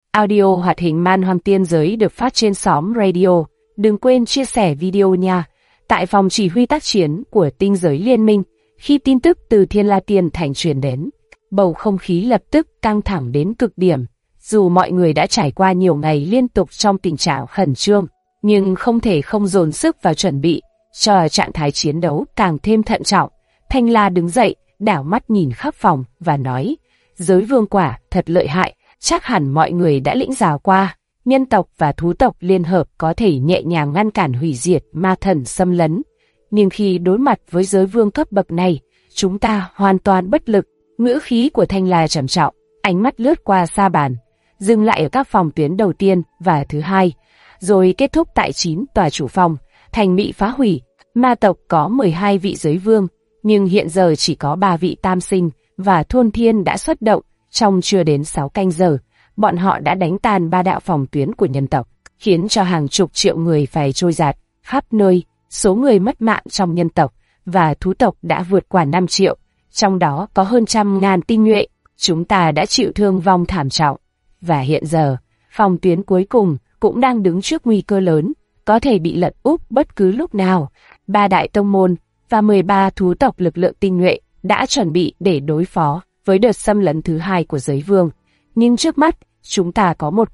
Audio hoạt hình Man Hoang Tiên Giới được phát trên xóm radio. Đừng quên chia sẻ video nha. Tại phòng chỉ huy tác chiến của Tinh Giới Liên Minh, khi tin tức từ Thiên La Tiên Thành truyền đến, bầu không khí lập tức căng thẳng đến cực điểm. Dù mọi người đã trải qua nhiều ngày liên tục trong tình trạng khẩn trương, nhưng không thể không dồn sức vào chuẩn bị cho trạng thái chiến đấu càng thêm thận trọng. Thanh La đứng dậy, đảo mắt nhìn khắp phòng và nói: Giới vương quả thật lợi hại, chắc hẳn mọi người đã lĩnh giáo qua. Nhân tộc và thú tộc liên hợp có thể nhẹ nhàng ngăn cản hủy diệt ma thần xâm lấn. Nhưng khi đối mặt với giới vương cấp bậc này, chúng ta hoàn toàn bất lực. Ngữ khí của Thanh La trầm trọng, ánh mắt lướt qua sa bàn, dừng lại ở các phòng tuyến đầu tiên và thứ hai, rồi kết thúc tại 9 tòa chủ phòng. Thành bị phá hủy, ma tộc có 12 vị giới vương, nhưng hiện giờ chỉ có 3 vị tam sinh và thôn thiên đã xuất động. Trong chưa đến 6 canh giờ, bọn họ đã đánh tan 3 đạo phòng tuyến của nhân tộc, khiến cho hàng chục triệu người phải trôi dạt khắp nơi. Số người mất mạng trong nhân tộc và thú tộc đã vượt qua 5 triệu, trong đó có hơn 100.000 tinh nhuệ. Chúng ta đã chịu thương vong thảm trọng, và hiện giờ, phòng tuyến cuối cùng cũng đang đứng trước nguy cơ lớn, có thể bị lật úp bất cứ lúc nào. 3 đại tông môn và 13 thú tộc lực lượng tinh nhuệ đã chuẩn bị để đối phó với đợt xâm lấn thứ hai của giới vương. Nhưng trước mắt, chúng ta có một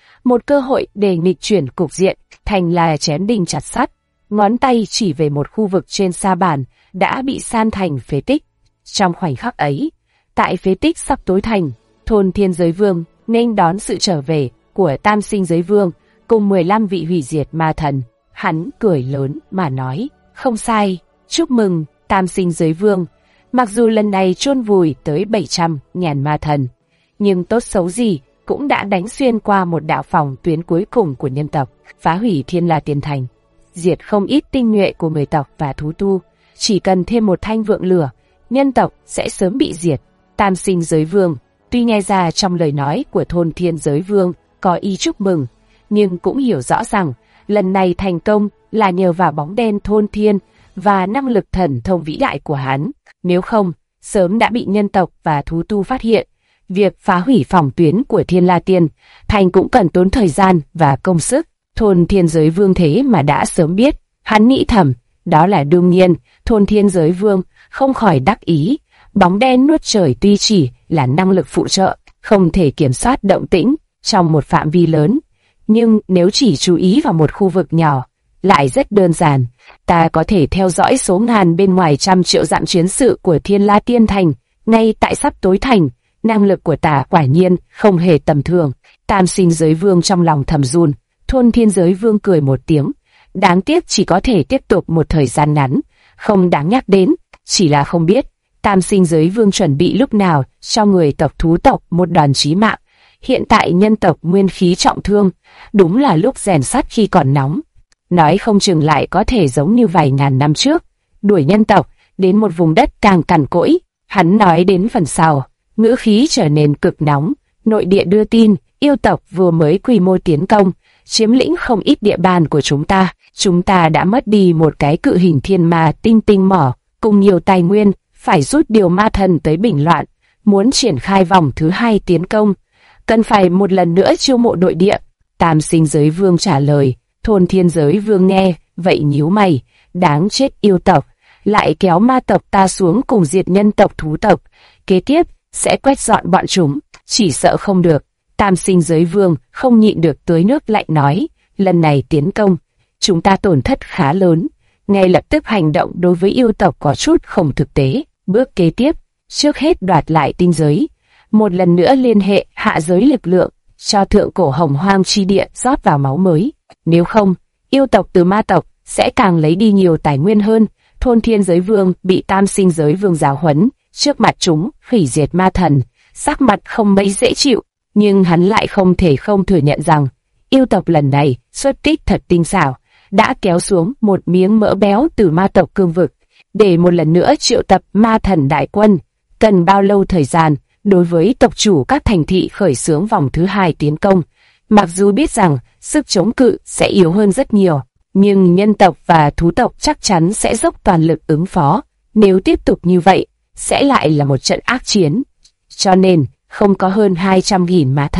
cơ hội để nghịch chuyển cục diện. Thành là chém đinh chặt sắt, ngón tay chỉ về một khu vực trên sa bàn đã bị san thành phế tích. Trong khoảnh khắc ấy, tại phế tích sắp tối thành, thôn thiên giới vương nên đón sự trở về của tam sinh giới vương cùng 15 vị hủy diệt ma thần. Hắn cười lớn mà nói: Không sai, chúc mừng tam sinh giới vương. Mặc dù lần này chôn vùi tới 700.000 ma thần, nhưng tốt xấu gì cũng đã đánh xuyên qua một đạo phòng tuyến cuối cùng của nhân tộc, phá hủy Thiên La Tiên Thành, diệt không ít tinh nhuệ của người tộc và thú tu. Chỉ cần thêm một thanh vượng lửa, nhân tộc sẽ sớm bị diệt. Tam sinh giới vương tuy nghe ra trong lời nói của thôn thiên giới vương có ý chúc mừng, nhưng cũng hiểu rõ rằng lần này thành công là nhờ vào bóng đen thôn thiên và năng lực thần thông vĩ đại của hắn. Nếu không, sớm đã bị nhân tộc và thú tu phát hiện. Việc phá hủy phòng tuyến của Thiên La Tiên Thành cũng cần tốn thời gian và công sức. Thôn thiên giới vương thế mà đã sớm biết, hắn nghĩ thầm, đó là đương nhiên. Thôn thiên giới vương không khỏi đắc ý. Bóng đen nuốt trời tuy chỉ là năng lực phụ trợ, không thể kiểm soát động tĩnh trong một phạm vi lớn, nhưng nếu chỉ chú ý vào một khu vực nhỏ, lại rất đơn giản. Ta có thể theo dõi số ngàn bên ngoài 100 triệu dặm chiến sự của Thiên La Tiên Thành, ngay tại sắp tối thành. Năng lực của ta quả nhiên không hề tầm thường. Tam sinh giới vương trong lòng thầm run. Thôn thiên giới vương cười một tiếng. Đáng tiếc chỉ có thể tiếp tục một thời gian ngắn, không đáng nhắc đến. Chỉ là không biết tam sinh giới vương chuẩn bị lúc nào cho người tộc thú tộc một đòn chí mạng. Hiện tại nhân tộc nguyên khí trọng thương, đúng là lúc rèn sắt khi còn nóng. Nói không chừng lại có thể giống như vài ngàn năm trước, đuổi nhân tộc đến một vùng đất càng cằn cỗi. Hắn nói đến phần sau, ngữ khí trở nên cực nóng. Nội địa đưa tin, yêu tộc vừa mới quy mô tiến công, chiếm lĩnh không ít địa bàn của chúng ta. Chúng ta đã mất đi một cái cự hình thiên ma tinh mỏ, cùng nhiều tài nguyên, phải rút điều ma thần tới Bình Loạn. Muốn triển khai vòng thứ 2 tiến công, cần phải một lần nữa chiêu mộ nội địa. Tam sinh giới vương trả lời. Thôn thiên giới vương nghe vậy nhíu mày, đáng chết, yêu tộc lại kéo ma tộc ta xuống cùng diệt nhân tộc thú tộc, kế tiếp sẽ quét dọn bọn chúng, chỉ sợ không được. Tam sinh giới vương không nhịn được tưới nước lạnh nói: Lần này tiến công, chúng ta tổn thất khá lớn, ngay lập tức hành động đối với yêu tộc có chút không thực tế. Bước kế tiếp, trước hết đoạt lại tinh giới, một lần nữa liên hệ hạ giới lực lượng, cho thượng cổ hồng hoang chi địa rót vào máu mới. Nếu không, yêu tộc từ ma tộc sẽ càng lấy đi nhiều tài nguyên hơn. Thôn thiên giới vương bị tam sinh giới vương giáo huấn, trước mặt chúng hủy diệt ma thần, sắc mặt không mấy dễ chịu, nhưng hắn lại không thể không thừa nhận rằng yêu tộc lần này xuất kích thật tinh xảo, đã kéo xuống một miếng mỡ béo từ ma tộc cương vực, để một lần nữa triệu tập ma thần đại quân. Cần bao lâu thời gian đối với tộc chủ các thành thị khởi xướng vòng thứ 2 tiến công? Mặc dù biết rằng sức chống cự sẽ yếu hơn rất nhiều, nhưng nhân tộc và thú tộc chắc chắn sẽ dốc toàn lực ứng phó. Nếu tiếp tục như vậy, sẽ lại là một trận ác chiến. Cho nên, không có hơn 200.000 ma thần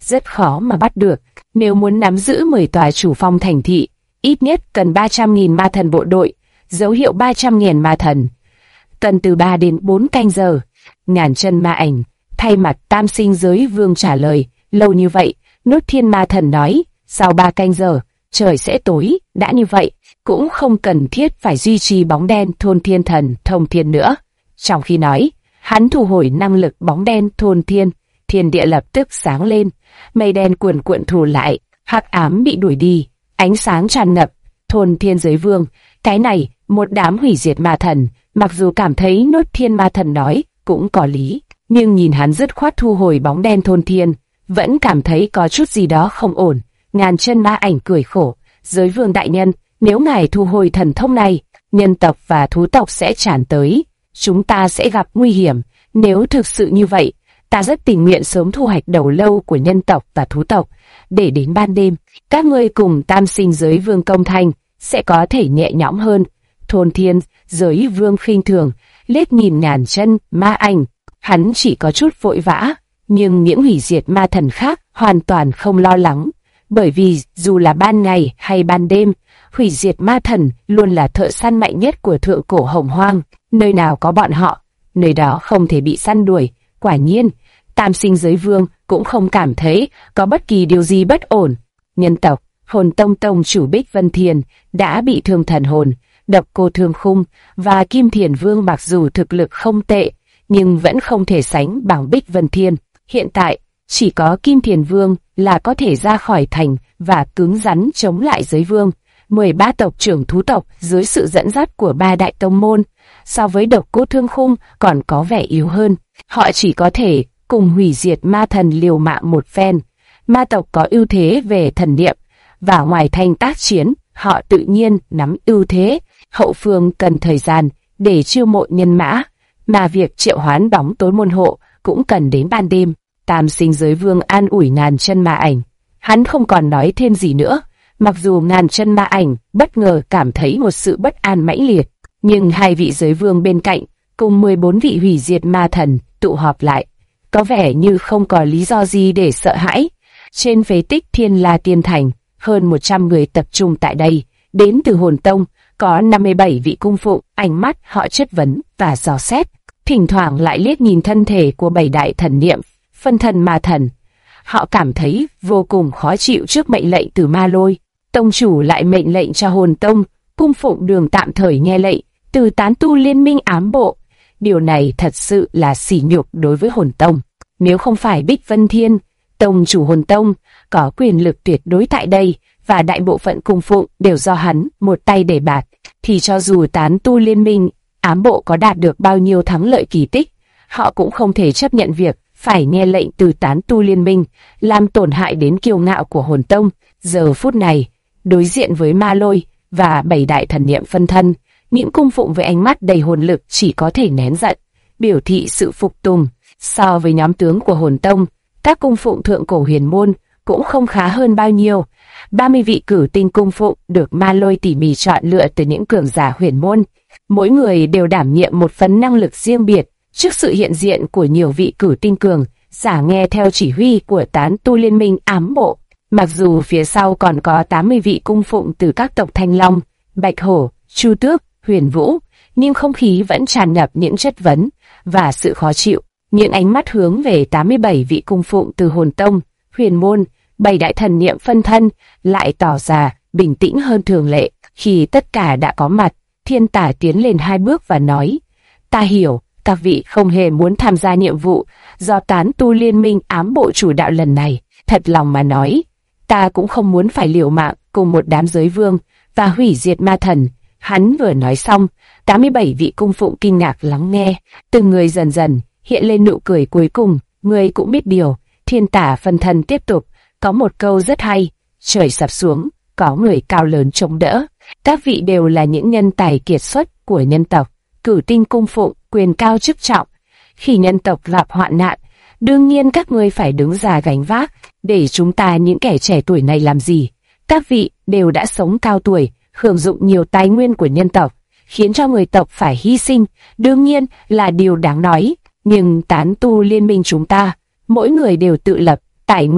rất khó mà bắt được. Nếu muốn nắm giữ 10 tòa chủ phong thành thị, ít nhất cần 300.000 ma thần bộ đội, dấu hiệu 300.000 ma thần. Cần từ 3 đến 4 canh giờ. Ngàn chân ma ảnh thay mặt Tam Sinh Giới Vương trả lời, lâu như vậy, Nốt Thiên Ma Thần nói, sau 3 canh giờ, trời sẽ tối, đã như vậy, cũng không cần thiết phải duy trì bóng đen thôn thiên thần thông thiên nữa. Trong khi nói, hắn thu hồi năng lực bóng đen thôn thiên, thiên địa lập tức sáng lên, mây đen cuồn cuộn thù lại, hắc ám bị đuổi đi, ánh sáng tràn ngập, thôn thiên giới vương, cái này, một đám hủy diệt ma thần, mặc dù cảm thấy Nốt Thiên Ma Thần nói, cũng có lý, nhưng nhìn hắn dứt khoát thu hồi bóng đen thôn thiên, vẫn cảm thấy có chút gì đó không ổn. Ngàn chân ma ảnh cười khổ, giới vương đại nhân, nếu ngài thu hồi thần thông này, nhân tộc và thú tộc sẽ tràn tới, chúng ta sẽ gặp nguy hiểm. Nếu thực sự như vậy, ta rất tình nguyện sớm thu hoạch đầu lâu của nhân tộc và thú tộc, để đến ban đêm, các ngươi cùng Tam Sinh Giới Vương công thành, sẽ có thể nhẹ nhõm hơn. Thôn thiên giới vương khinh thường, liếc nhìn ngàn chân ma ảnh, hắn chỉ có chút vội vã, nhưng những hủy diệt ma thần khác hoàn toàn không lo lắng, bởi vì dù là ban ngày hay ban đêm, hủy diệt ma thần luôn là thợ săn mạnh nhất của thượng cổ hồng hoang, nơi nào có bọn họ, nơi đó không thể bị săn đuổi. Quả nhiên, Tam Sinh Giới Vương cũng không cảm thấy có bất kỳ điều gì bất ổn. Nhân tộc, hồn tông tông chủ Bích Vân Thiền đã bị thương thần hồn, Độc Cô Thương Khung và Kim Thiền Vương mặc dù thực lực không tệ, nhưng vẫn không thể sánh bằng Bích Vân Thiên. Hiện tại, chỉ có Kim Thiền Vương là có thể ra khỏi thành và cứng rắn chống lại giới vương. 13 tộc trưởng thú tộc dưới sự dẫn dắt của 3 đại tông môn, so với Độc Cô Thương Khung còn có vẻ yếu hơn. Họ chỉ có thể cùng hủy diệt ma thần liều mạng một phen. Ma tộc có ưu thế về thần niệm, và ngoài thành tác chiến, họ tự nhiên nắm ưu thế. Hậu phương cần thời gian để chiêu mộ nhân mã, mà việc triệu hoán bóng tối môn hộ cũng cần đến ban đêm. Tam Sinh Giới Vương an ủi ngàn chân ma ảnh. Hắn không còn nói thêm gì nữa, mặc dù ngàn chân ma ảnh bất ngờ cảm thấy một sự bất an mãnh liệt, nhưng hai vị giới vương bên cạnh, cùng 14 vị hủy diệt ma thần, tụ họp lại. Có vẻ như không có lý do gì để sợ hãi. Trên phế tích Thiên La Tiên Thành, hơn 100 người tập trung tại đây, đến từ hồn tông, có 57 vị cung phụng, ánh mắt họ chất vấn và dò xét, thỉnh thoảng lại liếc nhìn thân thể của 7 đại thần niệm, phân thân ma thần. Họ cảm thấy vô cùng khó chịu trước mệnh lệnh từ Ma Lôi. Tông chủ lại mệnh lệnh cho hồn tông, cung phụng đường tạm thời nghe lệnh từ tán tu liên minh ám bộ. Điều này thật sự là sỉ nhục đối với hồn tông. Nếu không phải Bích Vân Thiên, tông chủ hồn tông, có quyền lực tuyệt đối tại đây, và đại bộ phận cung phụng đều do hắn một tay đề bạt, thì cho dù tán tu liên minh ám bộ có đạt được bao nhiêu thắng lợi kỳ tích, họ cũng không thể chấp nhận việc phải nghe lệnh từ tán tu liên minh, làm tổn hại đến kiêu ngạo của hồn tông. Giờ phút này, đối diện với Ma Lôi và 7 đại thần niệm phân thân, những cung phụng với ánh mắt đầy hồn lực chỉ có thể nén giận, biểu thị sự phục tùng. So với nhóm tướng của hồn tông, các cung phụng thượng cổ huyền môn cũng không khá hơn bao nhiêu. 30 vị cử tinh cung phụng được Ma Lôi tỉ mỉ chọn lựa từ những cường giả huyền môn, mỗi người đều đảm nhiệm một phần năng lực riêng biệt. Trước sự hiện diện của nhiều vị cử tinh cường giả nghe theo chỉ huy của tán tu liên minh ám bộ, mặc dù phía sau còn có 80 vị cung phụng từ các tộc Thanh Long, Bạch Hổ, Chu Tước, Huyền Vũ, nhưng không khí vẫn tràn ngập những chất vấn và sự khó chịu. Những ánh mắt hướng về 87 vị cung phụng từ hồn tông, huyền môn, 7 đại thần niệm phân thân lại tỏ ra bình tĩnh hơn thường lệ. Khi tất cả đã có mặt, Thiên Tả tiến lên 2 bước và nói: "Ta hiểu, các vị không hề muốn tham gia nhiệm vụ do tán tu liên minh ám bộ chủ đạo lần này. Thật lòng mà nói, ta cũng không muốn phải liều mạng cùng một đám giới vương và hủy diệt ma thần." Hắn vừa nói xong, 87 vị cung phụng kinh ngạc lắng nghe, từng người dần dần hiện lên nụ cười cuối cùng. "Ngươi cũng biết điều." Thiên Tả phân thân tiếp tục, "Có một câu rất hay, trời sập xuống, có người cao lớn chống đỡ. Các vị đều là những nhân tài kiệt xuất của nhân tộc, cử tinh cung phụng, quyền cao chức trọng. Khi nhân tộc gặp hoạn nạn, đương nhiên các ngươi phải đứng ra gánh vác, để chúng ta những kẻ trẻ tuổi này làm gì? Các vị đều đã sống cao tuổi, hưởng dụng nhiều tài nguyên của nhân tộc, khiến cho người tộc phải hy sinh, đương nhiên là điều đáng nói. Nhưng tán tu liên minh chúng ta, mỗi người đều tự lập, tài nguyên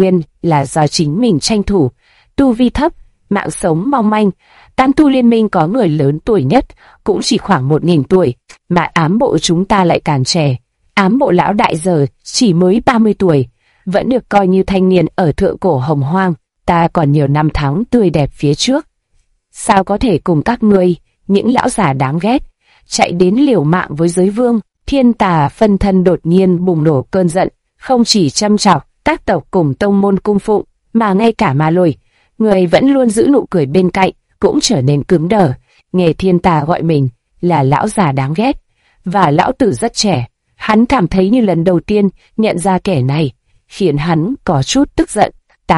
là do chính mình tranh thủ. Tu vi thấp, mạng sống mong manh, Tán tu liên minh có người lớn tuổi nhất, cũng chỉ khoảng 1000 tuổi, mà ám bộ chúng ta lại càng trẻ. Ám bộ lão đại giờ chỉ mới 30 tuổi, vẫn được coi như thanh niên ở thượng cổ hồng hoang, ta còn nhiều năm tháng tươi đẹp phía trước. Sao có thể cùng các ngươi, những lão già đáng ghét, chạy đến liều mạng với giới vương? Thiên Tà phân thân đột nhiên bùng nổ cơn giận, không chỉ châm chọc các tộc cùng tông môn cung phụng, mà ngay cả Ma Lôi, người vẫn luôn giữ nụ cười bên cạnh, cũng trở nên cứng đờ. Nghe Thiên Tà gọi mình là lão già đáng ghét, và lão tử rất trẻ, hắn cảm thấy như lần đầu tiên nhận ra kẻ này, khiến hắn có chút tức giận.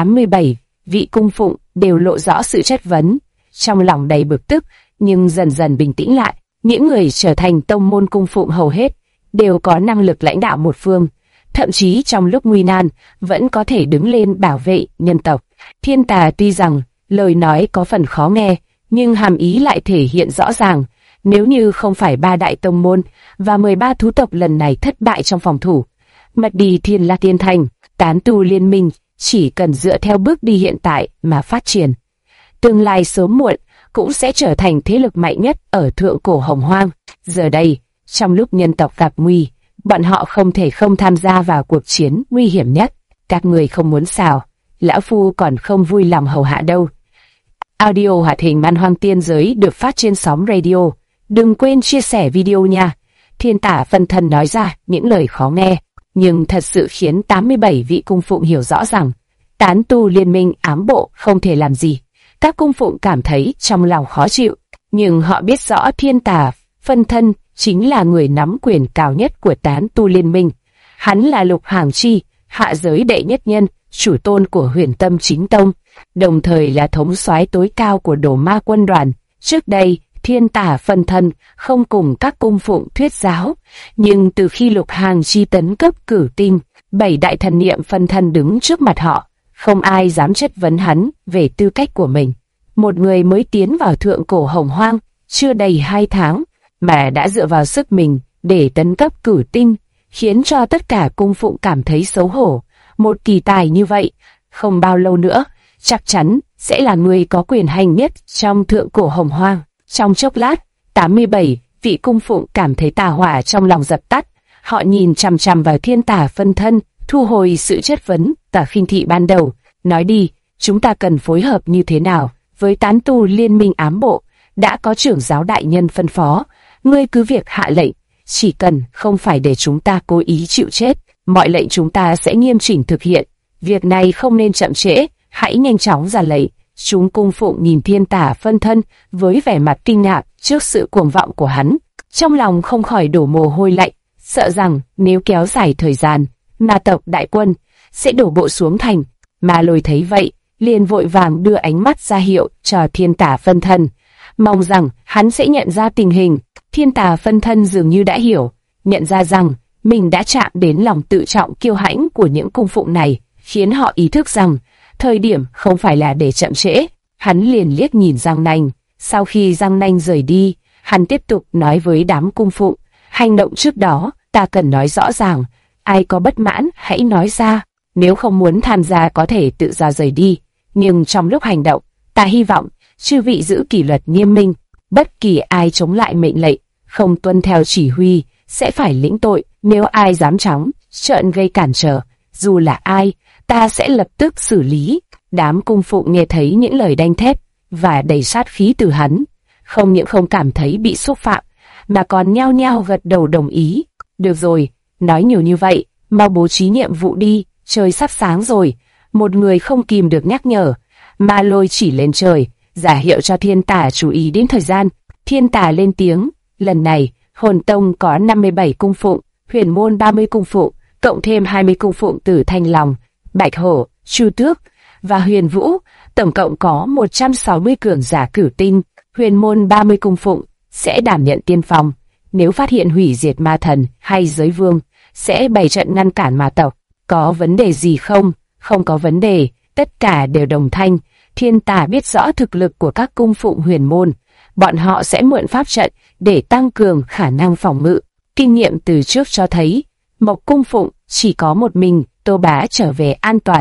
87 vị cung phụng đều lộ rõ sự chất vấn, trong lòng đầy bực tức, nhưng dần dần bình tĩnh lại. Những người trở thành tông môn cung phụng hầu hết đều có năng lực lãnh đạo một phương, thậm chí trong lúc nguy nan vẫn có thể đứng lên bảo vệ nhân tộc. Thiên Tà tuy rằng lời nói có phần khó nghe, nhưng hàm ý lại thể hiện rõ ràng. Nếu như không phải 3 đại tông môn và 13 thú tộc lần này thất bại trong phòng thủ, mất đi Thiên La Tiên Thành, Tán tu liên minh chỉ cần dựa theo bước đi hiện tại mà phát triển, tương lai sớm muộn cũng sẽ trở thành thế lực mạnh nhất ở thượng cổ hồng hoang. Giờ đây, trong lúc nhân tộc gặp nguy, bọn họ không thể không tham gia vào cuộc chiến nguy hiểm nhất. Các người không muốn sao? Lão Phu còn không vui lòng hầu hạ đâu. Audio hoạt hình Man Hoang Tiên Giới được phát trên sóng radio. Đừng quên chia sẻ video nha. Thiên Tà phân thân nói ra những lời khó nghe, nhưng thật sự khiến 87 vị cung phụng hiểu rõ rằng Tán tu liên minh ám bộ không thể làm gì. Các cung phụng cảm thấy trong lòng khó chịu, nhưng họ biết rõ Thiên Tà phân thân chính là người nắm quyền cao nhất của Tán tu liên minh. Hắn là Lục Hàng Chi, hạ giới đệ nhất nhân, chủ tôn của Huyền Tâm Chính Tông, đồng thời là thống soái tối cao của Đồ Ma quân đoàn. Trước đây, Thiên Tà phân thân không cùng các cung phụng thuyết giáo, nhưng từ khi Lục Hàng Chi tấn cấp cửu tinh, 7 đại thần niệm phân thân đứng trước mặt họ, không ai dám chất vấn hắn về tư cách của mình. Một người mới tiến vào thượng cổ hồng hoang, chưa đầy 2 tháng, mà đã dựa vào sức mình để tấn cấp cửu tinh, khiến cho tất cả cung phụng cảm thấy xấu hổ. Một kỳ tài như vậy, không bao lâu nữa, chắc chắn sẽ là người có quyền hành nhất trong thượng cổ hồng hoang. Trong chốc lát, 87 vị cung phụng cảm thấy tà hỏa trong lòng dập tắt. Họ nhìn chằm chằm vào Thiên Tà phân thân, thu hồi sự chất vấn và khinh thị ban đầu. Nói đi, chúng ta cần phối hợp như thế nào với Tán tu liên minh ám bộ? Đã có trưởng giáo đại nhân phân phó, ngươi cứ việc hạ lệnh, chỉ cần không phải để chúng ta cố ý chịu chết, mọi lệnh chúng ta sẽ nghiêm chỉnh thực hiện. Việc này không nên chậm trễ, hãy nhanh chóng ra lệnh. Chúng cung phụng nhìn Thiên Tà phân thân với vẻ mặt kinh ngạc trước sự cuồng vọng của hắn, trong lòng không khỏi đổ mồ hôi lạnh, sợ rằng nếu kéo dài thời gian, Ma tộc đại quân sẽ đổ bộ xuống thành. Ma Lôi thấy vậy, liền vội vàng đưa ánh mắt ra hiệu cho Thiên Tà phân thân, mong rằng hắn sẽ nhận ra tình hình. Thiên Tà phân thân dường như đã hiểu, nhận ra rằng mình đã chạm đến lòng tự trọng kiêu hãnh của những cung phụng này, khiến họ ý thức rằng thời điểm không phải là để chậm trễ. Hắn liền liếc nhìn Giang Nanh. Sau khi Giang Nanh rời đi, hắn tiếp tục nói với đám cung phụng, hành động trước đó ta cần nói rõ ràng, ai có bất mãn hãy nói ra, nếu không muốn tham gia có thể tự do rời đi, nhưng trong lúc hành động, ta hy vọng chư vị giữ kỷ luật nghiêm minh, bất kỳ ai chống lại mệnh lệnh, không tuân theo chỉ huy sẽ phải lĩnh tội. Nếu ai dám trắng trợn gây cản trở, dù là ai, ta sẽ lập tức xử lý. Đám cung phụng nghe thấy những lời đanh thép và đầy sát khí từ hắn, không những không cảm thấy bị xúc phạm, mà còn nhao nhao gật đầu đồng ý. Được rồi, nói nhiều như vậy, mau bố trí nhiệm vụ đi, trời sắp sáng rồi. Một người không kìm được nhắc nhở. Ma Lôi chỉ lên trời, giả hiệu cho Thiên Tà chú ý đến thời gian. Thiên Tà lên tiếng, lần này Hồn Tông có 57 cung phụng, Huyền Môn 30 cung phụng, cộng thêm 20 cung phụng từ Thanh Long, Bạch Hổ, Chu Tước và Huyền Vũ, tổng cộng có 160 cường giả cửu tinh. Huyền Môn 30 cung phụng sẽ đảm nhận tiên phong, nếu phát hiện hủy diệt ma thần hay giới vương, sẽ bày trận ngăn cản ma tộc. Có vấn đề gì không? Không có vấn đề, tất cả đều đồng thanh. Thiên Tà biết rõ thực lực của các cung phụng Huyền Môn, bọn họ sẽ mượn pháp trận để tăng cường khả năng phòng ngự. Kinh nghiệm từ trước cho thấy, Mộc cung phụng chỉ có một mình Tô Bá trở về an toàn,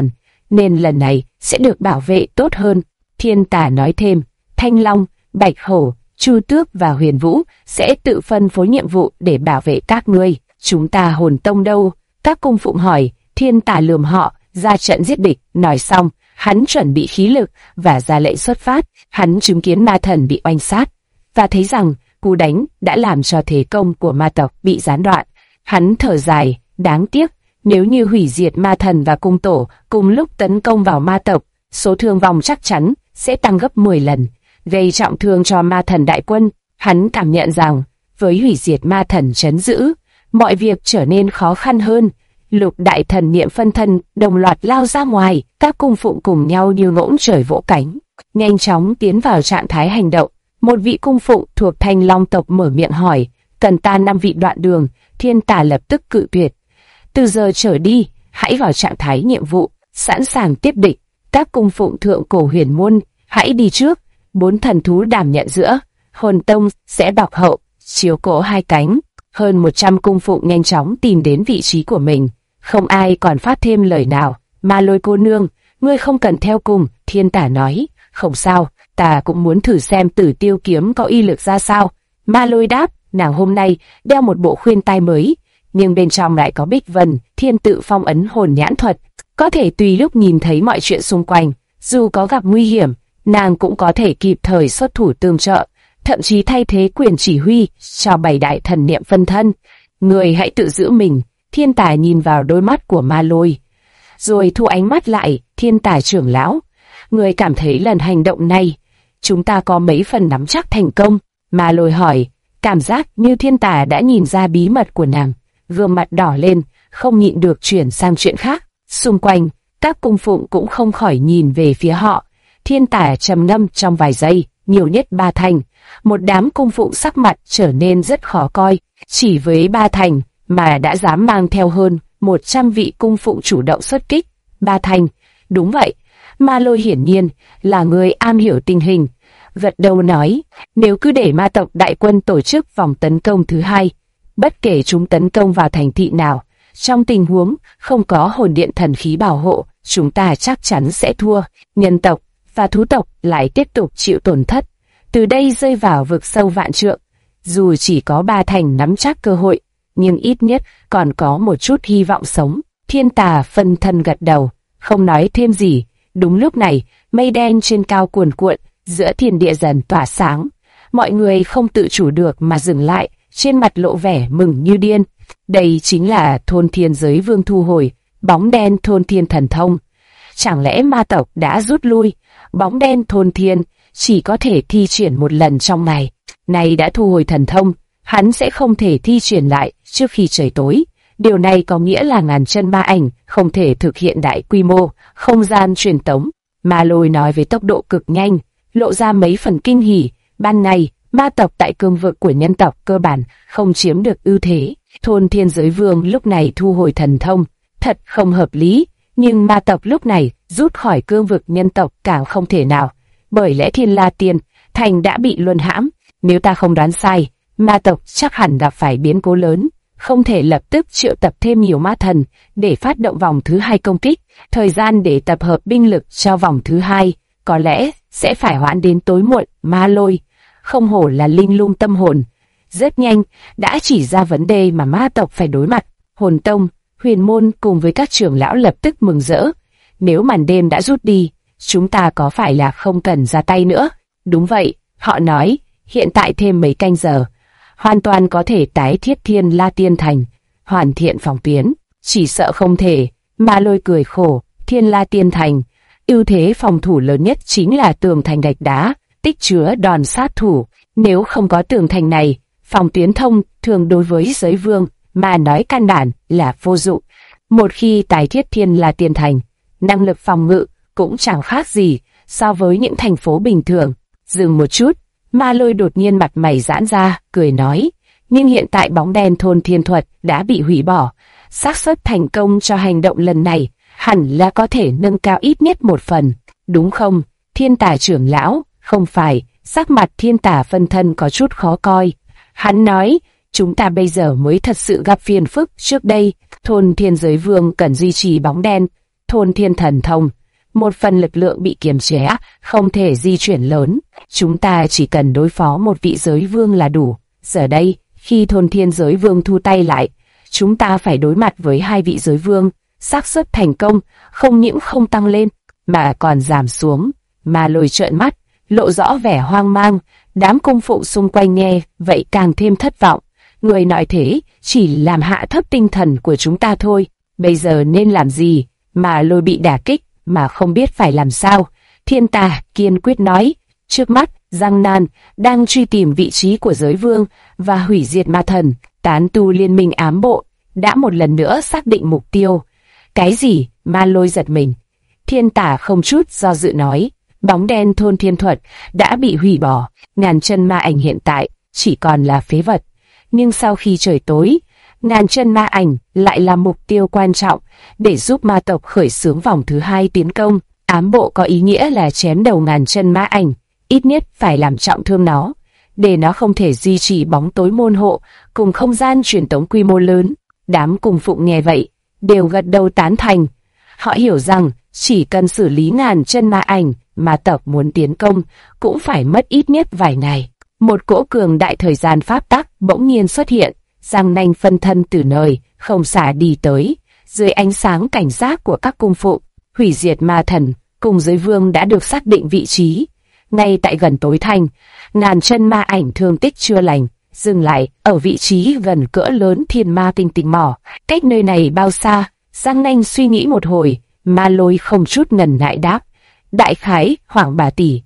nên lần này sẽ được bảo vệ tốt hơn. Thiên Tà nói thêm, Thanh Long, Bạch Hổ, Chu Tước và Huyền Vũ sẽ tự phân phối nhiệm vụ để bảo vệ các ngươi. Chúng ta Hồn Tông đâu? Các cung phụng hỏi. Thiên Tà lườm họ, ra trận giết địch. Nói xong, hắn chuẩn bị khí lực và ra lệnh xuất phát. Hắn chứng kiến ma thần bị oanh sát và thấy rằng cú đánh đã làm cho thế công của ma tộc bị gián đoạn. Hắn thở dài, đáng tiếc, nếu như hủy diệt ma thần và cung tổ cùng lúc tấn công vào ma tộc, số thương vong chắc chắn sẽ tăng gấp 10 lần, gây trọng thương cho ma thần đại quân. Hắn cảm nhận rằng, với hủy diệt ma thần trấn giữ, mọi việc trở nên khó khăn hơn. Lục đại thần niệm phân thân đồng loạt lao ra ngoài, các cung phụng cùng nhau như ngỗng trời vỗ cánh, nhanh chóng tiến vào trạng thái hành động. Một vị cung phụng thuộc Thanh Long tộc mở miệng hỏi, cần ta 5 vị đoạn đường. Thiên Tà lập tức cự tuyệt. Từ giờ trở đi, hãy vào trạng thái nhiệm vụ, sẵn sàng tiếp địch. Các cung phụng thượng cổ huyền môn, hãy đi trước. 4 thần thú đảm nhận giữa, Hồn Tông sẽ bọc hậu, chiếu cố hai cánh. Hơn 100 cung phụng nhanh chóng tìm đến vị trí của mình. Không ai còn phát thêm lời nào. Ma Lôi cô nương, ngươi không cần theo cùng. Thiên Tà nói, không sao, ta cũng muốn thử xem Tử Tiêu kiếm có uy lực ra sao. Ma Lôi đáp, nàng hôm nay đeo một bộ khuyên tai mới, nhưng bên trong lại có bích vân, thiên tự phong ấn hồn nhãn thuật, có thể tùy lúc nhìn thấy mọi chuyện xung quanh. Dù có gặp nguy hiểm, nàng cũng có thể kịp thời xuất thủ tương trợ, thậm chí thay thế quyền chỉ huy cho 7 đại thần niệm phân thân. Người hãy tự giữ mình. Thiên Tà nhìn vào đôi mắt của Ma Lôi, rồi thu ánh mắt lại. Thiên Tà trưởng lão, người cảm thấy lần hành động này chúng ta có mấy phần nắm chắc thành công? Ma Lôi hỏi, cảm giác như Thiên Tà đã nhìn ra bí mật của nàng. Gương mặt đỏ lên, không nhịn được chuyển sang chuyện khác. Xung quanh, các cung phụng cũng không khỏi nhìn về phía họ. Thiên Tà trầm ngâm trong vài giây, nhiều nhất 3 thành. Một đám cung phụng sắc mặt trở nên rất khó coi. Chỉ với 3 thành mà đã dám mang theo hơn 100 vị cung phụng chủ động xuất kích. 3 thành, đúng vậy. Ma Lôi hiển nhiên là người am hiểu tình hình, gật đầu nói, nếu cứ để ma tộc đại quân tổ chức vòng tấn công thứ hai, bất kể chúng tấn công vào thành thị nào, trong tình huống không có hồn điện thần khí bảo hộ, chúng ta chắc chắn sẽ thua. Nhân tộc và thú tộc lại tiếp tục chịu tổn thất, từ đây rơi vào vực sâu vạn trượng. Dù chỉ có 3 thành nắm chắc cơ hội, nhưng ít nhất còn có một chút hy vọng sống. Thiên Tà phân thân gật đầu, không nói thêm gì. Đúng lúc này, mây đen trên cao cuồn cuộn, giữa thiên địa dần tỏa sáng. Mọi người không tự chủ được mà dừng lại, trên mặt lộ vẻ mừng như điên. Đây chính là thôn thiên giới vương thu hồi bóng đen thôn thiên thần thông. Chẳng lẽ ma tộc đã rút lui? Bóng đen thôn thiên chỉ có thể thi triển một lần trong ngày. Nay đã thu hồi thần thông, hắn sẽ không thể thi triển lại trước khi trời tối. Điều này có nghĩa là ngàn chân ma ảnh không thể thực hiện đại quy mô không gian truyền tống. Ma Lôi nói với tốc độ cực nhanh, lộ ra mấy phần kinh hỉ. Ban ngày, ma tộc tại cương vực của nhân tộc cơ bản không chiếm được ưu thế. Thôn thiên giới vương lúc này thu hồi thần thông, thật không hợp lý. Nhưng ma tộc lúc này rút khỏi cương vực nhân tộc càng không thể nào, bởi lẽ Thiên La Tiên thành đã bị luân hãm. Nếu ta không đoán sai, ma tộc chắc hẳn gặp phải biến cố lớn, không thể lập tức triệu tập thêm nhiều ma thần để phát động vòng thứ hai công kích. Thời gian để tập hợp binh lực cho vòng thứ hai có lẽ sẽ phải hoãn đến tối muộn. Ma Lôi không hổ là linh lung tâm hồn, rất nhanh đã chỉ ra vấn đề mà ma tộc phải đối mặt. Hồn Tông, Huyền Môn cùng với các trưởng lão lập tức mừng rỡ. Nếu màn đêm đã rút đi, chúng ta có phải là không cần ra tay nữa? Đúng vậy, họ nói, hiện tại thêm mấy canh giờ, hoàn toàn có thể tái thiết Thiên La Tiên thành, hoàn thiện phòng tuyến. Chỉ sợ không thể. Ma Lôi cười khổ, Thiên La Tiên thành, ưu thế phòng thủ lớn nhất chính là tường thành gạch đá, tích chứa đòn sát thủ. Nếu không có tường thành này, phòng tuyến thông thường đối với giới vương mà nói căn bản là vô dụng. Một khi tái thiết Thiên La Tiên thành, năng lực phòng ngự cũng chẳng khác gì so với những thành phố bình thường. Dừng một chút, Ma Lôi đột nhiên mặt mày giãn ra, cười nói, nhưng hiện tại bóng đen thôn thiên thuật đã bị hủy bỏ, xác suất thành công cho hành động lần này hẳn là có thể nâng cao ít nhất một phần, đúng không? Thiên Tà trưởng lão, không phải. Sắc mặt Thiên Tà phân thân có chút khó coi. Hắn nói, chúng ta bây giờ mới thật sự gặp phiền phức. Trước đây, thôn thiên giới vương cần duy trì bóng đen thôn thiên thần thông, một phần lực lượng bị kiềm chế, không thể di chuyển lớn. Chúng ta chỉ cần đối phó một vị giới vương là đủ. Giờ đây, khi thôn thiên giới vương thu tay lại, chúng ta phải đối mặt với hai vị giới vương. Xác suất thành công không những không tăng lên, mà còn giảm xuống. Ma Lôi trợn mắt, lộ rõ vẻ hoang mang. Đám cung phụ xung quanh nghe vậy càng thêm thất vọng. Người nói thế chỉ làm hạ thấp tinh thần của chúng ta thôi. Bây giờ nên làm gì? Ma Lôi bị đả kích mà không biết phải làm sao. Thiên Tà kiên quyết nói, trước mắt Giang Nan đang truy tìm vị trí của giới vương và hủy diệt ma thần. Tán tu liên minh ám bộ đã một lần nữa xác định mục tiêu. Cái gì? Ma Lôi giật mình. Thiên Tà không chút do dự nói, bóng đen thôn thiên thuật đã bị hủy bỏ. Ngàn chân ma ảnh hiện tại chỉ còn là phế vật. Nhưng sau khi trời tối, ngàn chân ma ảnh lại là mục tiêu quan trọng để giúp ma tộc khởi xướng vòng thứ hai tiến công. Ám bộ có ý nghĩa là chém đầu ngàn chân ma ảnh, ít nhất phải làm trọng thương nó, để nó không thể duy trì bóng tối môn hộ cùng không gian truyền tống quy mô lớn. Đám cung phụng nghe vậy đều gật đầu tán thành. Họ hiểu rằng chỉ cần xử lý ngàn chân ma ảnh, ma tộc muốn tiến công cũng phải mất ít nhất vài ngày. Một cỗ cường đại thời gian pháp tắc bỗng nhiên xuất hiện, Giang Nanh phân thân từ nơi không xả đi tới, dưới ánh sáng cảnh giác của các cung phụ. Hủy diệt ma thần cùng giới vương đã được xác định vị trí. Ngay tại gần tối thành, ngàn chân ma ảnh thương tích chưa lành, dừng lại ở vị trí gần cỡ lớn thiên ma tinh tinh mỏ. Cách nơi này bao xa? Giang Nanh suy nghĩ một hồi. Ma Lôi không chút ngần ngại đáp, đại khái khoảng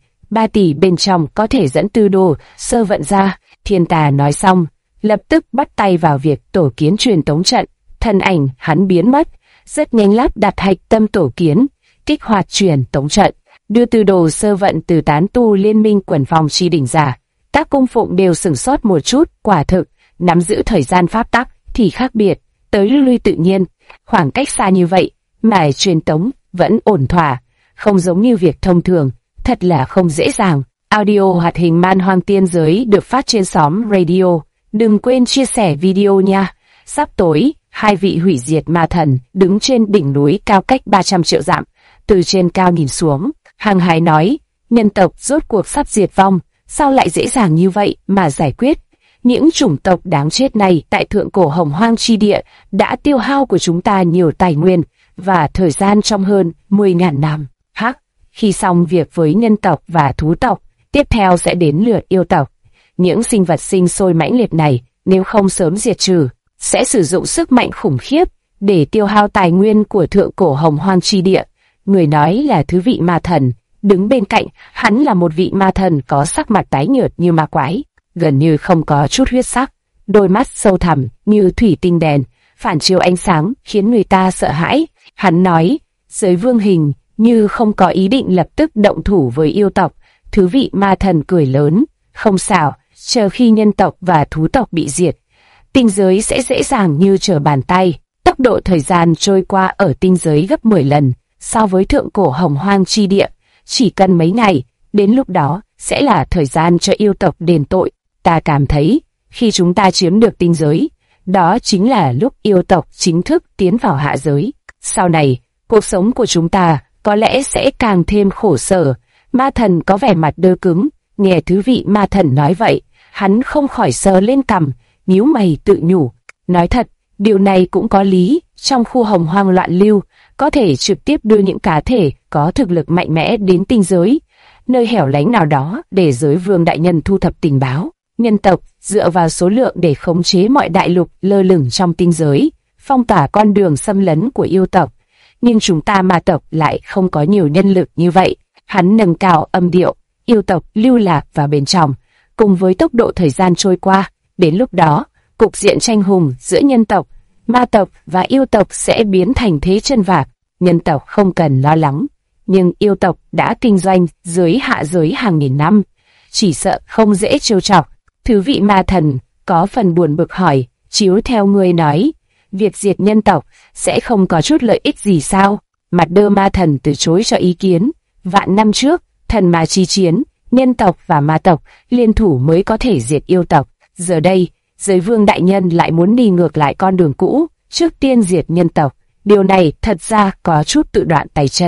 3 tỷ bên trong có thể dẫn tư đồ sơ vận ra. Thiên Tà nói xong, lập tức bắt tay vào việc tổ kiến truyền tống trận. Thân ảnh hắn biến mất, rất nhanh lắp đặt hạch tâm tổ kiến, kích hoạt truyền tống trận, đưa tư đồ sơ vận từ tán tu liên minh quần phòng chi đỉnh ra. Các cung phụng đều sửng sốt một chút, quả thực nắm giữ thời gian pháp tắc thì khác biệt, tới lui tự nhiên, khoảng cách xa như vậy mà truyền tống vẫn ổn thỏa, không giống như việc thông thường, thật là không dễ dàng. Audio hoạt hình Man Hoang Tiên Giới được phát trên xóm radio. Đừng quên chia sẻ video nha. Sắp tối, hai vị hủy diệt ma thần đứng trên đỉnh núi cao cách 300 triệu dặm, từ trên cao nhìn xuống, hăng hái nói, nhân tộc rốt cuộc sắp diệt vong, sao lại dễ dàng như vậy mà giải quyết? Những chủng tộc đáng chết này tại thượng cổ hồng hoang chi địa đã tiêu hao của chúng ta nhiều tài nguyên và thời gian trong hơn 10.000 năm. Hắc, khi xong việc với nhân tộc và thú tộc, tiếp theo sẽ đến lượt yêu tộc. Những sinh vật sinh sôi mãnh liệt này, nếu không sớm diệt trừ, sẽ sử dụng sức mạnh khủng khiếp để tiêu hao tài nguyên của thượng cổ hồng hoang chi địa. Người nói là thứ vị ma thần, đứng bên cạnh, hắn là một vị ma thần có sắc mặt tái nhợt như ma quái, gần như không có chút huyết sắc, đôi mắt sâu thẳm như thủy tinh đèn, phản chiếu ánh sáng khiến người ta sợ hãi. Hắn nói, giới vương hình như không có ý định lập tức động thủ với yêu tộc. Thứ vị ma thần cười lớn, không sao, chờ khi nhân tộc và thú tộc bị diệt, tinh giới sẽ dễ dàng như trở bàn tay. Tốc độ thời gian trôi qua ở tinh giới gấp 10 lần so với thượng cổ hồng hoang chi địa, chỉ cần mấy ngày, đến lúc đó sẽ là thời gian cho yêu tộc đền tội. Ta cảm thấy, khi chúng ta chiếm được tinh giới, đó chính là lúc yêu tộc chính thức tiến vào hạ giới. Sau này, cuộc sống của chúng ta có lẽ sẽ càng thêm khổ sở. Ma thần có vẻ mặt đơ cứng, nghe thứ vị ma thần nói vậy, hắn không khỏi sờ lên cằm, nhíu mày tự nhủ. Nói thật, điều này cũng có lý, trong khu hồng hoang loạn lưu, có thể trực tiếp đưa những cá thể có thực lực mạnh mẽ đến tinh giới, nơi hẻo lánh nào đó để giới vương đại nhân thu thập tình báo. Nhân tộc dựa vào số lượng để khống chế mọi đại lục lơ lửng trong tinh giới, phong tỏa con đường xâm lấn của yêu tộc. Nhưng chúng ta ma tộc lại không có nhiều nhân lực như vậy. Hắn nâng cao âm điệu, yêu tộc lưu lạc vào bên trong, cùng với tốc độ thời gian trôi qua. Đến lúc đó, cục diện tranh hùng giữa nhân tộc, ma tộc và yêu tộc sẽ biến thành thế chân vạc. Nhân tộc không cần lo lắng, nhưng yêu tộc đã kinh doanh dưới hạ giới hàng nghìn năm, chỉ sợ không dễ trêu chọc. Thứ vị ma thần có phần buồn bực hỏi, chiếu theo ngươi nói, việc diệt nhân tộc sẽ không có chút lợi ích gì sao? Mặt Đơ ma thần từ chối cho ý kiến. Vạn năm trước, thần ma chi chiến, nhân tộc và ma tộc liên thủ mới có thể diệt yêu tộc. Giờ đây, giới vương đại nhân lại muốn đi ngược lại con đường cũ, trước tiên diệt nhân tộc. Điều này thật ra có chút tự đoạn tay chân.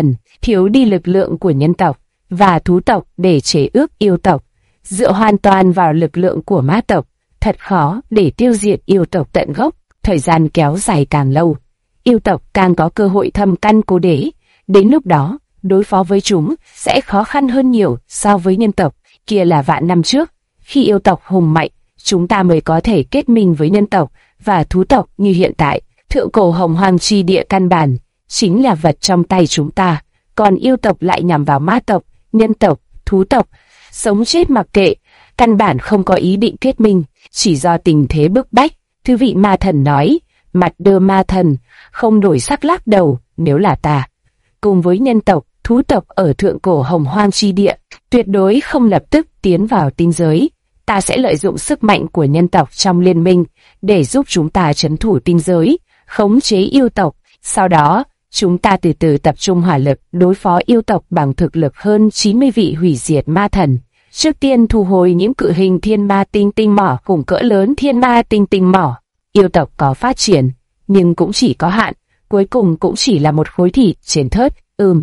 thiếu đi lực lượng của nhân tộc và thú tộc để chế ước yêu tộc. Dựa hoàn toàn vào lực lượng của ma tộc, thật khó để tiêu diệt yêu tộc tận gốc. Thời gian kéo dài càng lâu, yêu tộc càng có cơ hội thâm căn cố đế. Đến lúc đó, đối phó với chúng sẽ khó khăn hơn nhiều so với nhân tộc. Kia là vạn năm trước, khi yêu tộc hùng mạnh, chúng ta mới có thể kết minh với nhân tộc và thú tộc như hiện tại. Thượng cổ hồng hoang chi địa căn bản chính là vật trong tay chúng ta, còn yêu tộc lại nhằm vào ma tộc, nhân tộc, thú tộc, sống chết mặc kệ, căn bản không có ý định kết minh, chỉ do tình thế bức bách. Thứ vị ma thần nói, mặt đơ ma thần, không đổi sắc lắc đầu, nếu là ta, cùng với nhân tộc, thú tộc ở thượng cổ hồng hoang chi địa, tuyệt đối không lập tức tiến vào tinh giới. Ta sẽ lợi dụng sức mạnh của nhân tộc trong liên minh để giúp chúng ta trấn thủ tinh giới, khống chế yêu tộc. Sau đó, chúng ta từ từ tập trung hỏa lực đối phó yêu tộc bằng thực lực hơn 90 vị hủy diệt ma thần. Trước tiên thu hồi những cự hình thiên ma tinh tinh mỏ cùng cỡ lớn thiên ma tinh tinh mỏ. Yêu tộc có phát triển, nhưng cũng chỉ có hạn, cuối cùng cũng chỉ là một khối thịt trên thớt.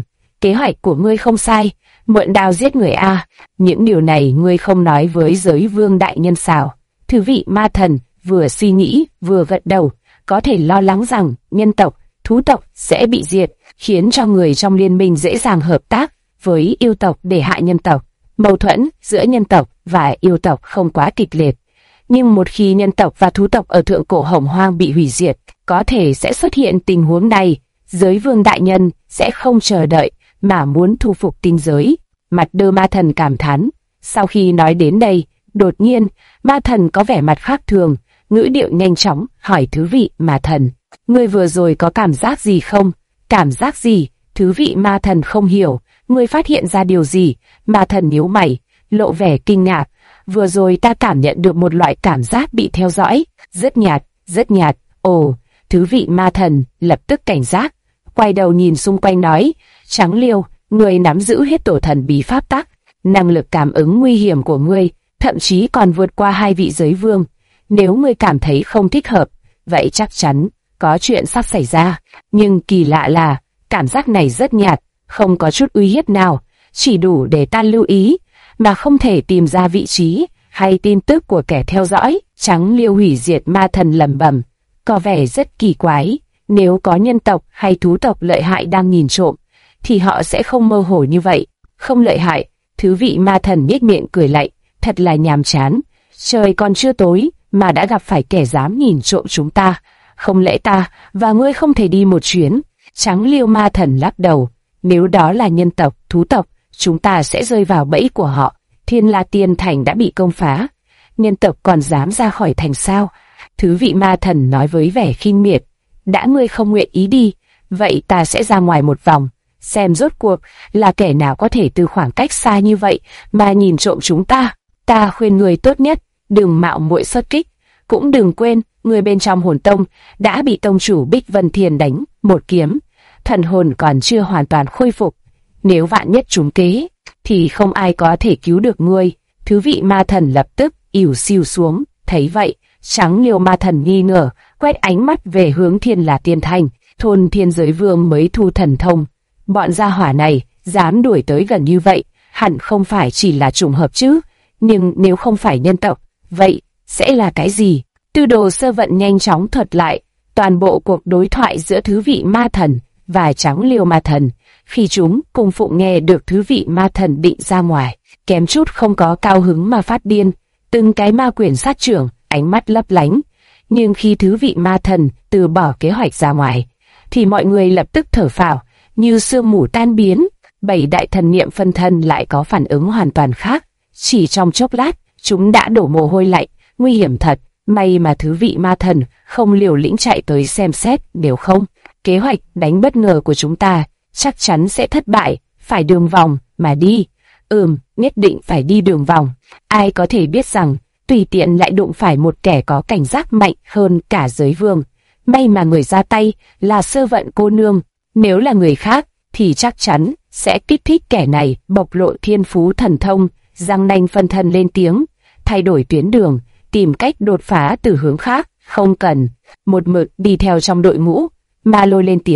Kế hoạch của ngươi không sai, mượn đao giết người a. Những điều này ngươi không nói với giới vương đại nhân sao? Thứ vị ma thần vừa suy nghĩ vừa gật đầu, có thể lo lắng rằng nhân tộc, thú tộc sẽ bị diệt, khiến cho người trong liên minh dễ dàng hợp tác với yêu tộc để hại nhân tộc. Mâu thuẫn giữa nhân tộc và yêu tộc không quá kịch liệt, nhưng một khi nhân tộc và thú tộc ở thượng cổ hồng hoang bị hủy diệt, có thể sẽ xuất hiện tình huống này. Giới vương đại nhân sẽ không chờ đợi mà muốn thu phục tinh giới. Mặt đơ ma thần cảm thán. Sau khi nói đến đây, đột nhiên ma thần có vẻ mặt khác thường, ngữ điệu nhanh chóng hỏi thứ vị ma thần, ngươi vừa rồi có cảm giác gì không? Cảm giác gì? Thứ vị ma thần không hiểu. Ngươi phát hiện ra điều gì? Ma thần nhíu mày, lộ vẻ kinh ngạc. Vừa rồi ta cảm nhận được một loại cảm giác bị theo dõi, rất nhạt, rất nhạt. Ồ, thứ vị ma thần lập tức cảnh giác, quay đầu nhìn xung quanh nói, Trắng Liêu, ngươi nắm giữ hết tổ thần bí pháp tắc, năng lực cảm ứng nguy hiểm của ngươi thậm chí còn vượt qua hai vị giới vương. Nếu ngươi cảm thấy không thích hợp, vậy chắc chắn có chuyện sắp xảy ra. Nhưng kỳ lạ là cảm giác này rất nhạt, không có chút uy hiếp nào, chỉ đủ để ta lưu ý, mà không thể tìm ra vị trí hay tin tức của kẻ theo dõi. Trắng Liêu hủy diệt ma thần lẩm bẩm, có vẻ rất kỳ quái. Nếu có nhân tộc hay thú tộc lợi hại đang nhìn trộm, thì họ sẽ không mơ hồ như vậy. Không lợi hại, thứ vị ma thần nhếch miệng cười lạnh, thật là nhàm chán. Trời còn chưa tối mà đã gặp phải kẻ dám nhìn trộm chúng ta. Không lẽ ta và ngươi không thể đi một chuyến? Trắng Liêu ma thần lắc đầu, nếu đó là nhân tộc, thú tộc, chúng ta sẽ rơi vào bẫy của họ. Thiên La Tiên Thành đã bị công phá, nhân tộc còn dám ra khỏi thành sao? Thứ vị ma thần nói với vẻ khinh miệt, đã ngươi không nguyện ý đi, vậy ta sẽ ra ngoài một vòng, xem rốt cuộc là kẻ nào có thể từ khoảng cách xa như vậy mà nhìn trộm chúng ta. Ta khuyên người tốt nhất, đừng mạo muội xuất kích, cũng đừng quên, người bên trong hồn tông đã bị tông chủ Bích Vân Thiền đánh một kiếm, thần hồn còn chưa hoàn toàn khôi phục. Nếu vạn nhất trúng kế, thì không ai có thể cứu được ngươi. Thứ vị ma thần lập tức ỉu xìu xuống. Thấy vậy, Trắng Liêu ma thần nghi ngờ, quét ánh mắt về hướng Thiên La Tiên Thành. Thôn Thiên Giới Vương mới thu thần thông, bọn gia hỏa này dám đuổi tới gần như vậy, hẳn không phải chỉ là trùng hợp chứ. Nhưng nếu không phải nhân tộc, vậy sẽ là cái gì? Tư đồ sơ vận nhanh chóng thuật lại toàn bộ cuộc đối thoại giữa thứ vị ma thần và Trắng Liêu ma thần. Khi chúng cùng phụng nghe được thứ vị ma thần định ra ngoài, kém chút không có cao hứng mà phát điên. Từng cái ma quyền sát trưởng, ánh mắt lấp lánh. Nhưng khi thứ vị ma thần từ bỏ kế hoạch ra ngoài, thì mọi người lập tức thở phào, như sương mù tan biến. Bảy đại thần niệm phân thân lại có phản ứng hoàn toàn khác. Chỉ trong chốc lát, chúng đã đổ mồ hôi lạnh. Nguy hiểm thật, may mà thứ vị ma thần không liều lĩnh chạy tới xem xét, nếu không, kế hoạch đánh bất ngờ của chúng ta chắc chắn sẽ thất bại. Phải đường vòng mà đi. Nhất định phải đi đường vòng. Ai có thể biết rằng tùy tiện lại đụng phải một kẻ có cảnh giác mạnh hơn cả giới vương. May mà người ra tay là Sơ Vận cô nương, nếu là người khác thì chắc chắn sẽ kích thích kẻ này bộc lộ thiên phú thần thông. Giang Nanh phân thân lên tiếng, thay đổi tuyến đường, tìm cách đột phá từ hướng khác, không cần một mực đi theo trong đội ngũ. Ma Lôi lên tiếng,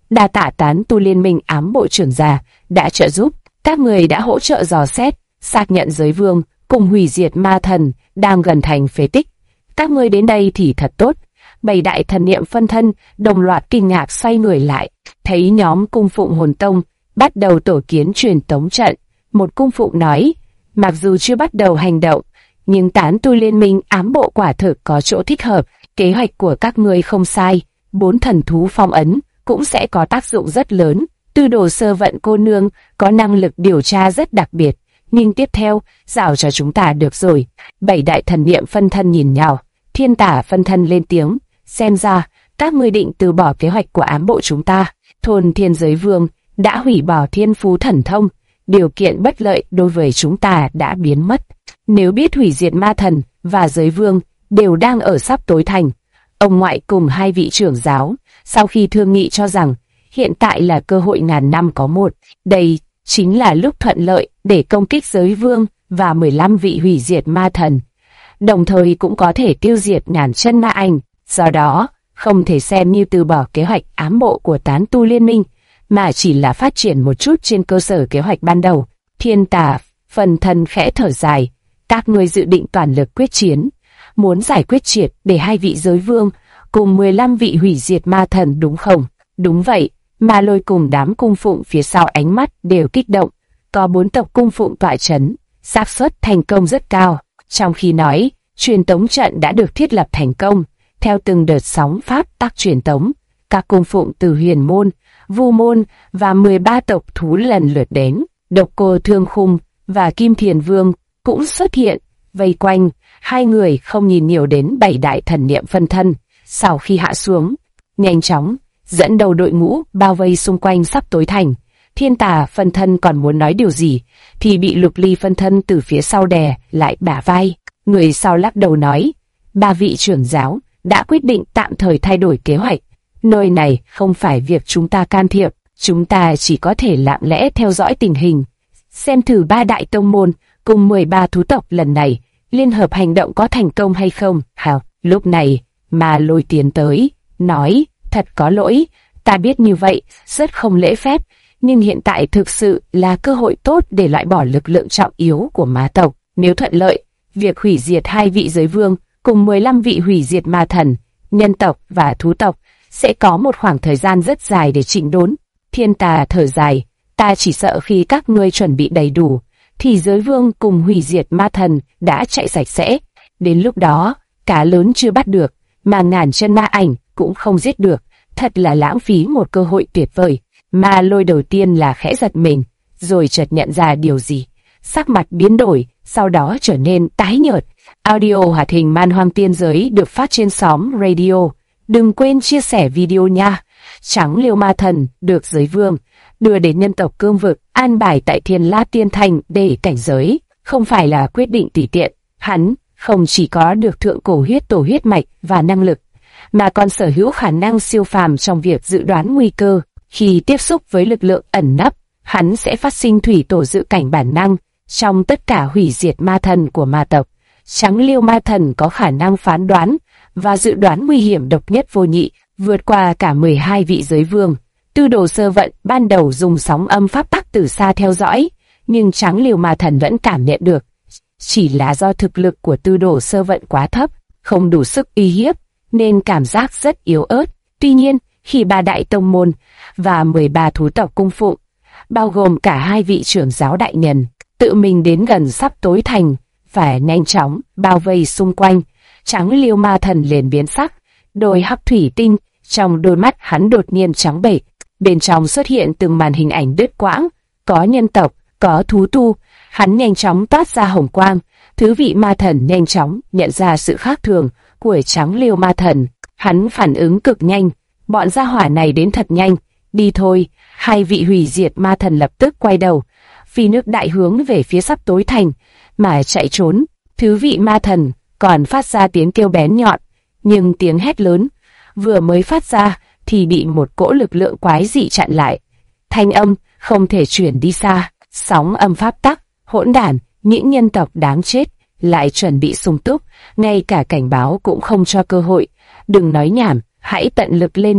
Đa tạ tán tu liên minh ám bộ trưởng già đã trợ giúp. Các người đã hỗ trợ dò xét, xác nhận giới vương cùng hủy diệt ma thần đang gần thành phế tích. Các ngươi đến đây thì thật tốt. 7 đại thần niệm phân thân đồng loạt kinh ngạc xoay người lại, thấy nhóm cung phụng hồn tông bắt đầu tổ kiến truyền tống trận. Một cung phụng nói, mặc dù chưa bắt đầu hành động, nhưng tán tu liên minh ám bộ quả thực có chỗ thích hợp. Kế hoạch của các ngươi không sai, 4 thần thú phong ấn cũng sẽ có tác dụng rất lớn. Tư đồ sơ vận cô nương có năng lực điều tra rất đặc biệt, nhưng tiếp theo, giao cho chúng ta được rồi. 7 đại thần niệm phân thân nhìn nhau, thiên tả phân thân lên tiếng, xem ra, các ngươi định từ bỏ kế hoạch của ám bộ chúng ta. Thôn thiên giới vương đã hủy bỏ thiên phú thần thông, điều kiện bất lợi đối với chúng ta đã biến mất. Nếu biết hủy diệt ma thần và giới vương đều đang ở sắp tối thành, ông ngoại cùng 2 vị trưởng giáo, sau khi thương nghị cho rằng, hiện tại là cơ hội ngàn năm có một. Đây chính là lúc thuận lợi để công kích giới vương và 15 vị hủy diệt ma thần. Đồng thời cũng có thể tiêu diệt ngàn chân ma ảnh. Do đó, không thể xem như từ bỏ kế hoạch ám bộ của tán tu liên minh, mà chỉ là phát triển một chút trên cơ sở kế hoạch ban đầu. Thiên tà, phần thân khẽ thở dài. Các ngươi dự định toàn lực quyết chiến, muốn giải quyết triệt để 2 vị giới vương cùng 15 vị hủy diệt ma thần đúng không? Đúng vậy. Ma Lôi cùng đám cung phụng phía sau ánh mắt đều kích động, có 4 tộc cung phụng tọa chấn, xác suất thành công rất cao. Trong khi nói, truyền tống trận đã được thiết lập thành công, theo từng đợt sóng pháp tắc truyền tống, các cung phụng từ Huyền môn, Vu môn và 13 tộc thú lần lượt đến. Độc Cô Thương Khung và Kim Thiền Vương cũng xuất hiện, vây quanh. 2 người không nhìn nhiều đến 7 đại thần niệm phân thân. Sau khi hạ xuống, nhanh chóng dẫn đầu đội ngũ bao vây xung quanh sắp tối thành. Thiên tà phân thân còn muốn nói điều gì thì bị Lục Ly phân thân từ phía sau đè lại bả vai. Người sau lắc đầu nói, 3 vị trưởng giáo đã quyết định tạm thời thay đổi kế hoạch. Nơi này không phải việc chúng ta can thiệp, chúng ta chỉ có thể lặng lẽ theo dõi tình hình, xem thử 3 đại tông môn cùng 13 thú tộc lần này liên hợp hành động có thành công hay không. Hào, lúc này Ma Lôi tiến tới, nói, thật có lỗi, ta biết như vậy, rất không lễ phép, nhưng hiện tại thực sự là cơ hội tốt để loại bỏ lực lượng trọng yếu của ma tộc. Nếu thuận lợi, việc hủy diệt 2 vị giới vương cùng 15 vị hủy diệt ma thần, nhân tộc và thú tộc sẽ có một khoảng thời gian rất dài để chỉnh đốn. Thiên tà thở dài, ta chỉ sợ khi các ngươi chuẩn bị đầy đủ, thì giới vương cùng hủy diệt ma thần đã chạy sạch sẽ. Đến lúc đó, cá lớn chưa bắt được, mà ngàn chân ma ảnh cũng không giết được, thật là lãng phí một cơ hội tuyệt vời. Ma Lôi đầu tiên là khẽ giật mình, rồi chợt nhận ra điều gì, sắc mặt biến đổi, sau đó trở nên tái nhợt. Audio hoạt hình Man Hoang Tiên Giới được phát trên xóm radio. Đừng quên chia sẻ video nha. Trắng Liêu Ma Thần được giới vương đưa đến nhân tộc Cương Vực, an bài tại Thiên La Tiên Thành để cảnh giới, không phải là quyết định tùy tiện. Hắn không chỉ có được thượng cổ huyết tổ huyết mạch và năng lực, mà còn sở hữu khả năng siêu phàm trong việc dự đoán nguy cơ. Khi tiếp xúc với lực lượng ẩn nấp, hắn sẽ phát sinh thủy tổ dự cảnh bản năng. Trong tất cả hủy diệt ma thần của ma tộc, Trắng Liêu Ma Thần có khả năng phán đoán và dự đoán nguy hiểm độc nhất vô nhị, vượt qua cả 12 vị giới vương. Tư đồ sơ vận ban đầu dùng sóng âm pháp tắc từ xa theo dõi, nhưng Trắng Liêu Ma Thần vẫn cảm nhận được. Chỉ là do thực lực của tư đồ sơ vận quá thấp, không đủ sức uy hiếp, nên cảm giác rất yếu ớt. Tuy nhiên, khi 3 đại tông môn và 13 thú tộc cung phụng, bao gồm cả 2 vị trưởng giáo đại nhân, tự mình đến gần sắp tối thành, phải nhanh chóng bao vây xung quanh, Trắng Liêu Ma Thần liền biến sắc, đôi hắc thủy tinh trong đôi mắt hắn đột nhiên trắng bệch, bên trong xuất hiện từng màn hình ảnh đứt quãng, có nhân tộc, có thú tu. Hắn nhanh chóng toát ra hồng quang. Thứ vị ma thần nhanh chóng nhận ra sự khác thường của Trắng Liêu Ma Thần, hắn phản ứng cực nhanh. Bọn gia hỏa này đến thật nhanh, đi thôi. 2 vị hủy diệt ma thần lập tức quay đầu, phi nước đại hướng về phía sắp tối thành mà chạy trốn. Thứ vị ma thần còn phát ra tiếng kêu bén nhọn, nhưng tiếng hét lớn vừa mới phát ra thì bị một cỗ lực lượng quái dị chặn lại. Thanh âm không thể chuyển đi xa. Sóng âm pháp tắc hỗn đản, những nhân tộc đáng chết lại chuẩn bị sung túc, ngay cả cảnh báo cũng không cho cơ hội. Đừng nói nhảm, hãy tận lực lên đường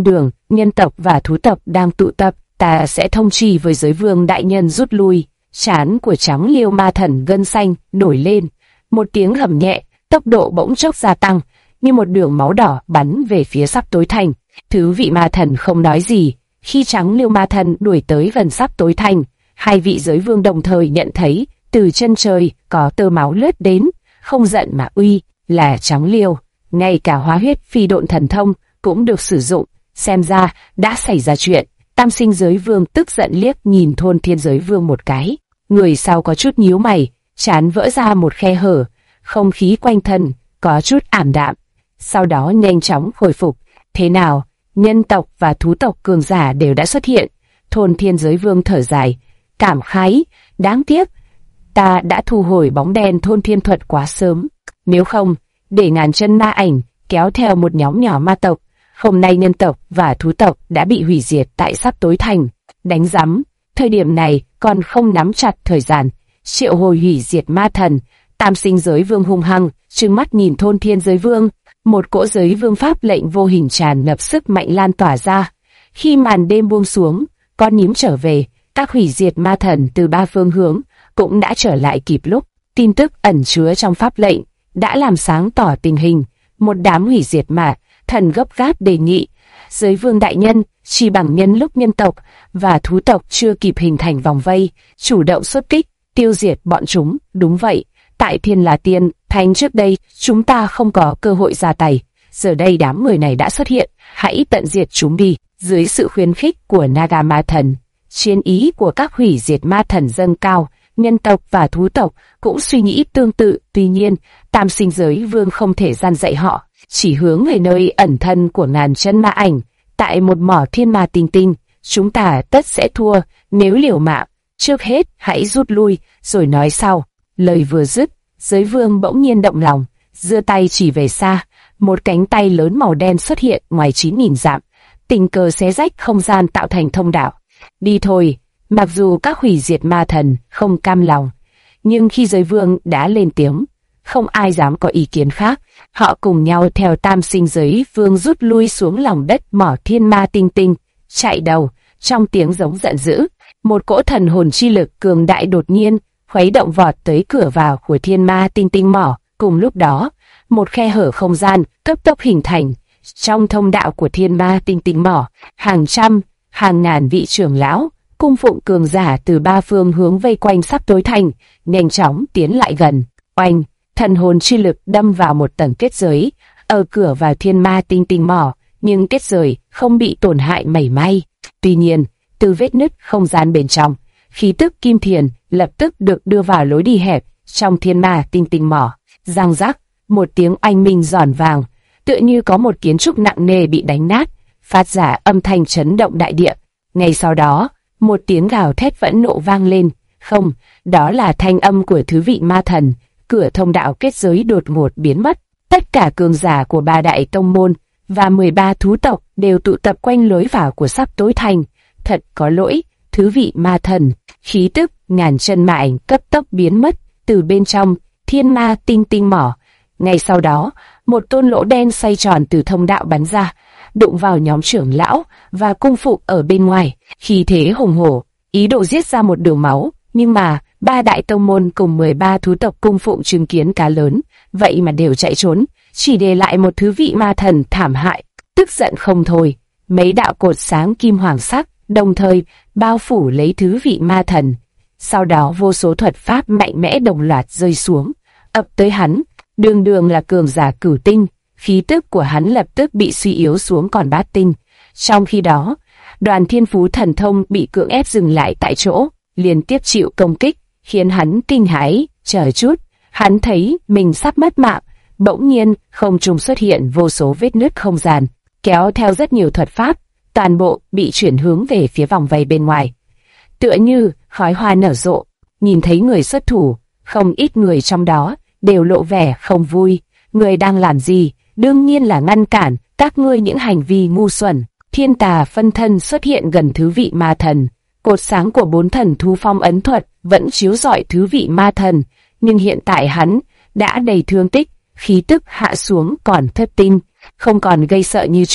nhân tộc và thú tộc đang tụ tập, ta sẽ thông trì với giới vương đại nhân rút lui. Trán của Trắng Liêu Ma Thần gân xanh nổi lên, một tiếng gầm nhẹ, tốc độ bỗng chốc gia tăng, như một đường máu đỏ bắn về phía Sắp Tối Thành. Thứ vị ma thần không nói gì. Khi Trắng Liêu Ma Thần đuổi tới gần Sắp Tối Thành, hai vị giới vương đồng thời nhận thấy từ chân trời có tơ máu lướt đến, không giận mà uy, là Trắng Liêu. Ngay cả hóa huyết phi độn thần thông cũng được sử dụng, xem ra đã xảy ra chuyện. Tam Sinh giới vương tức giận liếc nhìn Thôn Thiên giới vương một cái, người sau có chút nhíu mày, trán vỡ ra một khe hở, không khí quanh thân có chút ảm đạm, sau đó nhanh chóng hồi phục. Thế nào? Nhân tộc và thú tộc cường giả đều đã xuất hiện. Thôn Thiên giới vương thở dài, cảm khái, đáng tiếc, ta đã thu hồi bóng đen thôn thiên thuật quá sớm. Nếu không, để ngàn chân ma ảnh kéo theo một nhóm nhỏ ma tộc, hôm nay nhân tộc và thú tộc đã bị hủy diệt tại Sắp Tối Thành. Đánh rắm, thời điểm này còn không nắm chặt thời gian, triệu hồi hủy diệt ma thần. Tam Sinh giới vương hung hăng, trừng mắt nhìn Thôn Thiên giới vương. Một cỗ giới vương pháp lệnh vô hình tràn ngập sức mạnh lan tỏa ra. Khi màn đêm buông xuống, con nhím trở về, các hủy diệt ma thần từ ba phương hướng cũng đã trở lại kịp lúc. Tin tức ẩn chứa trong pháp lệnh đã làm sáng tỏ tình hình. Một đám hủy diệt ma thần gấp gáp đề nghị giới vương đại nhân chỉ bằng nhân lúc nhân tộc và thú tộc chưa kịp hình thành vòng vây, chủ động xuất kích, tiêu diệt bọn chúng. Đúng vậy, tại Thiên La Tiên Thành trước đây chúng ta không có cơ hội ra tay, giờ đây đám người này đã xuất hiện, hãy tận diệt chúng đi. Dưới sự khuyến khích của Naga ma thần, chiến ý của các hủy diệt ma thần dâng cao, nhân tộc và thú tộc cũng suy nghĩ tương tự. Tuy nhiên, Tam Sinh giới vương không thể gian dạy họ, chỉ hướng về nơi ẩn thân của ngàn chân ma ảnh, tại một mỏ thiên ma tinh tinh. Chúng ta tất sẽ thua nếu liều mạng, trước hết hãy rút lui rồi nói sau. Lời vừa dứt, giới vương bỗng nhiên động lòng, giơ tay chỉ về xa, một cánh tay lớn màu đen xuất hiện ngoài 9.000 dặm, tình cờ xé rách không gian tạo thành thông đạo. Đi thôi. Mặc dù các hủy diệt ma thần không cam lòng, nhưng khi giới vương đã lên tiếng, không ai dám có ý kiến khác. Họ cùng nhau theo Tam Sinh giới vương rút lui xuống lòng đất mỏ thiên ma tinh tinh, chạy đầu. Trong tiếng giống giận dữ, một cỗ thần hồn chi lực cường đại đột nhiên khuấy động vọt tới cửa vào của thiên ma tinh tinh mỏ. Cùng lúc đó, một khe hở không gian cấp tốc hình thành. Trong thông đạo của thiên ma tinh tinh mỏ, hàng trăm, hàng ngàn vị trưởng lão, cung phụng cường giả từ ba phương hướng vây quanh Sắp Tối Thành, nhanh chóng tiến lại gần. Oanh, thần hồn chi lực đâm vào một tầng kết giới ở cửa vào thiên ma tinh tinh mỏ, nhưng kết giới không bị tổn hại mảy may. Tuy nhiên, từ vết nứt không gian bên trong, khí tức kim thiền lập tức được đưa vào lối đi hẹp trong thiên ma tinh tinh mỏ. Răng rắc, một tiếng oanh minh giòn vàng, tựa như có một kiến trúc nặng nề bị đánh nát, phát ra âm thanh chấn động đại địa. Ngay sau đó, một tiếng gào thét phẫn nộ vang lên. Không, đó là thanh âm của thứ vị ma thần. Cửa thông đạo kết giới đột ngột biến mất. Tất cả cường giả của ba đại tông môn và 13 thú tộc đều tụ tập quanh lối vào của Sắp Tối Thành. Thật có lỗi, thứ vị ma thần. Khí tức ngàn chân ma ảnh cấp tốc biến mất từ bên trong thiên ma tinh tinh mỏ. Ngay sau đó, một tôn lỗ đen xoay tròn từ thông đạo bắn ra, đụng vào nhóm trưởng lão và cung phụ ở bên ngoài. Khí thế hùng hổ, ý đồ giết ra một đường máu, nhưng mà ba đại tông môn cùng 13 thú tộc cung phụng chứng kiến cá lớn, vậy mà đều chạy trốn, chỉ để lại một thứ vị ma thần thảm hại. Tức giận không thôi, mấy đạo cột sáng kim hoàng sắc đồng thời bao phủ lấy thứ vị ma thần. Sau đó vô số thuật pháp mạnh mẽ đồng loạt rơi xuống, ập tới hắn. Đường đường là cường giả cửu tinh, khí tức của hắn lập tức bị suy yếu xuống còn bát tinh. Trong khi đó, Đoàn Thiên Phú thần thông bị cưỡng ép dừng lại tại chỗ, liên tiếp chịu công kích, khiến hắn kinh hãi. Chờ chút, hắn thấy mình sắp mất mạng. Bỗng nhiên, không trung xuất hiện vô số vết nứt không gian, kéo theo rất nhiều thuật pháp, toàn bộ bị chuyển hướng về phía vòng vây bên ngoài. Tựa như khói hoa nở rộ, nhìn thấy người xuất thủ, không ít người trong đó đều lộ vẻ không vui. Người đang làm gì? Đương nhiên là ngăn cản các ngươi những hành vi ngu xuẩn. Thiên tà phân thân xuất hiện gần thứ vị ma thần. Cột sáng của 4 thần thu phong ấn thuật vẫn chiếu rọi thứ vị ma thần, nhưng hiện tại hắn đã đầy thương tích, khí tức hạ xuống còn thất tinh, không còn gây sợ như trước.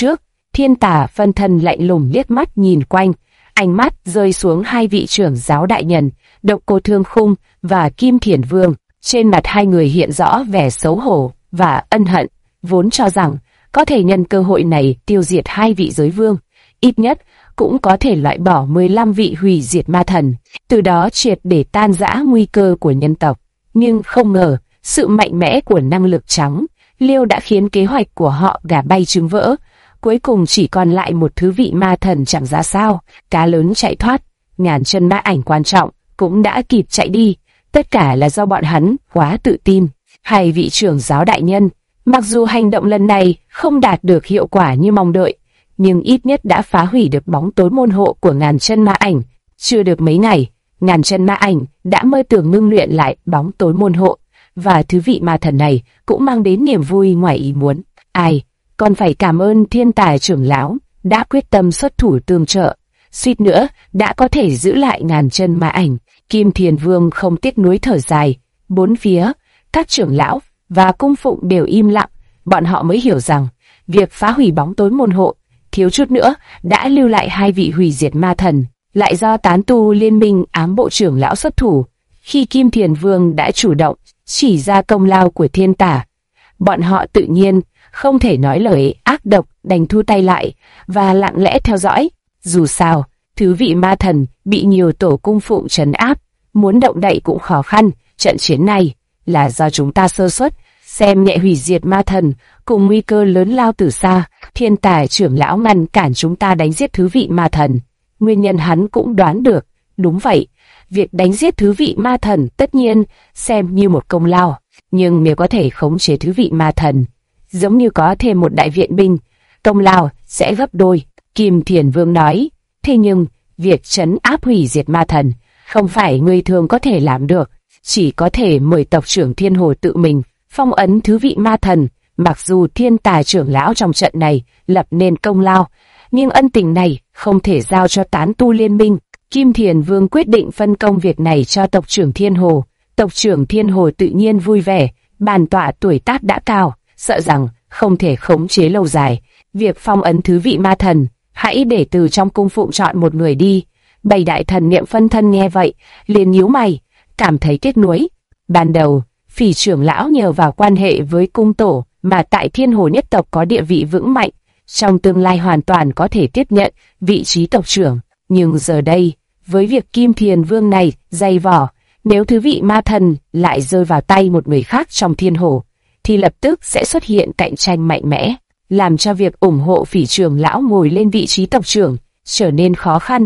Thiên Tà phân thân lạnh lùng liếc mắt nhìn quanh, ánh mắt rơi xuống hai vị trưởng giáo đại nhân, Độc Cô Thương Khung và Kim Thiền Vương. Trên mặt hai người hiện rõ vẻ xấu hổ và ân hận, vốn cho rằng có thể nhân cơ hội này tiêu diệt hai vị giới vương, ít nhất cũng có thể loại bỏ 15 vị hủy diệt ma thần, từ đó triệt để tan rã nguy cơ của nhân tộc. Nhưng không ngờ, sự mạnh mẽ của năng lực trắng liêu đã khiến kế hoạch của họ gà bay trứng vỡ. Cuối cùng chỉ còn lại một thứ vị ma thần chẳng ra sao, cá lớn chạy thoát, ngàn chân ma ảnh quan trọng cũng đã kịp chạy đi. Tất cả là do bọn hắn quá tự tin. Hai vị trưởng giáo đại nhân, mặc dù hành động lần này không đạt được hiệu quả như mong đợi, nhưng ít nhất đã phá hủy được bóng tối môn hộ của ngàn chân ma ảnh. Chưa được mấy ngày, ngàn chân ma ảnh đã mơ tưởng ngưng luyện lại bóng tối môn hộ, và thứ vị ma thần này cũng mang đến niềm vui ngoài ý muốn. Ai, còn phải cảm ơn Thiên Tài trưởng lão đã quyết tâm xuất thủ tương trợ, suýt nữa đã có thể giữ lại ngàn chân ma ảnh. Kim Thiền Vương không tiếc nuối thở dài. Bốn phía, các trưởng lão và cung phụng đều im lặng. Bọn họ mới hiểu rằng việc phá hủy bóng tối môn hộ thiếu chút nữa đã lưu lại hai vị hủy diệt ma thần, lại do tán tu liên minh ám bộ trưởng lão xuất thủ. Khi Kim Thiền Vương đã chủ động chỉ ra công lao của Thiên Tà, bọn họ tự nhiên không thể nói lời ác độc, đành thu tay lại và lặng lẽ theo dõi. Dù sao, thứ vị ma thần bị nhiều tổ cung phụng trấn áp, muốn động đậy cũng khó khăn. Trận chiến này là do chúng ta sơ suất, xem nhẹ hủy diệt ma thần cùng nguy cơ lớn lao từ xa. Thiên Tài trưởng lão ngăn cản chúng ta đánh giết thứ vị ma thần. Nguyên nhân hắn cũng đoán được. Đúng vậy, việc đánh giết thứ vị ma thần tất nhiên xem như một công lao, nhưng nếu có thể khống chế thứ vị ma thần, giống như có thêm một đại viện binh, công lao sẽ gấp đôi. Kim Thiền Vương nói. Thế nhưng việc trấn áp hủy diệt ma thần không phải người thường có thể làm được, chỉ có thể mời tộc trưởng Thiên Hồ tự mình phong ấn thứ vị ma thần. Mặc dù Thiên Tài trưởng lão trong trận này lập nên công lao, nhưng ân tình này không thể giao cho tán tu liên minh. Kim Thiền Vương quyết định phân công việc này cho tộc trưởng Thiên Hồ. Tộc trưởng Thiên Hồ tự nhiên vui vẻ. Bản tọa tuổi tác đã cao, sợ rằng không thể khống chế lâu dài việc phong ấn thứ vị ma thần. Hãy để từ trong cung phụng chọn một người đi. Bảy đại thần niệm phân thân nghe vậy liền nhíu mày, cảm thấy tiếc nuối. Ban đầu Phỉ trưởng lão nhờ vào quan hệ với cung tổ mà tại Thiên Hồ nhất tộc có địa vị vững mạnh, trong tương lai hoàn toàn có thể tiếp nhận vị trí tộc trưởng. Nhưng giờ đây, với việc Kim Thiền Vương này dày vỏ, nếu thứ vị ma thần lại rơi vào tay một người khác trong Thiên Hồ, thì lập tức sẽ xuất hiện cạnh tranh mạnh mẽ, làm cho việc ủng hộ Phỉ trưởng lão ngồi lên vị trí tộc trưởng trở nên khó khăn.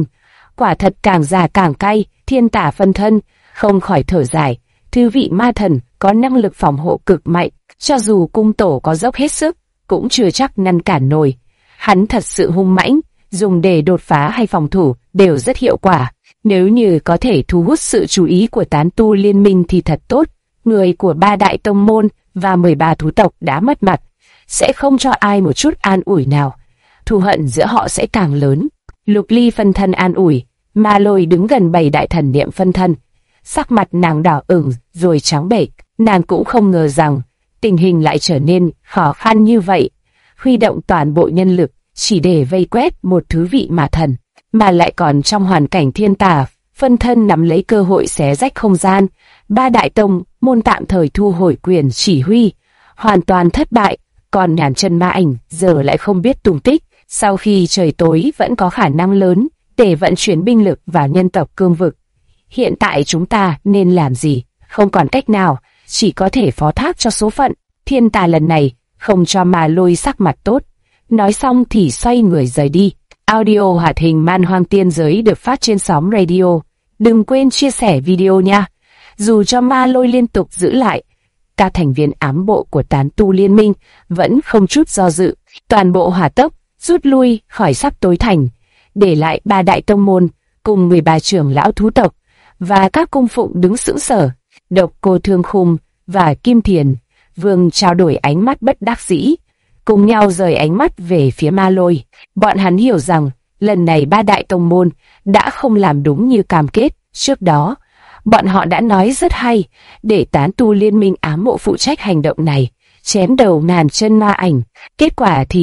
Quả thật càng già càng cay. Thiên Tà phân thân không khỏi thở dài. Thứ vị ma thần có năng lực phòng hộ cực mạnh, cho dù cung tổ có dốc hết sức cũng chưa chắc ngăn cản nổi. Hắn thật sự hung mãnh, dùng để đột phá hay phòng thủ đều rất hiệu quả. Nếu như có thể thu hút sự chú ý của tán tu liên minh thì thật tốt. Người của ba đại tông môn và 13 thú tộc đã mất mặt, sẽ không cho ai một chút an ủi nào. Thù hận giữa họ sẽ càng lớn. Lục Ly phân thân an ủi. Ma Lôi đứng gần bảy đại thần niệm phân thân, sắc mặt nàng đỏ ửng rồi trắng bệch. Nàng cũng không ngờ rằng tình hình lại trở nên khó khăn như vậy. Huy động toàn bộ nhân lực chỉ để vây quét một thứ vị ma thần, mà lại còn trong hoàn cảnh thiên tà phân thân nắm lấy cơ hội xé rách không gian. Ba đại tông môn tạm thời thu hồi quyền chỉ huy, hoàn toàn thất bại. Còn ngàn chân ma ảnh giờ lại không biết tung tích. Sau khi trời tối vẫn có khả năng lớn để vận chuyển binh lực vào nhân tộc cương vực. Hiện tại chúng ta nên làm gì? Không còn cách nào, chỉ có thể phó thác cho số phận. Thiên Tà lần này không cho Ma Lôi sắc mặt tốt. Nói xong thì xoay người rời đi. Audio hoạt hình Man Hoang Tiên Giới được phát trên Xóm Radio. Đừng quên chia sẻ video nha. Dù cho Ma Lôi liên tục giữ lại, các thành viên ám bộ của tán tu liên minh vẫn không chút do dự, toàn bộ hỏa tốc rút lui khỏi Sắp Tối Thành, để lại ba đại tông môn cùng 13 trưởng lão thú tộc và các cung phụng đứng sững sờ. Độc Cô Thương Khung và Kim Thiền Vương trao đổi ánh mắt bất đắc dĩ, cùng nhau rời ánh mắt về phía Ma Lôi. Bọn hắn hiểu rằng lần này ba đại tông môn đã không làm đúng như cam kết trước đó. Bọn họ đã nói rất hay để tán tu liên minh ám bộ phụ trách hành động này, chém đầu ngàn chân ma ảnh. Kết quả thì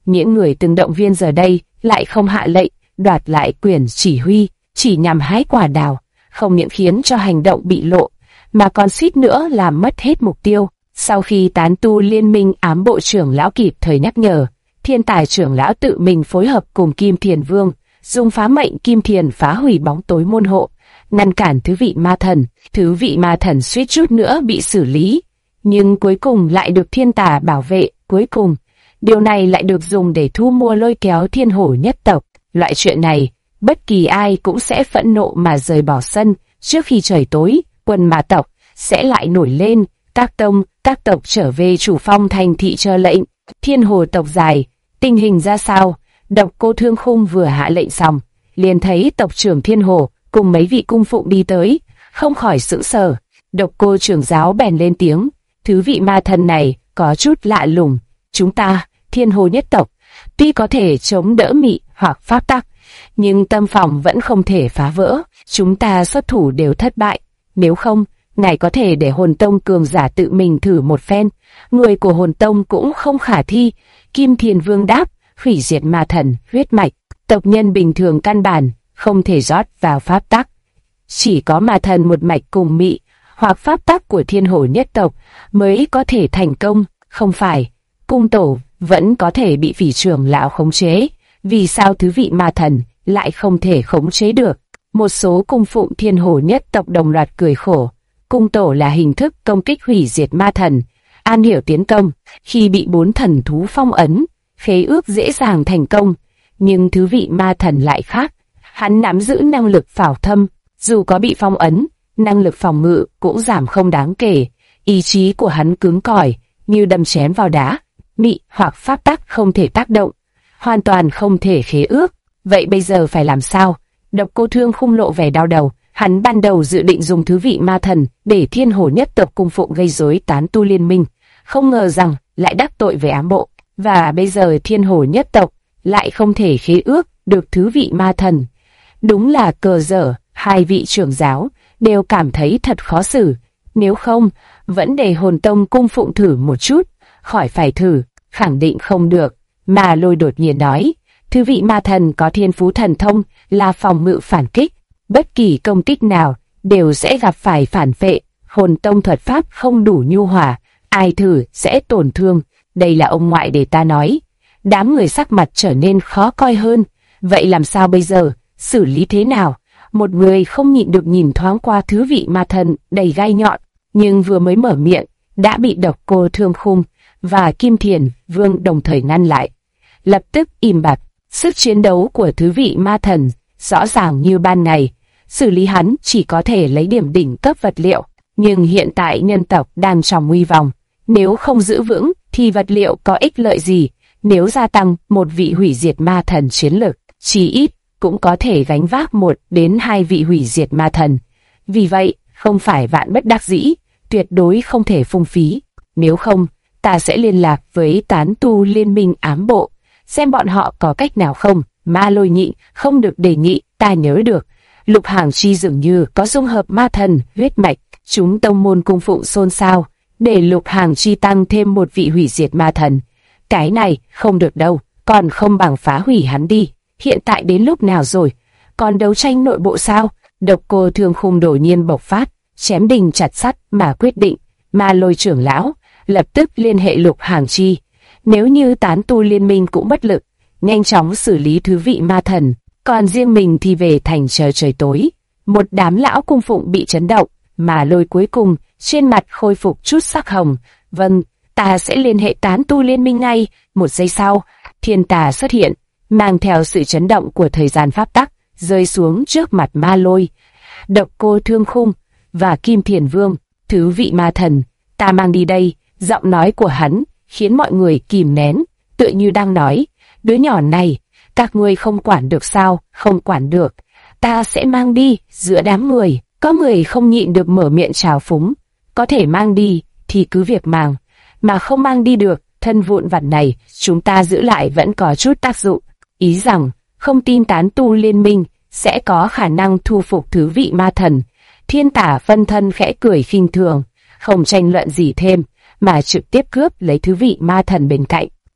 Những người từng động viên giờ đây lại không hạ lệnh, đoạt lại quyền chỉ huy, chỉ nhằm hái quả đào, không những khiến cho hành động bị lộ, mà còn suýt nữa làm mất hết mục tiêu. Sau khi tán tu liên minh ám bộ trưởng lão kịp thời nhắc nhở, Thiên Tài trưởng lão tự mình phối hợp cùng Kim Thiền Vương, dùng phá mệnh Kim Thiền phá hủy bóng tối môn hộ, ngăn cản thứ vị ma thần. Thứ vị ma thần suýt chút nữa bị xử lý, nhưng cuối cùng lại được thiên tà bảo vệ. Cuối cùng, điều này lại được dùng để thu mua lôi kéo thiên hổ nhất tộc. Loại chuyện này, bất kỳ ai cũng sẽ phẫn nộ mà rời bỏ sân. Trước khi trời tối, quân ma tộc sẽ lại nổi lên, các tông, các tộc trở về chủ phong thành thị chờ lệnh. Thiên hồ tộc dài, tình hình ra sao? Độc Cô Thương Khung vừa hạ lệnh xong, liền thấy tộc trưởng Thiên Hồ cùng mấy vị cung phụng đi tới, không khỏi sững sờ. Độc Cô trưởng giáo bèn lên tiếng, thứ vị ma thần này có chút lạ lùng. Chúng ta, Thiên Hồ nhất tộc, tuy có thể chống đỡ mị hoặc pháp tắc, nhưng tâm phòng vẫn không thể phá vỡ. Chúng ta xuất thủ đều thất bại. Nếu không, ngài có thể để hồn tông cường giả tự mình thử một phen. Người của hồn tông cũng không khả thi. Kim Thiền Vương đáp, hủy diệt ma thần, huyết mạch, tộc nhân bình thường căn bản không thể rót vào pháp tắc. Chỉ có ma thần một mạch cùng mị hoặc pháp tắc của thiên hổ nhất tộc mới có thể thành công. Không phải, cung tổ vẫn có thể bị phỉ trưởng lão khống chế. Vì sao thứ vị ma thần lại không thể khống chế được? Một số cung phụng thiên hổ nhất tộc đồng loạt cười khổ. Cung tổ là hình thức công kích hủy diệt ma thần. An hiểu tiến công, khi bị 4 thần thú phong ấn, khế ước dễ dàng thành công. Nhưng thứ vị ma thần lại khác. Hắn nắm giữ năng lực phảo thâm, dù có bị phong ấn, năng lực phòng ngự cũng giảm không đáng kể. Ý chí của hắn cứng cỏi, như đâm chém vào đá. Mị hoặc pháp tắc không thể tác động, hoàn toàn không thể khế ước. Vậy bây giờ phải làm sao? Độc Cô Thương Khung lộ vẻ đau đầu. Hắn ban đầu dự định dùng thứ vị ma thần để thiên hổ nhất tộc cung phụng gây rối tán tu liên minh, không ngờ rằng lại đắc tội về ám bộ. Và bây giờ thiên hổ nhất tộc lại không thể khế ước được thứ vị ma thần. Đúng là cờ dở. Hai vị trưởng giáo đều cảm thấy thật khó xử. Nếu không, vẫn để hồn tông cung phụng thử một chút. Khỏi phải thử, khẳng định không được. Mà Lôi đột nhiên nói, thứ vị ma thần có thiên phú thần thông là phòng ngự phản kích. Bất kỳ công kích nào đều sẽ gặp phải phản vệ. Hồn tông thuật pháp không đủ nhu hòa, ai thử sẽ tổn thương. Đây là ông ngoại để ta nói. Đám người sắc mặt trở nên khó coi hơn. Vậy làm sao bây giờ? Xử lý thế nào? Một người không nhịn được nhìn thoáng qua thứ vị ma thần đầy gai nhọn, nhưng vừa mới mở miệng đã bị Độc Cô Thương Khung và Kim Thiền Vương đồng thời ngăn lại. Lập tức im bặt. Sức chiến đấu của thứ vị ma thần rõ ràng như ban ngày. Xử lý hắn chỉ có thể lấy điểm đỉnh cấp vật liệu, nhưng hiện tại nhân tộc đang trong nguy vong. Nếu không giữ vững thì vật liệu có ích lợi gì? Nếu gia tăng một vị hủy diệt ma thần chiến lực, chí ít cũng có thể gánh vác 1 đến 2 vị hủy diệt ma thần. Vì vậy, không phải vạn bất đắc dĩ, tuyệt đối không thể phung phí. Nếu không, ta sẽ liên lạc với tán tu liên minh ám bộ, xem bọn họ có cách nào không. Ma Lôi nhị, không được đề nghị, ta nhớ được. Lục Hàng Chi dường như có dung hợp ma thần, huyết mạch. Chúng tông môn cung phụng xôn xao, để Lục Hàng Chi tăng thêm 1 vị hủy diệt ma thần. Cái này không được đâu, còn không bằng phá hủy hắn đi. Hiện tại đến lúc nào rồi? Còn đấu tranh nội bộ sao? Độc Cô Thương Khung đột nhiên bộc phát, chém đinh chặt sắt mà quyết định. Ma Lôi trưởng lão lập tức liên hệ Lục Hàng Chi. Nếu như tán tu liên minh cũng bất lực, nhanh chóng xử lý thứ vị ma thần, còn riêng mình thì về thành chờ trời tối. Một đám lão cung phụng bị chấn động, mà Lôi cuối cùng trên mặt khôi phục chút sắc hồng. Vâng, ta sẽ liên hệ tán tu liên minh ngay. Một giây sau, thiên tà xuất hiện, mang theo sự chấn động của thời gian pháp tắc, rơi xuống trước mặt Ma Lôi. Độc Cô Thương Khung và Kim Thiền Vương, thứ vị ma thần, ta mang đi đây. Giọng nói của hắn khiến mọi người kìm nén, tựa như đang nói, đứa nhỏ này, các ngươi không quản được sao? Không quản được, ta sẽ mang đi. Giữa đám người, có người không nhịn được mở miệng trào phúng, có thể mang đi thì cứ việc mang, mà không mang đi được, thân vụn vặt này chúng ta giữ lại vẫn có chút tác dụng. Ý rằng, không tin tán tu liên minh sẽ có khả năng thu phục thứ vị ma thần. Thiên tả phân thân khẽ cười khinh thường, không tranh luận gì thêm, mà trực tiếp cướp lấy thứ vị ma thần bên cạnh.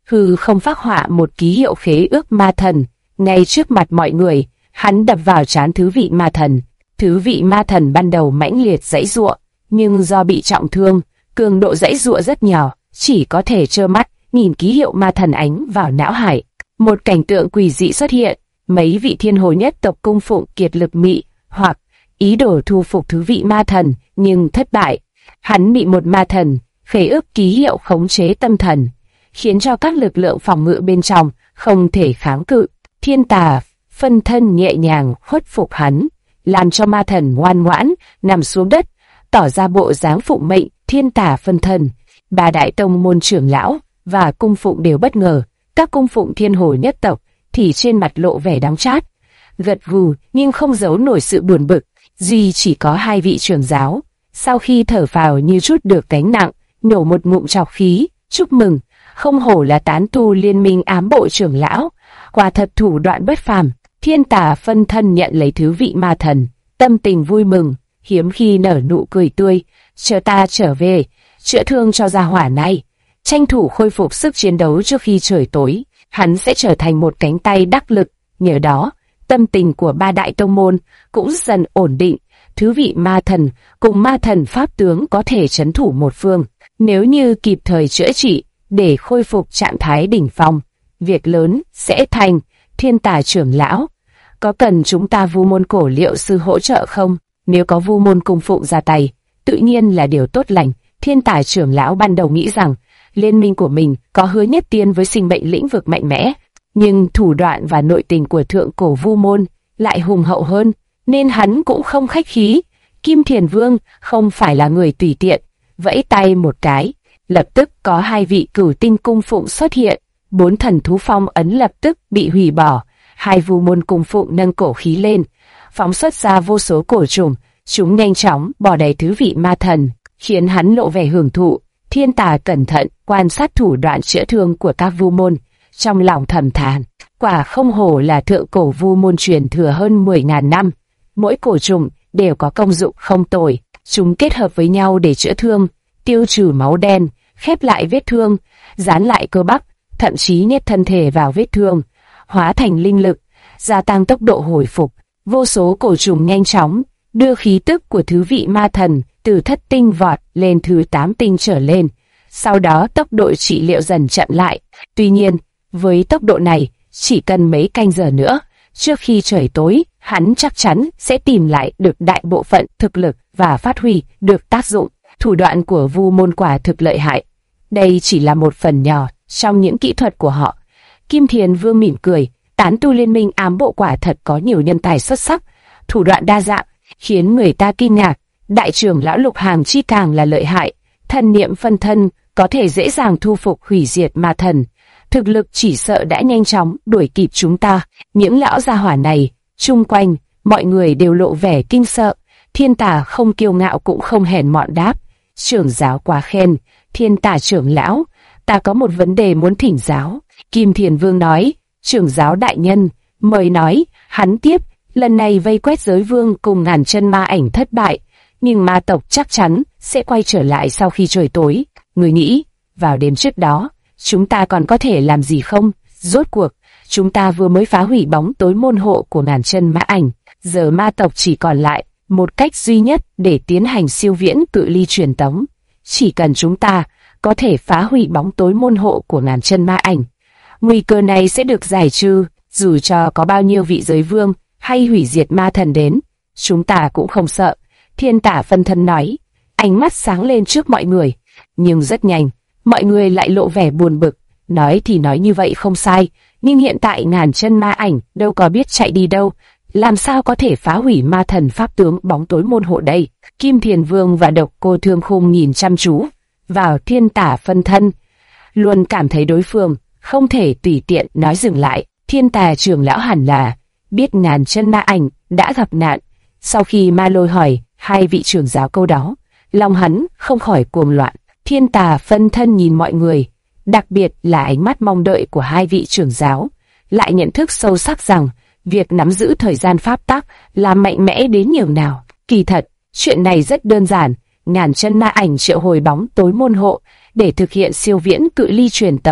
hư không phác họa một ký hiệu khế ước ma thần. Ngay trước mặt mọi người, hắn đập vào trán thứ vị ma thần. Thứ vị ma thần ban đầu mãnh liệt giãy giụa, nhưng do bị trọng thương, cường độ giãy giụa rất nhỏ, chỉ có thể trơ mắt nhìn ký hiệu ma thần ánh vào não hải. Một cảnh tượng quỷ dị xuất hiện, mấy vị thiên hồ nhất tộc cung phụng kiệt lực mị hoặc ý đồ thu phục thứ vị ma thần, nhưng thất bại. Hắn bị một ma thần khế ước ký hiệu khống chế tâm thần, khiến cho các lực lượng phòng ngự bên trong không thể kháng cự. Thiên tà phân thân nhẹ nhàng khuất phục hắn, làm cho ma thần ngoan ngoãn nằm xuống đất, tỏ ra bộ dáng phụng mệnh. Thiên tà phân thân, ba đại tông môn trưởng lão và cung phụng đều bất ngờ. Các cung phụng thiên hồ nhất tộc thì trên mặt lộ vẻ đắng chát, gật gù nhưng không giấu nổi sự buồn bực. Duy chỉ có hai vị trưởng giáo, sau khi thở phào như chút được gánh nặng, nổ một ngụm trọc khí, chúc mừng, không hổ là tán tu liên minh ám bộ trưởng lão, quả thật thủ đoạn bất phàm. Thiên tà phân thân nhận lấy thứ vị ma thần, tâm tình vui mừng, hiếm khi nở nụ cười tươi. Chờ ta trở về, chữa thương cho gia hỏa này, tranh thủ khôi phục sức chiến đấu trước khi trời tối, hắn sẽ trở thành một cánh tay đắc lực. Nhờ đó, tâm tình của ba đại tông môn cũng dần ổn định. Thứ vị ma thần cùng ma thần pháp tướng có thể trấn thủ một phương, nếu như kịp thời chữa trị để khôi phục trạng thái đỉnh phong, việc lớn sẽ thành. Thiên tà trưởng lão, có cần chúng ta vu môn cổ liệu sư hỗ trợ không? Nếu có vu môn cung phụng ra tay, tự nhiên là điều tốt lành. Thiên tà trưởng lão ban đầu nghĩ rằng liên minh của mình có hứa nhất tiên với sinh mệnh lĩnh vực mạnh mẽ, nhưng thủ đoạn và nội tình của thượng cổ vu môn lại hùng hậu hơn, nên hắn cũng không khách khí. Kim Thiền Vương không phải là người tùy tiện, vẫy tay một cái, lập tức có hai vị cửu tinh cung phụng xuất hiện. 4 thần thú phong ấn lập tức bị hủy bỏ. Hai vu môn cung phụng nâng cổ khí lên, phóng xuất ra vô số cổ trùng, chúng nhanh chóng bỏ đầy thứ vị ma thần, khiến hắn lộ vẻ hưởng thụ. Thiên tà cẩn thận quan sát thủ đoạn chữa thương của các vu môn, trong lòng thầm thán, quả không hổ là thượng cổ vu môn truyền thừa hơn 10.000 năm. Mỗi cổ trùng đều có công dụng không tồi, chúng kết hợp với nhau để chữa thương, tiêu trừ máu đen, khép lại vết thương, dán lại cơ bắp, thậm chí nhét thân thể vào vết thương, hóa thành linh lực, gia tăng tốc độ hồi phục. Vô số cổ trùng nhanh chóng đưa khí tức của thứ vị ma thần từ thất tinh vọt lên thứ 8 tinh trở lên, sau đó tốc độ trị liệu dần chậm lại. Tuy nhiên, với tốc độ này, chỉ cần mấy canh giờ nữa, trước khi trời tối, hắn chắc chắn sẽ tìm lại được đại bộ phận thực lực và phát huy được tác dụng. Thủ đoạn của vu môn quả thực lợi hại. Đây chỉ là một phần nhỏ trong những kỹ thuật của họ. Kim Thiền Vương mỉm cười, tán tu liên minh ám bộ quả thật có nhiều nhân tài xuất sắc, thủ đoạn đa dạng, khiến người ta kinh ngạc. Đại trưởng lão Lục Hàm Chi càng là lợi hại, thần niệm phân thân có thể dễ dàng thu phục hủy diệt ma thần, thực lực chỉ sợ đã nhanh chóng đuổi kịp chúng ta. Những lão gia hỏa này, chung quanh, mọi người đều lộ vẻ kinh sợ. Thiên tà không kiêu ngạo cũng không hèn mọn đáp, trưởng giáo quá khen. Thiên tà trưởng lão, ta có một vấn đề muốn thỉnh giáo. Kim Thiền Vương nói, trưởng giáo đại nhân, mời nói. Hắn tiếp, lần này vây quét giới vương cùng ngàn chân ma ảnh thất bại, nhưng ma tộc chắc chắn sẽ quay trở lại sau khi trời tối. Người nghĩ, vào đêm trước đó, chúng ta còn có thể làm gì không? Rốt cuộc, chúng ta vừa mới phá hủy bóng tối môn hộ của ngàn chân ma ảnh, giờ ma tộc chỉ còn lại một cách duy nhất để tiến hành siêu viễn cự ly truyền tống. Chỉ cần chúng ta có thể phá hủy bóng tối môn hộ của ngàn chân ma ảnh, nguy cơ này sẽ được giải trừ. Dù cho có bao nhiêu vị giới vương hay hủy diệt ma thần đến, chúng ta cũng không sợ. Thiên tả phân thân nói, ánh mắt sáng lên trước mọi người. Nhưng rất nhanh, mọi người lại lộ vẻ buồn bực. Nói thì nói như vậy không sai, nhưng hiện tại ngàn chân ma ảnh đâu có biết chạy đi đâu, làm sao có thể phá hủy ma thần pháp tướng bóng tối môn hộ đây? Kim Thiền Vương và Độc Cô Thương Khung nhìn chăm chú vào thiên tả phân thân, luôn cảm thấy đối phương không thể tùy tiện nói dừng lại. Thiên tà trưởng lão hẳn là biết ngàn chân ma ảnh đã gặp nạn. Sau khi Ma Lôi hỏi hai vị trưởng giáo câu đó, lòng hắn không khỏi cuồng loạn. Thiên tà phân thân nhìn mọi người, đặc biệt là ánh mắt mong đợi của hai vị trưởng giáo, lại nhận thức sâu sắc rằng việc nắm giữ thời gian pháp tắc là mạnh mẽ đến nhường nào. Kỳ thật, chuyện này rất đơn giản. Ngàn chân ma ảnh triệu hồi bóng tối môn hộ để thực hiện siêu viễn cự ly truyền tống.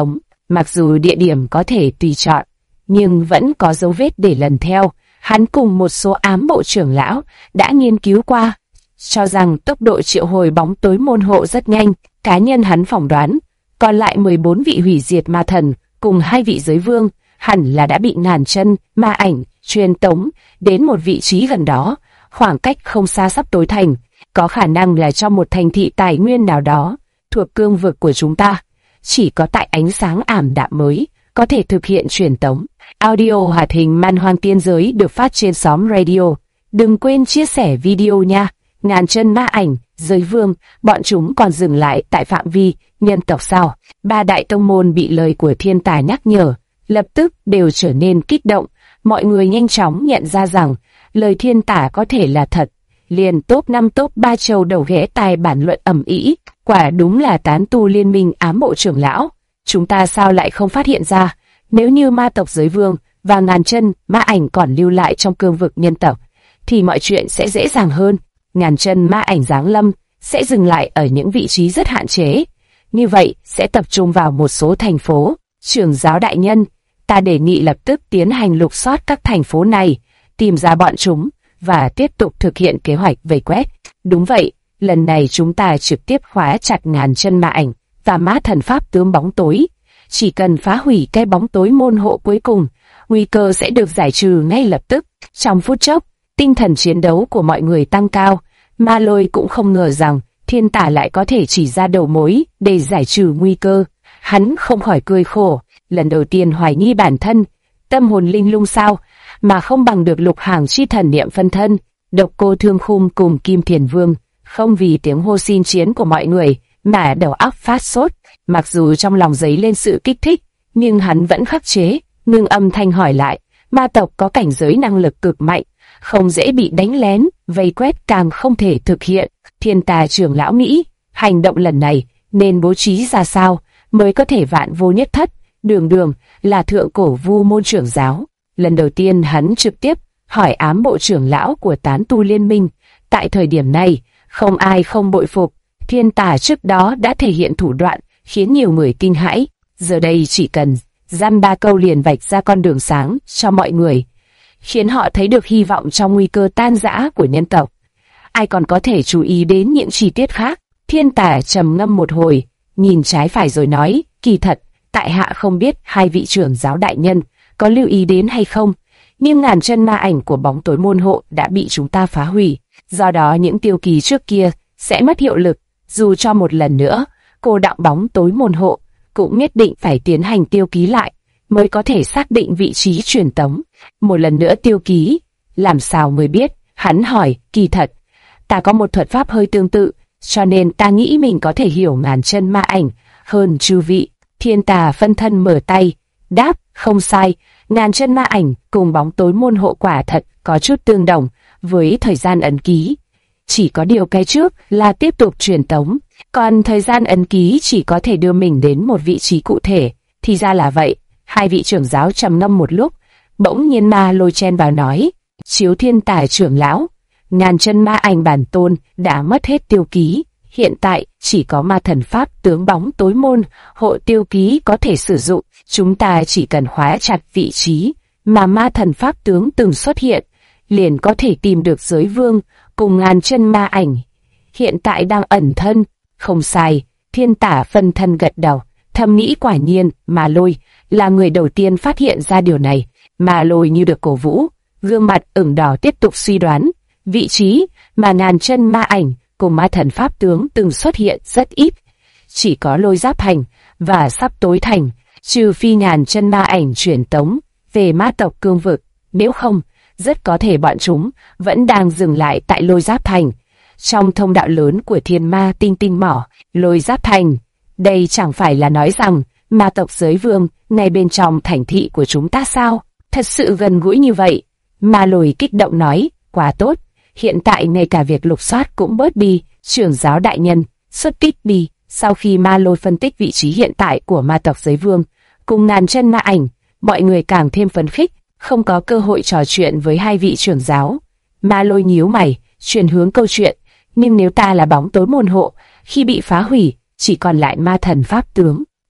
Mặc dù địa điểm có thể tùy chọn, nhưng vẫn có dấu vết để lần theo. Hắn cùng một số ám bộ trưởng lão đã nghiên cứu qua, cho rằng tốc độ triệu hồi bóng tối môn hộ rất nhanh. Cá nhân hắn phỏng đoán, còn lại 14 vị hủy diệt ma thần cùng 2 vị giới vương hẳn là đã bị ngàn chân ma ảnh truyền tống đến một vị trí gần đó, khoảng cách không xa sắp tối thành, có khả năng là trong một thành thị tài nguyên nào đó thuộc cương vực của chúng ta. Chỉ có tại ánh sáng ảm đạm mới có thể thực hiện truyền tống. Audio hoạt hình Man Hoang Tiên Giới được phát trên xóm radio. Đừng quên chia sẻ video nha. Ngàn chân ma ảnh, giới vương, bọn chúng còn dừng lại tại phạm vi nhân tộc sao? Ba đại tông môn bị lời của thiên tài nhắc nhở, lập tức đều trở nên kích động. Mọi người nhanh chóng nhận ra rằng lời thiên tả có thể là thật. Liền top 5 top 3 châu đầu ghé tai bản luận ầm ĩ. Quả đúng là tán tu liên minh ám bộ trưởng lão. Chúng ta sao lại không phát hiện ra? Nếu như ma tộc giới vương và ngàn chân ma ảnh còn lưu lại trong cương vực nhân tộc, thì mọi chuyện sẽ dễ dàng hơn. Ngàn chân ma ảnh giáng lâm sẽ dừng lại ở những vị trí rất hạn chế. Như vậy sẽ tập trung vào một số thành phố. Trưởng giáo đại nhân, ta đề nghị lập tức tiến hành lục soát các thành phố này, tìm ra bọn chúng và tiếp tục thực hiện kế hoạch vây quét. Đúng vậy, lần này chúng ta trực tiếp khóa chặt ngàn chân ma ảnh và ma thần pháp tướng bóng tối. Chỉ cần phá hủy cái bóng tối môn hộ cuối cùng, nguy cơ sẽ được giải trừ ngay lập tức. Trong phút chốc, tinh thần chiến đấu của mọi người tăng cao. Ma Lôi cũng không ngờ rằng thiên tả lại có thể chỉ ra đầu mối để giải trừ nguy cơ. Hắn không khỏi cười khổ, lần đầu tiên hoài nghi bản thân, tâm hồn linh lung sao mà không bằng được Lục Hàng chi thần niệm phân thân. Độc Cô Thương Khung cùng Kim Thiền Vương không vì tiếng hô xin chiến của mọi người mà đầu óc phát sốt. Mặc dù trong lòng dấy lên sự kích thích, nhưng hắn vẫn khắc chế, ngưng âm thanh hỏi lại. Ma tộc có cảnh giới năng lực cực mạnh, không dễ bị đánh lén, vây quét càng không thể thực hiện. Thiên Tà trưởng lão nghĩ, hành động lần này nên bố trí ra sao mới có thể vạn vô nhất thất. Đường Đường là thượng cổ vu môn trưởng giáo. Lần đầu tiên hắn trực tiếp hỏi ám bộ trưởng lão của tán tu liên minh. Tại thời điểm này, không ai không bội phục. Thiên Tà trước đó đã thể hiện thủ đoạn khiến nhiều người kinh hãi. Giờ đây chỉ cần dăm ba câu liền vạch ra con đường sáng cho mọi người, khiến họ thấy được hy vọng trong nguy cơ tan rã của nhân tộc. Ai còn có thể chú ý đến những chi tiết khác? Thiên Tà trầm ngâm một hồi, nhìn trái phải rồi nói, kỳ thật, tại hạ không biết 2 vị trưởng giáo đại nhân có lưu ý đến hay không, nhưng ngàn chân ma ảnh của bóng tối môn hộ đã bị chúng ta phá hủy, do đó những tiêu ký trước kia sẽ mất hiệu lực. Dù cho một lần nữa, cô đọng bóng tối môn hộ cũng nhất định phải tiến hành tiêu ký lại mới có thể xác định vị trí truyền tống. Một lần nữa tiêu ký, làm sao mới biết? Hắn hỏi, kỳ thật, ta có một thuật pháp hơi tương tự, cho nên ta nghĩ mình có thể hiểu ngàn chân ma ảnh hơn chư vị. Thiên Tà phân thân mở tay, đáp, không sai, ngàn chân ma ảnh cùng bóng tối môn hộ quả thật có chút tương đồng với thời gian ấn ký. Chỉ có điều cái trước là tiếp tục truyền tống, còn thời gian ấn ký chỉ có thể đưa mình đến một vị trí cụ thể. Thì ra là vậy. 2 vị trưởng giáo trầm ngâm một lúc, bỗng nhiên Ma Lôi chen vào nói, Chiếu Thiên Tà trưởng lão, ngàn chân ma ảnh bản tôn đã mất hết tiêu ký, hiện tại chỉ có ma thần pháp tướng bóng tối môn hộ tiêu ký có thể sử dụng. Chúng ta chỉ cần khóa chặt vị trí mà ma thần pháp tướng từng xuất hiện, liền có thể tìm được giới vương cùng ngàn chân ma ảnh hiện tại đang ẩn thân. Không sai. Thiên Tả phân thân gật đầu, thầm nghĩ quả nhiên Ma Lôi là người đầu tiên phát hiện ra điều này. Ma Lôi như được cổ vũ, gương mặt ửng đỏ tiếp tục suy đoán, vị trí mà ngàn chân ma ảnh cùng ma thần pháp tướng từng xuất hiện rất ít, chỉ có Lôi Giáp Thành và sắp tối thành, trừ phi ngàn chân ma ảnh chuyển tống về ma tộc cương vực, nếu không, rất có thể bọn chúng vẫn đang dừng lại tại Lôi Giáp Thành. Trong thông đạo lớn của Thiên Ma Tinh Tinh Mỏ, Lôi Giáp Thành, đây chẳng phải là nói rằng ma tộc giới vương ngay bên trong thành thị của chúng ta sao? Thật sự gần gũi như vậy. Ma Lôi kích động nói, quá tốt, hiện tại ngay cả việc lục soát cũng bớt đi. Trưởng giáo đại nhân, xuất kích đi. Sau khi Ma Lôi phân tích vị trí hiện tại của ma tộc giới vương cùng ngàn chân ma ảnh, mọi người càng thêm phấn khích, không có cơ hội trò chuyện với 2 vị trưởng giáo. Ma Lôi nhíu mày, chuyển hướng câu chuyện, nhưng nếu ta là bóng tối môn hộ, khi bị phá hủy, chỉ còn lại ma thần pháp tướng,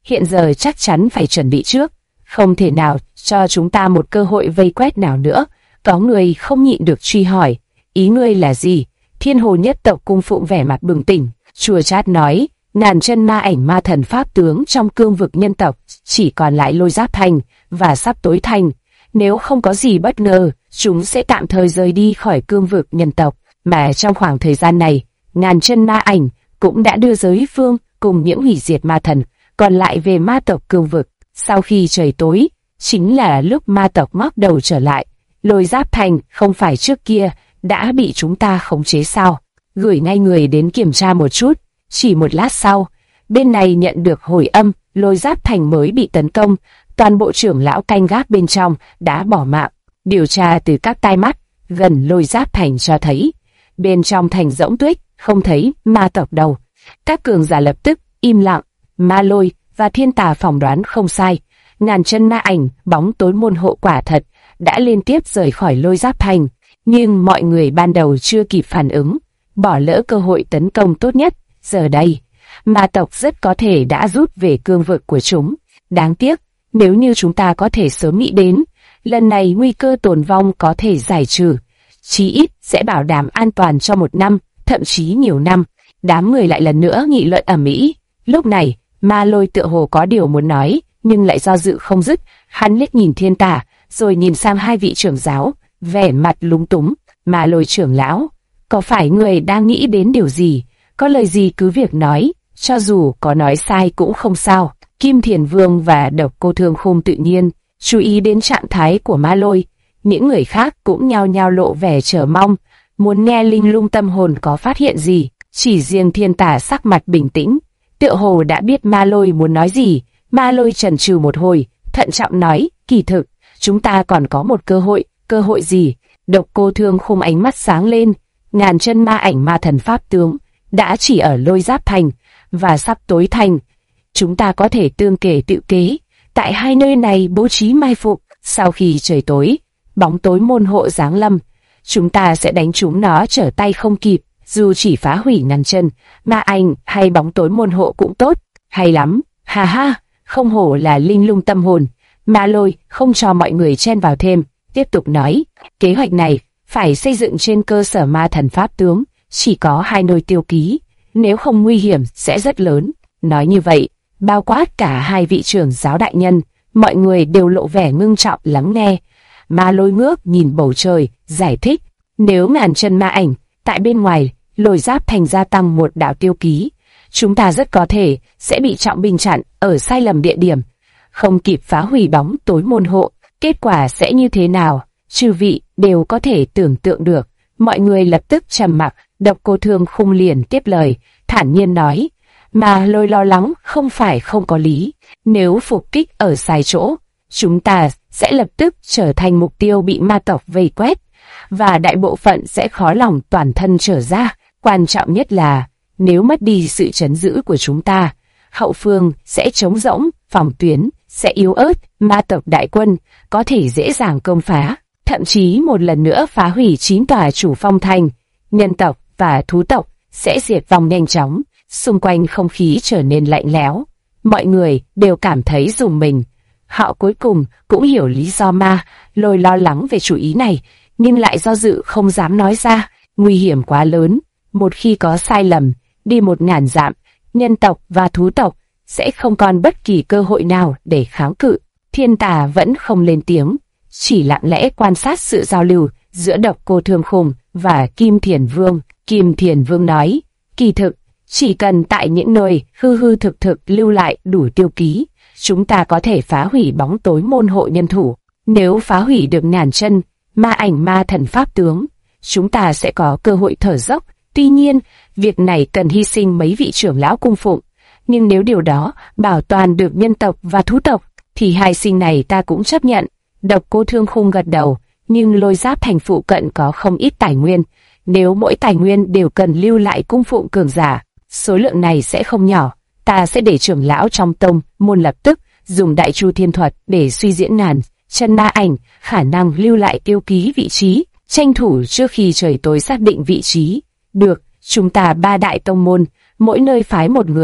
hiện giờ chắc chắn phải chuẩn bị trước, không thể nào cho chúng ta một cơ hội vây quét nào nữa. Có người không nhịn được truy hỏi, ý ngươi là gì? Thiên Hồ nhất tộc cung phụng vẻ mặt bừng tỉnh, chua chát nói, ngàn chân ma ảnh ma thần pháp tướng trong cương vực nhân tộc, chỉ còn lại Lôi Giáp Thành và Sắp Tối Thành. Nếu không có gì bất ngờ, chúng sẽ tạm thời rời đi khỏi cương vực nhân tộc. Mà trong khoảng thời gian này, ngàn chân ma ảnh cũng đã đưa giới phương cùng những hủy diệt ma thần còn lại về ma tộc cương vực. Sau khi trời tối, chính là lúc ma tộc ngóc đầu trở lại. Lôi Giáp Thành không phải trước kia đã bị chúng ta khống chế sao? Gửi ngay người đến kiểm tra một chút. Chỉ một lát sau, bên này nhận được hồi âm, Lôi Giáp Thành mới bị tấn công. Toàn bộ trưởng lão canh gác bên trong đã bỏ mạng. Điều tra từ các tai mắt gần Lôi Giáp Thành cho thấy, bên trong thành rỗng tuếch, không thấy ma tộc đâu. Các cường giả lập tức im lặng. Ma Lôi và Thiên Tà phỏng đoán không sai, ngàn chân ma ảnh, bóng tối môn hộ quả thật đã liên tiếp rời khỏi Lôi Giáp Thành, nhưng mọi người ban đầu chưa kịp phản ứng, bỏ lỡ cơ hội tấn công tốt nhất. Giờ đây, ma tộc rất có thể đã rút về cương vực của chúng. Đáng tiếc, nếu như chúng ta có thể sớm nghĩ đến, lần này nguy cơ tồn vong có thể giải trừ, chí ít sẽ bảo đảm an toàn cho 1 năm, thậm chí nhiều năm. Đám người lại lần nữa nghị luận ầm ĩ. Lúc này, Ma Lôi tựa hồ có điều muốn nói, nhưng lại do dự không dứt. Hắn liếc nhìn Thiên Tà, rồi nhìn sang hai vị trưởng giáo, vẻ mặt lúng túng. Ma Lôi trưởng lão, có phải người đang nghĩ đến điều gì? Có lời gì cứ việc nói, cho dù có nói sai cũng không sao. Kim Thiền Vương và Độc Cô Thương Khung tự nhiên chú ý đến trạng thái của Ma Lôi. Những người khác cũng nhao nhao lộ vẻ chờ mong, muốn nghe linh lung tâm hồn có phát hiện gì. Chỉ riêng Thiên Tà sắc mặt bình tĩnh, tựa hồ đã biết Ma Lôi muốn nói gì. Ma Lôi chần chừ một hồi, thận trọng nói, kỳ thực, chúng ta còn có một cơ hội gì? Độc Cô Thương Khung ánh mắt sáng lên, ngàn chân ma ảnh ma thần pháp tướng đã chỉ ở Lôi Giáp Thành và Sắp Tối Thành. Chúng ta có thể tương kể tự kế, tại hai nơi này bố trí mai phục. Sau khi trời tối, bóng tối môn hộ giáng lâm, chúng ta sẽ đánh chúng nó trở tay không kịp. Dù chỉ phá hủy ngàn chân ma ảnh hay bóng tối môn hộ cũng tốt. Hay lắm, ha ha, không hổ là linh lung tâm hồn. Ma Lôi không cho mọi người chen vào thêm, tiếp tục nói, kế hoạch này phải xây dựng trên cơ sở ma thần pháp tướng, chỉ có hai nơi tiêu ký, nếu không nguy hiểm sẽ rất lớn. Nói như vậy, bao quát cả hai vị trưởng giáo đại nhân, mọi người đều lộ vẻ ngưng trọng lắng nghe. Ma Lôi ngước nhìn bầu trời, giải thích, nếu ngàn chân ma ảnh tại bên ngoài Lôi Giáp Thành gia tăng một đạo tiêu ký, chúng ta rất có thể sẽ bị trọng binh chặn ở sai lầm địa điểm, không kịp phá hủy bóng tối môn hộ. Kết quả sẽ như thế nào, chư vị đều có thể tưởng tượng được. Mọi người lập tức trầm mặc. Độc Cô Thương Khung liền tiếp lời, thản nhiên nói, Ma Lôi lo lắng không phải không có lý. Nếu phục kích ở sai chỗ, chúng ta sẽ lập tức trở thành mục tiêu bị ma tộc vây quét, và đại bộ phận sẽ khó lòng toàn thân trở ra. Quan trọng nhất là, nếu mất đi sự trấn giữ của chúng ta, hậu phương sẽ trống rỗng, phòng tuyến sẽ yếu ớt, ma tộc đại quân có thể dễ dàng công phá, thậm chí một lần nữa phá hủy 9 tòa chủ phong thành. Nhân tộc và thú tộc sẽ diệt vong nhanh chóng. Xung quanh không khí trở nên lạnh lẽo, mọi người đều cảm thấy rùng mình. Họ cuối cùng cũng hiểu lý do Ma Lôi lo lắng về chủ ý này, nhưng lại do dự không dám nói ra. Nguy hiểm quá lớn, một khi có sai lầm, đi 1000 dặm, nhân tộc và thú tộc sẽ không còn bất kỳ cơ hội nào để kháng cự. Thiên Tà vẫn không lên tiếng, chỉ lặng lẽ quan sát sự giao lưu giữa Độc Cô Thương Khung và Kim Thiền Vương. Kim Thiền Vương nói, kỳ thực, chỉ cần tại những nơi hư hư thực thực lưu lại đủ tiêu ký, chúng ta có thể phá hủy bóng tối môn hộ nhân thủ. Nếu phá hủy được ngàn chân ma ảnh ma thần pháp tướng, chúng ta sẽ có cơ hội thở dốc. Tuy nhiên, việc này cần hy sinh mấy vị trưởng lão cung phụng, nhưng nếu điều đó bảo toàn được nhân tộc và thú tộc, thì hy sinh này ta cũng chấp nhận. Độc Cô Thương Khung gật đầu, nhưng Lôi Giáp Thành phụ cận có không ít tài nguyên. Nếu mỗi tài nguyên đều cần lưu lại cung phụng cường giả, số lượng này sẽ không nhỏ. Ta sẽ để trưởng lão trong tông môn lập tức dùng Đại Chu Thiên Thuật để suy diễn ngàn chân ma ảnh, khả năng lưu lại tiêu ký vị trí, tranh thủ trước khi trời tối xác định vị trí. Được, chúng ta 3 đại tông môn, mỗi nơi phái một người,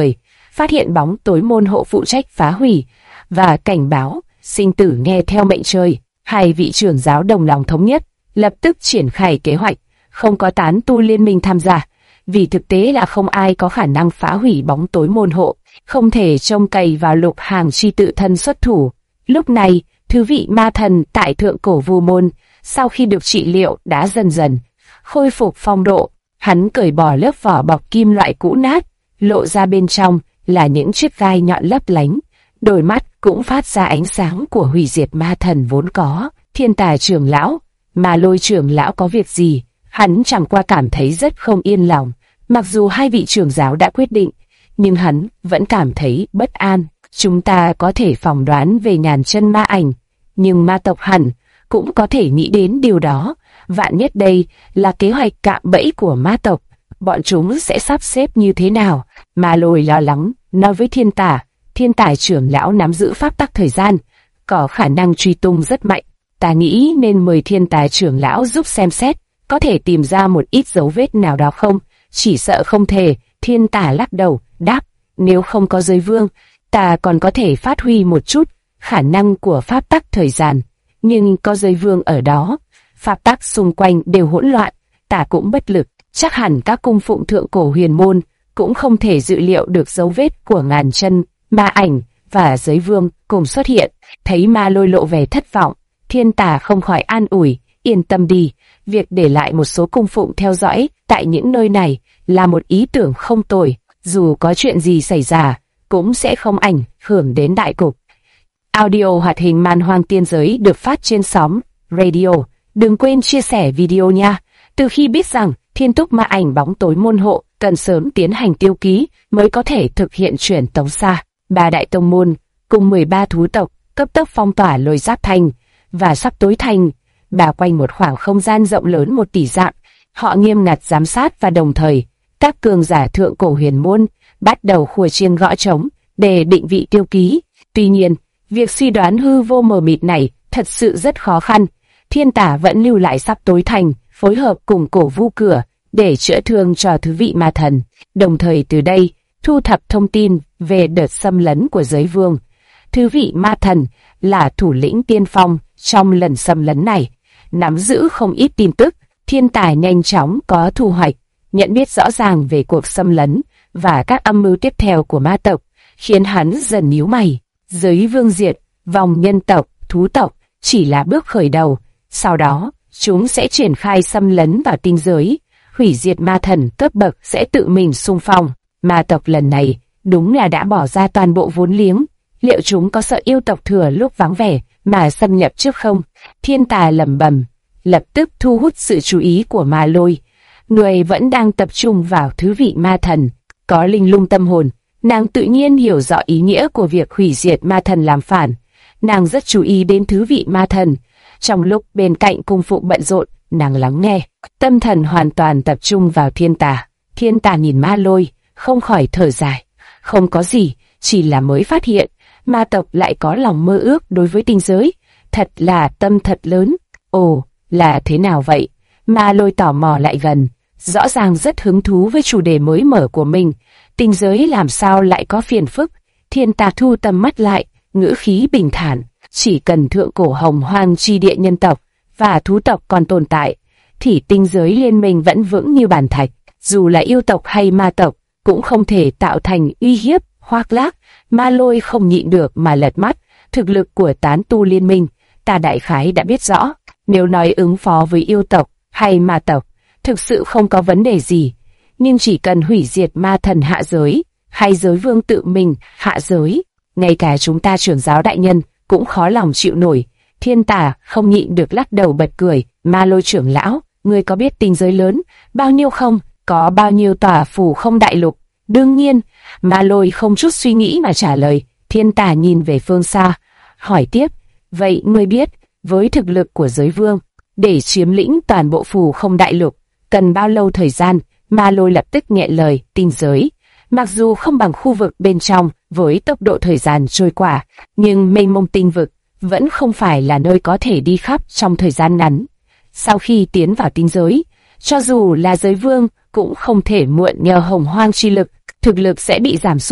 phát hiện bóng tối môn hộ phụ trách phá hủy và cảnh báo sinh tử nghe theo mệnh trời. Hai vị trưởng giáo đồng lòng thống nhất, lập tức triển khai kế hoạch, không có tán tu liên minh tham gia, vì thực tế là không ai có khả năng phá hủy bóng tối môn hộ, không thể trông cậy vào Lục Hàng Chi tự thân xuất thủ. Lúc này, thứ vị ma thần tại Thượng Cổ Vu Môn, sau khi được trị liệu đã dần dần khôi phục phong độ. Hắn cởi bỏ lớp vỏ bọc kim loại cũ nát, lộ ra bên trong là những chiếc gai nhọn lấp lánh, đôi mắt cũng phát ra ánh sáng của hủy diệt ma thần vốn có. Thiên Tà trưởng lão, Ma Lôi trưởng lão có việc gì? Hắn chẳng qua cảm thấy rất không yên lòng. Mặc dù hai vị trưởng giáo đã quyết định, nhưng hắn vẫn cảm thấy bất an. Chúng ta có thể phỏng đoán về ngàn chân ma ảnh, nhưng ma tộc hẳn cũng có thể nghĩ đến điều đó. Vạn nhất đây là kế hoạch cạm bẫy của ma tộc, bọn chúng sẽ sắp xếp như thế nào? Ma Lôi lo lắng, nói với Thiên Tà trưởng lão nắm giữ pháp tắc thời gian, có khả năng truy tung rất mạnh. Ta nghĩ nên mời Thiên Tà trưởng lão giúp xem xét, có thể tìm ra một ít dấu vết nào đó không? Chỉ sợ không thể. Thiên Tà lắc đầu, đáp, nếu không có giới vương, ta còn có thể phát huy một chút khả năng của pháp tắc thời gian. Nhưng có giới vương ở đó, pháp tắc xung quanh đều hỗn loạn, ta cũng bất lực. Chắc hẳn các cung phụng Thượng Cổ Huyền Môn cũng không thể dự liệu được dấu vết của ngàn chân ma ảnh và giới vương cùng xuất hiện. Thấy Ma Lôi lộ vẻ thất vọng, Thiên Tà không khỏi an ủi, yên tâm đi, việc để lại một số cung phụng theo dõi tại những nơi này là một ý tưởng không tồi, dù có chuyện gì xảy ra cũng sẽ không ảnh hưởng đến đại cục. Audio hoạt hình Man Hoang Tiên Giới được phát trên sóng radio. Đừng quên chia sẻ video nha. Từ khi biết rằng Thiên Túc Ma Ảnh bóng tối môn hộ cần sớm tiến hành tiêu ký mới có thể thực hiện chuyển tống xa, ba đại tông môn cùng 13 thú tộc cấp tốc phong tỏa Lôi Giáp Thành và Sắp Tối Thành, bao quanh một khoảng không gian rộng lớn 1 tỷ dặm. Họ nghiêm ngặt giám sát và đồng thời các cường giả Thượng Cổ Huyền Môn bắt đầu khua chiêng gõ trống để định vị tiêu ký. Tuy nhiên, việc suy đoán hư vô mờ mịt này thật sự rất khó khăn. Thiên Tà vẫn lưu lại Sắp Tối Thành, phối hợp cùng Cổ Vu Cửa để chữa thương cho thứ vị ma thần, đồng thời từ đây thu thập thông tin về đợt xâm lấn của giới vương. Thứ vị ma thần là thủ lĩnh tiên phong trong lần xâm lấn này, nắm giữ không ít tin tức. Thiên Tà nhanh chóng có thu hoạch, nhận biết rõ ràng về cuộc xâm lấn và các âm mưu tiếp theo của ma tộc, khiến hắn dần nhíu mày. Giới vương diệt vòng nhân tộc, thú tộc chỉ là bước khởi đầu, sau đó chúng sẽ triển khai xâm lấn vào tinh giới, hủy diệt ma thần cấp bậc sẽ tự mình xung phong. Ma tộc lần này đúng là đã bỏ ra toàn bộ vốn liếng, liệu chúng có sợ yêu tộc thừa lúc vắng vẻ mà xâm nhập trước không? Thiên Tà lẩm bẩm, lập tức thu hút sự chú ý của Ma Lôi. Người vẫn đang tập trung vào thứ vị ma thần, có linh lung tâm hồn, nàng tự nhiên hiểu rõ ý nghĩa của việc hủy diệt ma thần làm phản. Nàng rất chú ý đến thứ vị ma thần. Trong lúc bên cạnh cung phụng bận rộn, nàng lắng nghe, tâm thần hoàn toàn tập trung vào Thiên Tà. Thiên Tà nhìn Ma Lôi, không khỏi thở dài. Không có gì, chỉ là mới phát hiện, ma tộc lại có lòng mơ ước đối với tinh giới. Thật là tâm thật lớn. Ồ, là thế nào vậy? Ma Lôi tò mò lại gần, rõ ràng rất hứng thú với chủ đề mới mở của mình. Tinh giới làm sao lại có phiền phức? Thiên Tà thu tầm mắt lại, ngữ khí bình thản. Chỉ cần Thượng Cổ Hồng Hoang chi địa nhân tộc và thú tộc còn tồn tại, thì tinh giới liên minh vẫn vững như bàn thạch. Dù là yêu tộc hay ma tộc, cũng không thể tạo thành uy hiếp. Khoác lác, Ma Lôi không nhịn được mà lật mắt. Thực lực của tán tu liên minh, ta đại khái đã biết rõ. Nếu nói ứng phó với yêu tộc hay ma tộc, thực sự không có vấn đề gì. Nhưng chỉ cần hủy diệt ma thần hạ giới, hay giới vương tự mình hạ giới, ngay cả chúng ta trưởng giáo đại nhân cũng khó lòng chịu nổi. Thiên Tà không nhịn được lắc đầu bật cười. Ma Lôi trưởng lão, ngươi có biết tinh giới lớn bao nhiêu không? Có bao nhiêu tòa phủ không đại lục? Đương nhiên, Ma Lôi không chút suy nghĩ mà trả lời. Thiên Tà nhìn về phương xa, hỏi tiếp, vậy ngươi biết, với thực lực của giới vương, để chiếm lĩnh toàn bộ phủ không đại lục, cần bao lâu thời gian? Ma Lôi lập tức nghẹn lời, tinh giới, mặc dù không bằng khu vực bên trong với tốc độ thời gian trôi qua, nhưng mênh mông tinh vực vẫn không phải là nơi có thể đi khắp trong thời gian ngắn. Sau khi tiến vào tinh giới, cho dù là giới vương cũng không thể mượn nhờ hồng hoang chi lực, thực lực sẽ bị giảm sút.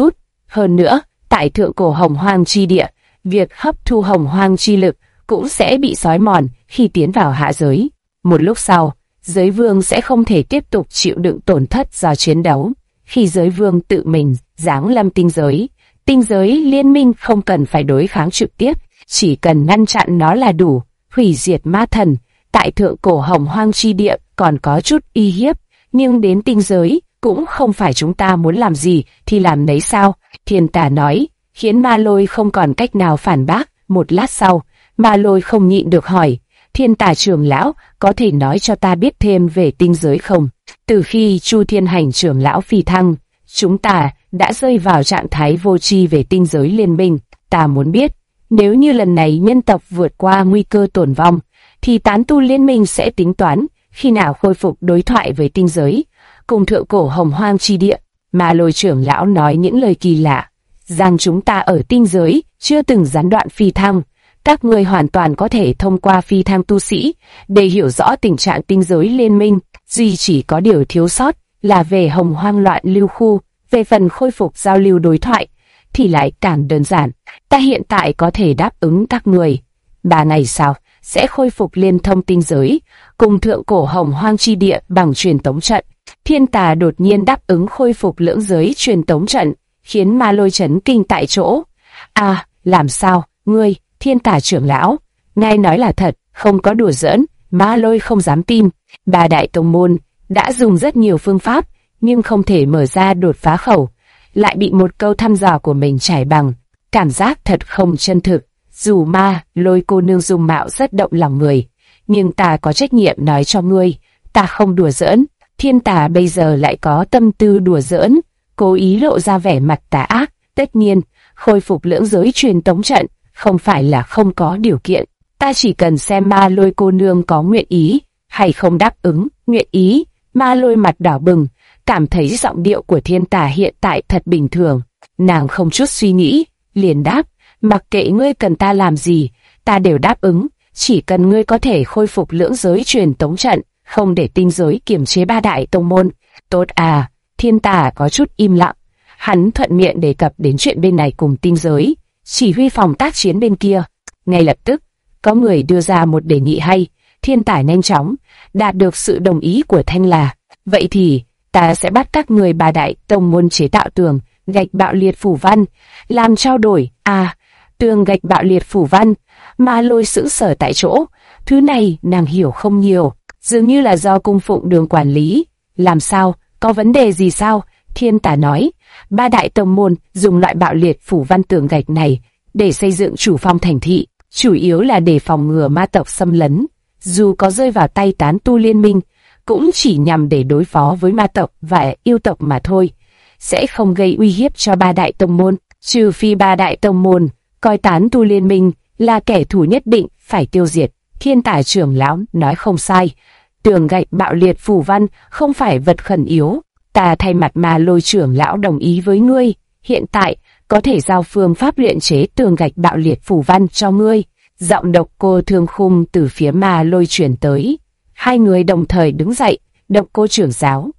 Hơn nữa, tại thượng cổ hồng hoang chi địa, việc hấp thu hồng hoang chi lực cũng sẽ bị xói mòn khi tiến vào hạ giới. Một lúc sau, giới vương sẽ không thể tiếp tục chịu đựng tổn thất do chiến đấu. Khi giới vương tự mình giáng lâm tinh giới liên minh không cần phải đối kháng trực tiếp, chỉ cần ngăn chặn nó là đủ. Hủy diệt ma thần, tại thượng cổ hồng hoang chi địa còn có chút uy hiếp, nhưng đến tinh giới cũng không phải chúng ta muốn làm gì thì làm nấy sao? Thiên Tà nói, khiến Ma Lôi không còn cách nào phản bác. Một lát sau, Ma Lôi không nhịn được hỏi, Thiên Tà trưởng lão, có thể nói cho ta biết thêm về tinh giới không? Từ khi Chu Thiên Hành trưởng lão phi thăng, chúng ta đã rơi vào trạng thái vô tri về tinh giới liên minh. Ta muốn biết, nếu như lần này nhân tộc vượt qua nguy cơ tổn vong, thì tán tu liên minh sẽ tính toán khi nào khôi phục đối thoại với tinh giới, cùng thượng cổ hồng hoang chi địa. Ma Lôi trưởng lão nói những lời kỳ lạ, rằng chúng ta ở tinh giới chưa từng gián đoạn phi thăng. Các người hoàn toàn có thể thông qua phi thăng tu sĩ để hiểu rõ tình trạng tinh giới liên minh. Duy chỉ có điều thiếu sót là về hồng hoang loạn lưu khu. Về phần khôi phục giao lưu đối thoại thì lại càng đơn giản. Ta hiện tại có thể đáp ứng các người. 3 ngày sau sẽ khôi phục liên thông tinh giới cùng thượng cổ hồng hoang chi địa bằng truyền tống trận. Thiên Tà đột nhiên đáp ứng khôi phục lưỡng giới truyền tống trận, khiến Ma Lôi chấn kinh tại chỗ. À, làm sao, ngươi, Thiên Tà trưởng lão, ngài nói là thật, không có đùa giỡn. Ma Lôi không dám tin. 3 đại tông môn đã dùng rất nhiều phương pháp, nhưng không thể mở ra đột phá khẩu, lại bị một câu thăm dò của mình trải bằng. Cảm giác thật không chân thực. Dù Ma Lôi cô nương dung mạo rất động lòng người, nhưng ta có trách nhiệm nói cho ngươi, ta không đùa giỡn. Thiên Tà bây giờ lại có tâm tư đùa giỡn, cố ý lộ ra vẻ mặt tà ác. Tất nhiên, khôi phục lưỡng giới truyền tống trận không phải là không có điều kiện. Ta chỉ cần xem Ma Lôi cô nương có nguyện ý hay không đáp ứng. Nguyện ý? Ma Lôi mặt đỏ bừng, cảm thấy giọng điệu của Thiên Tà hiện tại thật bình thường. Nàng không chút suy nghĩ, liền đáp, mặc kệ ngươi cần ta làm gì, ta đều đáp ứng, chỉ cần ngươi có thể khôi phục lưỡng giới truyền tống trận, không để tinh giới kiềm chế 3 đại tông môn. Tốt à, Thiên Tà có chút im lặng, hắn thuận miệng đề cập đến chuyện bên này cùng tinh giới, chỉ huy phòng tác chiến bên kia. Ngay lập tức, có người đưa ra một đề nghị hay. Thiên Tà nhanh chóng đạt được sự đồng ý của Thanh La. Vậy thì, ta sẽ bắt các người 3 đại tông môn chế tạo tường gạch bạo liệt phủ văn, làm trao đổi. À, tường gạch bạo liệt phủ văn. Ma Lôi sững sờ tại chỗ, thứ này nàng hiểu không nhiều, dường như là do cung phụng đường quản lý. Làm sao, có vấn đề gì sao? Thiên Tà nói, 3 đại tông môn dùng loại bạo liệt phủ văn tường gạch này để xây dựng chủ phong thành thị, chủ yếu là để phòng ngừa ma tộc xâm lấn. Dù có rơi vào tay tán tu liên minh, cũng chỉ nhằm để đối phó với ma tộc và yêu tộc mà thôi, sẽ không gây uy hiếp cho 3 đại tông môn. Trừ phi 3 đại tông môn coi tán tu liên minh là kẻ thù nhất định phải tiêu diệt. Thiên Tà trưởng lão nói không sai, tường gạch bạo liệt phủ văn không phải vật khẩn yếu. Ta thay mặt Ma Lôi trưởng lão đồng ý với ngươi, hiện tại có thể giao phương pháp luyện chế tường gạch bạo liệt phủ văn cho ngươi. Giọng Độc Cô Thương Khung từ phía Ma Lôi truyền tới. Hai người đồng thời đứng dậy. Độc Cô trưởng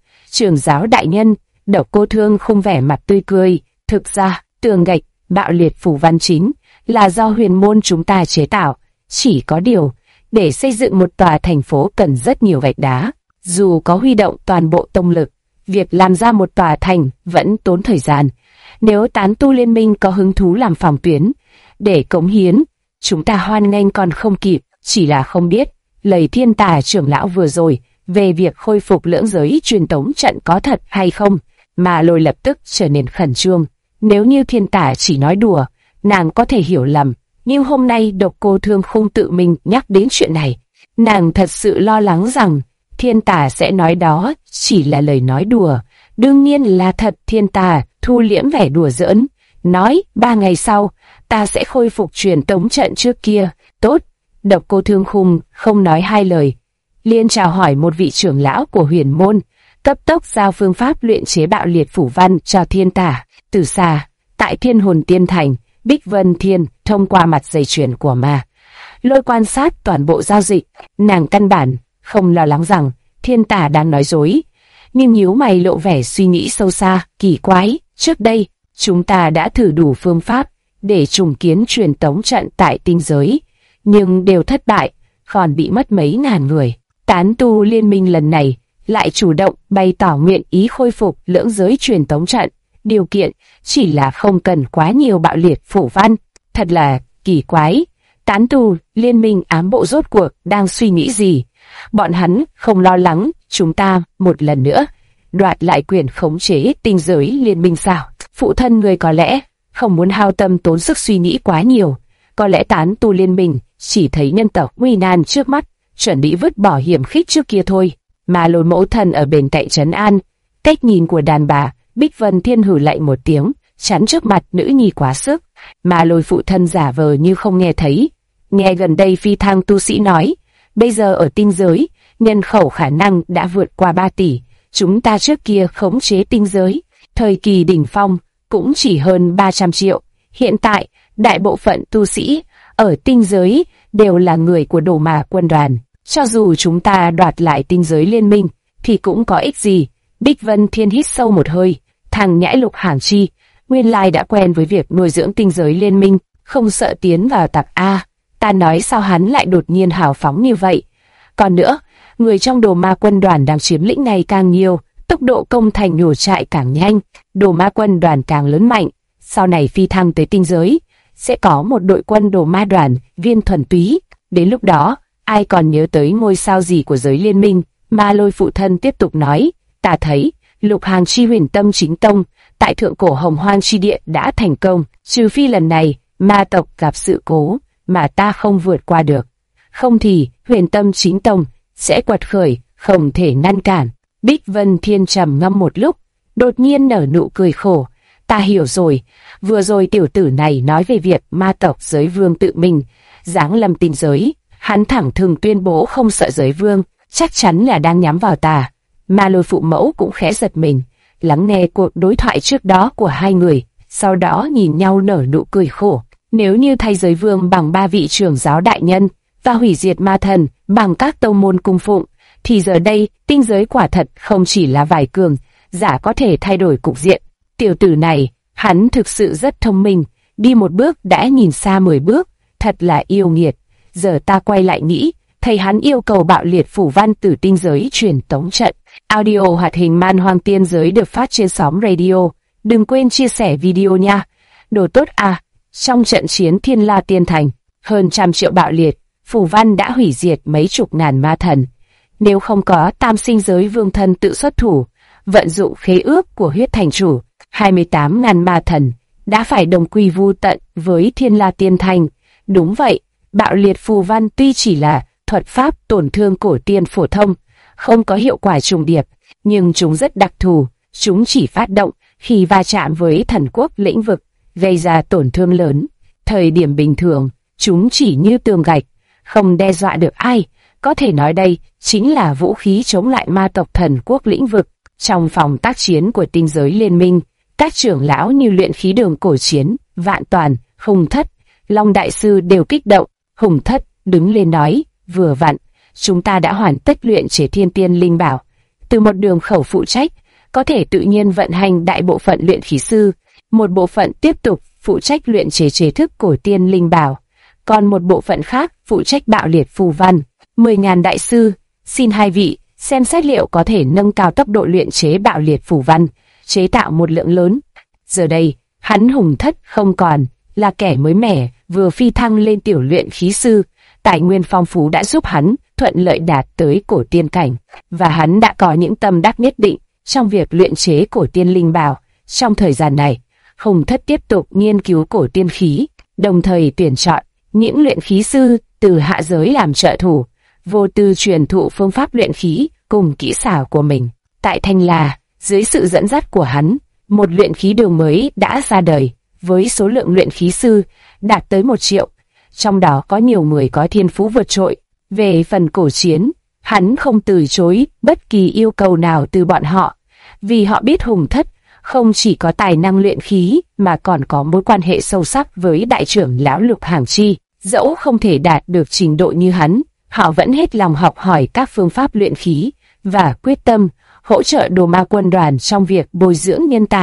giáo đại nhân. Độc Cô Thương Khung vẻ mặt tươi cười. Thực ra, tường gạch bạo liệt phủ văn chính là do huyền môn chúng ta chế tạo. Chỉ có điều, để xây dựng một tòa thành phố cần rất nhiều gạch đá. Dù có huy động toàn bộ tông lực, việc làm ra một tòa thành vẫn tốn thời gian. Nếu tán tu liên minh có hứng thú làm phòng tuyến để cống hiến, chúng ta hoan nghênh còn không kịp. Chỉ là không biết lời Thiên Tà trưởng lão vừa rồi về việc khôi phục lưỡng giới truyền tống trận có thật hay không. Mà Lôi lập tức trở nên khẩn trương. Nếu như Thiên Tà chỉ nói đùa, nàng có thể hiểu lầm, nhưng hôm nay Độc Cô Thương Khung tự mình nhắc đến chuyện này, nàng thật sự lo lắng rằng Thiên Tà sẽ nói đó chỉ là lời nói đùa. Đương nhiên là thật. Thiên Tà thu liễm vẻ đùa giỡn, nói 3 ngày sau ta sẽ khôi phục truyền tống trận trước kia. Tốt. Độc Cô Thương Khung không nói hai lời, liền chào hỏi một vị trưởng lão của huyền môn, cấp tốc giao phương pháp luyện chế bạo liệt phủ văn cho Thiên Tà. Từ xa, tại Thiên Hồn Tiên Thành, Bích Vân Thiên thông qua mặt dây chuyền của Ma Lôi quan sát toàn bộ giao dịch. Nàng căn bản không lo lắng rằng Thiên Tà đang nói dối, nhưng nhíu mày lộ vẻ suy nghĩ sâu xa. Kỳ quái, trước đây Chúng ta đã thử đủ phương pháp để trùng kiến truyền tống trận tại tinh giới, nhưng đều thất bại, còn bị mất mấy ngàn người. Tán tu liên minh lần này lại chủ động bày tỏ nguyện ý khôi phục lưỡng giới truyền tống trận, điều kiện chỉ là không cần quá nhiều bạo liệt phủ văn. Thật là kỳ quái, tán tu liên minh ám bộ rốt cuộc đang suy nghĩ gì? Bọn hắn không lo lắng chúng ta một lần nữa đoạt lại quyền khống chế tinh giới liên minh sao? Phụ thân người có lẽ không muốn hao tâm tốn sức suy nghĩ quá nhiều. Có lẽ tán tu liên minh chỉ thấy nhân tộc nguy nan trước mắt, chuẩn bị vứt bỏ hiểm khích trước kia thôi. Mà Lôi mẫu thần ở bên cạnh trấn an. Cách nhìn của đàn bà, Bích Vân Thiên hử lạnh một tiếng, chắn trước mặt nữ nhi quá sức. Mà Lôi phụ thân giả vờ như không nghe thấy. Nghe gần đây phi thăng tu sĩ nói, bây giờ ở tinh giới, nhân khẩu khả năng đã vượt qua 3 tỷ. Chúng ta trước kia khống chế tinh giới, thời kỳ đỉnh phong cũng chỉ hơn 300 triệu. Hiện tại, đại bộ phận tu sĩ ở tinh giới đều là người của Đồ Ma quân đoàn. Cho dù chúng ta đoạt lại tinh giới liên minh, thì cũng có ích gì. Bích Vân Thiên hít sâu một hơi, thằng nhãi Lục Hàng Chi, nguyên lai đã quen với việc nuôi dưỡng tinh giới liên minh, không sợ tiến vào tặc A. Ta nói sao hắn lại đột nhiên hào phóng như vậy. Còn nữa, người trong Đồ Ma quân đoàn đang chiếm lĩnh ngày càng nhiều, tốc độ công thành nhổ trại càng nhanh, Đồ Ma quân đoàn càng lớn mạnh. Sau này phi thăng tới tinh giới, sẽ có một đội quân Đồ Ma đoàn, viên thuần túy. Đến lúc đó, ai còn nhớ tới ngôi sao gì của giới liên minh? Ma Lôi phụ thân tiếp tục nói, ta thấy Lục Hàng Chi huyền tâm chính tông tại thượng cổ Hồng Hoang chi địa đã thành công, trừ phi lần này ma tộc gặp sự cố mà ta không vượt qua được, không thì huyền tâm chính tông sẽ quật khởi, không thể ngăn cản. Bích Vân Thiên trầm ngâm một lúc, đột nhiên nở nụ cười khổ. Ta hiểu rồi, vừa rồi tiểu tử này nói về việc ma tộc giới vương tự mình giáng lâm tinh giới, hắn thẳng thừng tuyên bố không sợ giới vương, chắc chắn là đang nhắm vào ta. Ma Lôi phụ mẫu cũng khẽ giật mình, lắng nghe cuộc đối thoại trước đó của hai người, sau đó nhìn nhau nở nụ cười khổ. Nếu như thay giới vương bằng 3 vị trưởng giáo đại nhân và hủy diệt ma thần bằng các tông môn cung phụng, thì giờ đây tinh giới quả thật không chỉ là vài cường giả có thể thay đổi cục diện. Tiểu tử này, hắn thực sự rất thông minh, đi một bước đã nhìn xa 10 bước, thật là yêu nghiệt. Giờ ta quay lại nghĩ, thầy hắn yêu cầu bạo liệt phủ văn từ tinh giới truyền tống trận. Audio hoạt hình Man Hoang Tiên Giới được phát trên sóng radio. Đừng quên chia sẻ video nha. Đồ tốt à, trong trận chiến Thiên La Tiên Thành, hơn 100 triệu bạo liệt, phủ văn đã hủy diệt mấy chục ngàn ma thần. Nếu không có tam sinh giới vương thân tự xuất thủ, vận dụng khế ước của huyết thành chủ, 28.000 ma thần đã phải đồng quy vu tận với Thiên La Tiên Thành. Đúng vậy, bạo liệt phù văn tuy chỉ là thuật pháp tổn thương cổ tiên phổ thông, không có hiệu quả trùng điệp, nhưng chúng rất đặc thù. Chúng chỉ phát động khi va chạm với thần quốc lĩnh vực, gây ra tổn thương lớn. Thời điểm bình thường, chúng chỉ như tường gạch, không đe dọa được ai. Có thể nói đây chính là vũ khí chống lại ma tộc thần quốc lĩnh vực. Trong phòng tác chiến của tinh giới liên minh, các trưởng lão như luyện khí đường cổ chiến, Vạn Toàn, Hùng Thất, Long Đại Sư đều kích động. Hùng Thất đứng lên nói, vừa vặn, chúng ta đã hoàn tất luyện chế thiên tiên linh bảo. Từ một đường khẩu phụ trách, có thể tự nhiên vận hành đại bộ phận luyện khí sư, một bộ phận tiếp tục phụ trách luyện chế chế thức cổ tiên linh bảo, còn một bộ phận khác phụ trách bạo liệt phù văn. 10.000 đại sư, xin hai vị xem xét liệu có thể nâng cao tốc độ luyện chế bạo liệt phù văn, chế tạo một lượng lớn. Giờ đây, hắn Hùng Thất không còn là kẻ mới mẻ, vừa phi thăng lên tiểu luyện khí sư, tài nguyên phong phú đã giúp hắn thuận lợi đạt tới cổ tiên cảnh, và hắn đã có những tâm đắc nhất định trong việc luyện chế cổ tiên linh bảo. Trong thời gian này, Hùng Thất tiếp tục nghiên cứu cổ tiên khí, đồng thời tuyển chọn những luyện khí sư từ hạ giới làm trợ thủ, vô tư truyền thụ phương pháp luyện khí cùng kỹ xảo của mình. Tại Thanh La, dưới sự dẫn dắt của hắn, một luyện khí đường mới đã ra đời, với số lượng luyện khí sư đạt tới 1 triệu, trong đó có nhiều người có thiên phú vượt trội. Về phần cổ chiến, hắn không từ chối bất kỳ yêu cầu nào từ bọn họ, vì họ biết Hùng Thất không chỉ có tài năng luyện khí mà còn có mối quan hệ sâu sắc với đại trưởng lão Lục Hàng Chi. Dẫu không thể đạt được trình độ như hắn, họ vẫn hết lòng học hỏi các phương pháp luyện khí và quyết tâm hỗ trợ Đồ Ma quân đoàn trong việc bồi dưỡng nhân tài.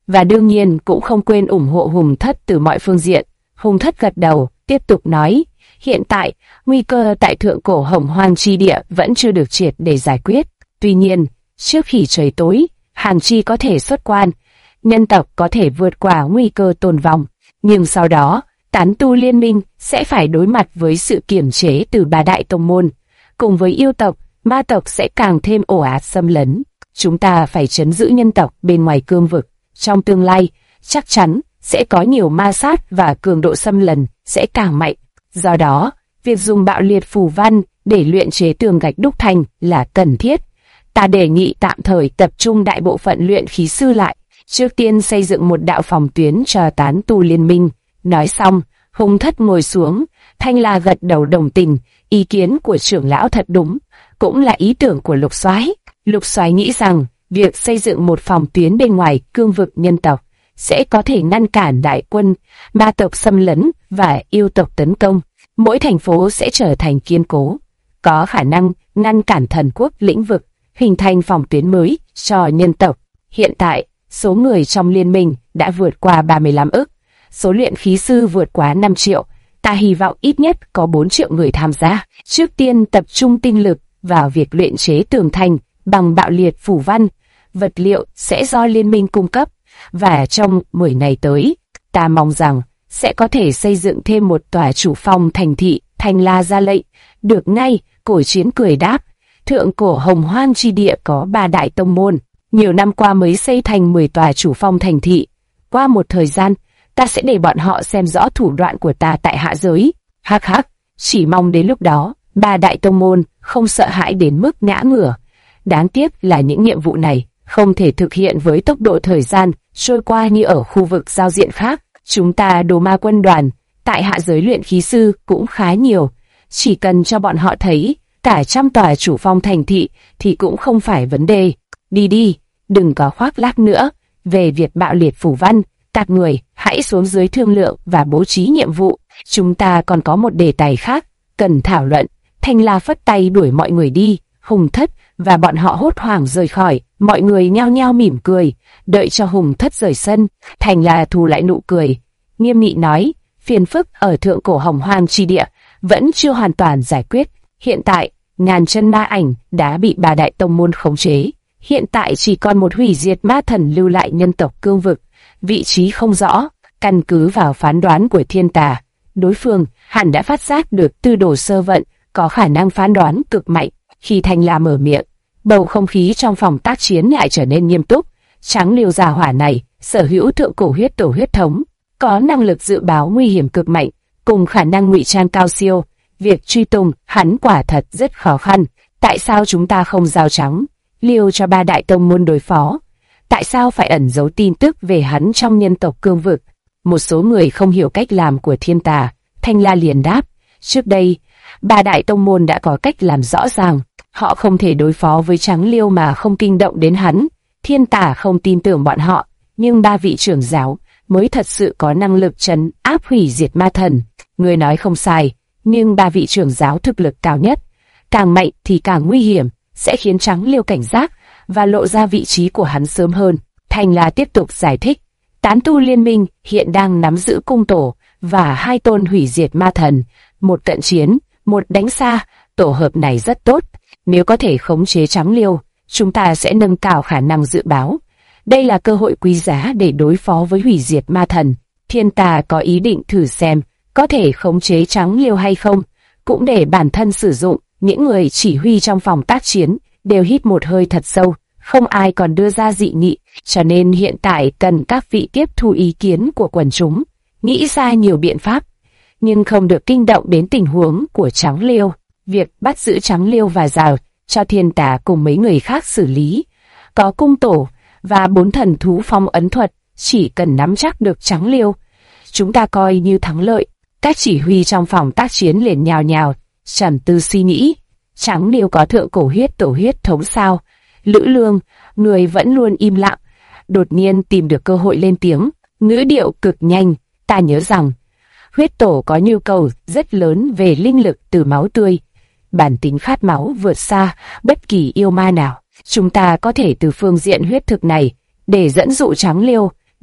và đương nhiên cũng không quên ủng hộ Hùng Thất từ mọi phương diện. Hùng Thất gật đầu, tiếp tục nói, hiện tại, nguy cơ tại thượng cổ Hồng Hoang chi địa vẫn chưa được triệt để giải quyết. Tuy nhiên, trước khi trời tối, Hàng Chi có thể xuất quan, nhân tộc có thể vượt qua nguy cơ tồn vong. Nhưng sau đó, tán tu liên minh sẽ phải đối mặt với sự kiểm chế từ ba đại tông môn. Cùng với yêu tộc, ma tộc sẽ càng thêm ồ ạt xâm lấn. Chúng ta phải trấn giữ nhân tộc bên ngoài cương vực. Trong tương lai, chắc chắn sẽ có nhiều ma sát và cường độ xâm lấn sẽ càng mạnh. Do đó, việc dùng bạo liệt phù văn để luyện chế tường gạch đúc thành là cần thiết. Ta đề nghị tạm thời tập trung đại bộ phận luyện khí sư lại, trước tiên xây dựng một đạo phòng tuyến cho tán tu liên minh. Nói xong, Hùng Thất ngồi xuống, Thanh La gật đầu đồng tình, ý kiến của trưởng lão thật đúng, cũng là ý tưởng của Lục Soái. Lục Soái nghĩ rằng việc xây dựng một phòng tuyến bên ngoài cương vực nhân tộc sẽ có thể ngăn cản đại quân ma tộc xâm lấn và yêu tộc tấn công. Mỗi thành phố sẽ trở thành kiên cố, có khả năng ngăn cản thần quốc lĩnh vực, hình thành phòng tuyến mới cho nhân tộc. Hiện tại, số người trong liên minh đã vượt qua 35 ức, số luyện khí sư vượt quá 5 triệu. Ta hy vọng ít nhất có 4 triệu người tham gia. Trước tiên tập trung tinh lực vào việc luyện chế tường thành bằng bạo liệt phù văn. Vật liệu sẽ do liên minh cung cấp, và trong 10 ngày tới, ta mong rằng sẽ có thể xây dựng thêm một tòa chủ phong thành thị. Thanh La ra lệnh. Được ngay, Cổ Chiến cười đáp. Thượng cổ Hồng Hoang chi địa có 3 đại tông môn, nhiều năm qua mới xây thành 10 tòa chủ phong thành thị. Qua một thời gian, ta sẽ để bọn họ xem rõ thủ đoạn của ta tại hạ giới. Hắc hắc, chỉ mong đến lúc đó, 3 đại tông môn không sợ hãi đến mức ngã ngửa. Đáng tiếc là những nhiệm vụ này không thể thực hiện với tốc độ thời gian trôi qua như ở khu vực giao diện khác. Chúng ta Đồ Ma quân đoàn tại hạ giới luyện khí sư cũng khá nhiều, chỉ cần cho bọn họ thấy cả trăm tòa chủ phong thành thị thì cũng không phải vấn đề. Đi đi, đừng có khoác lác nữa. Về việc bạo liệt phù văn, các người hãy xuống dưới thương lượng và bố trí nhiệm vụ. Chúng ta còn có một đề tài khác cần thảo luận. Thanh La phất tay đuổi mọi người đi. Hùng Thất và bọn họ hốt hoảng rời khỏi. Mọi người nhao nhao mỉm cười, đợi cho Hùng Thất rời sân. Thanh La thu lại nụ cười, nghiêm nghị nói, phiền phức ở thượng cổ Hồng Hoang chi địa vẫn chưa hoàn toàn giải quyết. Hiện tại, ngàn chân ma ảnh đã bị 3 đại tông môn khống chế. Hiện tại chỉ còn một hủy diệt ma thần lưu lại nhân tộc cương vực, vị trí không rõ. Căn cứ vào phán đoán của thiên tà, đối phương hẳn đã phát giác được tư đồ sơ vận có khả năng phán đoán cực mạnh. Khi Thanh La mở miệng, bầu không khí trong phòng tác chiến lại trở nên nghiêm túc. Trắng liêu già hỏa này sở hữu thượng cổ huyết tổ huyết thống, có năng lực dự báo nguy hiểm cực mạnh, cùng khả năng ngụy trang cao siêu. Việc truy tung hắn quả thật rất khó khăn. Tại sao chúng ta không giao trắng liêu cho 3 đại tông môn đối phó? Tại sao phải ẩn giấu tin tức về hắn trong nhân tộc cương vực? Một số người không hiểu cách làm của thiên tà. Thanh La liền đáp, trước đây 3 đại tông môn đã có cách làm rõ ràng. Họ không thể đối phó với trắng liêu mà không kinh động đến hắn. Thiên tà không tin tưởng bọn họ, nhưng 3 vị trưởng giáo mới thật sự có năng lực trấn áp hủy diệt ma thần. Người nói không sai, nhưng 3 vị trưởng giáo thực lực cao nhất, càng mạnh thì càng nguy hiểm, sẽ khiến trắng liêu cảnh giác và lộ ra vị trí của hắn sớm hơn. Thanh La tiếp tục giải thích, tán tu liên minh hiện đang nắm giữ cung tổ và 2 tôn hủy diệt ma thần, một cận chiến, một đánh xa. Tổ hợp này rất tốt, nếu có thể khống chế trắng liêu, chúng ta sẽ nâng cao khả năng dự báo. Đây là cơ hội quý giá để đối phó với hủy diệt ma thần. Thiên tà có ý định thử xem có thể khống chế trắng liêu hay không, cũng để bản thân sử dụng. Những người chỉ huy trong phòng tác chiến đều hít một hơi thật sâu, không ai còn đưa ra dị nghị, cho nên hiện tại cần các vị tiếp thu ý kiến của quần chúng, nghĩ ra nhiều biện pháp, nhưng không được kinh động đến tình huống của trắng liêu. Việc bắt giữ trắng liêu và rào cho thiên tà cùng mấy người khác xử lý. Có cung tổ và 4 thần thú phong ấn thuật, chỉ cần nắm chắc được trắng liêu, chúng ta coi như thắng lợi. Các chỉ huy trong phòng tác chiến liền nhào nhào, trầm tư suy nghĩ. Trắng liêu có thượng cổ huyết tổ huyết thống sao? Lữ Lương, người vẫn luôn im lặng, đột nhiên tìm được cơ hội lên tiếng, ngữ điệu cực nhanh. Ta nhớ rằng huyết tổ có nhu cầu rất lớn về linh lực từ máu tươi, bản tính khát máu vượt xa bất kỳ yêu ma nào. Chúng ta có thể từ phương diện huyết thực này để dẫn dụ trắng liêu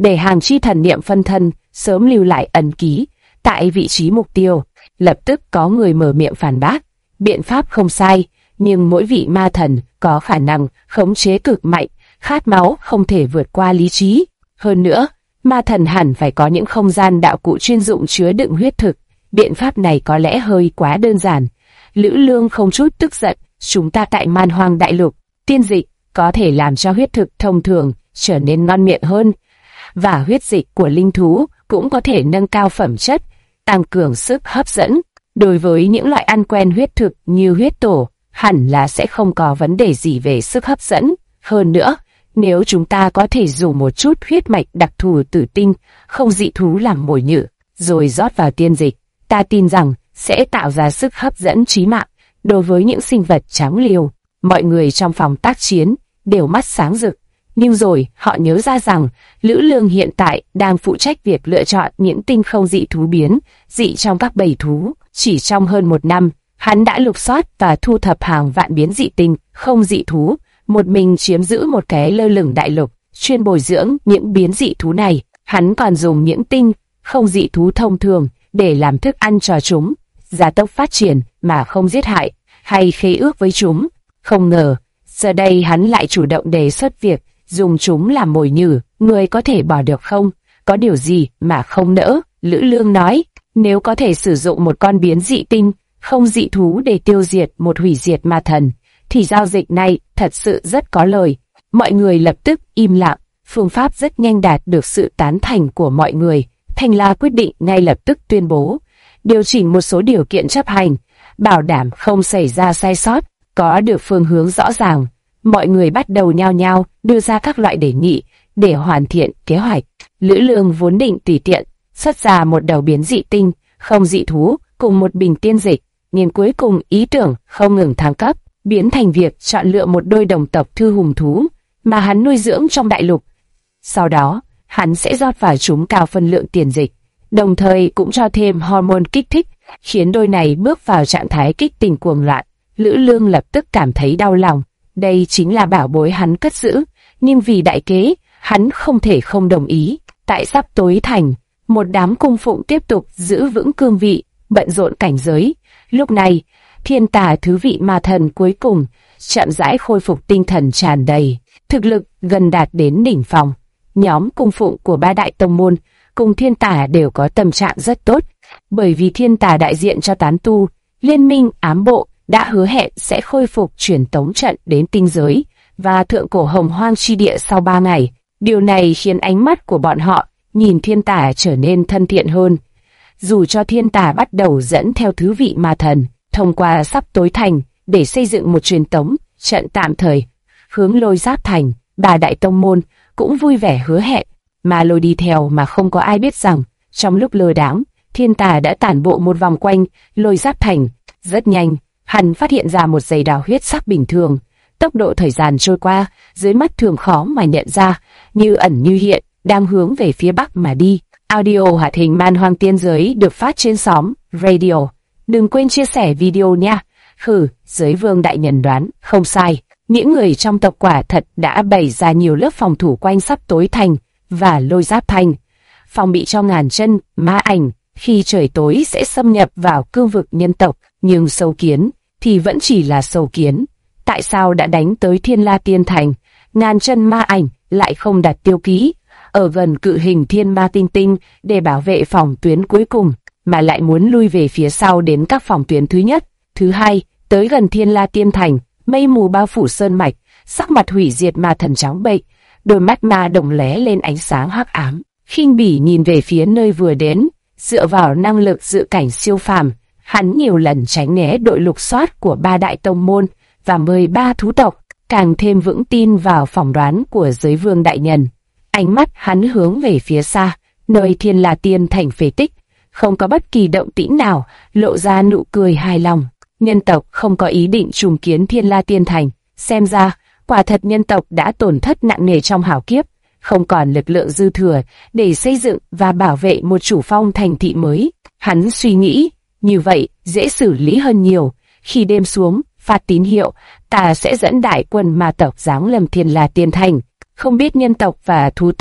để hàng chi thần niệm phân thân sớm lưu lại ấn ký tại vị trí mục tiêu. Lập tức có người mở miệng phản bác, biện pháp không sai, nhưng mỗi vị ma thần có khả năng khống chế cực mạnh, khát máu không thể vượt qua lý trí. Hơn nữa, ma thần hẳn phải có những không gian đạo cụ chuyên dụng chứa đựng huyết thực. Biện pháp này có lẽ hơi quá đơn giản. Lữ Lương không chút tức giận, chúng ta tại Man Hoang Đại Lục, tiên dịch có thể làm cho huyết thực thông thường trở nên ngon miệng hơn, và huyết dịch của linh thú cũng có thể nâng cao phẩm chất, tăng cường sức hấp dẫn. Đối với những loại ăn quen huyết thực như huyết tổ, hẳn là sẽ không có vấn đề gì về sức hấp dẫn. Hơn nữa, nếu chúng ta có thể dùng một chút huyết mạch đặc thù tử tinh, không dị thú làm mồi nhử, rồi rót vào tiên dịch, ta tin rằng sẽ tạo ra sức hấp dẫn chí mạng đối với những sinh vật trắng liều. Mọi người trong phòng tác chiến đều mắt sáng rực, nhưng rồi họ nhớ ra rằng Lữ Lương hiện tại đang phụ trách việc lựa chọn những tinh không dị thú biến dị trong các bầy thú. Chỉ trong hơn một năm, hắn đã lục soát và thu thập hàng vạn biến dị tinh không dị thú, một mình chiếm giữ một cái lơ lửng đại lục, chuyên bồi dưỡng những biến dị thú này. Hắn còn dùng những tinh không dị thú thông thường để làm thức ăn cho chúng, gia tốc phát triển mà không giết hại hay khế ước với chúng. Không ngờ, giờ đây hắn lại chủ động đề xuất việc dùng chúng làm mồi nhử. Người có thể bỏ được không? Có điều gì mà không nỡ? Lữ Lương nói, nếu có thể sử dụng một con biến dị tinh không dị thú để tiêu diệt một hủy diệt ma thần, thì giao dịch này thật sự rất có lời. Mọi người lập tức im lặng. Phương pháp rất nhanh đạt được sự tán thành của mọi người. Thanh La quyết định ngay lập tức tuyên bố, điều chỉnh một số điều kiện chấp hành, bảo đảm không xảy ra sai sót, có được phương hướng rõ ràng. Mọi người bắt đầu nhao nhao đưa ra các loại đề nghị để hoàn thiện kế hoạch. Lữ Lương vốn định tùy tiện xuất ra một đầu biến dị tinh không dị thú cùng một bình tiên dịch, nhưng cuối cùng ý tưởng không ngừng thăng cấp, biến thành việc chọn lựa một đôi đồng tộc thư hùng thú mà hắn nuôi dưỡng trong đại lục. Sau đó, hắn sẽ rót vào chúng cao phân lượng tiền dịch, đồng thời cũng cho thêm hormone kích thích, khiến đôi này bước vào trạng thái kích tình cuồng loạn. Lữ Lương lập tức cảm thấy đau lòng. Đây chính là bảo bối hắn cất giữ, nhưng vì đại kế, hắn không thể không đồng ý. Tại Sắp Tối Thành, một đám cung phụng tiếp tục giữ vững cương vị, bận rộn cảnh giới. Lúc này, Thiên Tà thứ vị ma thần cuối cùng chậm rãi khôi phục tinh thần tràn đầy, thực lực gần đạt đến đỉnh phong. Nhóm cung phụng của ba đại tông môn cùng Thiên Tà đều có tâm trạng rất tốt, bởi vì Thiên Tà đại diện cho tán tu, liên minh ám bộ đã hứa hẹn sẽ khôi phục truyền tống trận đến tinh giới và thượng cổ hồng hoang chi địa sau 3 ngày. Điều này khiến ánh mắt của bọn họ nhìn Thiên Tà trở nên thân thiện hơn. Dù cho Thiên Tà bắt đầu dẫn theo thứ vị ma thần thông qua Sắp Tối Thành để xây dựng một truyền tống trận tạm thời hướng Lôi Giáp Thành, ba đại tông môn cũng vui vẻ hứa hẹn, mà Lôi đi theo mà không có ai biết rằng trong lúc lơ đãng, Thiên Tà đã tản bộ một vòng quanh Lôi Giáp Thành. Rất nhanh, hắn phát hiện ra một dây đào huyết sắc bình thường. Tốc độ thời gian trôi qua, dưới mắt thường khó mà nhận ra, như ẩn như hiện, đang hướng về phía bắc mà đi. Audio hoạt hình Man Hoang Tiên Giới được phát trên xóm Radio. Đừng quên chia sẻ video nha. Giới vương đại nhân đoán không sai. Những người trong tộc quả thật đã bày ra nhiều lớp phòng thủ quanh Sắp Tối Thành và Lôi Giáp Thành, phòng bị cho ngàn chân ma ảnh khi trời tối sẽ xâm nhập vào cương vực nhân tộc. Nhưng sâu kiến thì vẫn chỉ là sâu kiến. Tại sao đã đánh tới Thiên La Tiên Thành, ngàn chân ma ảnh lại không đặt tiêu ký ở gần cự hình thiên ma tinh tinh để bảo vệ phòng tuyến cuối cùng, mà lại muốn lui về phía sau đến các phòng tuyến thứ nhất, thứ hai, tới gần Thiên La Tiên Thành? Mây mù bao phủ sơn mạch, sắc mặt hủy diệt ma thần trắng bệch, đôi mắt ma đồng lóe lên ánh sáng hắc ám, khinh bỉ nhìn về phía nơi vừa đến. Dựa vào năng lực dự cảnh siêu phàm, hắn nhiều lần tránh né đội lục soát của ba đại tông môn và 13 thú tộc, càng thêm vững tin vào phỏng đoán của giới vương đại nhân. Ánh mắt hắn hướng về phía xa, nơi Thiên La Tiên Thành phế tích, không có bất kỳ động tĩnh nào, lộ ra nụ cười hài lòng. Nhân tộc không có ý định trùng kiến Thiên La Tiên Thành, xem ra quả thật nhân tộc đã tổn thất nặng nề trong hảo kiếp, không còn lực lượng dư thừa để xây dựng và bảo vệ một chủ phong thành thị mới. Hắn suy nghĩ, như vậy dễ xử lý hơn nhiều. Khi đêm xuống, phát tín hiệu, ta sẽ dẫn đại quân ma tộc giáng lâm Thiên La Tiên Thành. Không biết nhân tộc và thú tộc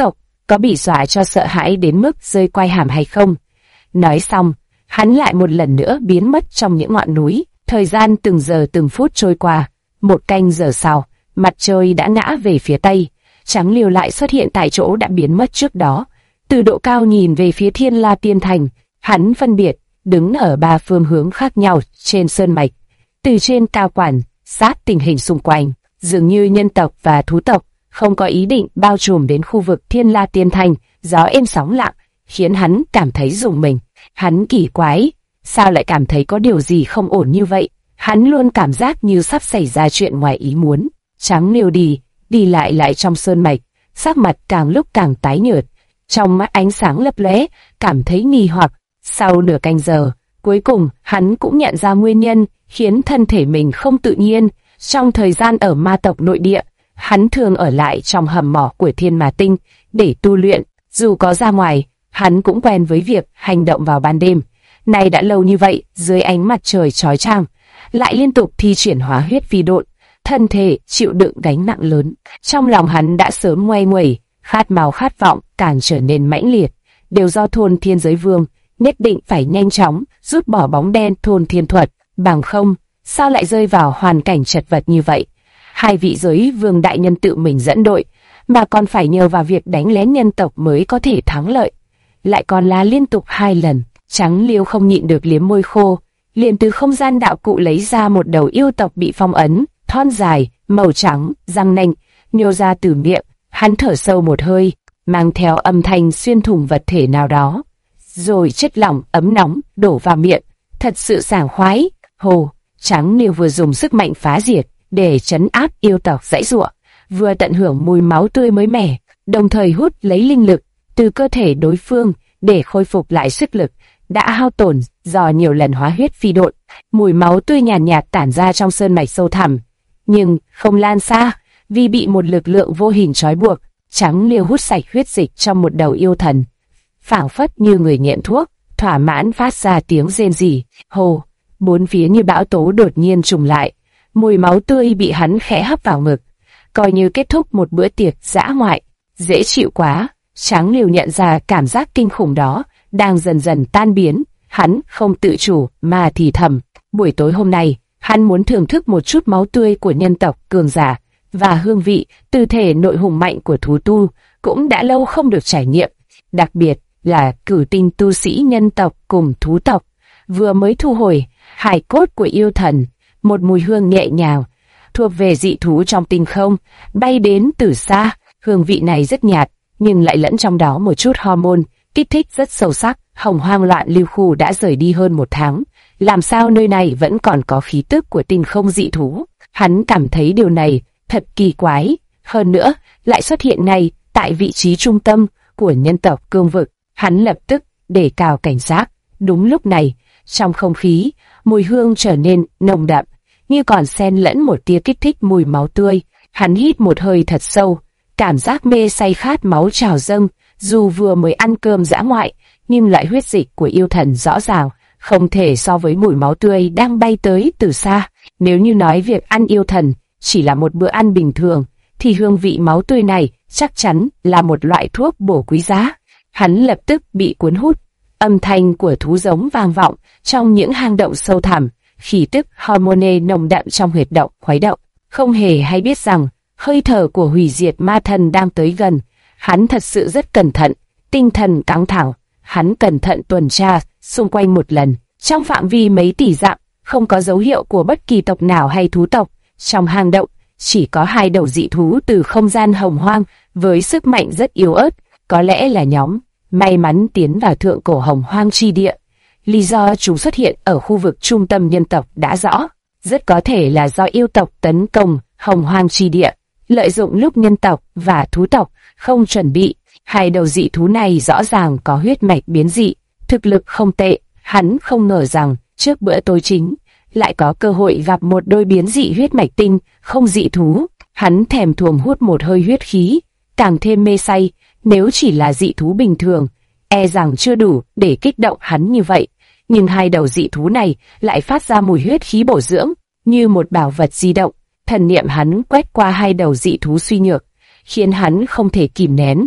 có bị dọa cho sợ hãi đến mức rơi quai hàm hay không? Nói xong, hắn lại một lần nữa biến mất trong những ngọn núi. Thời gian từng giờ từng phút trôi qua. Một canh giờ sau, mặt trời đã ngã về phía tây. Trắng Liêu lại xuất hiện tại chỗ đã biến mất trước đó. Từ độ cao nhìn về phía Thiên La Tiên Thành, hắn phân biệt đứng ở 3 phương hướng khác nhau trên sơn mạch. Từ trên cao quan sát tình hình xung quanh, dường như nhân tộc và thú tộc không có ý định bao trùm đến khu vực Thiên La Tiên Thành. Gió êm sóng lặng khiến hắn cảm thấy rùng mình. Hắn kỳ quái, sao lại cảm thấy có điều gì không ổn như vậy? Hắn luôn cảm giác như sắp xảy ra chuyện ngoài ý muốn. Trắng Liêu đi lại trong sơn mạch, sắc mặt càng lúc càng tái nhợt, trong mắt ánh sáng lấp lóe, cảm thấy nghi hoặc. Sau nửa canh giờ, cuối cùng hắn cũng nhận ra nguyên nhân khiến thân thể mình không tự nhiên. Trong thời gian ở ma tộc nội địa, hắn thường ở lại trong hầm mỏ của Thiên Ma Tinh để tu luyện. Dù có ra ngoài, hắn cũng quen với việc hành động vào ban đêm. Nay đã lâu như vậy, dưới ánh mặt trời chói chang, lại liên tục thi triển hóa huyết phi độn, thân thể chịu đựng gánh nặng lớn. Trong lòng hắn đã sớm ngoe nguẩy, khát máu khát vọng càng trở nên mãnh liệt. Đều do thôn Thiên Giới Vương nhất định phải nhanh chóng rút bỏ bóng đen thôn Thiên Thuật, bằng không sao lại rơi vào hoàn cảnh chật vật như vậy. Hai vị Giới Vương đại nhân tự mình dẫn đội, mà còn phải nhờ vào việc đánh lén nhân tộc mới có thể thắng lợi, lại còn là liên tục 2 lần. Trắng Liêu không nhịn được liếm môi khô, liền từ không gian đạo cụ lấy ra một đầu yêu tộc bị phong ấn, thon dài, màu trắng, răng nanh nhô ra từ miệng. Hắn thở sâu một hơi, mang theo âm thanh xuyên thủng vật thể nào đó, rồi chất lỏng ấm nóng đổ vào miệng, thật sự sảng khoái. Hồ, Trắng Liêu vừa dùng sức mạnh phá diệt để trấn áp yêu tộc giãy giụa, vừa tận hưởng mùi máu tươi mới mẻ, đồng thời hút lấy linh lực từ cơ thể đối phương để khôi phục lại sức lực đã hao tổn do nhiều lần hóa huyết phi độn. Mùi máu tươi nhàn nhạt tản ra trong sơn mạch sâu thẳm, nhưng không lan xa, vì bị một lực lượng vô hình trói buộc. Trắng Liêu hút sạch huyết dịch trong một đầu yêu thần, phảng phất như người nghiện thuốc, thỏa mãn phát ra tiếng rên rỉ. Hồ, bốn phía như bão tố đột nhiên trùng lại, mùi máu tươi bị hắn khẽ hấp vào ngực, coi như kết thúc một bữa tiệc dã ngoại. Dễ chịu quá. Trắng Liêu nhận ra cảm giác kinh khủng đó đang dần dần tan biến. Hắn không tự chủ mà thì thầm, buổi tối hôm nay hắn muốn thưởng thức một chút máu tươi của nhân tộc cường giả và hương vị từ thể nội hùng mạnh của thú tu, cũng đã lâu không được trải nghiệm, đặc biệt là cử tinh tu sĩ nhân tộc cùng thú tộc. Vừa mới thu hồi hài cốt của yêu thần, một mùi hương nhẹ nhàng thuộc về dị thú trong tinh không bay đến từ xa. Hương vị này rất nhạt, nhưng lại lẫn trong đó một chút hormone kích thích rất sâu sắc. Hồng Hoang Loạn Lưu Khu đã rời đi hơn 1 tháng, làm sao nơi này vẫn còn có khí tức của tinh không dị thú? Hắn cảm thấy điều này thật kỳ quái, hơn nữa lại xuất hiện ngay tại vị trí trung tâm của nhân tộc cương vực. Hắn lập tức đề cao cảnh giác. Đúng lúc này, trong không khí, mùi hương trở nên nồng đậm, như còn xen lẫn một tia kích thích mùi máu tươi. Hắn hít một hơi thật sâu, cảm giác mê say khát máu trào dâng. Dù vừa mới ăn cơm dã ngoại, nhưng loại huyết dịch của yêu thần rõ ràng không thể so với mùi máu tươi đang bay tới từ xa. Nếu như nói việc ăn yêu thần chỉ là một bữa ăn bình thường, thì hương vị máu tươi này chắc chắn là một loại thuốc bổ quý giá. Hắn lập tức bị cuốn hút. Âm thanh của thú giống vang vọng trong những hang động sâu thẳm, khí tức hormone nồng đậm trong huyệt động khuấy động. Không hề hay biết rằng hơi thở của hủy diệt ma thần đang tới gần. Hắn thật sự rất cẩn thận, tinh thần căng thẳng. Hắn cẩn thận tuần tra xung quanh một lần, trong phạm vi mấy tỷ dặm, không có dấu hiệu của bất kỳ tộc nào hay thú tộc. Trong hang động, chỉ có 2 đầu dị thú từ không gian hồng hoang với sức mạnh rất yếu ớt, có lẽ là nhóm may mắn tiến vào thượng cổ hồng hoang chi địa. Lý do chúng xuất hiện ở khu vực trung tâm nhân tộc đã rõ, rất có thể là do yêu tộc tấn công hồng hoang chi địa, lợi dụng lúc nhân tộc và thú tộc không chuẩn bị. 2 đầu dị thú này rõ ràng có huyết mạch biến dị, thực lực không tệ. Hắn không ngờ rằng trước bữa tối chính lại có cơ hội gặp một đôi biến dị huyết mạch tinh không dị thú. Hắn thèm thuồng hút một hơi huyết khí, càng thêm mê say. Nếu chỉ là dị thú bình thường, e rằng chưa đủ để kích động hắn như vậy, nhưng 2 đầu dị thú này lại phát ra mùi huyết khí bổ dưỡng như một bảo vật di động. Thần niệm hắn quét qua 2 đầu dị thú suy nhược, khiến hắn không thể kìm nén,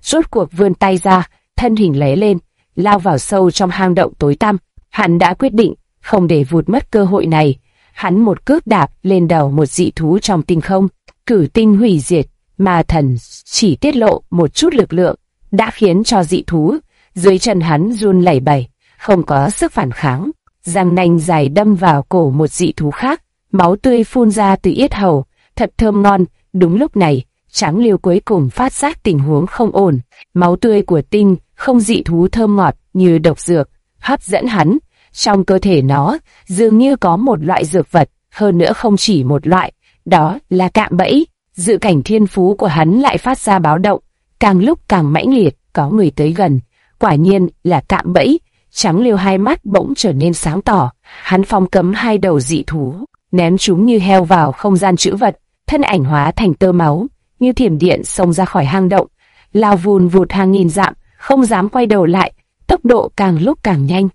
rốt cuộc vươn tay ra, thân hình lóe lên, lao vào sâu trong hang động tối tăm. Hắn đã quyết định không để vụt mất cơ hội này. Hắn một cước đạp lên đầu một dị thú trong tinh không. Cử tinh hủy diệt ma thần chỉ tiết lộ một chút lực lượng đã khiến cho dị thú dưới chân hắn run lẩy bẩy, không có sức phản kháng. Răng nanh dài đâm vào cổ một dị thú khác, máu tươi phun ra từ yết hầu, thật thơm ngon. Đúng lúc này, Tráng Liêu cuối cùng phát giác tình huống không ổn. Máu tươi của tinh không dị thú thơm ngọt như độc dược, hấp dẫn hắn. Trong cơ thể nó dường như có một loại dược vật, hơn nữa không chỉ một loại, đó là cạm bẫy. Dự cảnh thiên phú của hắn lại phát ra báo động, càng lúc càng mãnh liệt. Có người tới gần, quả nhiên là cạm bẫy. Tráng Liêu hai mắt bỗng trở nên sáng tỏ, hắn phong cấm hai đầu dị thú, ném chúng như heo vào không gian trữ vật, thân ảnh hóa thành tơ máu, như thiểm điện xông ra khỏi hang động, lao vùn vụt hàng nghìn dặm, không dám quay đầu lại, tốc độ càng lúc càng nhanh.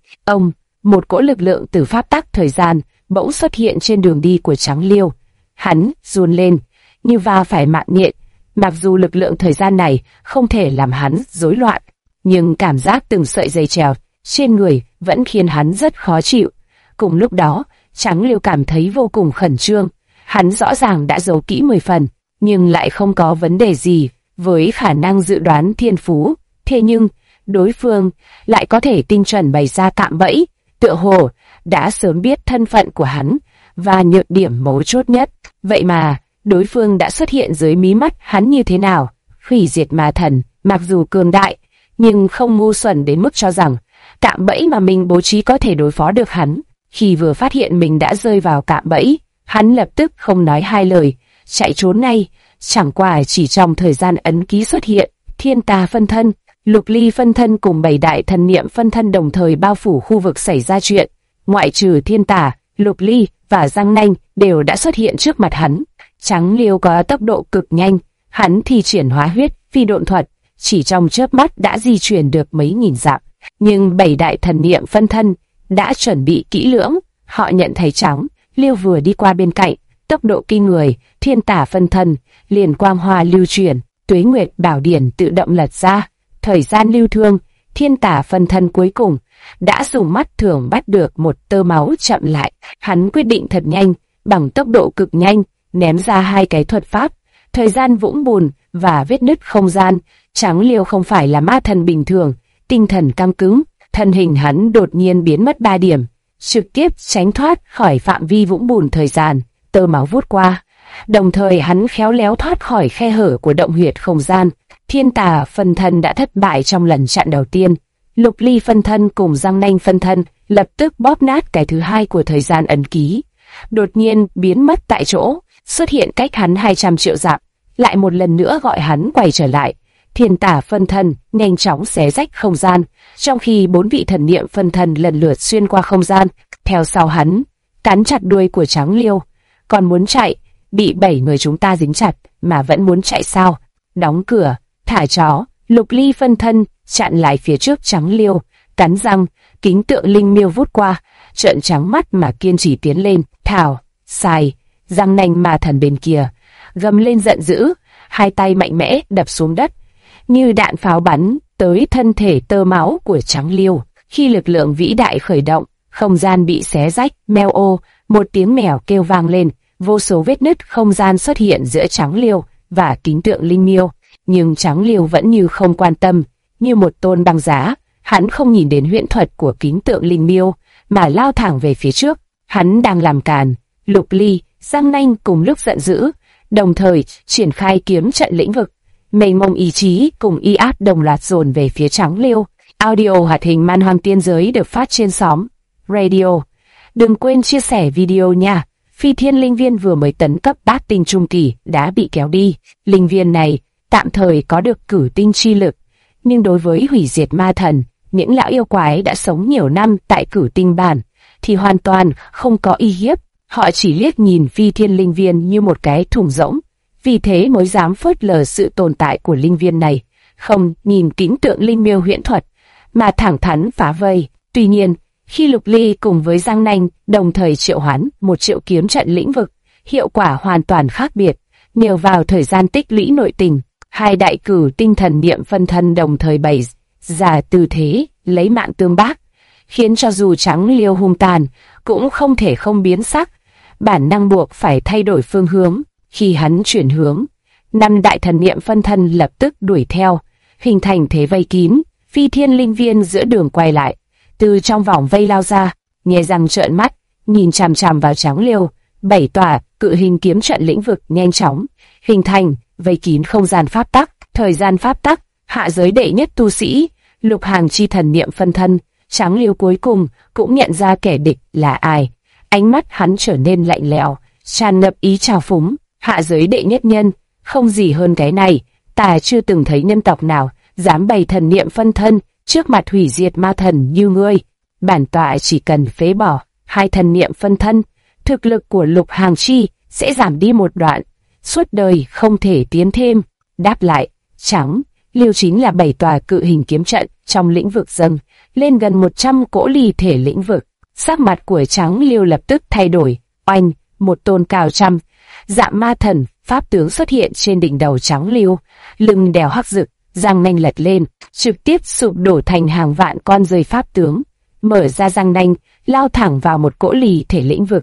Một cỗ lực lượng từ pháp tắc thời gian bỗng xuất hiện trên đường đi của Tráng Liêu. Hắn run lên, như va phải mạng nhện. Mặc dù lực lượng thời gian này không thể làm hắn rối loạn, nhưng cảm giác từng sợi dây trèo trên người vẫn khiến hắn rất khó chịu. Cùng lúc đó, Tráng Liêu cảm thấy vô cùng khẩn trương. Hắn rõ ràng đã giấu kỹ 10 phần, nhưng lại không có vấn đề gì với khả năng dự đoán thiên phú. Thế nhưng, đối phương lại có thể tinh chuẩn bày ra cạm bẫy, tựa hồ đã sớm biết thân phận của hắn và nhược điểm mấu chốt nhất. Vậy mà, đối phương đã xuất hiện dưới mí mắt hắn như thế nào? Hủy diệt ma thần, mặc dù cường đại, nhưng không ngu xuẩn đến mức cho rằng cạm bẫy mà mình bố trí có thể đối phó được hắn. Khi vừa phát hiện mình đã rơi vào cạm bẫy, hắn lập tức không nói hai lời, chạy trốn ngay. Chẳng qua chỉ trong thời gian ấn ký xuất hiện, thiên tà phân thân, lục ly phân thân cùng 7 đại thần niệm phân thân đồng thời bao phủ khu vực xảy ra chuyện. Ngoại trừ thiên tà, lục ly và răng nanh đều đã xuất hiện trước mặt hắn. Tráng Liêu có tốc độ cực nhanh, hắn thi triển hóa huyết phi độn thuật, chỉ trong chớp mắt đã di chuyển được mấy nghìn dặm. Nhưng 7 đại thần niệm phân thân đã chuẩn bị kỹ lưỡng, họ nhận thấy Tráng Liêu vừa đi qua bên cạnh, tốc độ kinh người, thiên tả phân thân liền quang hoa lưu chuyển, tuế nguyệt bảo điển tự động lật ra. Thời gian lưu thương, thiên tả phân thân cuối cùng đã dùng mắt thường bắt được một tơ máu chậm lại. Hắn quyết định thật nhanh, bằng tốc độ cực nhanh, ném ra 2 cái thuật pháp, thời gian vũng bùn và vết nứt không gian. Tráng Liêu không phải là ma thần bình thường, tinh thần căng cứng, thân hình hắn đột nhiên biến mất 3 điểm, trực tiếp tránh thoát khỏi phạm vi vũng bùn thời gian. Tơ máu vút qua, đồng thời hắn khéo léo thoát khỏi khe hở của động huyệt không gian. Thiên tà phân thân đã thất bại trong lần chặn đầu tiên. Lục ly phân thân cùng răng nanh phân thân lập tức bóp nát cái thứ hai của thời gian ấn ký, đột nhiên biến mất tại chỗ, xuất hiện cách hắn 200 triệu dặm, lại một lần nữa gọi hắn quay trở lại. Thiên tà phân thân nhanh chóng xé rách không gian, trong khi 4 vị thần niệm phân thân lần lượt xuyên qua không gian, theo sau hắn, cắn chặt đuôi của Tráng Liêu. Còn muốn chạy, bị 7 người chúng ta dính chặt, mà vẫn muốn chạy sao? Đóng cửa, thả chó. Lục ly phân thân chặn lại phía trước Tráng Liêu, cắn răng, kính tượng linh miêu vút qua, trợn trắng mắt mà kiên trì tiến lên. Thảo, sai. Răng nanh ma thần bên kia gầm lên giận dữ, 2 tay mạnh mẽ đập xuống đất, như đạn pháo bắn tới thân thể tơ máu của Tráng Liêu. Khi lực lượng vĩ đại khởi động, không gian bị xé rách, meo ô, một tiếng mèo kêu vang lên, vô số vết nứt không gian xuất hiện giữa Tráng Liêu và kính tượng linh miêu. Nhưng Tráng Liêu vẫn như không quan tâm, như một tôn băng giá, hắn không nhìn đến huyễn thuật của kính tượng linh miêu, mà lao thẳng về phía trước. Hắn đang làm càn. Lục ly, răng nanh cùng lúc giận dữ, đồng thời triển khai kiếm trận lĩnh vực. Mênh mông ý chí cùng y áp đồng loạt dồn về phía Tráng Liêu. Audio hoạt hình Man Hoang Tiên Giới được phát trên xóm Radio. Đừng quên chia sẻ video nha. Phi thiên linh viên vừa mới tấn cấp bát tinh trung kỳ đã bị kéo đi. Linh viên này tạm thời có được cử tinh chi lực, nhưng đối với hủy diệt ma thần, những lão yêu quái đã sống nhiều năm tại cử tinh bản thì hoàn toàn không có uy hiếp. Họ chỉ liếc nhìn phi thiên linh viên như một cái thùng rỗng, vì thế mới dám phớt lờ sự tồn tại của linh viên này, không nhìn kính tượng linh miêu huyễn thuật, mà thẳng thắn phá vây. Tuy nhiên, khi Lục Ly cùng với Giang Nanh đồng thời triệu hoán 1 triệu kiếm trận lĩnh vực, hiệu quả hoàn toàn khác biệt. Nhờ vào thời gian tích lũy nội tình, Hai đại cử tinh thần niệm phân thân đồng thời bày ra tư thế lấy mạng tương bác, khiến cho dù Trắng Liêu hung tàn cũng không thể không biến sắc, bản năng buộc phải thay đổi phương hướng. Khi hắn chuyển hướng, 5 đại thần niệm phân thân lập tức đuổi theo, hình thành thế vây kín. Phi Thiên Linh Viên giữa đường quay lại, từ trong vòng vây lao ra, nhe răng trợn mắt, nhìn chằm chằm vào Trắng Liêu. 7 tòa cự hình kiếm trận lĩnh vực nhanh chóng hình thành, vây kín không gian pháp tắc, thời gian pháp tắc. Hạ giới đệ nhất tu sĩ, Lục Hàng chi thần niệm phân thân, Trắng Liêu cuối cùng cũng nhận ra kẻ địch là ai. Ánh mắt hắn trở nên lạnh lẽo, tràn ngập ý trào phúng. Hạ giới đệ nhất nhân, không gì hơn cái này. Ta chưa từng thấy nhân tộc nào dám bày thần niệm phân thân trước mặt hủy diệt ma thần như ngươi. Bản tọa chỉ cần phế bỏ 2 thần niệm phân thân, thực lực của Lục Hàng chi sẽ giảm đi một đoạn, suốt đời không thể tiến thêm. Đáp lại, Trắng Liêu chính là 7 tòa cự hình kiếm trận trong lĩnh vực dâng lên gần 100 cỗ ly thể lĩnh vực. Sắc mặt của Trắng Liêu lập tức thay đổi. Oanh, một tôn cao trăm dạng ma thần pháp tướng xuất hiện trên đỉnh đầu Trắng Liêu, lưng đèo hắc rực, răng nanh lật lên, trực tiếp sụp đổ thành hàng vạn con rơi pháp tướng, mở ra răng nanh, lao thẳng vào một cỗ ly thể lĩnh vực.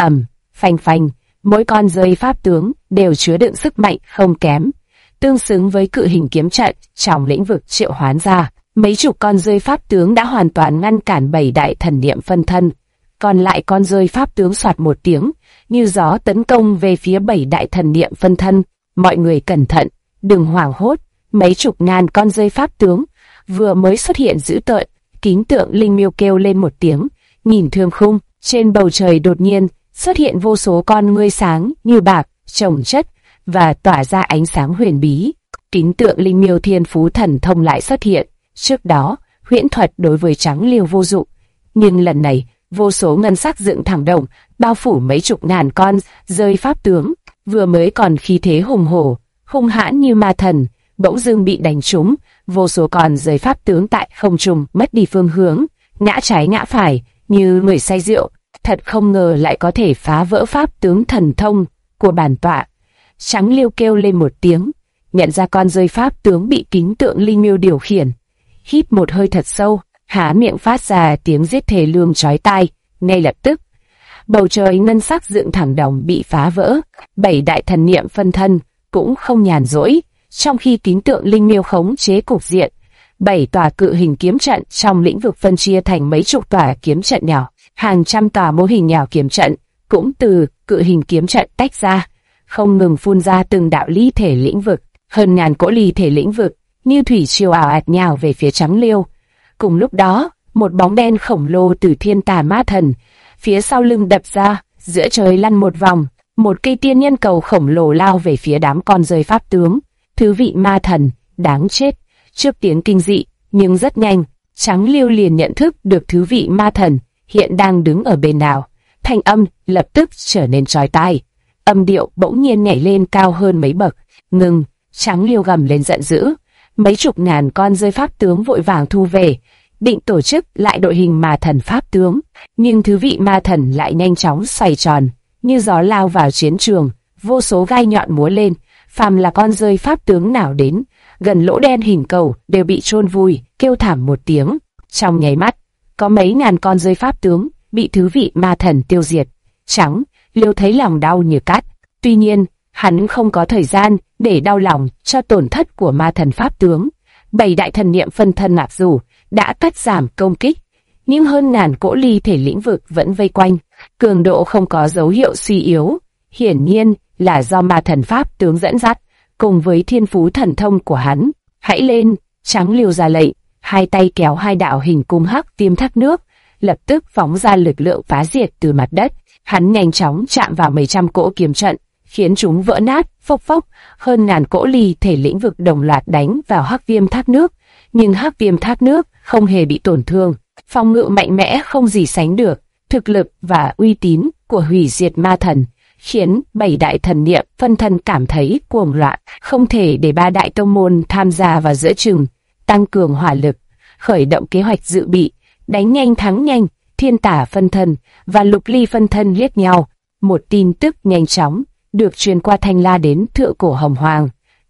Phanh phanh, mỗi con rơi pháp tướng đều chứa đựng sức mạnh không kém, tương xứng với cự hình kiếm trận trong lĩnh vực triệu hoán ra. Mấy chục con rơi pháp tướng đã hoàn toàn ngăn cản 7 đại thần niệm phân thân. Còn lại con rơi pháp tướng soạt một tiếng, như gió tấn công về phía 7 đại thần niệm phân thân. Mọi người cẩn thận, đừng hoảng hốt. Mấy chục ngàn con rơi pháp tướng vừa mới xuất hiện dữ tợn. Kính tượng Linh Miêu kêu lên một tiếng, nhìn thương khung. Trên bầu trời đột nhiên xuất hiện vô số con ngươi sáng như bạc, chồng chất và tỏa ra ánh sáng huyền bí. Kính tượng Linh Miêu thiên phú thần thông lại xuất hiện. Trước đó, huyễn thuật đối với Trắng Liêu vô dụng, nhưng lần này, vô số ngân sắc dựng thẳng đồng, bao phủ mấy chục ngàn con rơi pháp tướng, vừa mới còn khí thế hùng hổ, hung hãn như ma thần, bỗng dưng bị đánh trúng. Vô số con rơi pháp tướng tại không trung mất đi phương hướng, ngã trái ngã phải, như người say rượu. Thật không ngờ lại có thể phá vỡ pháp tướng thần thông của bản tọa. Trắng Liêu kêu lên một tiếng, nhận ra con rơi pháp tướng bị kính tượng Linh Miêu điều khiển. Hít một hơi thật sâu, há miệng phát ra tiếng giết thề lương chói tai. Ngay lập tức, bầu trời ngân sắc dựng thẳng đồng bị phá vỡ. 7 đại thần niệm phân thân cũng không nhàn rỗi. Trong khi kính tượng Linh Miêu khống chế cục diện, 7 tòa cự hình kiếm trận trong lĩnh vực phân chia thành mấy chục tòa kiếm trận nhỏ. Hàng trăm tòa mô hình nhỏ kiếm trận cũng từ cự hình kiếm trận tách ra, không ngừng phun ra từng đạo ly thể lĩnh vực. Hơn ngàn cỗ ly thể lĩnh vực như thủy triều ảo ạt nhào về phía Trắng Liêu. Cùng lúc đó, một bóng đen khổng lồ từ thiên tà ma thần phía sau lưng đập ra, giữa trời lăn một vòng, một cây tiên nhân cầu khổng lồ lao về phía đám con rơi pháp tướng. Thứ vị ma thần, đáng chết. Trước tiếng kinh dị, nhưng rất nhanh, Trắng Liêu liền nhận thức được thứ vị ma thần hiện đang đứng ở bên nào. Thanh âm lập tức trở nên chói tai, âm điệu bỗng nhiên nhảy lên cao hơn mấy bậc. Ngừng! Trắng Liêu gầm lên giận dữ. Mấy chục ngàn con rơi pháp tướng vội vàng thu về, định tổ chức lại đội hình ma thần pháp tướng. Nhưng thứ vị ma thần lại nhanh chóng xoay tròn, như gió lao vào chiến trường, vô số gai nhọn múa lên. Phàm là con rơi pháp tướng nào đến gần lỗ đen hình cầu đều bị chôn vùi, kêu thảm một tiếng. Trong nháy mắt, có mấy ngàn con rơi pháp tướng bị thứ vị ma thần tiêu diệt. Trắng Liêu thấy lòng đau như cắt. Tuy nhiên, hắn không có thời gian để đau lòng cho tổn thất của ma thần pháp tướng. 7 đại thần niệm phân thân mặc dù đã cắt giảm công kích, nhưng hơn ngàn cỗ ly thể lĩnh vực vẫn vây quanh, cường độ không có dấu hiệu suy yếu. Hiển nhiên là do ma thần pháp tướng dẫn dắt, cùng với thiên phú thần thông của hắn. Hãy lên! Trắng Liêu ra lệnh, hai tay kéo 2 đạo hình cung hắc viêm thác nước, lập tức phóng ra lực lượng phá diệt từ mặt đất. Hắn nhanh chóng chạm vào mấy trăm cỗ kiếm trận, khiến chúng vỡ nát, phốc phốc. Hơn ngàn cỗ ly thể lĩnh vực đồng loạt đánh vào hắc viêm thác nước, nhưng hắc viêm thác nước không hề bị tổn thương, phòng ngự mạnh mẽ không gì sánh được. Thực lực và uy tín của hủy diệt ma thần khiến 7 đại thần niệm phân thân cảm thấy cuồng loạn, không thể để 3 đại tông môn tham gia vào giữa chừng. Tăng cường hỏa lực, khởi động kế hoạch dự bị, đánh nhanh thắng nhanh. Thiên tả phân thân và lục ly phân thân liếc nhau. Một tin tức nhanh chóng được truyền qua Thanh La đến Thượng Cổ Hồng Hoàng.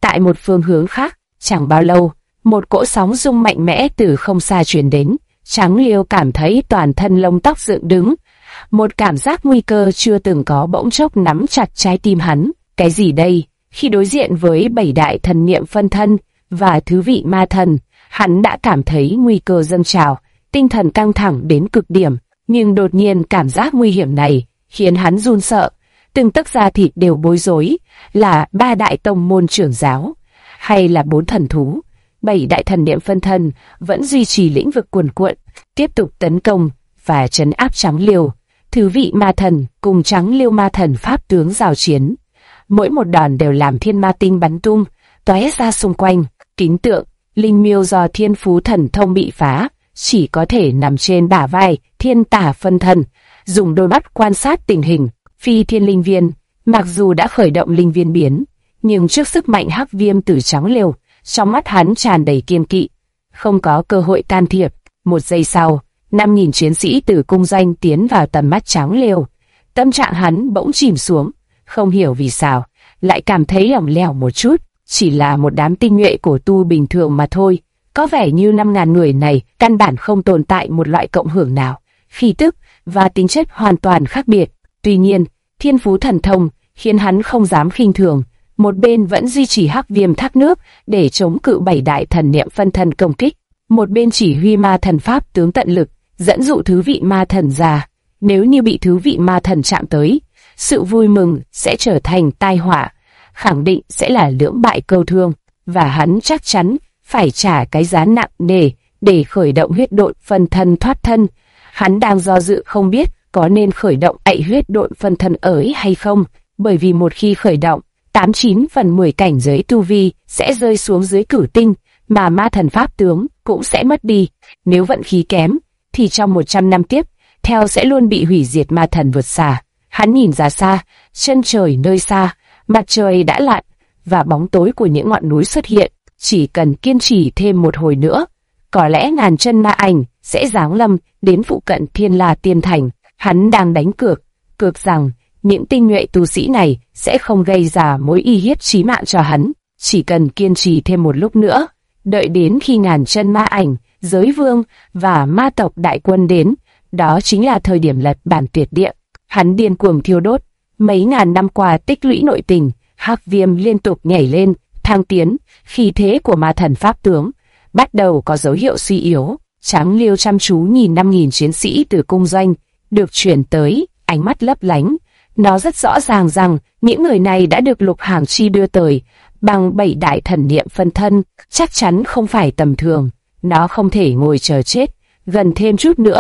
Tại một phương hướng khác, chẳng bao lâu, một cỗ sóng rung mạnh mẽ từ không xa truyền đến. Trắng Liêu cảm thấy toàn thân lông tóc dựng đứng. Một cảm giác nguy cơ chưa từng có bỗng chốc nắm chặt trái tim hắn. Cái gì đây? Khi đối diện với 7 đại thần niệm phân thân và thứ vị ma thần, hắn đã cảm thấy nguy cơ dâng trào, tinh thần căng thẳng đến cực điểm. Nhưng đột nhiên cảm giác nguy hiểm này khiến hắn run sợ, từng tấc da thịt đều bối rối. Là 3 đại tông môn trưởng giáo, hay là 4 thần thú? 7 đại thần niệm phân thân vẫn duy trì lĩnh vực cuồn cuộn, tiếp tục tấn công và trấn áp Trắng Liêu. Thứ vị ma thần cùng Trắng Liêu ma thần pháp tướng giao chiến. Mỗi một đòn đều làm thiên ma tinh bắn tung, tóe ra xung quanh. Kính tượng, linh miêu do thiên phú thần thông bị phá, chỉ có thể nằm trên bả vai thiên tả phân thân, dùng đôi mắt quan sát tình hình. Phi thiên linh viên, mặc dù đã khởi động linh viên biến, nhưng trước sức mạnh hắc viêm từ Trắng Liêu, trong mắt hắn tràn đầy kiên kỵ, không có cơ hội can thiệp. Một giây sau, 5.000 chiến sĩ từ cung doanh tiến vào tầm mắt Trắng Liêu. Tâm trạng hắn bỗng chìm xuống, không hiểu vì sao, lại cảm thấy lỏng lẻo một chút. Chỉ là một đám tinh nhuệ cổ tu bình thường mà thôi. Có vẻ như 5.000 người này căn bản không tồn tại một loại cộng hưởng nào, khí tức và tính chất hoàn toàn khác biệt. Tuy nhiên, thiên phú thần thông khiến hắn không dám khinh thường. Một bên vẫn duy trì hắc viêm thác nước để chống cự 7 đại thần niệm phân thân công kích, một bên chỉ huy ma thần pháp tướng tận lực dẫn dụ thứ vị ma thần ra. Nếu như bị thứ vị ma thần chạm tới, sự vui mừng sẽ trở thành tai họa, khẳng định sẽ là lưỡng bại câu thương, và hắn chắc chắn phải trả cái giá nặng nề để khởi động huyết độn phân thân thoát thân. Hắn đang do dự không biết có nên khởi động ạy huyết độn phân thân ấy hay không, bởi vì một khi khởi động, 89 phần 10 cảnh giới tu vi sẽ rơi xuống dưới cửu tinh, mà ma thần pháp tướng cũng sẽ mất đi. Nếu vận khí kém, thì trong 100 năm tiếp theo sẽ luôn bị hủy diệt ma thần vượt xa. Hắn nhìn ra xa, chân trời nơi xa, mặt trời đã lặn và bóng tối của những ngọn núi xuất hiện. Chỉ cần kiên trì thêm một hồi nữa, có lẽ ngàn chân ma ảnh sẽ giáng lâm đến phụ cận Thiên La Tiên Thành. Hắn đang đánh cược rằng những tinh nhuệ tu sĩ này sẽ không gây ra mối uy hiếp chí mạng cho hắn. Chỉ cần kiên trì thêm một lúc nữa, đợi đến khi ngàn chân ma ảnh, giới vương và ma tộc đại quân đến, đó chính là thời điểm lật bản tuyệt địa. Hắn điên cuồng thiêu đốt, mấy ngàn năm qua tích lũy nội tình, hắc viêm liên tục nhảy lên, thăng tiến. Khí thế của ma thần pháp tướng bắt đầu có dấu hiệu suy yếu. Trắng Liêu chăm chú nhìn 5.000 chiến sĩ từ cung doanh được chuyển tới, ánh mắt lấp lánh. Nó rất rõ ràng rằng những người này đã được Lục Hàng Chi đưa tới bằng 7 đại thần niệm phân thân, chắc chắn không phải tầm thường. Nó không thể ngồi chờ chết. Gần thêm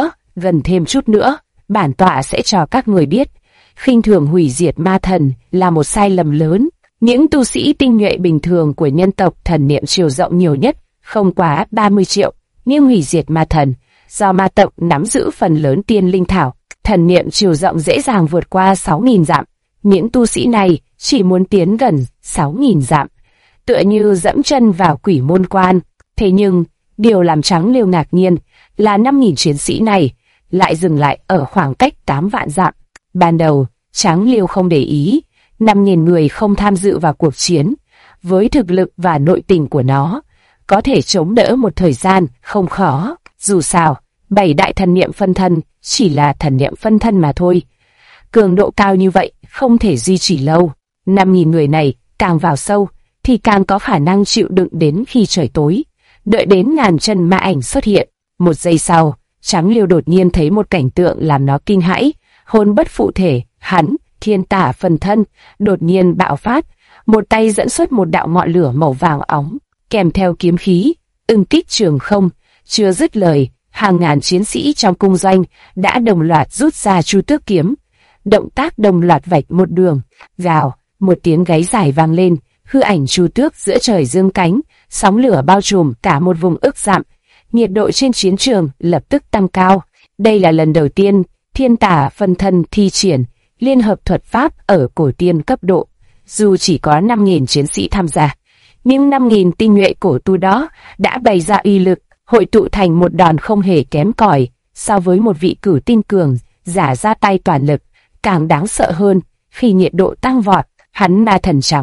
chút nữa, bản tọa sẽ cho các người biết, khinh thường hủy diệt ma thần là một sai lầm lớn. Những tu sĩ tinh nhuệ bình thường của nhân tộc thần niệm chiều rộng nhiều nhất không quá 30 triệu, nhưng hủy diệt ma thần, do ma tộc nắm giữ phần lớn tiên linh thảo, thần niệm chiều rộng dễ dàng vượt qua 6.000 dặm. Những tu sĩ này chỉ muốn tiến gần 6.000 dặm, tựa như dẫm chân vào quỷ môn quan. Thế nhưng, điều làm Trắng Liêu ngạc nhiên là 5.000 chiến sĩ này lại dừng lại ở khoảng cách 8 vạn dặm. Ban đầu, Trắng Liêu không để ý, 5.000 người không tham dự vào cuộc chiến. Với thực lực và nội tình của nó, có thể chống đỡ một thời gian không khó. Dù sao, 7 đại thần niệm phân thân chỉ là thần niệm phân thân mà thôi. Cường độ cao như vậy không thể duy trì lâu. 5.000 người này càng vào sâu thì càng có khả năng chịu đựng đến khi trời tối. Đợi đến ngàn chân ma ảnh xuất hiện. Một giây sau, Trắng Liêu đột nhiên thấy một cảnh tượng làm nó kinh hãi. Hồn bất phụ thể, hắn, thiên tả phân thân, đột nhiên bạo phát. Một tay dẫn xuất một đạo ngọn lửa màu vàng óng, kèm theo kiếm khí, ưng kích trường không. Chưa dứt lời, hàng ngàn chiến sĩ trong cung doanh đã đồng loạt rút ra chu tước kiếm. Động tác đồng loạt vạch một đường, gào, một tiếng gáy dài vang lên, hư ảnh chu tước giữa trời dương cánh, sóng lửa bao trùm cả một vùng ức dặm. Nhiệt độ trên chiến trường lập tức tăng cao. Đây là lần đầu tiên thiên tả phân thân thi triển liên hợp thuật pháp ở cổ tiên cấp độ. Dù chỉ có 5.000 chiến sĩ tham gia, nhưng 5.000 tinh nhuệ cổ tu đó đã bày ra uy lực, hội tụ thành một đòn không hề kém cỏi so với một vị cửu tinh cường giả ra tay toàn lực. Càng đáng sợ hơn, khi nhiệt độ tăng vọt, hắn ma thần trắng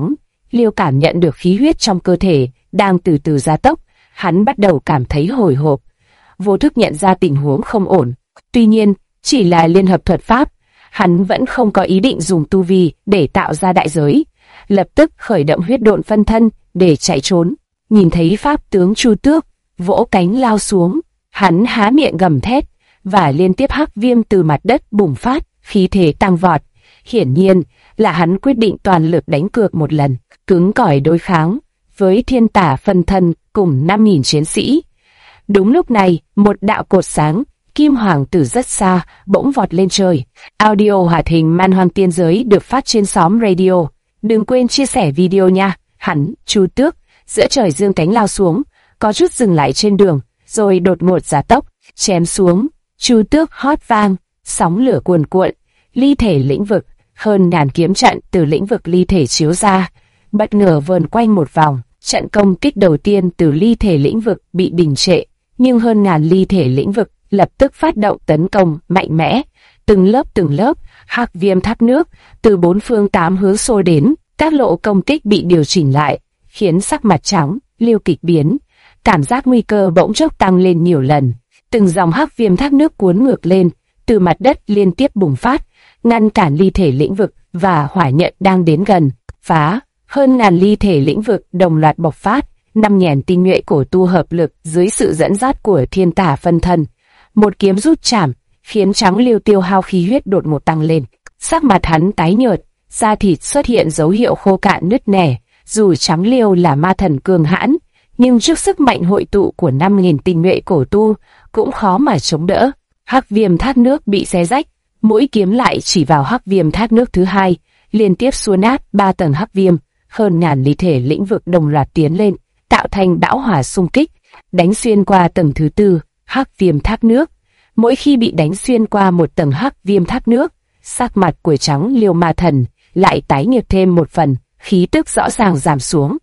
Liêu cảm nhận được khí huyết trong cơ thể đang từ từ gia tốc, hắn bắt đầu cảm thấy hồi hộp. Vô thức nhận ra tình huống không ổn. Tuy nhiên, chỉ là liên hợp thuật pháp, hắn vẫn không có ý định dùng tu vi để tạo ra đại giới. Lập tức khởi động huyết độn phân thân để chạy trốn. Nhìn thấy pháp tướng Chu Tước vỗ cánh lao xuống, hắn há miệng gầm thét, và liên tiếp hắc viêm từ mặt đất bùng phát, khí thế tăng vọt. Hiển nhiên là hắn quyết định toàn lực đánh cược một lần, cứng cỏi đối kháng với thiên tả phân thân cùng 5.000 chiến sĩ. Đúng lúc này, một đạo cột sáng kim hoàng từ rất xa bỗng vọt lên trời. Audio hoạt hình Man Hoang Tiên Giới được phát trên xóm radio. Đừng quên chia sẻ video nha. Hắn, Chu Tước, giữa trời dương cánh lao xuống, có chút dừng lại trên đường, rồi đột ngột gia tốc, chém xuống. Chu Tước hót vang, sóng lửa cuồn cuộn, ly thể lĩnh vực, hơn ngàn kiếm trận từ lĩnh vực ly thể chiếu ra, bất ngờ vờn quanh một vòng. Trận công kích đầu tiên từ ly thể lĩnh vực bị đình trệ, nhưng hơn ngàn ly thể lĩnh vực lập tức phát động tấn công mạnh mẽ. Từng lớp hắc viêm thác nước từ bốn phương tám hướng xô đến, các lộ công kích bị điều chỉnh lại, khiến sắc mặt trắng Liêu kịch biến, cảm giác nguy cơ bỗng chốc tăng lên nhiều lần. Từng dòng hắc viêm thác nước cuốn ngược lên, từ mặt đất liên tiếp bùng phát, ngăn cản ly thể lĩnh vực và hỏa nhận đang đến gần. Phá, hơn ngàn ly thể lĩnh vực đồng loạt bộc phát, 5.000 tinh nhuệ cổ tu hợp lực dưới sự dẫn dắt của thiên tả phân thân. Một kiếm rút chảm, khiến trắng Liêu tiêu hao khí huyết đột ngột tăng lên. Sắc mặt hắn tái nhợt, da thịt xuất hiện dấu hiệu khô cạn nứt nẻ. Dù trắng Liêu là ma thần cường hãn, nhưng trước sức mạnh hội tụ của 5.000 tinh nhuệ cổ tu cũng khó mà chống đỡ. Hắc viêm thác nước bị xé rách, mũi kiếm lại chỉ vào hắc viêm thác nước thứ hai, liên tiếp xua nát 3 tầng hắc viêm. Hơn ngàn ly thể lĩnh vực đồng loạt tiến lên, tạo thành bão hỏa xung kích, đánh xuyên qua tầng thứ tư, hắc viêm thác nước. Mỗi khi bị đánh xuyên qua một tầng hắc viêm thác nước, sắc mặt của trắng Liêu ma thần lại tái nhợt thêm một phần, khí tức rõ ràng giảm xuống.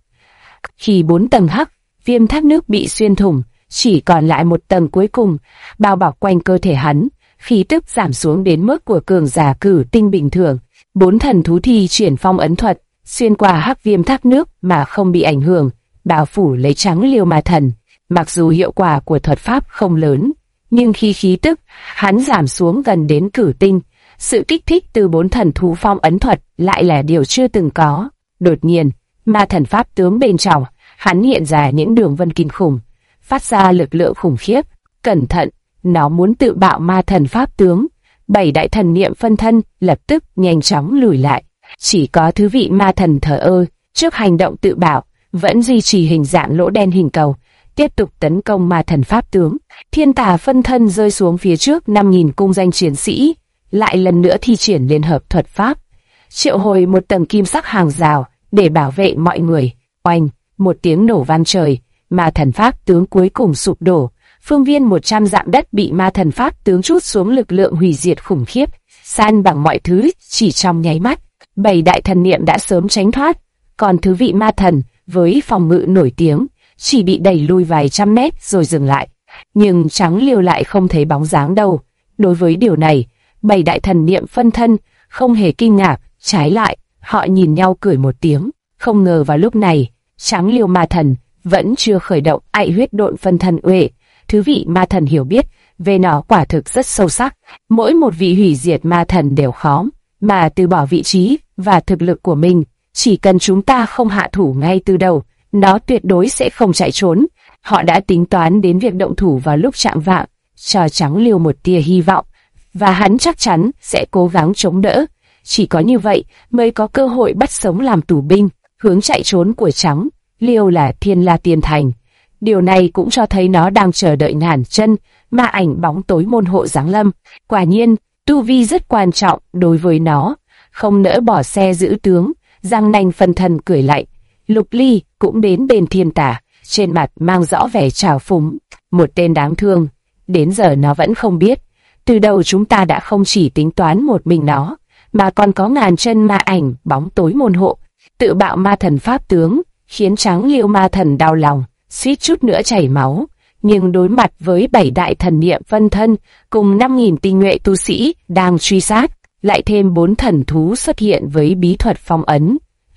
Khi 4 tầng hắc viêm thác nước bị xuyên thủng, chỉ còn lại một tầng cuối cùng bao bọc quanh cơ thể hắn, khí tức giảm xuống đến mức của cường giả cử tinh bình thường. 4 thần thú thi triển phong ấn thuật, xuyên qua hắc viêm thác nước mà không bị ảnh hưởng, bao phủ lấy trắng Liêu ma thần. Mặc dù hiệu quả của thuật pháp không lớn, nhưng khi khí tức hắn giảm xuống gần đến cử tinh, sự kích thích từ 4 thần thú phong ấn thuật lại là điều chưa từng có. Đột nhiên, ma thần pháp tướng bên trong hắn hiện ra những đường vân kinh khủng, phát ra lực lượng khủng khiếp. Cẩn thận, nó muốn tự bạo ma thần pháp tướng. 7 đại thần niệm phân thân lập tức nhanh chóng lùi lại. Chỉ có thứ vị ma thần thờ ơ trước hành động tự bạo, vẫn duy trì hình dạng lỗ đen hình cầu, tiếp tục tấn công ma thần pháp tướng. Thiên tả phân thân rơi xuống phía trước 5.000 cung danh chiến sĩ, lại lần nữa thi triển liên hợp thuật pháp, triệu hồi một tầng kim sắc hàng rào để bảo vệ mọi người. Oanh, một tiếng nổ vang trời, ma thần pháp tướng cuối cùng sụp đổ. Phương viên 100 dặm đất bị ma thần pháp tướng trút xuống lực lượng hủy diệt khủng khiếp, san bằng mọi thứ chỉ trong nháy mắt. 7 đại thần niệm đã sớm tránh thoát, còn thứ vị ma thần với phòng ngự nổi tiếng chỉ bị đẩy lui vài trăm mét rồi dừng lại. Nhưng trắng Liêu lại không thấy bóng dáng đâu. Đối với điều này, 7 đại thần niệm phân thân không hề kinh ngạc, trái lại, họ nhìn nhau cười một tiếng. Không ngờ vào lúc này, trắng Liêu ma thần vẫn chưa khởi động Ại huyết độn phân thân uệ. Thứ vị ma thần hiểu biết về nó quả thực rất sâu sắc. Mỗi một vị hủy diệt ma thần đều khó mà từ bỏ vị trí và thực lực của mình. Chỉ cần chúng ta không hạ thủ ngay từ đầu, nó tuyệt đối sẽ không chạy trốn. Họ đã tính toán đến việc động thủ vào lúc chạng vạng, cho trắng Liêu một tia hy vọng, và hắn chắc chắn sẽ cố gắng chống đỡ. Chỉ có như vậy mới có cơ hội bắt sống làm tù binh. Hướng chạy trốn của trắng Liêu là Thiên La Tiên Thành. Điều này cũng cho thấy nó đang chờ đợi ngàn chân ma ảnh bóng tối môn hộ giáng lâm. Quả nhiên, tu vi rất quan trọng đối với nó, không nỡ bỏ xe giữ tướng. Giang nanh phân thân cười lạnh. Lục Ly cũng đến bên thiên tả, trên mặt mang rõ vẻ trào phúng. Một tên đáng thương, đến giờ nó vẫn không biết. Từ đầu chúng ta đã không chỉ tính toán một mình nó, mà còn có ngàn chân ma ảnh bóng tối môn hộ. Tự bạo ma thần pháp tướng, khiến trắng Liêu ma thần đau lòng, suýt chút nữa chảy máu. Nhưng đối mặt với 7 đại thần niệm phân thân cùng 5.000 tinh nhuệ tu sĩ đang truy sát, lại thêm 4 thần thú xuất hiện với bí thuật phong ấn,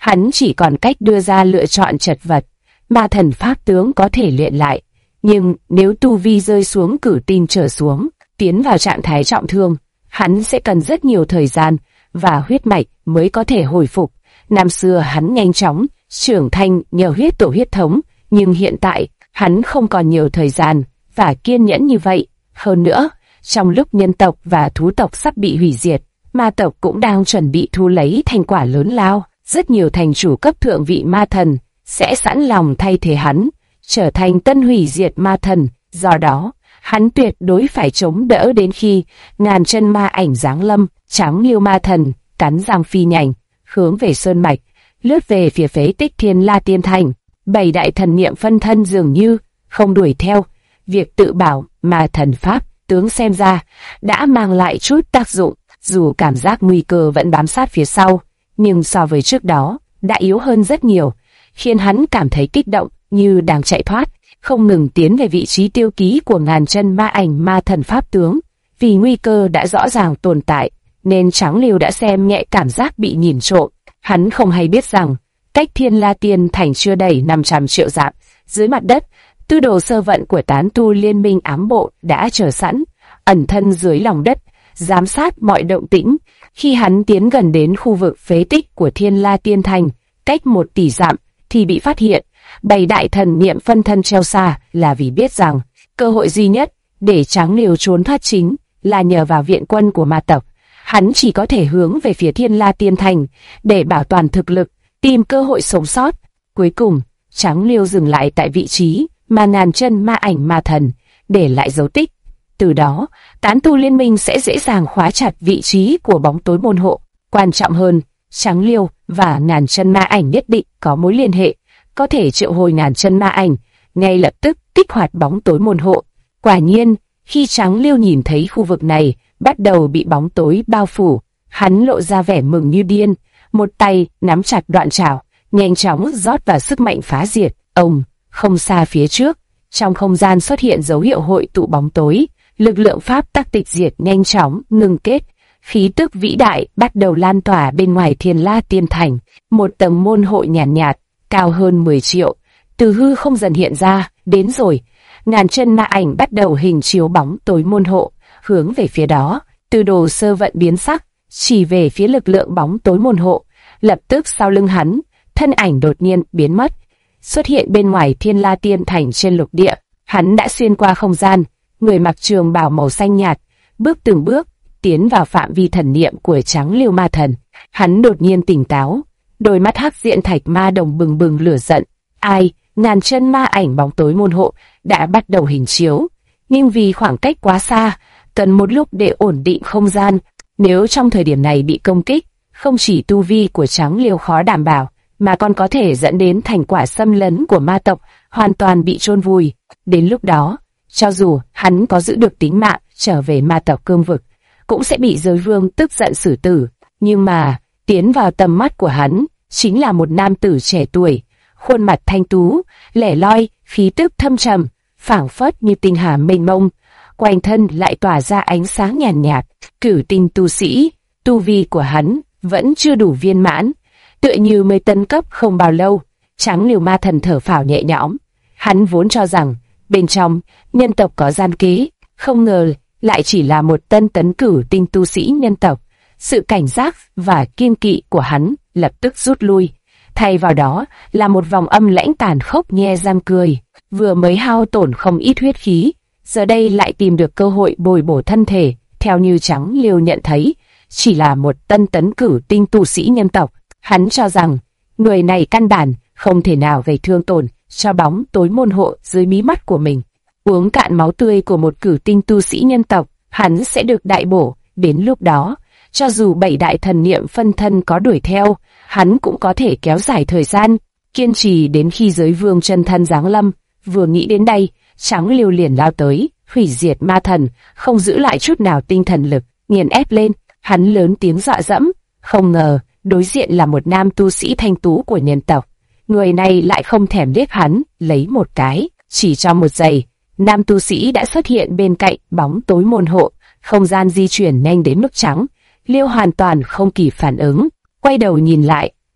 hắn chỉ còn cách đưa ra lựa chọn chật vật. Ma thần pháp tướng có thể luyện lại, nhưng nếu tu vi rơi xuống cửu tinh trở xuống, tiến vào trạng thái trọng thương, hắn sẽ cần rất nhiều thời gian và huyết mạch mới có thể hồi phục. Năm xưa hắn nhanh chóng trưởng thành nhờ huyết tổ huyết thống, nhưng hiện tại hắn không còn nhiều thời gian và kiên nhẫn như vậy. Hơn nữa, trong lúc nhân tộc và thú tộc sắp bị hủy diệt, ma tộc cũng đang chuẩn bị thu lấy thành quả lớn lao. Rất nhiều thành chủ cấp thượng vị ma thần sẽ sẵn lòng thay thế hắn, trở thành tân hủy diệt ma thần. Do đó, hắn tuyệt đối phải chống đỡ đến khi ngàn chân ma ảnh giáng lâm. Tráng Liêu ma thần cắn răng phi nhanh, hướng về sơn mạch, lướt về phía phế tích Thiên La Tiên Thành. 7 đại thần niệm phân thân dường như không đuổi theo. Việc tự bảo ma thần pháp tướng xem ra đã mang lại chút tác dụng, dù cảm giác nguy cơ vẫn bám sát phía sau, nhưng so với trước đó đã yếu hơn rất nhiều, khiến hắn cảm thấy kích động như đang chạy thoát, không ngừng tiến về vị trí tiêu ký của ngàn chân ma ảnh ma thần pháp tướng. Vì nguy cơ đã rõ ràng tồn tại, nên Tráng Liêu đã xem nhẹ cảm giác bị nhìn trộm. Hắn không hay biết rằng, cách Thiên La Tiên Thành chưa đầy 500 triệu dặm, dưới mặt đất, tư đồ sơ vận của tán tu liên minh ám bộ đã chờ sẵn, ẩn thân dưới lòng đất, giám sát mọi động tĩnh. Khi hắn tiến gần đến khu vực phế tích của Thiên La Tiên Thành, cách 1 tỷ dặm, thì bị phát hiện. 7 đại thần niệm phân thân treo xa là vì biết rằng, cơ hội duy nhất để Tráng Liêu trốn thoát chính là nhờ vào viện quân của ma tộc. Hắn chỉ có thể hướng về phía Thiên La Tiên Thành để bảo toàn thực lực, tìm cơ hội sống sót. Cuối cùng, Tráng Liêu dừng lại tại vị trí mà ngàn chân ma ảnh ma thần để lại dấu tích. Từ đó, tán tu liên minh sẽ dễ dàng khóa chặt vị trí của bóng tối môn hộ. Quan trọng hơn, Tráng Liêu và ngàn chân ma ảnh nhất định có mối liên hệ, có thể triệu hồi ngàn chân ma ảnh, ngay lập tức kích hoạt bóng tối môn hộ. Quả nhiên, khi Tráng Liêu nhìn thấy khu vực này bắt đầu bị bóng tối bao phủ, hắn lộ ra vẻ mừng như điên, một tay nắm chặt đoạn trảo, nhanh chóng rót vào sức mạnh phá diệt. Không xa phía trước, trong không gian xuất hiện dấu hiệu hội tụ bóng tối, lực lượng pháp tắc tịch diệt nhanh chóng ngưng kết, khí tức vĩ đại bắt đầu lan tỏa bên ngoài Thiên La Tiên Thành. Một tầng môn hộ nhàn nhạt, cao hơn 10 triệu, từ hư không dần hiện ra. Đến rồi, ngàn chân ma ảnh bắt đầu hình chiếu bóng tối môn hộ, hướng về phía đó. Tư đồ sơ vận biến sắc, chỉ về phía lực lượng bóng tối môn hộ. Lập tức sau lưng hắn, thân ảnh đột nhiên biến mất, xuất hiện bên ngoài Thiên La Tiên Thành trên lục địa. Hắn đã xuyên qua không gian, người mặc trường bào màu xanh nhạt, bước từng bước tiến vào phạm vi thần niệm của Tráng Liêu ma thần. Hắn đột nhiên tỉnh táo, đôi mắt hắc diện thạch ma đồng bừng bừng lửa giận. Ngàn chân ma ảnh bóng tối môn hộ đã bắt đầu hình chiếu, nhưng vì khoảng cách quá xa, cần một lúc để ổn định không gian. Nếu trong thời điểm này bị công kích, không chỉ tu vi của Tráng Liêu khó đảm bảo, mà còn có thể dẫn đến thành quả xâm lấn của ma tộc hoàn toàn bị chôn vùi. Đến lúc đó, cho dù hắn có giữ được tính mạng trở về ma tộc cương vực, cũng sẽ bị giới vương tức giận xử tử. Nhưng mà, tiến vào tầm mắt của hắn, chính là một nam tử trẻ tuổi, khuôn mặt thanh tú, lẻ loi, khí tức thâm trầm, phảng phất như tinh hà mênh mông, quanh thân lại tỏa ra ánh sáng nhàn nhạt. Cửu tinh tu sĩ, tu vi của hắn vẫn chưa đủ viên mãn, tựa như mới tấn cấp không bao lâu. Tráng Liêu ma thần thở phào nhẹ nhõm. Hắn vốn cho rằng bên trong nhân tộc có gian kế, không ngờ lại chỉ là một tân tấn cửu tinh tu sĩ nhân tộc. Sự cảnh giác và kiêng kỵ của hắn lập tức rút lui, thay vào đó là một vòng âm lãnh tàn khốc nhe răng cười. Vừa mới hao tổn không ít huyết khí, giờ đây lại tìm được cơ hội bồi bổ thân thể. Theo như Tráng Liêu nhận thấy, chỉ là một tân tấn cửu tinh tu sĩ nhân tộc. Hắn cho rằng người này căn bản không thể nào gây thương tổn cho bóng tối môn hộ dưới mí mắt của mình. Uống cạn máu tươi của một cửu tinh tu sĩ nhân tộc, hắn sẽ được đại bổ. Đến lúc đó, cho dù 7 đại thần niệm phân thân có đuổi theo, hắn cũng có thể kéo dài thời gian, kiên trì đến khi giới vương chân thân giáng lâm. Vừa nghĩ đến đây, Tráng Liêu liền lao tới, hủy diệt ma thần, không giữ lại chút nào tinh thần lực, nghiền ép lên. Hắn lớn tiếng dọa dẫm, không ngờ đối diện là một nam tu sĩ thanh tú của nhân tộc. Người này lại không thèm liếc hắn lấy một cái. Chỉ trong một giây, nam tu sĩ đã xuất hiện bên cạnh bóng tối môn hộ. Không gian di chuyển nhanh đến mức Tráng Liêu hoàn toàn không kịp phản ứng. Quay đầu nhìn lại,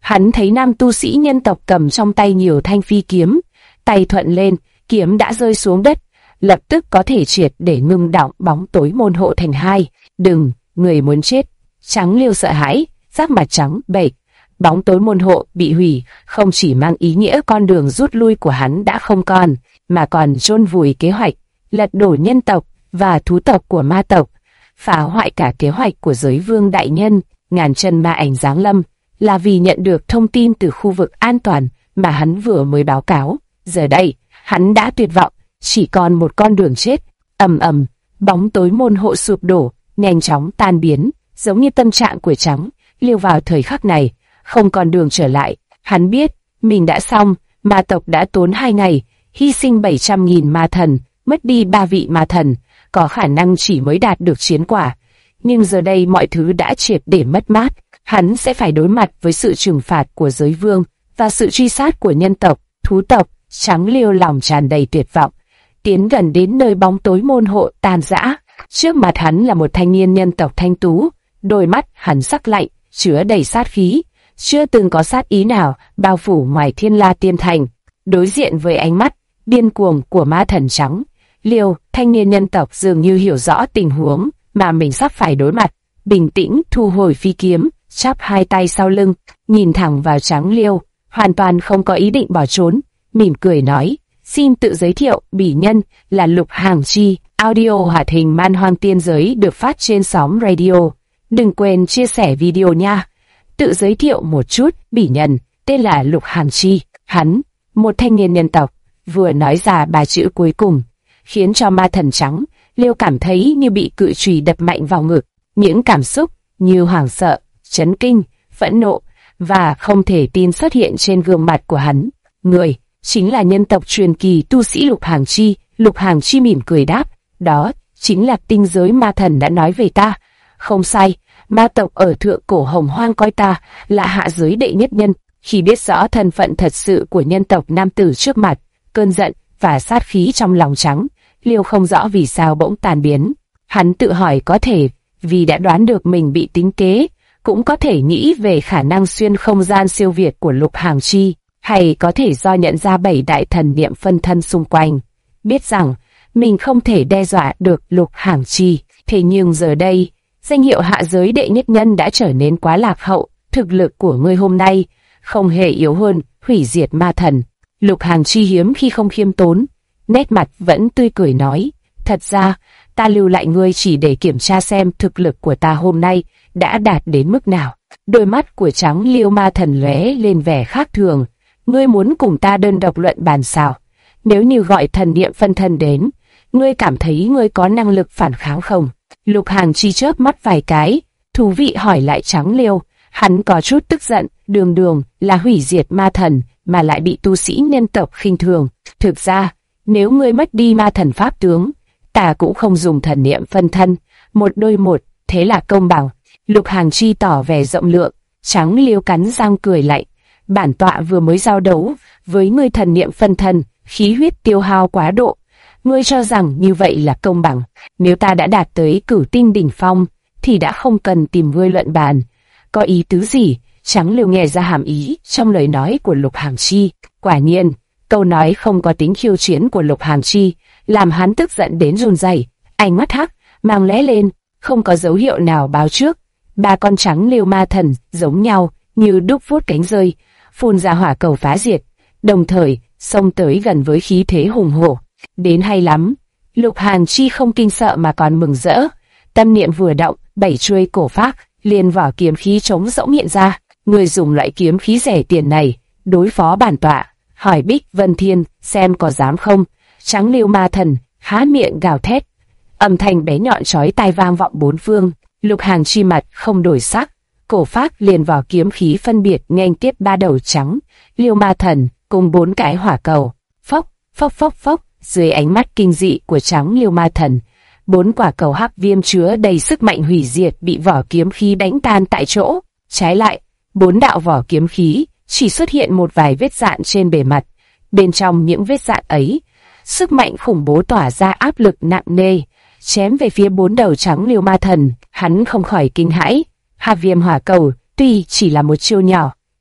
Hắn thấy nam tu sĩ nhân tộc cầm trong tay nhiều thanh phi kiếm, tay thuận lên, kiếm đã rơi xuống đất, lập tức có thể triệt để ngưng đọng bóng tối môn hộ thành hai. Đừng, người muốn chết. Trắng Liêu sợ hãi, sắc mặt trắng bệch. Bóng tối môn hộ bị hủy, không chỉ mang ý nghĩa con đường rút lui của hắn đã không còn, mà còn chôn vùi kế hoạch lật đổ nhân tộc và thú tộc của ma tộc, phá hoại cả kế hoạch của giới vương đại nhân. Ngàn chân ma ảnh giáng lâm là vì nhận được thông tin từ khu vực an toàn mà hắn vừa mới báo cáo. Giờ đây, hắn đã tuyệt vọng, chỉ còn một con đường chết. Ầm ầm, bóng tối môn hộ sụp đổ, nhanh chóng tan biến, giống như tâm trạng của Trắng Liêu vào thời khắc này, không còn đường trở lại. Hắn biết, mình đã xong, ma tộc đã tốn 2 ngày, hy sinh 700.000 ma thần, mất đi 3 vị ma thần, có khả năng chỉ mới đạt được chiến quả. Nhưng giờ đây mọi thứ đã triệt để mất mát, hắn sẽ phải đối mặt với sự trừng phạt của giới vương và sự truy sát của nhân tộc, thú tộc. Trắng Liêu lòng tràn đầy tuyệt vọng, tiến gần đến nơi bóng tối môn hộ tan rã. Trước mặt hắn là một thanh niên nhân tộc thanh tú, đôi mắt hắn sắc lạnh, chứa đầy sát khí, chưa từng có sát ý nào bao phủ ngoài Thiên La Tiên Thành. Đối diện với ánh mắt điên cuồng của ma thần Trắng Liêu, thanh niên nhân tộc dường như hiểu rõ tình huống mà mình sắp phải đối mặt, bình tĩnh thu hồi phi kiếm, chắp hai tay sau lưng, nhìn thẳng vào Trắng Liêu, hoàn toàn không có ý định bỏ trốn, mỉm cười nói: "Xin tự giới thiệu, bỉ nhân là Lục Hàng Chi." Audio hoạt hình Man Hoang Tiên Giới được phát trên Xóm Radio. Đừng quên chia sẻ video nha. Tự giới thiệu một chút, bỉ nhân tên là Lục Hàng Chi. Hắn, một thanh niên nhân tộc, vừa nói ra 3 chữ cuối cùng, khiến cho ma thần Trắng Liêu cảm thấy như bị cự chùy đập mạnh vào ngực. Những cảm xúc như hoảng sợ, chấn kinh, phẫn nộ và không thể tin xuất hiện trên gương mặt của hắn. Người chính là nhân tộc truyền kỳ tu sĩ Lục Hàng Chi. Lục Hàng Chi mỉm cười đáp: "Đó chính là tinh giới ma thần đã nói về ta." "Không sai, ma tộc ở thượng cổ Hồng Hoang coi ta là hạ giới đệ nhất nhân." Khi biết rõ thân phận thật sự của nhân tộc nam tử trước mặt, cơn giận và sát khí trong lòng Trắng Liêu không rõ vì sao bỗng tan biến. Hắn tự hỏi có thể vì đã đoán được mình bị tính kế, cũng có thể nghĩ về khả năng xuyên không gian siêu việt của Lục Hàng Chi, hay có thể do nhận ra 7 đại thần niệm phân thân xung quanh, biết rằng mình không thể đe dọa được Lục Hàng Chi. Thế nhưng giờ đây, danh hiệu hạ giới đệ nhất nhân đã trở nên quá lạc hậu. Thực lực của ngươi hôm nay không hề yếu hơn hủy diệt ma thần. Lục Hàng Chi hiếm khi không khiêm tốn, nét mặt vẫn tươi cười nói: "Thật ra, ta lưu lại ngươi chỉ để kiểm tra xem thực lực của ta hôm nay đã đạt đến mức nào." Đôi mắt của Trắng Liêu ma thần lóe lên vẻ khác thường. "Ngươi muốn cùng ta đơn độc luận bàn sao? Nếu như gọi thần niệm phân thân đến, ngươi cảm thấy ngươi có năng lực phản kháng không?" Lục Hàng Chi chớp mắt vài cái, thú vị hỏi lại Trắng Liêu. Hắn có chút tức giận, đường đường là hủy diệt ma thần mà lại bị tu sĩ nhân tộc khinh thường. "Thực ra, nếu ngươi mất đi ma thần pháp tướng, ta cũng không dùng thần niệm phân thân, 1 đôi 1, thế là công bằng." Lục Hàng Chi tỏ vẻ rộng lượng. Trắng Liêu cắn răng cười lạnh: "Bản tọa vừa mới giao đấu với ngươi thần niệm phân thân, khí huyết tiêu hao quá độ. Ngươi cho rằng như vậy là công bằng? Nếu ta đã đạt tới cửu tinh đỉnh phong, thì đã không cần tìm ngươi luận bàn." Có ý tứ gì? Trắng Liêu nghe ra hàm ý trong lời nói của Lục Hàng Chi. Quả nhiên, câu nói không có tính khiêu chiến của Lục Hàng Chi làm hắn tức giận đến run rẩy, ánh mắt hắc mang lóe lên, không có dấu hiệu nào báo trước. 3 con Trắng Liêu ma thần giống nhau như đúc vuốt cánh rơi, phun ra hỏa cầu phá diệt, đồng thời xông tới gần với khí thế hùng hổ. Đến hay lắm. Lục Hàng Chi không kinh sợ mà còn mừng rỡ. Tâm niệm vừa động, 7 chuôi cổ phác liền vỏ kiếm khí trống rỗng hiện ra. "Người dùng loại kiếm khí rẻ tiền này đối phó bản tọa, hỏi Bích Vân Thiên xem có dám không?" Trắng Liêu ma thần há miệng gào thét, âm thanh bé nhọn chói tai vang vọng bốn phương. Lục Hàng Chi mặt không đổi sắc, cổ phác liền vỏ kiếm khí phân biệt nghênh tiếp 3 đầu Trắng Liêu ma thần cùng 4 cái hỏa cầu. Phốc phốc phốc phốc, dưới ánh mắt kinh dị của Trắng Liêu ma thần, 4 quả cầu hắc viêm chứa đầy sức mạnh hủy diệt bị vỏ kiếm khí đánh tan tại chỗ. Trái lại, 4 đạo vỏ kiếm khí chỉ xuất hiện một vài vết rạn trên bề mặt. Bên trong những vết rạn ấy, sức mạnh khủng bố tỏa ra áp lực nặng nề, chém về phía 4 đầu Trắng Liêu ma thần. Hắn không khỏi kinh hãi. Hắc viêm hỏa cầu tuy chỉ là một chiêu nhỏ,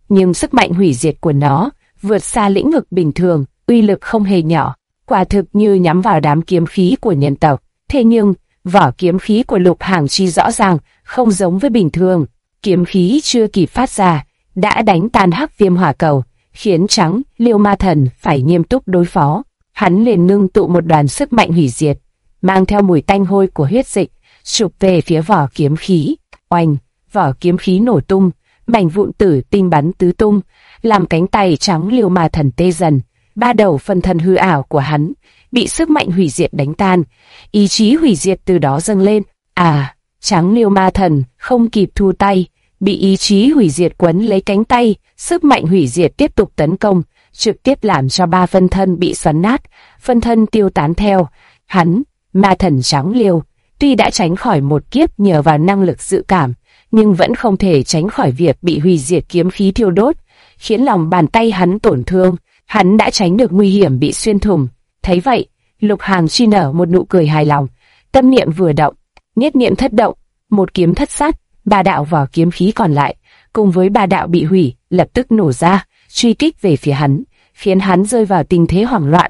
nhưng sức mạnh hủy diệt của nó vượt xa lĩnh vực bình thường, uy lực không hề nhỏ, quả thực như nhắm vào đám kiếm khí của nhân tộc. Thế nhưng, vỏ kiếm khí của Lục Hàng Chi rõ ràng không giống với bình thường, kiếm khí chưa kịp phát ra, đã đánh tan Hắc Viêm Hỏa Cầu, khiến Trắng Liêu Ma Thần phải nghiêm túc đối phó. Hắn liền ngưng tụ một đoàn sức mạnh hủy diệt, mang theo mùi tanh hôi của huyết dịch, chụp về phía vỏ kiếm khí. Oanh, vỏ kiếm khí nổ tung, mảnh vụn tử tinh bắn tứ tung, làm cánh tay Trắng Liêu Ma Thần tê dần. Ba đầu phân thân hư ảo của hắn bị sức mạnh hủy diệt đánh tan, ý chí hủy diệt từ đó dâng lên. Trắng Liêu Ma Thần không kịp thu tay, bị ý chí hủy diệt quấn lấy cánh tay, sức mạnh hủy diệt tiếp tục tấn công, trực tiếp làm cho ba phân thân bị xoắn nát, phân thân tiêu tán theo. Hắn, Ma Thần Trắng Liêu, tuy đã tránh khỏi một kiếp nhờ vào năng lực dự cảm, nhưng vẫn không thể tránh khỏi việc bị hủy diệt kiếm khí thiêu đốt, khiến lòng bàn tay hắn tổn thương. Hắn đã tránh được nguy hiểm bị xuyên thủng. Thấy vậy, Lục Hàng Chi nở một nụ cười hài lòng, tâm niệm vừa động, nhất niệm thất động, một kiếm thất sát, ba đạo vỏ kiếm khí còn lại, cùng với ba đạo bị hủy, lập tức nổ ra, truy kích về phía hắn, khiến hắn rơi vào tình thế hoảng loạn.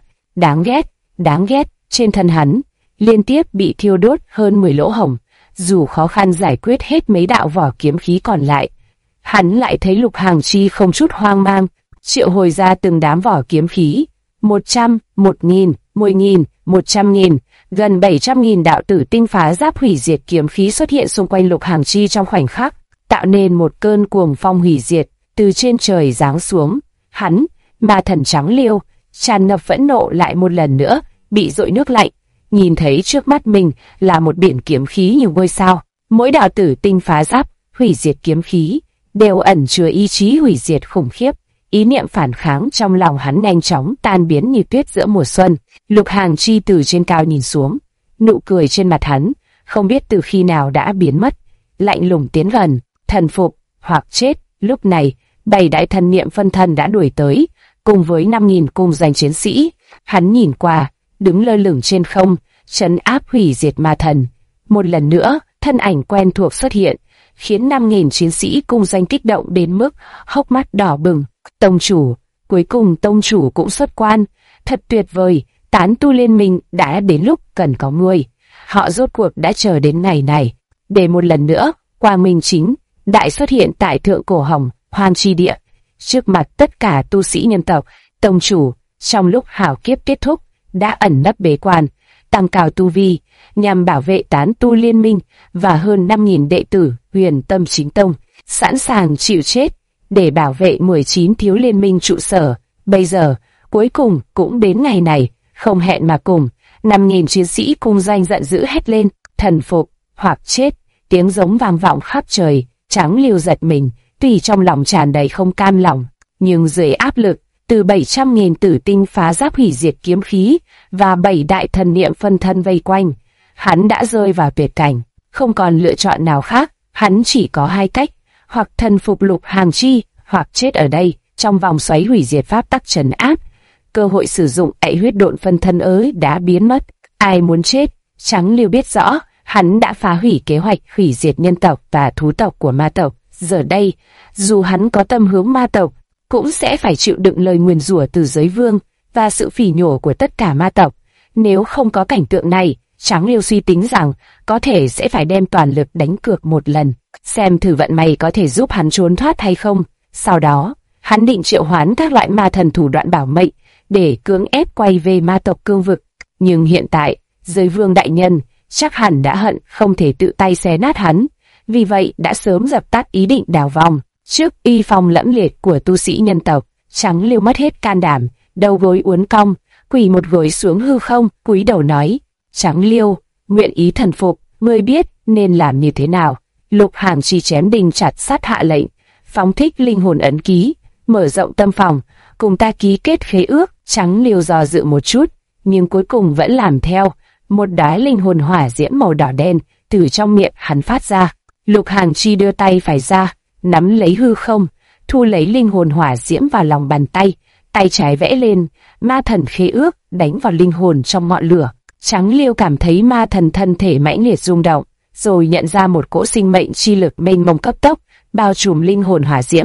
Đáng ghét, trên thân hắn liên tiếp bị thiêu đốt hơn 10 lỗ hổng, dù khó khăn giải quyết hết mấy đạo vỏ kiếm khí còn lại. Hắn lại thấy Lục Hàng Chi không chút hoang mang, triệu hồi ra từng đám vỏ kiếm khí, 100, 1000, 10.000, 100.000, gần 700.000 đạo tử tinh phá giáp hủy diệt kiếm khí xuất hiện xung quanh Lục Hàng Chi trong khoảnh khắc, tạo nên một cơn cuồng phong hủy diệt từ trên trời giáng xuống. Hắn, Ma Thần Trắng Liêu, tràn ngập phẫn nộ lại một lần nữa bị dội nước lạnh, nhìn thấy trước mắt mình là một biển kiếm khí như ngôi sao, mỗi đạo tử tinh phá giáp hủy diệt kiếm khí đều ẩn chứa ý chí hủy diệt khủng khiếp. Ý niệm phản kháng trong lòng hắn nhanh chóng tan biến như tuyết giữa mùa xuân. Lục Hàng Chi từ trên cao nhìn xuống, nụ cười trên mặt hắn không biết từ khi nào đã biến mất, lạnh lùng tiến gần, thần phục hoặc chết. Lúc này, 7 đại thần niệm phân thân đã đuổi tới, cùng với 5.000 cung danh chiến sĩ. Hắn nhìn qua, đứng lơ lửng trên không, trấn áp hủy diệt ma thần. Một lần nữa, thân ảnh quen thuộc xuất hiện, khiến 5.000 chiến sĩ cung danh kích động đến mức hốc mắt đỏ bừng. Tông chủ, cuối cùng tông chủ cũng xuất quan, thật tuyệt vời, tán tu liên minh đã đến lúc cần có người. Họ rốt cuộc đã chờ đến ngày này, để một lần nữa, quang minh chính đại xuất hiện tại thượng cổ hồng hoang chi địa, trước mặt tất cả tu sĩ nhân tộc. Tông chủ, trong lúc hảo kiếp kết thúc, đã ẩn nấp bế quan, tăng cao tu vi, nhằm bảo vệ tán tu liên minh và hơn 5.000 đệ tử Huyền Tâm Chính Tông, sẵn sàng chịu chết để bảo vệ 19 thiếu liên minh trụ sở. Bây giờ, cuối cùng cũng đến ngày này, không hẹn mà cùng, 5.000 chiến sĩ cung danh giận dữ hét lên, thần phục hoặc chết. Tiếng giống vang vọng khắp trời. Trắng Liêu giật mình, tuy trong lòng tràn đầy không cam lòng, nhưng dưới áp lực từ 700.000 tử tinh phá giáp hủy diệt kiếm khí và 7 đại thần niệm phân thân vây quanh, hắn đã rơi vào tuyệt cảnh, không còn lựa chọn nào khác. Hắn chỉ có hai cách, hoặc thần phục Lục Hàng Chi, hoặc chết ở đây, trong vòng xoáy hủy diệt pháp tắc trấn áp. Cơ hội sử dụng ệ huyết độn phân thân ới đã biến mất. Ai muốn chết? Trắng Liêu biết rõ, hắn đã phá hủy kế hoạch hủy diệt nhân tộc và thú tộc của ma tộc. Giờ đây, dù hắn có tâm hướng ma tộc, cũng sẽ phải chịu đựng lời nguyền rủa từ giới vương và sự phỉ nhổ của tất cả ma tộc. Nếu không có cảnh tượng này, Trắng Liêu suy tính rằng có thể sẽ phải đem toàn lực đánh cược một lần, xem thử vận may có thể giúp hắn trốn thoát hay không. Sau đó, hắn định triệu hoán các loại ma thần thủ đoạn bảo mệnh để cưỡng ép quay về ma tộc cương vực. Nhưng hiện tại, giới vương đại nhân chắc hẳn đã hận không thể tự tay xé nát hắn, vì vậy đã sớm dập tắt ý định đào vòng. Trước uy phong lẫm liệt của tu sĩ nhân tộc, Trắng Liêu mất hết can đảm, đầu gối uốn cong, quỳ một gối xuống hư không, cúi đầu nói: Trắng Liêu, nguyện ý thần phục, ngươi biết nên làm như thế nào? Lục Hàng Chi chém đinh chặt sắt hạ lệnh, phóng thích linh hồn ấn ký, mở rộng tâm phòng, cùng ta ký kết khế ước. Trắng Liêu do dự một chút, nhưng cuối cùng vẫn làm theo. Một đóa linh hồn hỏa diễm màu đỏ đen từ trong miệng hắn phát ra. Lục Hàng Chi đưa tay phải ra, nắm lấy hư không, thu lấy linh hồn hỏa diễm vào lòng bàn tay, tay trái vẽ lên ma thần khế ước, đánh vào linh hồn trong ngọn lửa. Trắng Liêu cảm thấy ma thần thân thể mãnh liệt rung động, rồi nhận ra một cỗ sinh mệnh chi lực mênh mông cấp tốc bao trùm linh hồn hỏa diễm,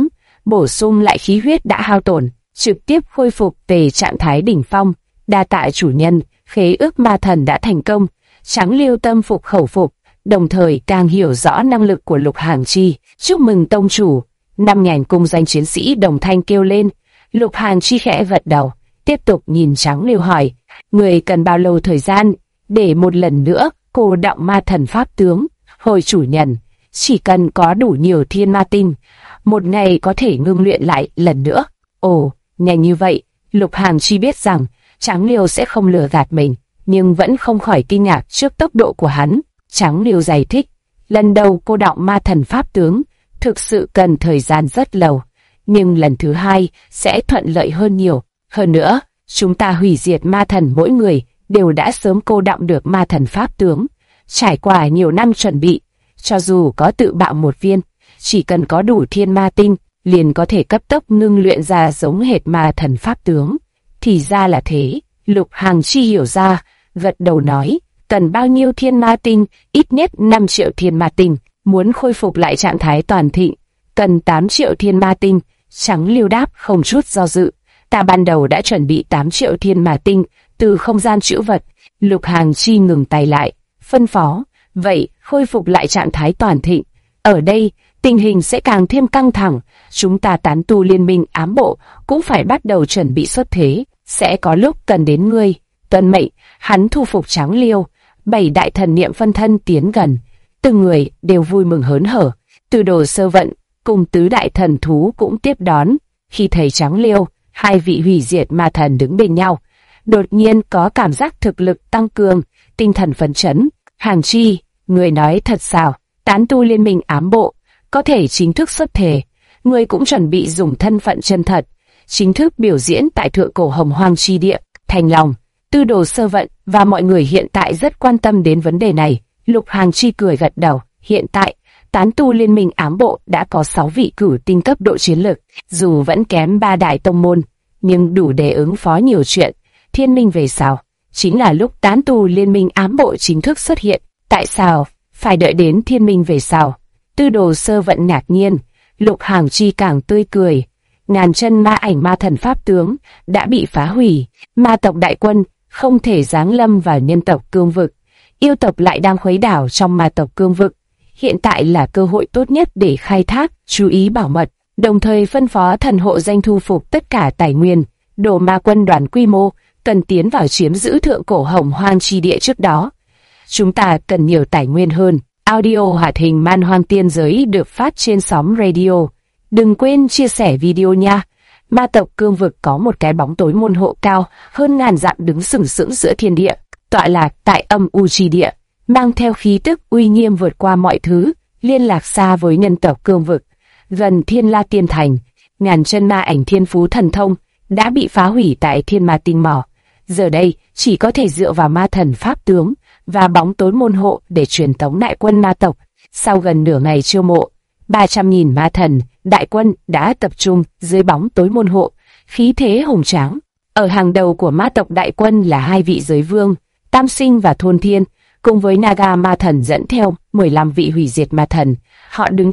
bổ sung lại khí huyết đã hao tổn, trực tiếp khôi phục về trạng thái đỉnh phong. Đa tạ chủ nhân, khế ước ma thần đã thành công. Tráng Liêu tâm phục khẩu phục, đồng thời càng hiểu rõ năng lực của Lục Hàng Chi. Chúc mừng tông chủ. 5.000 cung danh chiến sĩ đồng thanh kêu lên. Lục Hàng Chi khẽ gật đầu, tiếp tục nhìn Tráng Liêu hỏi, người cần bao lâu thời gian để một lần nữa cô động ma thần pháp tướng? Hồi chủ nhân, chỉ cần có đủ nhiều thiên ma tinh, một ngày có thể ngưng luyện lại lần nữa. Ồ, nhanh như vậy. Lục Hàng Chi biết rằng Tráng Liêu sẽ không lừa gạt mình, nhưng vẫn không khỏi kinh ngạc trước tốc độ của hắn. Tráng Liêu giải thích, lần đầu cô động ma thần pháp tướng thực sự cần thời gian rất lâu, nhưng lần thứ hai sẽ thuận lợi hơn nhiều. Hơn nữa, chúng ta hủy diệt ma thần mỗi người đều đã sớm cô động được ma thần pháp tướng. Trải qua nhiều năm chuẩn bị, cho dù có tự bạo một viên, chỉ cần có đủ thiên ma tinh, liền có thể cấp tốc ngưng luyện ra giống hệt ma thần pháp tướng. Thì ra là thế. Lục Hàng Chi hiểu ra, gật đầu nói, cần bao nhiêu thiên ma tinh? Ít nhất 5 triệu thiên ma tinh. Muốn khôi phục lại trạng thái toàn thịnh, cần 8 triệu thiên ma tinh. Tráng Liêu đáp không chút do dự, ta ban đầu đã chuẩn bị 8 triệu thiên ma tinh từ không gian trữ vật. Lục Hàng Chi ngừng tay lại, phân phó, vậy khôi phục lại trạng thái toàn thịnh. Ở đây, tình hình sẽ càng thêm căng thẳng, chúng ta tán tu liên minh ám bộ cũng phải bắt đầu chuẩn bị xuất thế, sẽ có lúc cần đến ngươi. Tuân mệnh. Hắn thu phục Tráng Liêu. 7 đại thần niệm phân thân tiến gần, từng người đều vui mừng hớn hở. Từ Đồ Sơ Vận cùng tứ đại thần thú cũng tiếp đón. Khi thấy Tráng Liêu, hai vị hủy diệt ma thần đứng bên nhau, đột nhiên có cảm giác thực lực tăng cường, tinh thần phấn chấn. Hàng Chi, người nói thật sao? Tán tu liên minh ám bộ có thể chính thức xuất thể, người cũng chuẩn bị dùng thân phận chân thật, chính thức biểu diễn tại thượng cổ Hồng Hoang chi địa. Thành lòng, Tư Đồ Sơ Vận và mọi người hiện tại rất quan tâm đến vấn đề này. Lục Hàng Chi cười gật đầu. Hiện tại, tán tu liên minh ám bộ đã có 6 vị cửu tinh cấp độ chiến lực, dù vẫn kém 3 đại tông môn, nhưng đủ để ứng phó nhiều chuyện. Thiên minh về sau, chính là lúc tán tu liên minh ám bộ chính thức xuất hiện. Tại sao phải đợi đến thiên minh về sau? Tư Đồ Sơ Vận ngạc nhiên. Lục Hàng Chi càng tươi cười. Ngàn chân ma ảnh ma thần pháp tướng đã bị phá hủy, ma tộc đại quân không thể giáng lâm vào nhân tộc cương vực, yêu tộc lại đang khuấy đảo trong ma tộc cương vực. Hiện tại là cơ hội tốt nhất để khai thác, chú ý bảo mật, đồng thời phân phó thần hộ danh thu phục tất cả tài nguyên. Đồ ma quân đoàn quy mô cần tiến vào chiếm giữ thượng cổ Hồng Hoang chi địa trước đó. Chúng ta cần nhiều tài nguyên hơn. Audio hoạt hình Man Hoang Tiên Giới được phát trên sóng radio. Đừng quên chia sẻ video nha. Ma tộc cương vực có một cái bóng tối môn hộ cao hơn ngàn dặm đứng sừng sững giữa thiên địa, tọa lạc tại âm u chi địa, mang theo khí tức uy nghiêm vượt qua mọi thứ, liên lạc xa với nhân tộc cương vực. Gần Thiên La Tiên Thành, ngàn chân ma ảnh thiên phú thần thông đã bị phá hủy tại Thiên Ma Tinh Mỏ. Giờ đây chỉ có thể dựa vào ma thần pháp tướng và bóng tối môn hộ để truyền tống đại quân ma tộc. Sau gần nửa ngày chiêu mộ, 300.000 ma thần đại quân đã tập trung dưới bóng tối môn hộ, khí thế hùng tráng. Ở hàng đầu của ma tộc đại quân là 2 vị giới vương, Tam Sinh và Thôn Thiên, cùng với Naga ma thần dẫn theo 15 vị hủy diệt ma thần. Họ đứng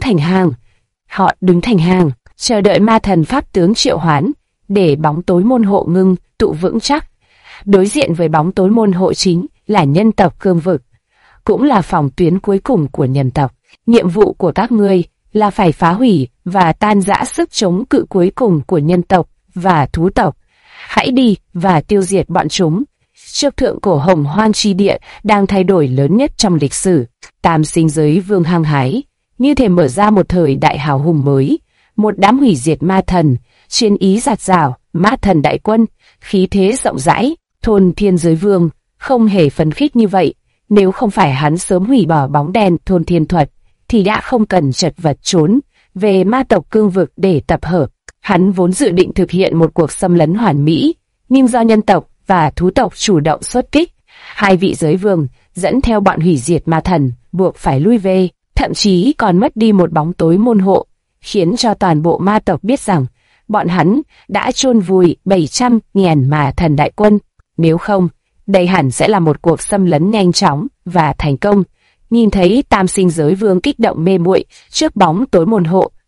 thành hàng, chờ đợi ma thần pháp tướng triệu hoán, để bóng tối môn hộ ngưng tụ vững chắc. Đối diện với bóng tối môn hộ chính là nhân tộc cương vực, cũng là phòng tuyến cuối cùng của nhân tộc. Nhiệm vụ của các ngươi là phải phá hủy và tan rã sức chống cự cuối cùng của nhân tộc và thú tộc. Hãy đi và tiêu diệt bọn chúng. Trước thượng cổ Hồng Hoang chi địa đang thay đổi lớn nhất trong lịch sử, Tam Sinh giới vương hăng hái, như thể mở ra một thời đại hào hùng mới. Một đám hủy diệt ma thần, chiến ý dạt dào, ma thần đại quân, khí thế rộng rãi. Thôn Thiên giới vương không hề phấn khích như vậy. Nếu không phải hắn sớm hủy bỏ bóng đen thôn thiên thuật, thì đã không cần chật vật trốn về ma tộc cương vực để tập hợp. Hắn vốn dự định thực hiện một cuộc xâm lấn hoàn mỹ, nhưng do nhân tộc và thú tộc chủ động xuất kích, 2 vị giới vương dẫn theo bọn hủy diệt ma thần buộc phải lui về, thậm chí còn mất đi một bóng tối môn hộ, khiến cho toàn bộ ma tộc biết rằng bọn hắn đã chôn vùi 700.000 ma thần đại quân. Nếu không, đây hẳn sẽ là một cuộc xâm lấn nhanh chóng và thành công. Nhìn thấy Tam Sinh giới vương kích động mê muội trước bóng tối môn hộ, Thôn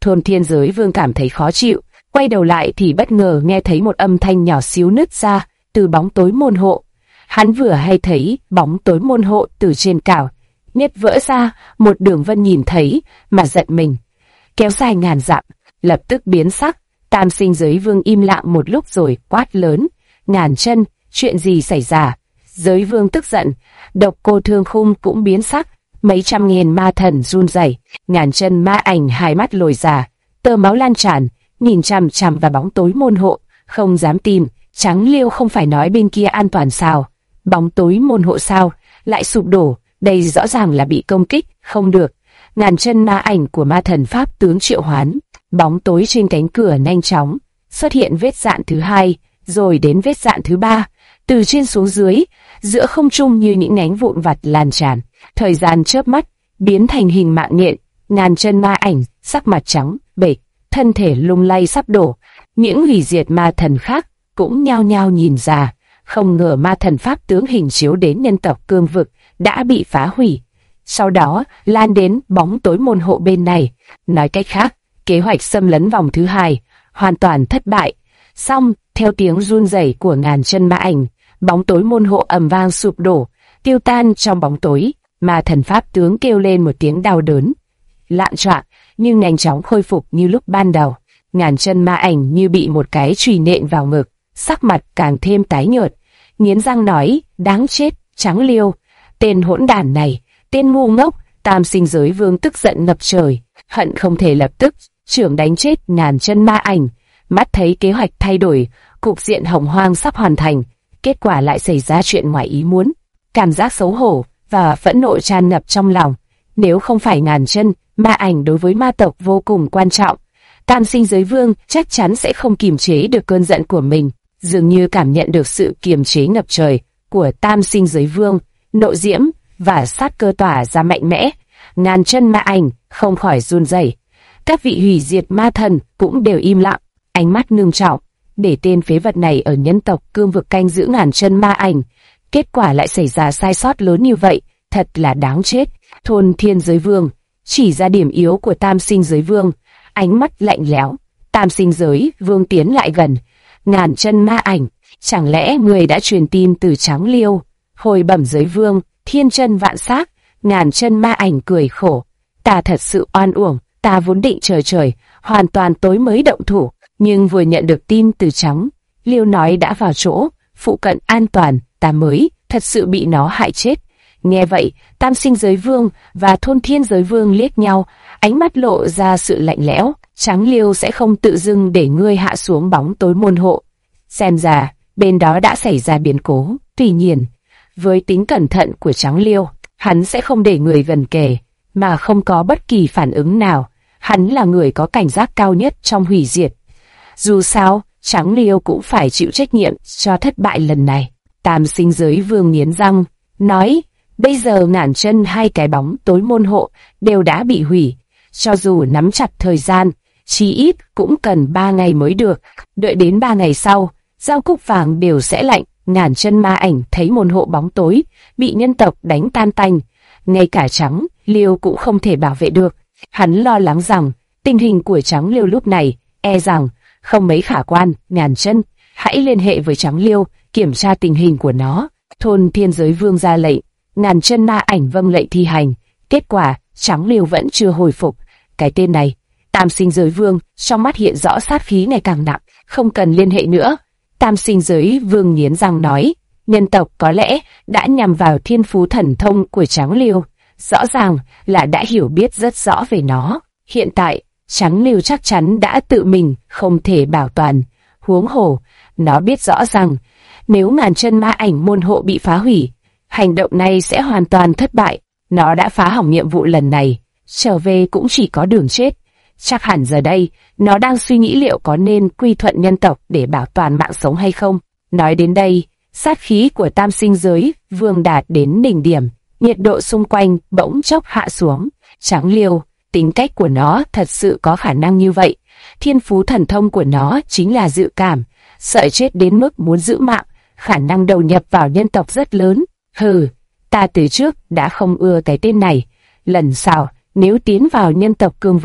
Thôn Thiên Giới Vương cảm thấy khó chịu, quay đầu lại thì bất ngờ nghe thấy một âm thanh nhỏ xíu nứt ra từ bóng tối môn hộ. Hắn vừa hay thấy bóng tối môn hộ từ trên cao nứt vỡ ra một đường vân, nhìn thấy mà giận mình, kéo dài ngàn dặm, lập tức biến sắc. Tam Sinh Giới Vương im lặng một lúc rồi quát lớn: Ngàn Chân, chuyện gì xảy ra? Giới Vương tức giận, Độc Cô Thương Khung cũng biến sắc, mấy trăm nghìn ma thần run rẩy. Ngàn Chân ma ảnh hai mắt lồi ra, tơ máu lan tràn, nhìn chằm chằm vào bóng tối môn hộ, không dám tin. Trắng Liêu không phải nói bên kia an toàn sao? Bóng tối môn hộ sao lại sụp đổ? Đây rõ ràng là bị công kích, không được. Ngàn Chân ma ảnh của ma thần pháp tướng triệu hoán, bóng tối trên cánh cửa nhanh chóng xuất hiện vết dạn thứ hai, rồi đến vết dạn thứ ba, từ trên xuống dưới, giữa không trung như những nhánh vụn vặt lan tràn. Thời gian chớp mắt biến thành hình mạng nhện. Ngàn Chân ma ảnh sắc mặt trắng bệch, thân thể lung lay sắp đổ. Những hủy diệt ma thần khác cũng nhao nhao nhìn ra, không ngờ ma thần pháp tướng hình chiếu đến nhân tộc cương vực đã bị phá hủy, sau đó lan đến bóng tối môn hộ bên này. Nói cách khác, kế hoạch xâm lấn vòng thứ hai hoàn toàn thất bại. Xong, theo tiếng run rẩy của Ngàn Chân ma ảnh, bóng tối môn hộ ầm vang sụp đổ, tiêu tan trong bóng tối. Ma thần pháp tướng kêu lên một tiếng đau đớn, loạn choạng nhưng nhanh chóng khôi phục như lúc ban đầu. Ngàn Chân ma ảnh như bị một cái chùy nện vào ngực, sắc mặt càng thêm tái nhợt, nghiến răng nói: đáng chết, Trắng Liêu, tên hỗn đản này, tên ngu ngốc. Tam Sinh Giới Vương tức giận ngập trời, hận không thể lập tức chưởng đánh chết Ngàn Chân ma ảnh. Mắt thấy kế hoạch thay đổi, cục diện hồng hoang sắp hoàn thành, kết quả lại xảy ra chuyện ngoài ý muốn. Cảm giác xấu hổ và phẫn nộ tràn ngập trong lòng. Nếu không phải Ngàn Chân ma ảnh đối với ma tộc vô cùng quan trọng, Tam Sinh Giới Vương chắc chắn sẽ không kiềm chế được cơn giận của mình. Dường như cảm nhận được sự kiềm chế ngập trời của Tam Sinh Giới Vương, nộ diễm và sát cơ tỏa ra mạnh mẽ, Ngàn Chân ma ảnh không khỏi run rẩy. Các vị hủy diệt ma thần cũng đều im lặng, ánh mắt ngưng trọng. Để tên phế vật này ở nhân tộc cương vực canh giữ Ngàn Chân ma ảnh, kết quả lại xảy ra sai sót lớn như vậy, thật là đáng chết. Thôn Thiên Giới Vương chỉ ra điểm yếu của Tam Sinh Giới Vương, ánh mắt lạnh lẽo. Tam Sinh Giới Vương tiến lại gần. Ngàn Chân ma ảnh, chẳng lẽ người đã truyền tin từ Trắng Liêu? Hồi bẩm Giới Vương, thiên chân vạn xác. Ngàn Chân ma ảnh cười khổ: ta thật sự oan uổng, ta vốn định chờ trời hoàn toàn tối mới động thủ, nhưng vừa nhận được tin từ Trắng Liêu nói đã vào chỗ phụ cận an toàn, ta mới thật sự bị nó hại chết. Nghe vậy, Tam Sinh Giới Vương và Thôn Thiên Giới Vương liếc nhau, ánh mắt lộ ra sự lạnh lẽo. Trắng Liêu sẽ không tự dưng để ngươi hạ xuống bóng tối môn hộ. Xem ra bên đó đã xảy ra biến cố. Tuy nhiên, với tính cẩn thận của Trắng Liêu, hắn sẽ không để người gần kề mà không có bất kỳ phản ứng nào. Hắn là người có cảnh giác cao nhất trong hủy diệt. Dù sao, Trắng Liêu cũng phải chịu trách nhiệm cho thất bại lần này. Tam Sinh Giới Vương nghiến răng, nói: bây giờ Ngàn Chân hai cái bóng tối môn hộ đều đã bị hủy. Cho dù nắm chặt thời gian, chí ít cũng cần 3 ngày mới được. Đợi đến 3 ngày sau, giao cúc vàng đều sẽ lạnh. Ngàn Chân ma ảnh thấy môn hộ bóng tối bị nhân tộc đánh tan tành, ngay cả Trắng Liêu cũng không thể bảo vệ được. Hắn lo lắng rằng tình hình của Trắng Liêu lúc này e rằng không mấy khả quan. Ngàn Chân, hãy liên hệ với Trắng Liêu kiểm tra tình hình của nó. Thôn Thiên Giới Vương ra lệnh. Ngàn Chân ma ảnh vâng lệnh thi hành. Kết quả Trắng Liêu vẫn chưa hồi phục. Cái tên này. Tam Sinh Giới Vương trong mắt hiện rõ sát khí ngày càng nặng. Không cần liên hệ nữa. Tam Sinh Giới Vương nghiến răng nói: nhân tộc có lẽ đã nhằm vào thiên phú thần thông của Trắng Liêu, rõ ràng là đã hiểu biết rất rõ về nó. Hiện tại Trắng Liêu chắc chắn đã tự mình không thể bảo toàn. Huống hồ nó biết rõ rằng nếu Ngàn Chân ma ảnh môn hộ bị phá hủy, hành động này sẽ hoàn toàn thất bại. Nó đã phá hỏng nhiệm vụ lần này, trở về cũng chỉ có đường chết. Chắc hẳn giờ đây nó đang suy nghĩ liệu có nên quy thuận nhân tộc để bảo toàn mạng sống hay không. Nói đến đây, sát khí của Tam Sinh Giới Vương đạt đến đỉnh điểm, nhiệt độ xung quanh bỗng chốc hạ xuống. Trắng Liêu, tính cách của nó thật sự có khả năng như vậy. Thiên phú thần thông của nó chính là dự cảm, sợ chết đến mức muốn giữ mạng, khả năng đầu nhập vào nhân tộc rất lớn. Hừ, ta từ trước đã không ưa cái tên này. Lần sau, nếu tiến vào nhân tộc cương vực,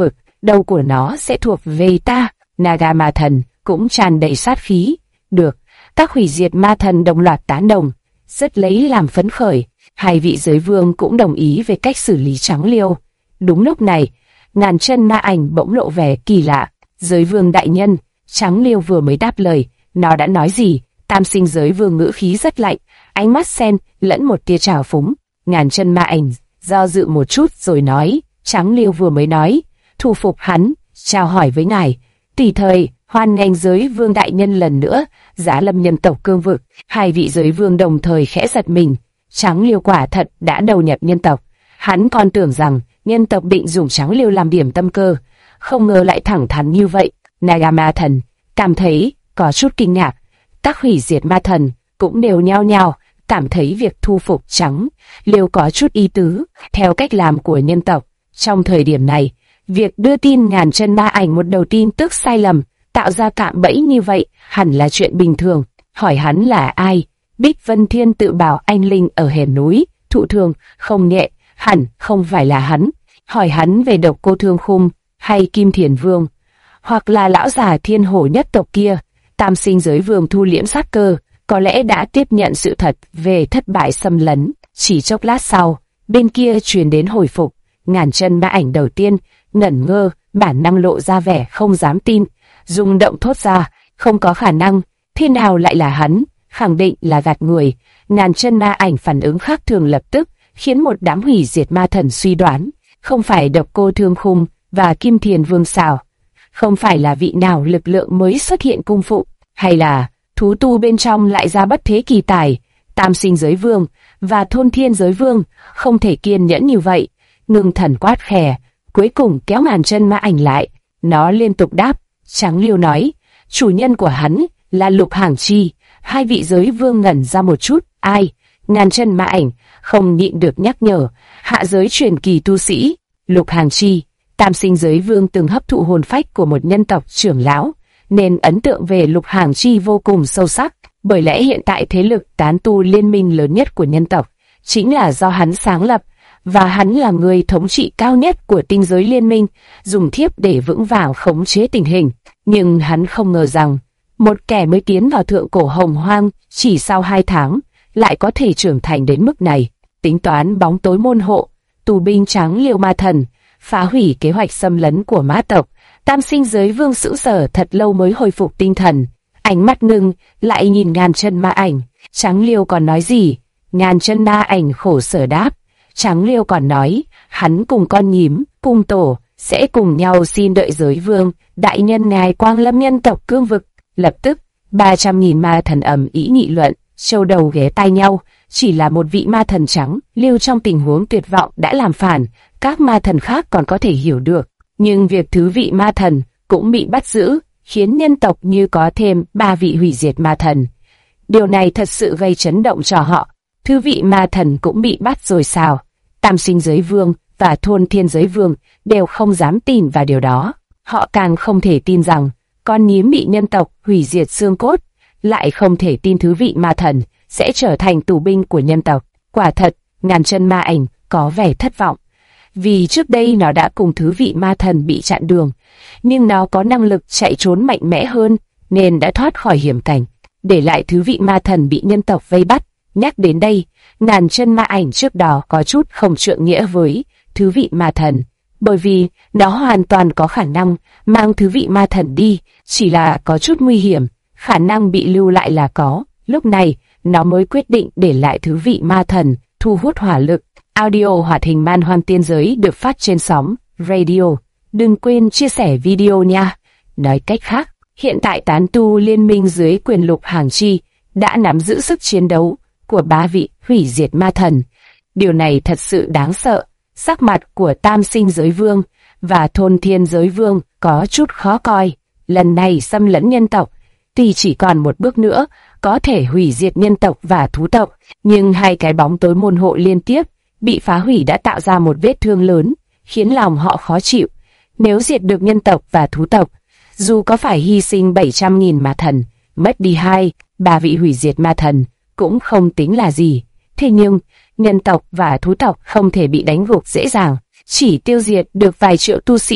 đầu của nó sẽ thuộc về ta. Naga ma thần cũng tràn đầy sát khí. Được, các hủy diệt ma thần đồng loạt tán đồng, rất lấy làm phấn khởi. Hai vị giới vương cũng đồng ý về cách xử lý Trắng Liêu. Đúng lúc này, ngàn chân ma ảnh bỗng lộ vẻ kỳ lạ. Giới vương đại nhân, Trắng Liêu vừa mới đáp lời, nó đã nói gì? Tam sinh giới vương ngữ khí rất lạnh, ánh mắt xen lẫn một tia trào phúng. Ngàn chân ma ảnh do dự một chút rồi nói, Trắng Liêu vừa mới nói, thu phục hắn, chào hỏi với ngài, tùy thời hoan nghênh giới vương đại nhân lần nữa giá lâm nhân tộc cương vực. Hai vị giới vương đồng thời khẽ giật mình. Trắng Liêu quả thật đã đầu nhập nhân tộc. Hắn còn tưởng rằng nhân tộc định dùng Trắng Liêu làm điểm tâm cơ, không ngờ lại thẳng thắn như vậy. Naga ma thần cảm thấy có chút kinh ngạc. Các hủy diệt ma thần cũng đều nhao nhao cảm thấy việc thu phục Trắng Liêu có chút ý tứ, theo cách làm của nhân tộc. Trong thời điểm này, việc đưa tin ngàn chân ma ảnh một đầu tin tức sai lầm, tạo ra cạm bẫy như vậy, hẳn là chuyện bình thường. Hỏi hắn là ai? Bích Vân Thiên tự bảo anh linh ở hẻm núi, thụ thương không nhẹ, hẳn không phải là hắn. Hỏi hắn về Độc Cô Thương Khung hay Kim Thiền Vương, hoặc là lão già thiên hổ nhất tộc kia. Tam sinh giới vương thu liễm sát cơ, có lẽ đã tiếp nhận sự thật về thất bại xâm lấn. Chỉ chốc lát sau, bên kia truyền đến hồi phục. Ngàn chân ma ảnh đầu tiên ngẩn ngơ, bản năng lộ ra vẻ không dám tin, rung động thốt ra, không có khả năng, thế nào lại là hắn, khẳng định là gạt người. Ngàn chân ma ảnh phản ứng khác thường lập tức khiến một đám hủy diệt ma thần suy đoán, không phải Độc Cô Thương Khung và Kim Thiền Vương sao? Không phải là vị nào lực lượng mới xuất hiện cung phụ, hay là thú tu bên trong lại ra bất thế kỳ tài? Tam sinh giới vương và thôn thiên giới vương không thể kiên nhẫn như vậy, ngưng thần quát khè, cuối cùng kéo ngàn chân ma ảnh lại. Nó liên tục đáp. Trắng Liêu nói, chủ nhân của hắn là Lục Hàng Chi. Hai vị giới vương ngẩn ra một chút. Ai? Ngàn chân ma ảnh không nhịn được nhắc nhở, hạ giới truyền kỳ tu sĩ Lục Hàng Chi. Tam sinh giới vương từng hấp thụ hồn phách của một nhân tộc trưởng lão, nên ấn tượng về Lục Hàng Chi vô cùng sâu sắc. Bởi lẽ hiện tại thế lực tán tu liên minh lớn nhất của nhân tộc chính là do hắn sáng lập, và hắn là người thống trị cao nhất của tinh giới liên minh, dùng thiếp để vững vàng khống chế tình hình. Nhưng hắn không ngờ rằng, một kẻ mới tiến vào thượng cổ hồng hoang chỉ sau 2 tháng, lại có thể trưởng thành đến mức này. Tính toán bóng tối môn hộ, tù binh Trắng Liêu ma thần, phá hủy kế hoạch xâm lấn của ma tộc. Tam sinh giới vương sững sờ thật lâu mới hồi phục tinh thần, ánh mắt ngưng lại nhìn ngàn chân ma ảnh. Trắng Liêu còn nói gì? Ngàn chân ma ảnh khổ sở đáp. Trắng Liêu còn nói, hắn cùng con nhím, cùng tổ, sẽ cùng nhau xin đợi giới vương, đại nhân ngài quang lâm nhân tộc cương vực. Lập tức, 300.000 ma thần ầm ĩ nghị luận, châu đầu ghé tai nhau. Chỉ là một vị ma thần Trắng Liêu trong tình huống tuyệt vọng đã làm phản, các ma thần khác còn có thể hiểu được. Nhưng việc thứ vị ma thần cũng bị bắt giữ, khiến nhân tộc như có thêm 3 vị hủy diệt ma thần. Điều này thật sự gây chấn động cho họ. Thứ vị ma thần cũng bị bắt rồi sao? Tam sinh giới vương và thôn thiên giới vương đều không dám tin vào điều đó. Họ càng không thể tin rằng con nhím bị nhân tộc hủy diệt xương cốt, lại không thể tin thứ vị ma thần sẽ trở thành tù binh của nhân tộc. Quả thật, ngàn chân ma ảnh có vẻ thất vọng, vì trước đây nó đã cùng thứ vị ma thần bị chặn đường, nhưng nó có năng lực chạy trốn mạnh mẽ hơn nên đã thoát khỏi hiểm cảnh, để lại thứ vị ma thần bị nhân tộc vây bắt. Nhắc đến đây, ngàn chân ma ảnh trước đó có chút không trượng nghĩa với thứ vị ma thần, bởi vì nó hoàn toàn có khả năng mang thứ vị ma thần đi, chỉ là có chút nguy hiểm, khả năng bị lưu lại là có. Lúc này, nó mới quyết định để lại thứ vị ma thần, thu hút hỏa lực. Audio hoạt hình Man Hoang Tiên Giới được phát trên sóng radio. Đừng quên chia sẻ video nha. Nói cách khác, hiện tại tán tu liên minh dưới quyền Lục Hàng Chi đã nắm giữ sức chiến đấu của 3 vị hủy diệt ma thần. Điều này thật sự đáng sợ. Sắc mặt của Tam sinh giới vương và thôn thiên giới vương có chút khó coi. Lần này xâm lấn nhân tộc, tuy chỉ còn một bước nữa có thể hủy diệt nhân tộc và thú tộc, nhưng 2 cái bóng tối môn hộ liên tiếp bị phá hủy đã tạo ra một vết thương lớn, khiến lòng họ khó chịu. Nếu diệt được nhân tộc và thú tộc, dù có phải hy sinh 700.000 ma thần, mất đi 2-3 vị hủy diệt ma thần, cũng không tính là gì. Thế nhưng, nhân tộc và thú tộc không thể bị đánh gục dễ dàng. Chỉ tiêu diệt được vài triệu tu sĩ,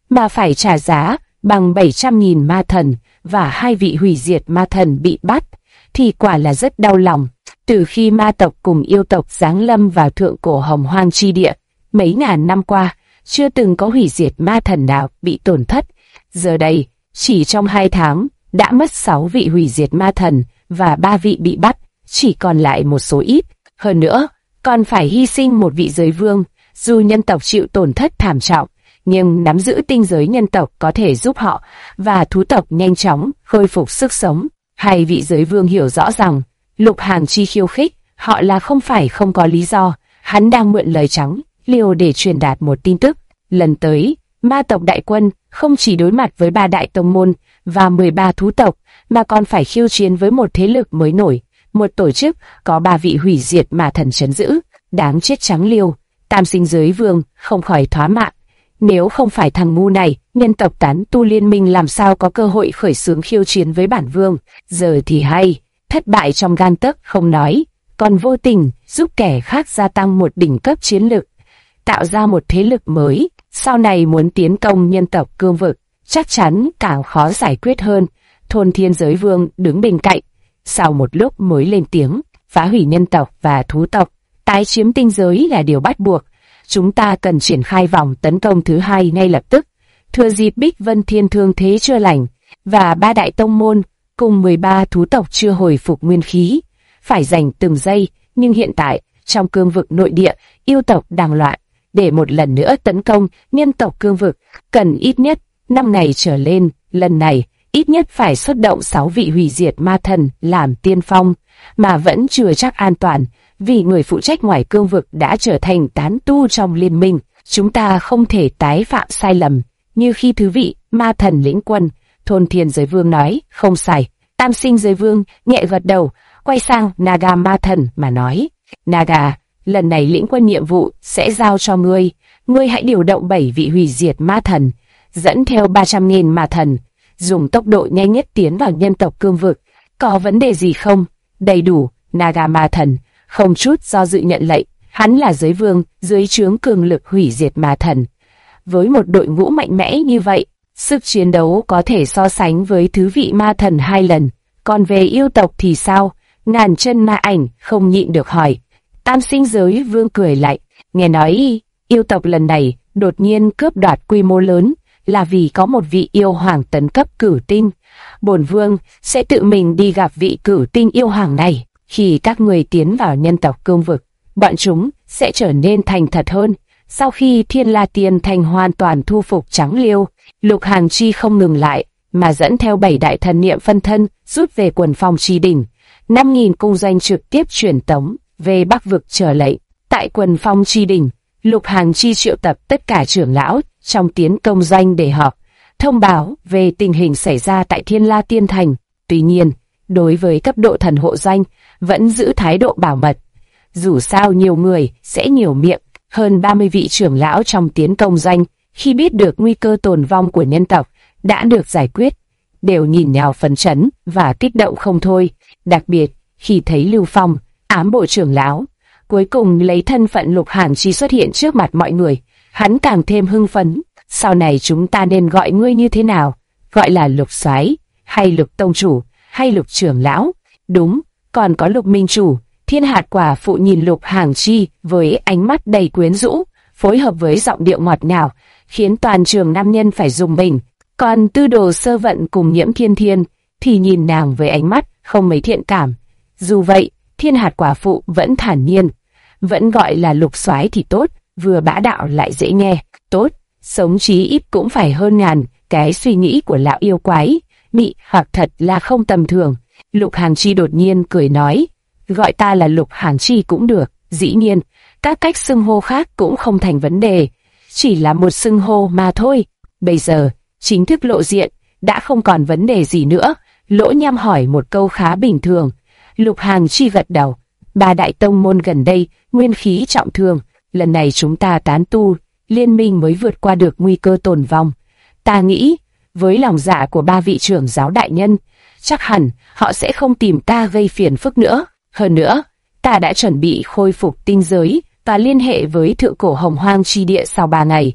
mà phải trả giá bằng 700.000 ma thần và 2 vị hủy diệt ma thần bị bắt, thì quả là rất đau lòng. Từ khi ma tộc cùng yêu tộc giáng lâm vào thượng cổ hồng hoang chi địa, mấy ngàn năm qua, chưa từng có hủy diệt ma thần nào bị tổn thất. Giờ đây, chỉ trong 2 tháng, đã mất 6 vị hủy diệt ma thần và 3 vị bị bắt, chỉ còn lại một số ít. Hơn nữa, còn phải hy sinh một vị giới vương. Dù nhân tộc chịu tổn thất thảm trọng, nhưng nắm giữ tinh giới nhân tộc có thể giúp họ và thú tộc nhanh chóng khôi phục sức sống. 2 vị giới vương hiểu rõ rằng Lục Hàng Chi khiêu khích họ là không phải không có lý do. Hắn đang mượn lời trắng liều để truyền đạt một tin tức. Lần tới, ma tộc đại quân không chỉ đối mặt với 3 đại tông môn và 13 thú tộc, mà còn phải khiêu chiến với một thế lực mới nổi, một tổ chức có 3 vị hủy diệt ma thần trấn giữ. Đáng chết trắng liêu. Tam Sinh Giới Vương không khỏi thoá mạ. Nếu không phải thằng ngu này, nhân tộc tán tu liên minh làm sao có cơ hội khởi xướng khiêu chiến với bản vương. Giờ thì hay, thất bại trong gan tấc không nói, còn vô tình giúp kẻ khác gia tăng một đỉnh cấp chiến lực, tạo ra một thế lực mới. Sau này muốn tiến công nhân tộc cương vực, chắc chắn càng khó giải quyết hơn. Thôn Thiên Giới Vương đứng bên cạnh, sau một lúc mới lên tiếng, phá hủy nhân tộc và thú tộc, tái chiếm tinh giới là điều bắt buộc. Chúng ta cần triển khai vòng tấn công thứ 2 ngay lập tức. Thừa dịp Bích Vân Thiên thương thế chưa lành và 3 đại tông môn cùng 13 thú tộc chưa hồi phục nguyên khí, phải giành từng giây. Nhưng hiện tại, trong cương vực nội địa, yêu tộc đang loạn. Để một lần nữa tấn công nhân tộc cương vực, cần ít nhất 5 ngày trở lên. Lần này, ít nhất phải xuất động 6 vị hủy diệt ma thần làm tiên phong, mà vẫn chưa chắc an toàn, vì người phụ trách ngoài cương vực đã trở thành tán tu trong liên minh. Chúng ta không thể tái phạm sai lầm như khi thứ vị ma thần lĩnh quân. Thôn Thiên Giới Vương nói, không sai. Tam Sinh Giới Vương nhẹ gật đầu, quay sang Naga ma thần mà nói, Naga, lần này lĩnh quân nhiệm vụ sẽ giao cho ngươi. Ngươi hãy điều động 7 vị hủy diệt ma thần, dẫn theo 300.000 ma thần, dùng tốc độ nhanh nhất tiến vào nhân tộc cương vực. Có vấn đề gì không? Đầy đủ. Naga ma thần không chút do dự nhận lệnh. Hắn là giới vương dưới trướng cường lực hủy diệt ma thần. Với một đội ngũ mạnh mẽ như vậy, sức chiến đấu có thể so sánh với thứ vị ma thần 2 lần. Còn về yêu tộc thì sao? Ngàn chân ma ảnh không nhịn được hỏi. Tam Sinh Giới Vương cười lại, nghe nói yêu tộc lần này đột nhiên cướp đoạt quy mô lớn là vì có một vị yêu hoàng tấn cấp cửu tinh. Bổn vương sẽ tự mình đi gặp vị cửu tinh yêu hoàng này. Khi các người tiến vào nhân tộc cương vực, bọn chúng sẽ trở nên thành thật hơn. Sau khi Thiên La Tiên Thành hoàn toàn thu phục Trắng Liêu, Lục Hàng Chi không ngừng lại, mà dẫn theo 7 đại thần niệm phân thân rút về quần phong chi đỉnh. 5.000 cung doanh trực tiếp truyền tống về Bắc vực chờ lệnh. Tại quần phong chi đỉnh, Lục Hàng Chi triệu tập tất cả trưởng lão trong tiến công doanh để họp, thông báo về tình hình xảy ra tại Thiên La Tiên Thành. Tuy nhiên, đối với cấp độ thần hộ doanh, vẫn giữ thái độ bảo mật. Dù sao nhiều người sẽ nhiều miệng. Hơn 30 vị trưởng lão trong tiến công doanh, khi biết được nguy cơ tồn vong của nhân tộc đã được giải quyết, đều nhìn nhau phấn chấn và kích động không thôi. Đặc biệt khi thấy Lưu Phong, ám bộ trưởng lão, cuối cùng lấy thân phận Lục Hàng Chi xuất hiện trước mặt mọi người, hắn càng thêm hưng phấn. Sau này chúng ta nên gọi ngươi như thế nào? Gọi là Lục Soái, hay Lục Tông Chủ, hay Lục Trưởng Lão? Đúng, còn có Lục Minh Chủ. Thiên Hạt Quả Phụ nhìn Lục Hàng Chi với ánh mắt đầy quyến rũ, phối hợp với giọng điệu ngọt ngào, khiến toàn trường nam nhân phải rùng mình. Còn Tư Đồ Sơ Vận cùng Nhiễm Thiên Thiên thì nhìn nàng với ánh mắt không mấy thiện cảm. Dù vậy, Thiên Hạt Quả Phụ vẫn thản nhiên, vẫn gọi là Lục Soái thì tốt, vừa bá đạo lại dễ nghe. Tốt, sống chí ít cũng phải hơn ngàn. Cái suy nghĩ của lão yêu quái mị hoặc thật là không tầm thường. Lục Hàng Chi đột nhiên cười nói, gọi ta là Lục Hàng Chi cũng được. Dĩ nhiên, các cách xưng hô khác cũng không thành vấn đề, chỉ là một xưng hô mà thôi. Bây giờ, chính thức lộ diện, đã không còn vấn đề gì nữa. Lỗ Nham hỏi một câu khá bình thường. Lục Hàng Chi gật đầu. 3 đại tông môn gần đây, nguyên khí trọng thương. Lần này chúng ta tán tu, liên minh mới vượt qua được nguy cơ tồn vong. Ta nghĩ, với lòng dạ của 3 vị trưởng giáo đại nhân, chắc hẳn họ sẽ không tìm ta gây phiền phức nữa. Hơn nữa, ta đã chuẩn bị khôi phục tinh giới và liên hệ với thượng cổ hồng hoang chi địa sau 3 ngày.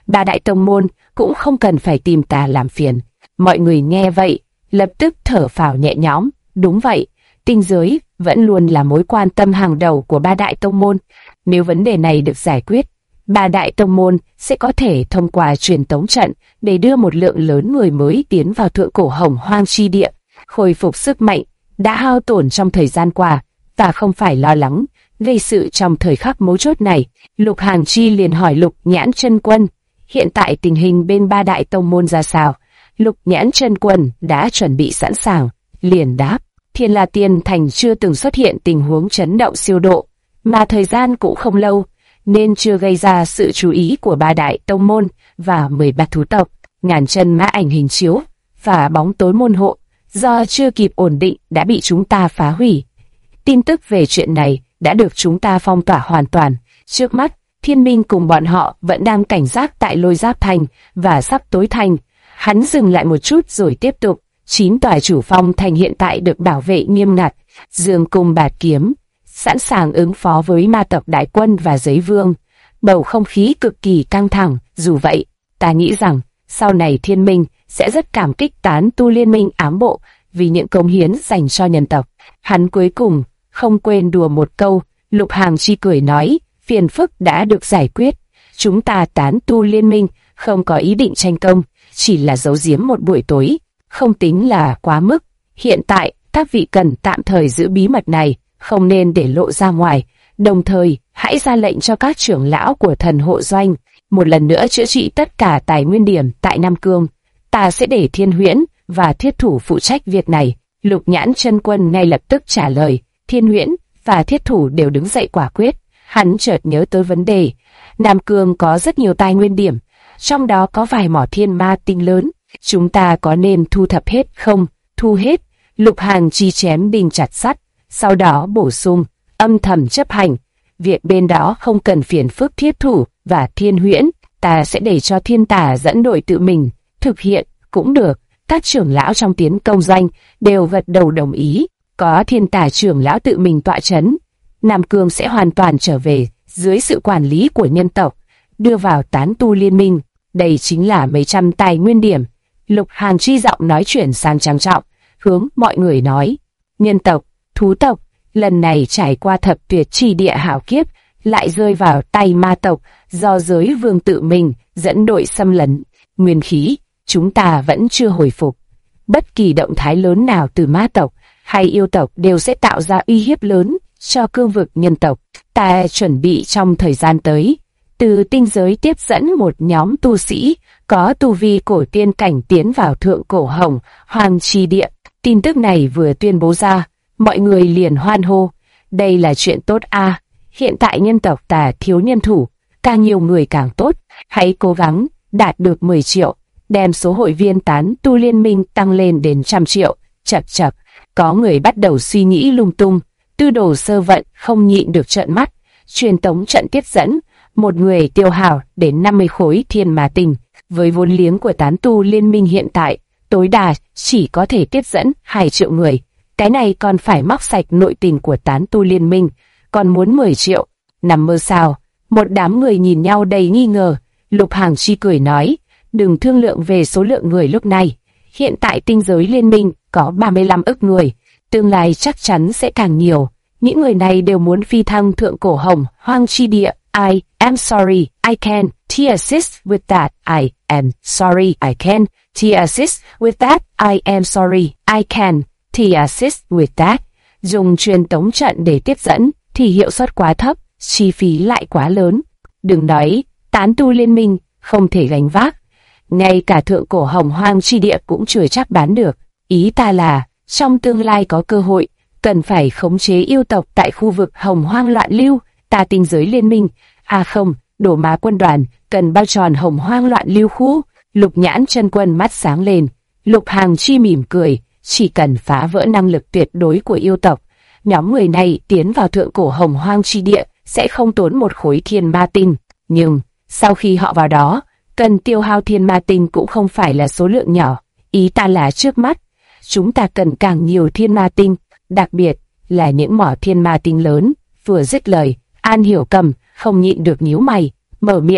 Ba đại tông môn cũng không cần phải tìm ta làm phiền. Mọi người nghe vậy, lập tức thở phào nhẹ nhõm. Đúng vậy, tinh giới vẫn luôn là mối quan tâm hàng đầu của ba đại tông môn. Nếu vấn đề này được giải quyết, ba đại tông môn sẽ có thể thông qua truyền tống trận để đưa một lượng lớn người mới tiến vào thượng cổ Hồng Hoang chi địa, khôi phục sức mạnh đã hao tổn trong thời gian qua, và không phải lo lắng gây sự trong thời khắc mấu chốt này. Lục Hàn Chi liền hỏi Lục Nhãn Chân Quân, hiện tại tình hình bên ba đại tông môn ra sao? Lục Nhãn Chân Quân đã chuẩn bị sẵn sàng, liền đáp, Thiên La Tiên Thành chưa từng xuất hiện tình huống chấn động siêu độ, mà thời gian cũng không lâu, nên chưa gây ra sự chú ý của ba đại tông môn và 13 thú tộc. Ngàn chân mã ảnh hình chiếu và bóng tối môn hộ do chưa kịp ổn định đã bị chúng ta phá hủy. Tin tức về chuyện này đã được chúng ta phong tỏa hoàn toàn. Trước mắt, Thiên Minh cùng bọn họ vẫn đang cảnh giác tại Lôi Giáp Thành và sắp tối thành. Hắn dừng lại một chút rồi tiếp tục. 9 tòa chủ phong thành hiện tại được bảo vệ nghiêm ngặt, Dương Cung Bạt Kiếm, sẵn sàng ứng phó với ma tộc đại quân và giới vương. Bầu không khí cực kỳ căng thẳng. Dù vậy, ta nghĩ rằng sau này Thiên Minh sẽ rất cảm kích Tán Tu Liên Minh ám bộ vì những cống hiến dành cho nhân tộc. Hắn cuối cùng không quên đùa một câu. Lục Hàn Chi cười nói, phiền phức đã được giải quyết. Chúng ta Tán Tu Liên Minh không có ý định tranh công, chỉ là giấu giếm một buổi tối, không tính là quá mức. Hiện tại, các vị cần tạm thời giữ bí mật này, không nên để lộ ra ngoài. Đồng thời, hãy ra lệnh cho các trưởng lão của thần hộ doanh một lần nữa chữa trị tất cả tài nguyên điểm tại Nam Cương. Ta sẽ để Thiên Huyễn và Thiết Thủ phụ trách việc này. Lục Nhãn Chân Quân ngay lập tức trả lời. Thiên Huyễn và Thiết Thủ đều đứng dậy quả quyết. Hắn chợt nhớ tới vấn đề. Nam Cương có rất nhiều tài nguyên điểm, trong đó có vài mỏ thiên ma tinh lớn. Chúng ta có nên thu thập hết không? Thu hết. Lục Hàn Chi chém đinh chặt sắt, sau đó bổ sung, âm thầm chấp hành. Việc bên đó không cần phiền phức Thiết Thủ và Thiên Huyễn, ta sẽ để cho Thiên Tà dẫn đội tự mình thực hiện cũng được. Các trưởng lão trong tiến công doanh đều gật đầu đồng ý. Có Thiên Tà trưởng lão tự mình tọa chấn, Nam Cương sẽ hoàn toàn trở về dưới sự quản lý của nhân tộc, đưa vào Tán Tu Liên Minh. Đây chính là mấy trăm tài nguyên điểm. Lục Hàn Chi giọng nói chuyển sang trang trọng, hướng mọi người nói, nhân tộc, thú tộc lần này trải qua thập tuyệt chi địa hảo kiếp, lại rơi vào tay ma tộc do giới vương tự mình dẫn đội xâm lấn. Nguyên khí chúng ta vẫn chưa hồi phục. Bất kỳ động thái lớn nào từ ma tộc hay yêu tộc đều sẽ tạo ra uy hiếp lớn cho cương vực nhân tộc. Ta chuẩn bị trong thời gian tới, từ tinh giới tiếp dẫn một nhóm tu sĩ có tu vi cổ tiên cảnh tiến vào thượng cổ Hồng Hoang chi địa. Tin tức này vừa tuyên bố ra, mọi người liền hoan hô. Đây là chuyện tốt a. Hiện tại nhân tộc ta thiếu nhân thủ, càng nhiều người càng tốt. Hãy cố gắng đạt được 10 triệu, đem số hội viên Tán Tu Liên Minh tăng lên đến 100 triệu. Chậc chậc, có người bắt đầu suy nghĩ lung tung. Tư Đồ Sơ Vận không nhịn được trợn mắt. Truyền tống trận tiếp dẫn, một người tiêu hao đến 50 khối thiên ma tinh. Với vốn liếng của Tán Tu Liên Minh hiện tại, tối đa chỉ có thể tiếp dẫn 2 triệu người. Cái này còn phải móc sạch nội tình của Tán Tu Liên Minh, còn muốn 10 triệu. Nằm mơ sao? Một đám người nhìn nhau đầy nghi ngờ. Lục Hàn Chi cười nói, đừng thương lượng về số lượng người lúc này. Hiện tại tinh giới liên minh có 35 ức người, tương lai chắc chắn sẽ càng nhiều. Những người này đều muốn phi thăng thượng cổ Hồng Hoang chi địa. I am sorry, I can't assist with that. I am sorry, I can't assist with that. I am sorry, I can't assist with that. Dùng truyền tống trận để tiếp dẫn thì hiệu suất quá thấp, chi phí lại quá lớn. Đừng nói Tán Tu Liên Minh không thể gánh vác, ngay cả thượng cổ Hồng Hoang chi địa cũng chưa chắc bán được. Ý ta là trong tương lai có cơ hội, cần phải khống chế yêu tộc tại khu vực Hồng Hoang loạn lưu. Ta tinh giới liên minh, không, Đổ Má quân đoàn cần bao tròn Hồng Hoang loạn lưu khu. Lục Nhãn Chân Quân mắt sáng lên. Lục Hàn Chi mỉm cười, chỉ cần phá vỡ năng lực tuyệt đối của yêu tộc, nhóm người này tiến vào thượng cổ Hồng Hoang chi địa sẽ không tốn một khối thiên ma tinh. Nhưng sau khi họ vào đó, cần tiêu hao thiên ma tinh cũng không phải là số lượng nhỏ. Ý ta là trước mắt, chúng ta cần càng nhiều thiên ma tinh, đặc biệt là những mỏ thiên ma tinh lớn. Vừa dứt lời, An Hiểu Cầm không nhịn được nhíu mày, mở miệng,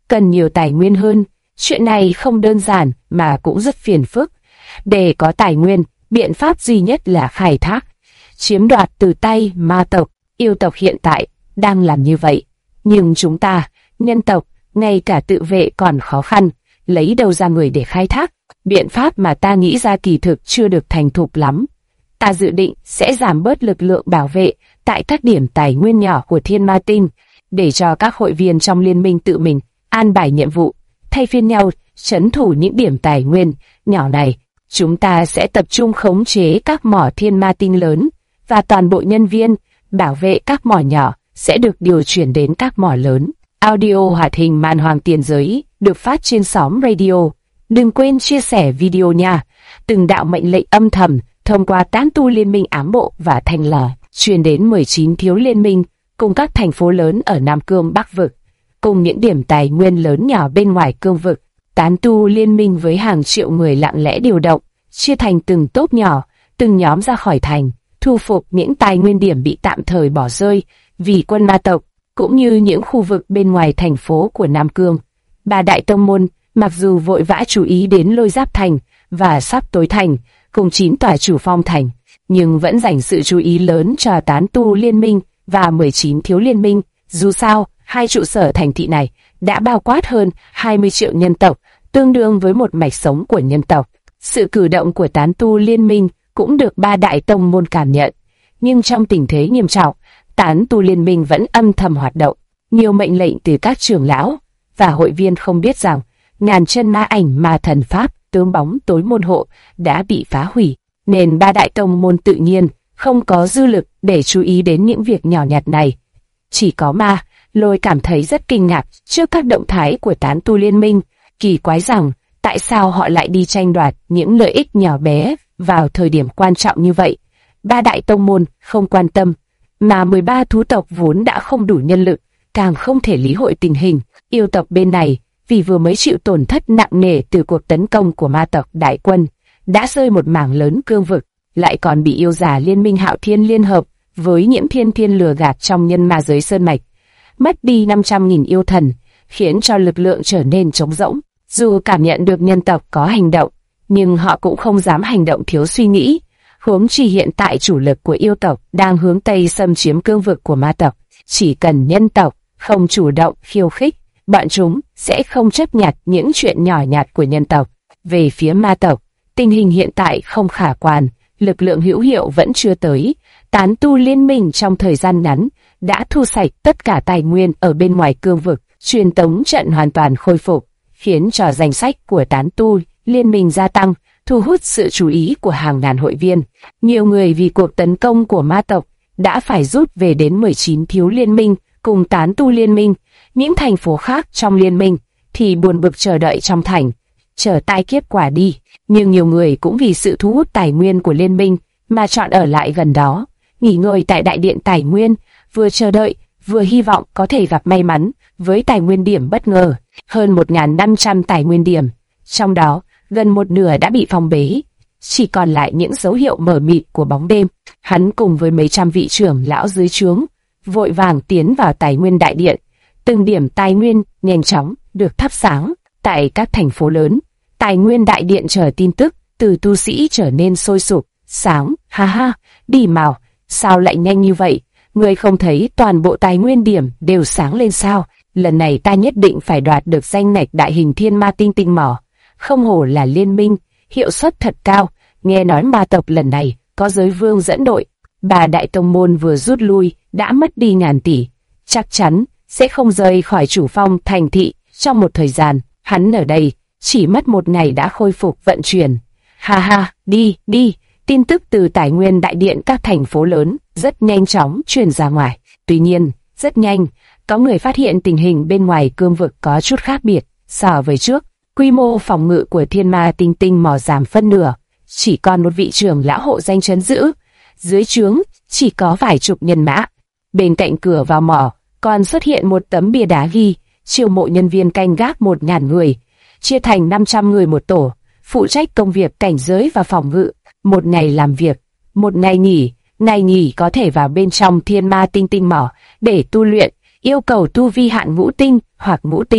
cần nhiều tài nguyên hơn. Chuyện này không đơn giản mà cũng rất phiền phức. Để có tài nguyên, biện pháp duy nhất là khai thác, chiếm đoạt từ tay ma tộc. Yêu tộc hiện tại đang làm như vậy, nhưng chúng ta, nhân tộc, ngay cả tự vệ còn khó khăn, lấy đâu ra người để khai thác. Biện pháp mà ta nghĩ ra kỳ thực chưa được thành thục lắm. Ta dự định sẽ giảm bớt lực lượng bảo vệ tại các điểm tài nguyên nhỏ của Thiên Ma Tinh, để cho các hội viên trong liên minh tự mình an bài nhiệm vụ, thay phiên nhau trấn thủ những điểm tài nguyên nhỏ này. Chúng ta sẽ tập trung khống chế các mỏ Thiên Ma Tinh lớn, và toàn bộ nhân viên bảo vệ các mỏ nhỏ sẽ được điều chuyển đến các mỏ lớn. Audio hoạt hình Man Hoang Tiền Giới được phát trên xóm radio. Đừng quên chia sẻ video nha. Từng đạo mệnh lệnh âm thầm thông qua tán tu liên minh ám bộ và thành lò truyền đến 19 thiếu liên minh cùng các thành phố lớn ở Nam Cương Bắc Vực, cùng những điểm tài nguyên lớn nhỏ bên ngoài cương vực. Tán tu liên minh với hàng triệu người lặng lẽ điều động, chia thành từng tốp nhỏ, từng nhóm ra khỏi thành, thu phục những tài nguyên điểm bị tạm thời bỏ rơi vì quân ma tộc, cũng như những khu vực bên ngoài thành phố của Nam Cương. Ba đại tông môn mặc dù vội vã chú ý đến Lôi Giáp Thành và Sắp Tối Thành cùng 9 tòa chủ phong thành, nhưng vẫn dành sự chú ý lớn cho tán tu liên minh và 19 thiếu liên minh. Dù sao, hai trụ sở thành thị này đã bao quát hơn 20 triệu nhân tộc, tương đương với một mạch sống của nhân tộc. Sự cử động của tán tu liên minh cũng được ba đại tông môn cảm nhận, nhưng trong tình thế nghiêm trọng, tán tu liên minh vẫn âm thầm hoạt động. Nhiều mệnh lệnh từ các trưởng lão và hội viên không biết rằng ngàn chân ma ảnh ma thần pháp tướng bóng tối môn hộ đã bị phá hủy, nên ba đại tông môn tự nhiên không có dư lực để chú ý đến những việc nhỏ nhặt này. Chỉ có Ma Lôi cảm thấy rất kinh ngạc trước các động thái của tán tu liên minh, kỳ quái rằng tại sao họ lại đi tranh đoạt những lợi ích nhỏ bé vào thời điểm quan trọng như vậy. Ba đại tông môn không quan tâm, mà 13 thú tộc vốn đã không đủ nhân lực, càng không thể lý hội tình hình. Yêu tộc bên này, vì vừa mới chịu tổn thất nặng nề từ cuộc tấn công của ma tộc đại quân, đã rơi một mảng lớn cương vực, lại còn bị yêu giả liên minh Hạo Thiên liên hợp với Nhiễm Thiên lừa gạt trong nhân ma giới sơn mạch, mất đi 500.000 yêu thần, khiến cho lực lượng trở nên trống rỗng. Dù cảm nhận được nhân tộc có hành động, nhưng họ cũng không dám hành động thiếu suy nghĩ. Huống chi hiện tại chủ lực của yêu tộc đang hướng Tây xâm chiếm cương vực của ma tộc. Chỉ cần nhân tộc không chủ động khiêu khích, bọn chúng sẽ không chấp nhận những chuyện nhỏ nhặt của nhân tộc. Về phía ma tộc, tình hình hiện tại không khả quan, lực lượng hữu hiệu vẫn chưa tới. Tán tu liên minh trong thời gian ngắn đã thu sạch tất cả tài nguyên ở bên ngoài cương vực, truyền tống trận hoàn toàn khôi phục, khiến cho danh sách của tán tu liên minh gia tăng, thu hút sự chú ý của hàng ngàn hội viên. Nhiều người vì cuộc tấn công của ma tộc đã phải rút về đến 19 thiếu liên minh cùng tán tu liên minh. Những thành phố khác trong liên minh thì buồn bực chờ đợi trong thành, chờ tai kiếp quả đi. Nhưng nhiều người cũng vì sự thu hút tài nguyên của liên minh mà chọn ở lại gần đó, nghỉ ngơi tại đại điện tài nguyên, vừa chờ đợi, vừa hy vọng có thể gặp may mắn với tài nguyên điểm bất ngờ. Hơn 1.500 tài nguyên điểm, trong đó gần một nửa đã bị phong bế, chỉ còn lại những dấu hiệu mờ mịt của bóng đêm. Hắn cùng với mấy trăm vị trưởng lão dưới trướng vội vàng tiến vào tài nguyên đại điện. Từng điểm tài nguyên nhanh chóng được thắp sáng tại các thành phố lớn. Tài nguyên đại điện chờ tin tức từ tu sĩ trở nên sôi sục. Sáng, ha ha, đi mào, sao lại nhanh như vậy? Ngươi không thấy toàn bộ tài nguyên điểm đều sáng lên sao? Lần này ta nhất định phải đoạt được danh ngạch đại hình thiên ma tinh tinh mỏ. Không hổ là liên minh, hiệu suất thật cao. Nghe nói ma tộc lần này có giới vương dẫn đội. Bà đại tông môn vừa rút lui đã mất đi ngàn tỷ, chắc chắn sẽ không rời khỏi chủ phong thành thị trong một thời gian. Hắn ở đây chỉ mất một ngày đã khôi phục vận chuyển. Ha ha, đi. Tin tức từ tài nguyên đại điện các thành phố lớn rất nhanh chóng truyền ra ngoài. Tuy nhiên, rất nhanh, có người phát hiện tình hình bên ngoài cương vực có chút khác biệt so với trước. Quy mô phòng ngự của thiên ma tinh tinh mỏ giảm phân nửa, chỉ còn một vị trưởng lão hộ danh trấn giữ. Dưới trướng chỉ có vài chục nhân mã. Bên cạnh cửa vào mỏ còn xuất hiện một tấm bia đá ghi chiêu mộ nhân viên canh gác 1.000 người, chia thành 500 người một tổ, phụ trách công việc cảnh giới và phòng ngự. Một ngày làm việc, một ngày nghỉ. Ngày nghỉ có thể vào bên trong thiên ma tinh tinh mỏ để tu luyện, yêu cầu tu vi hạn ngũ tinh hoặc ngũ tinh.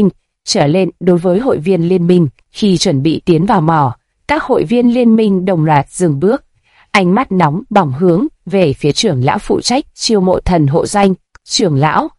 trở lên đối với hội viên liên minh. Khi chuẩn bị tiến vào mỏ, các hội viên liên minh đồng loạt dừng bước, ánh mắt nóng bỏng hướng về phía trưởng lão phụ trách chiêu mộ thần hộ danh. Trưởng lão,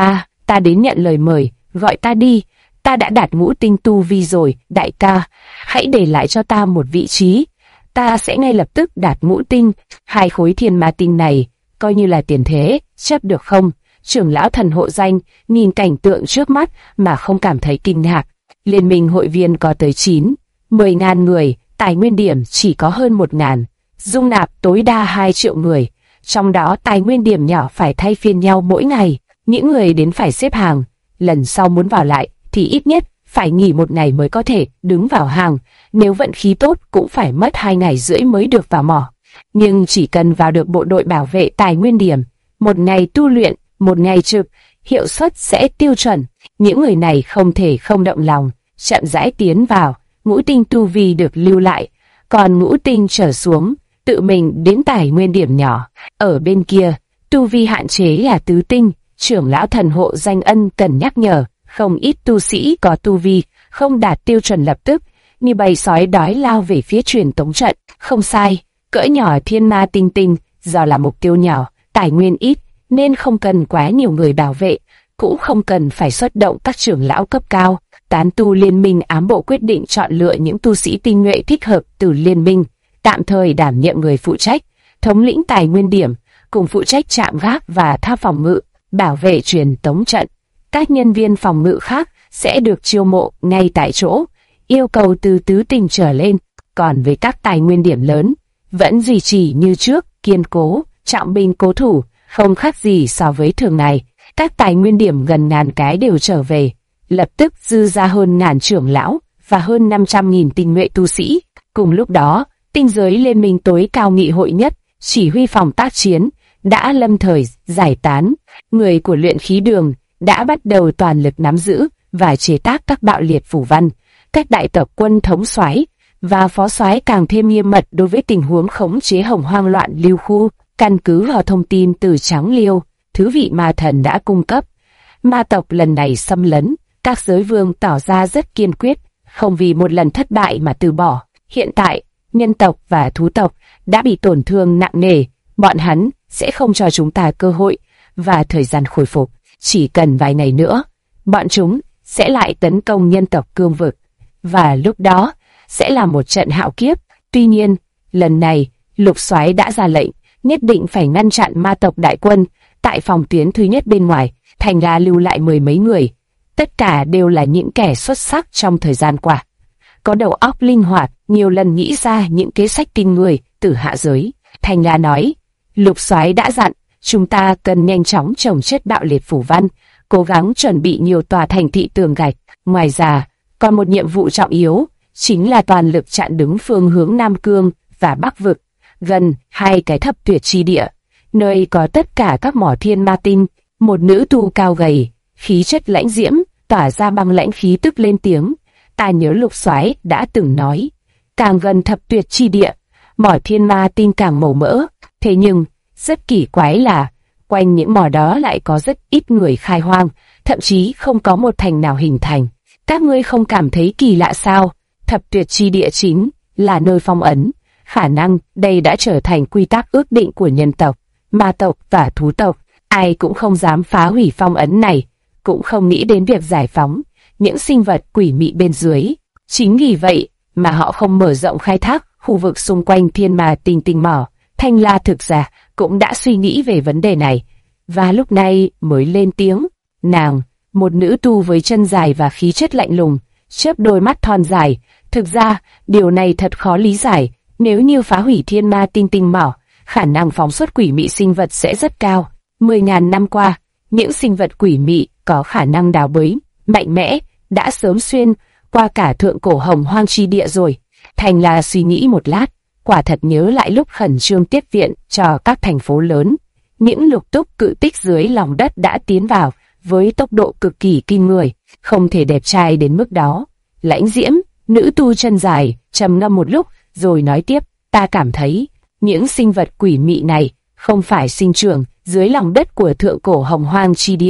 ta đến nhận lời mời, gọi ta đi. Ta đã đạt ngũ tinh tu vi rồi, đại ca, hãy để lại cho ta một vị trí. Ta sẽ ngay lập tức đạt ngũ tinh, 2 khối thiên ma tinh này, coi như là tiền thế, chấp được không? Trưởng lão thần hộ danh, nhìn cảnh tượng trước mắt mà không cảm thấy kinh ngạc. Liên minh hội viên có tới 10.000 người, tài nguyên điểm chỉ có hơn 1.000, dung nạp tối đa 2 triệu người. Trong đó tài nguyên điểm nhỏ phải thay phiên nhau mỗi ngày, những người đến phải xếp hàng. Lần sau muốn vào lại thì ít nhất phải nghỉ 1 ngày mới có thể đứng vào hàng, nếu vận khí tốt cũng phải mất 2 ngày rưỡi mới được vào mỏ. Nhưng chỉ cần vào được bộ đội bảo vệ tài nguyên điểm, 1 ngày tu luyện, 1 ngày trực, hiệu suất sẽ tiêu chuẩn. Những người này không thể không động lòng, chậm rãi tiến vào, ngũ tinh tu vi được lưu lại, còn ngũ tinh trở xuống, tự mình đến tài nguyên điểm nhỏ. Ở bên kia, tu vi hạn chế là tứ tinh, trưởng lão thần hộ danh ân cần nhắc nhở, không ít tu sĩ có tu vi không đạt tiêu chuẩn lập tức như bầy sói đói lao về phía truyền tống trận. Không sai, cỡ nhỏ thiên ma tinh tinh do là mục tiêu nhỏ, tài nguyên ít nên không cần quá nhiều người bảo vệ, cũng không cần phải xuất động các trưởng lão cấp cao. Tán tu liên minh ám bộ quyết định chọn lựa những tu sĩ tinh nhuệ thích hợp từ liên minh, tạm thời đảm nhiệm người phụ trách thống lĩnh tài nguyên điểm, cùng phụ trách trạm gác và tháp phòng ngự, bảo vệ truyền tống trận. Các nhân viên phòng ngự khác sẽ được chiêu mộ ngay tại chỗ, yêu cầu từ tứ tinh trở lên. Còn với các tài nguyên điểm lớn, vẫn duy trì như trước, kiên cố, trọng binh cố thủ, không khác gì so với thường ngày. Các tài nguyên điểm gần 1000 cái đều trở về, lập tức dư ra hơn 1000 trưởng lão và hơn 500.000 tinh nhuệ tu sĩ. Cùng lúc đó, tinh giới liên minh tối cao nghị hội nhất, chỉ huy phòng tác chiến, đã lâm thời giải tán. Người của luyện khí đường đã bắt đầu toàn lực nắm giữ và chế tác các bạo liệt phù văn. Các đại tộc quân thống soái và phó soái càng thêm nghiêm mật đối với tình huống khống chế hồng hoang loạn lưu khu. Căn cứ vào thông tin từ Trắng Liêu, thứ vị ma thần đã cung cấp, ma tộc lần này xâm lấn, các giới vương tỏ ra rất kiên quyết, không vì một lần thất bại mà từ bỏ. Hiện tại, nhân tộc và thú tộc đã bị tổn thương nặng nề, bọn hắn sẽ không cho chúng ta cơ hội và thời gian khôi phục. Chỉ cần vài ngày nữa, bọn chúng sẽ lại tấn công nhân tộc cương vực, và lúc đó sẽ là một trận hạo kiếp. Tuy nhiên, lần này, Lục Soái đã ra lệnh, nhất định phải ngăn chặn ma tộc đại quân tại phòng tuyến thứ nhất bên ngoài, thành ra lưu lại 10 mấy người. Tất cả đều là những kẻ xuất sắc trong thời gian qua, có đầu óc linh hoạt, nhiều lần nghĩ ra những kế sách kinh người từ hạ giới. Thành ra nói, Lục Soái đã dặn, chúng ta cần nhanh chóng trồng chất bạo liệt phù văn, cố gắng chuẩn bị nhiều tòa thành thị tường gạch. Ngoài ra, còn một nhiệm vụ trọng yếu, chính là toàn lực chặn đứng phương hướng Nam Cương và Bắc Vực, gần 2 cái thập tuyệt chi địa, nơi có tất cả các mỏ thiên ma tinh. Một nữ tu cao gầy, khí chất lãnh diễm, tỏa ra băng lãnh khí tức lên tiếng, ta nhớ Lục Soái đã từng nói, càng gần thập tuyệt chi địa, mỏ thiên ma tinh càng màu mỡ. Thế nhưng, rất kỳ quái là, quanh những mỏ đó lại có rất ít người khai hoang, thậm chí không có một thành nào hình thành. Các ngươi không cảm thấy kỳ lạ sao? Thập tuyệt chi địa chính là nơi phong ấn, khả năng đây đã trở thành quy tắc ước định của nhân tộc, ma tộc và thú tộc. Ai cũng không dám phá hủy phong ấn này, cũng không nghĩ đến việc giải phóng những sinh vật quỷ mị bên dưới. Chính vì vậy mà họ không mở rộng khai thác khu vực xung quanh thiên ma tinh tinh mỏ. Thanh La thực ra cũng đã suy nghĩ về vấn đề này, và lúc này mới lên tiếng. Nàng, một nữ tu với chân dài và khí chất lạnh lùng, chớp đôi mắt thon dài. Thực ra, điều này thật khó lý giải. Nếu như phá hủy thiên ma tinh tinh mỏ, khả năng phóng xuất quỷ mị sinh vật sẽ rất cao. 10.000 năm qua, những sinh vật quỷ mị có khả năng đào bới mạnh mẽ đã sớm xuyên qua cả thượng cổ hồng hoang chi địa rồi. Thành là suy nghĩ một lát, quả thật nhớ lại lúc khẩn trương tiếp viện cho các thành phố lớn, những lục túc cự tích dưới lòng đất đã tiến vào với tốc độ cực kỳ kinh người, không thể đẹp trai đến mức đó. Lãnh diễm, nữ tu chân dài, trầm ngâm một lúc rồi nói tiếp, ta cảm thấy những sinh vật quỷ mị này không phải sinh trưởng dưới lòng đất của thượng cổ hồng hoang chi địa,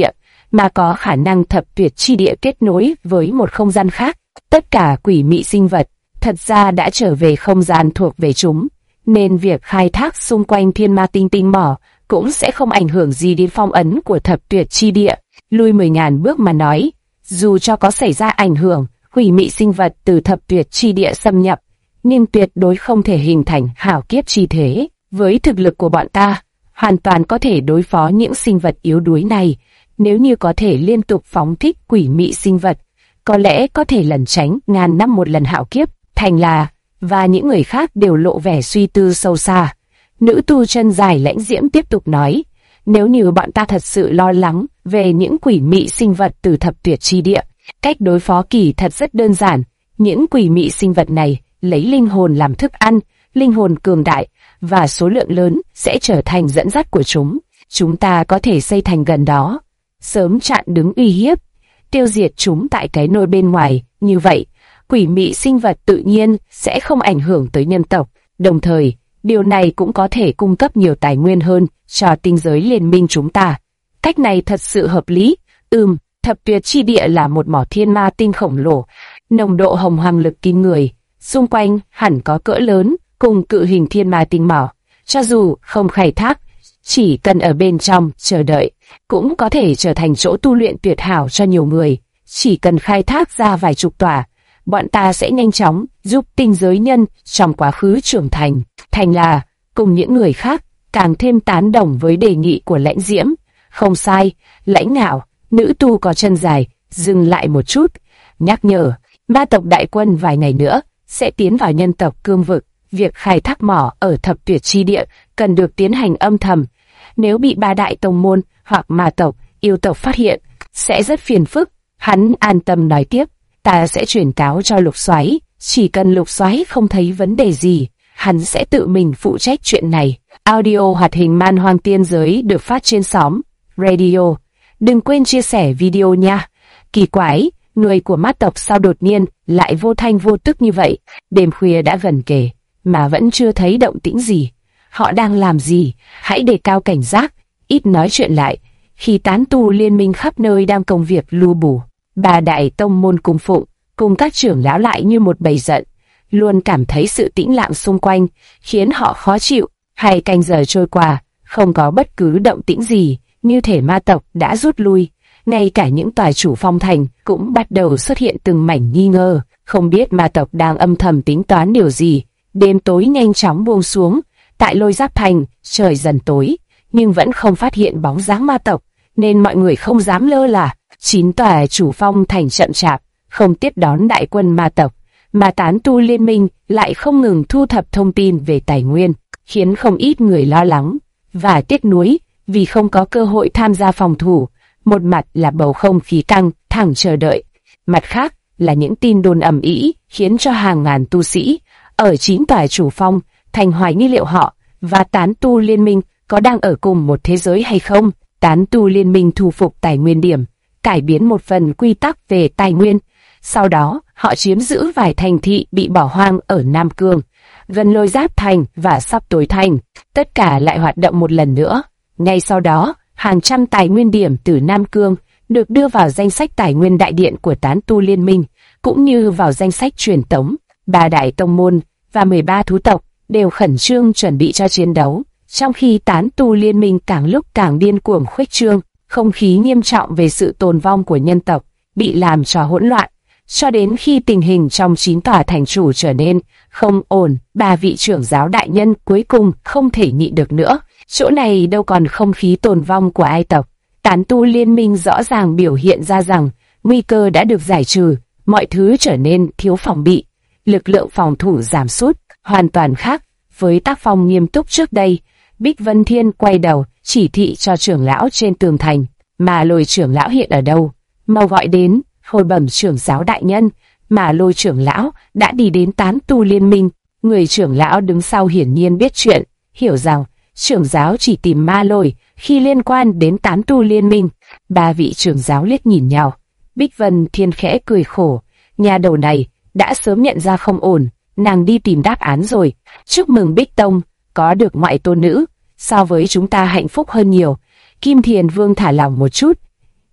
mà có khả năng thập tuyệt chi địa kết nối với một không gian khác. Tất cả quỷ mị sinh vật thật ra đã trở về không gian thuộc về chúng, nên việc khai thác xung quanh thiên ma tinh tinh mỏ cũng sẽ không ảnh hưởng gì đến phong ấn của thập tuyệt chi địa. Lui 10.000 bước mà nói, dù cho có xảy ra ảnh hưởng, quỷ mị sinh vật từ thập tuyệt chi địa xâm nhập, nhưng tuyệt đối không thể hình thành hảo kiếp chi thế. Với thực lực của bọn ta, hoàn toàn có thể đối phó những sinh vật yếu đuối này. Nếu như có thể liên tục phóng thích quỷ mị sinh vật, có lẽ có thể lẩn tránh ngàn năm một lần hạo kiếp. Thành là, và những người khác đều lộ vẻ suy tư sâu xa. Nữ tu chân dài lãnh diễm tiếp tục nói, nếu như bọn ta thật sự lo lắng về những quỷ mị sinh vật từ thập tuyệt chi địa, cách đối phó kỳ thật rất đơn giản. Những quỷ mị sinh vật này lấy linh hồn làm thức ăn, linh hồn cường đại và số lượng lớn sẽ trở thành dẫn dắt của chúng. Chúng ta có thể xây thành gần đó, sớm chặn đứng uy hiếp, tiêu diệt chúng tại cái nôi bên ngoài. Như vậy, quỷ mị sinh vật tự nhiên sẽ không ảnh hưởng tới nhân tộc. Đồng thời, điều này cũng có thể cung cấp nhiều tài nguyên hơn cho tinh giới liên minh chúng ta. Cách này thật sự hợp lý. Thập tuyệt chi địa là một mỏ thiên ma tinh khổng lồ, nồng độ hồng hoang lực kinh người. Xung quanh hẳn có cỡ lớn cùng cự hình thiên ma tinh mỏ. Cho dù không khai thác, chỉ cần ở bên trong chờ đợi, cũng có thể trở thành chỗ tu luyện tuyệt hảo cho nhiều người. Chỉ cần khai thác ra vài chục tòa, bọn ta sẽ nhanh chóng giúp tinh giới nhân trong quá khứ trưởng thành. Thành là, cùng những người khác, càng thêm tán đồng với đề nghị của lãnh diễm. Không sai, lãnh ngạo, nữ tu có chân dài, dừng lại một chút, nhắc nhở, ma tộc đại quân vài ngày nữa sẽ tiến vào nhân tộc cương vực. Việc khai thác mỏ ở thập tuyệt chi địa cần được tiến hành âm thầm. Nếu bị ba đại tông môn hoặc ma tộc, yêu tộc phát hiện, sẽ rất phiền phức. Hắn an tâm nói tiếp, ta sẽ chuyển cáo cho Lục Soái, chỉ cần Lục Soái không thấy vấn đề gì, hắn sẽ tự mình phụ trách chuyện này. Audio hoạt hình Man Hoang Tiên Giới được phát trên xóm Radio. Đừng quên chia sẻ video nha. Kỳ quái, người của ma tộc sao đột nhiên lại vô thanh vô tức như vậy? Đêm khuya đã gần kề mà vẫn chưa thấy động tĩnh gì. Họ đang làm gì? Hãy đề cao cảnh giác, ít nói chuyện lại. Khi tán tu liên minh khắp nơi đang công việc lu bù, bà đại tông môn cung phụng cùng các trưởng lão lại như một bầy giận, luôn cảm thấy sự tĩnh lặng xung quanh khiến họ khó chịu. 2 canh giờ trôi qua, không có bất cứ động tĩnh gì, như thể ma tộc đã rút lui. Ngay cả những tòa chủ phong thành cũng bắt đầu xuất hiện từng mảnh nghi ngờ, không biết ma tộc đang âm thầm tính toán điều gì. Đêm tối nhanh chóng buông xuống, tại Lôi Giáp Thành, trời dần tối, nhưng vẫn không phát hiện bóng dáng ma tộc, nên mọi người không dám lơ là. 9 tòa chủ phong thành chậm chạp, không tiếp đón đại quân ma tộc, mà tán tu liên minh lại không ngừng thu thập thông tin về tài nguyên, khiến không ít người lo lắng và tiếc nuối vì không có cơ hội tham gia phòng thủ. Một mặt là bầu không khí căng thẳng chờ đợi, mặt khác là những tin đồn ầm ĩ khiến cho hàng ngàn tu sĩ ở 9 tòa chủ phong thành hoài nghi liệu họ và tán tu liên minh có đang ở cùng một thế giới hay không. Tán tu liên minh thu phục tài nguyên điểm, cải biến một phần quy tắc về tài nguyên. Sau đó, họ chiếm giữ vài thành thị bị bỏ hoang ở Nam Cương, gần Lôi Giáp Thành và Sắp Tối Thành. Tất cả lại hoạt động một lần nữa. Ngay sau đó, hàng trăm tài nguyên điểm từ Nam Cương được đưa vào danh sách tài nguyên đại điện của tán tu liên minh, cũng như vào danh sách truyền tống. 3 đại tông môn và 13 thú tộc đều khẩn trương chuẩn bị cho chiến đấu, trong khi tán tu liên minh càng lúc càng điên cuồng khuếch trương. Không khí nghiêm trọng về sự tồn vong của nhân tộc bị làm cho hỗn loạn, cho đến khi tình hình trong 9 tòa thành chủ trở nên không ổn. 3 vị trưởng giáo đại nhân cuối cùng không thể nhịn được nữa. Chỗ này đâu còn không khí tồn vong của ai tộc. Tán tu liên minh rõ ràng biểu hiện ra rằng nguy cơ đã được giải trừ, mọi thứ trở nên thiếu phòng bị, lực lượng phòng thủ giảm sút, hoàn toàn khác với tác phong nghiêm túc trước đây. Bích Vân Thiên quay đầu chỉ thị cho trưởng lão trên tường thành, mà Lôi trưởng lão hiện ở đâu? Mau gọi đến. Hồi bẩm trưởng giáo đại nhân, mà Lôi trưởng lão đã đi đến tán tu liên minh. Người trưởng lão đứng sau hiển nhiên biết chuyện, hiểu rằng trưởng giáo chỉ tìm Ma Lôi khi liên quan đến tán tu liên minh. 3 vị trưởng giáo liếc nhìn nhau. Bích Vân Thiên khẽ cười khổ, nhà đầu này đã sớm nhận ra không ổn, nàng đi tìm đáp án rồi. Chúc mừng Bích Tông, có được ngoại tôn nữ, so với chúng ta hạnh phúc hơn nhiều. Kim Thiền Vương thả lỏng một chút,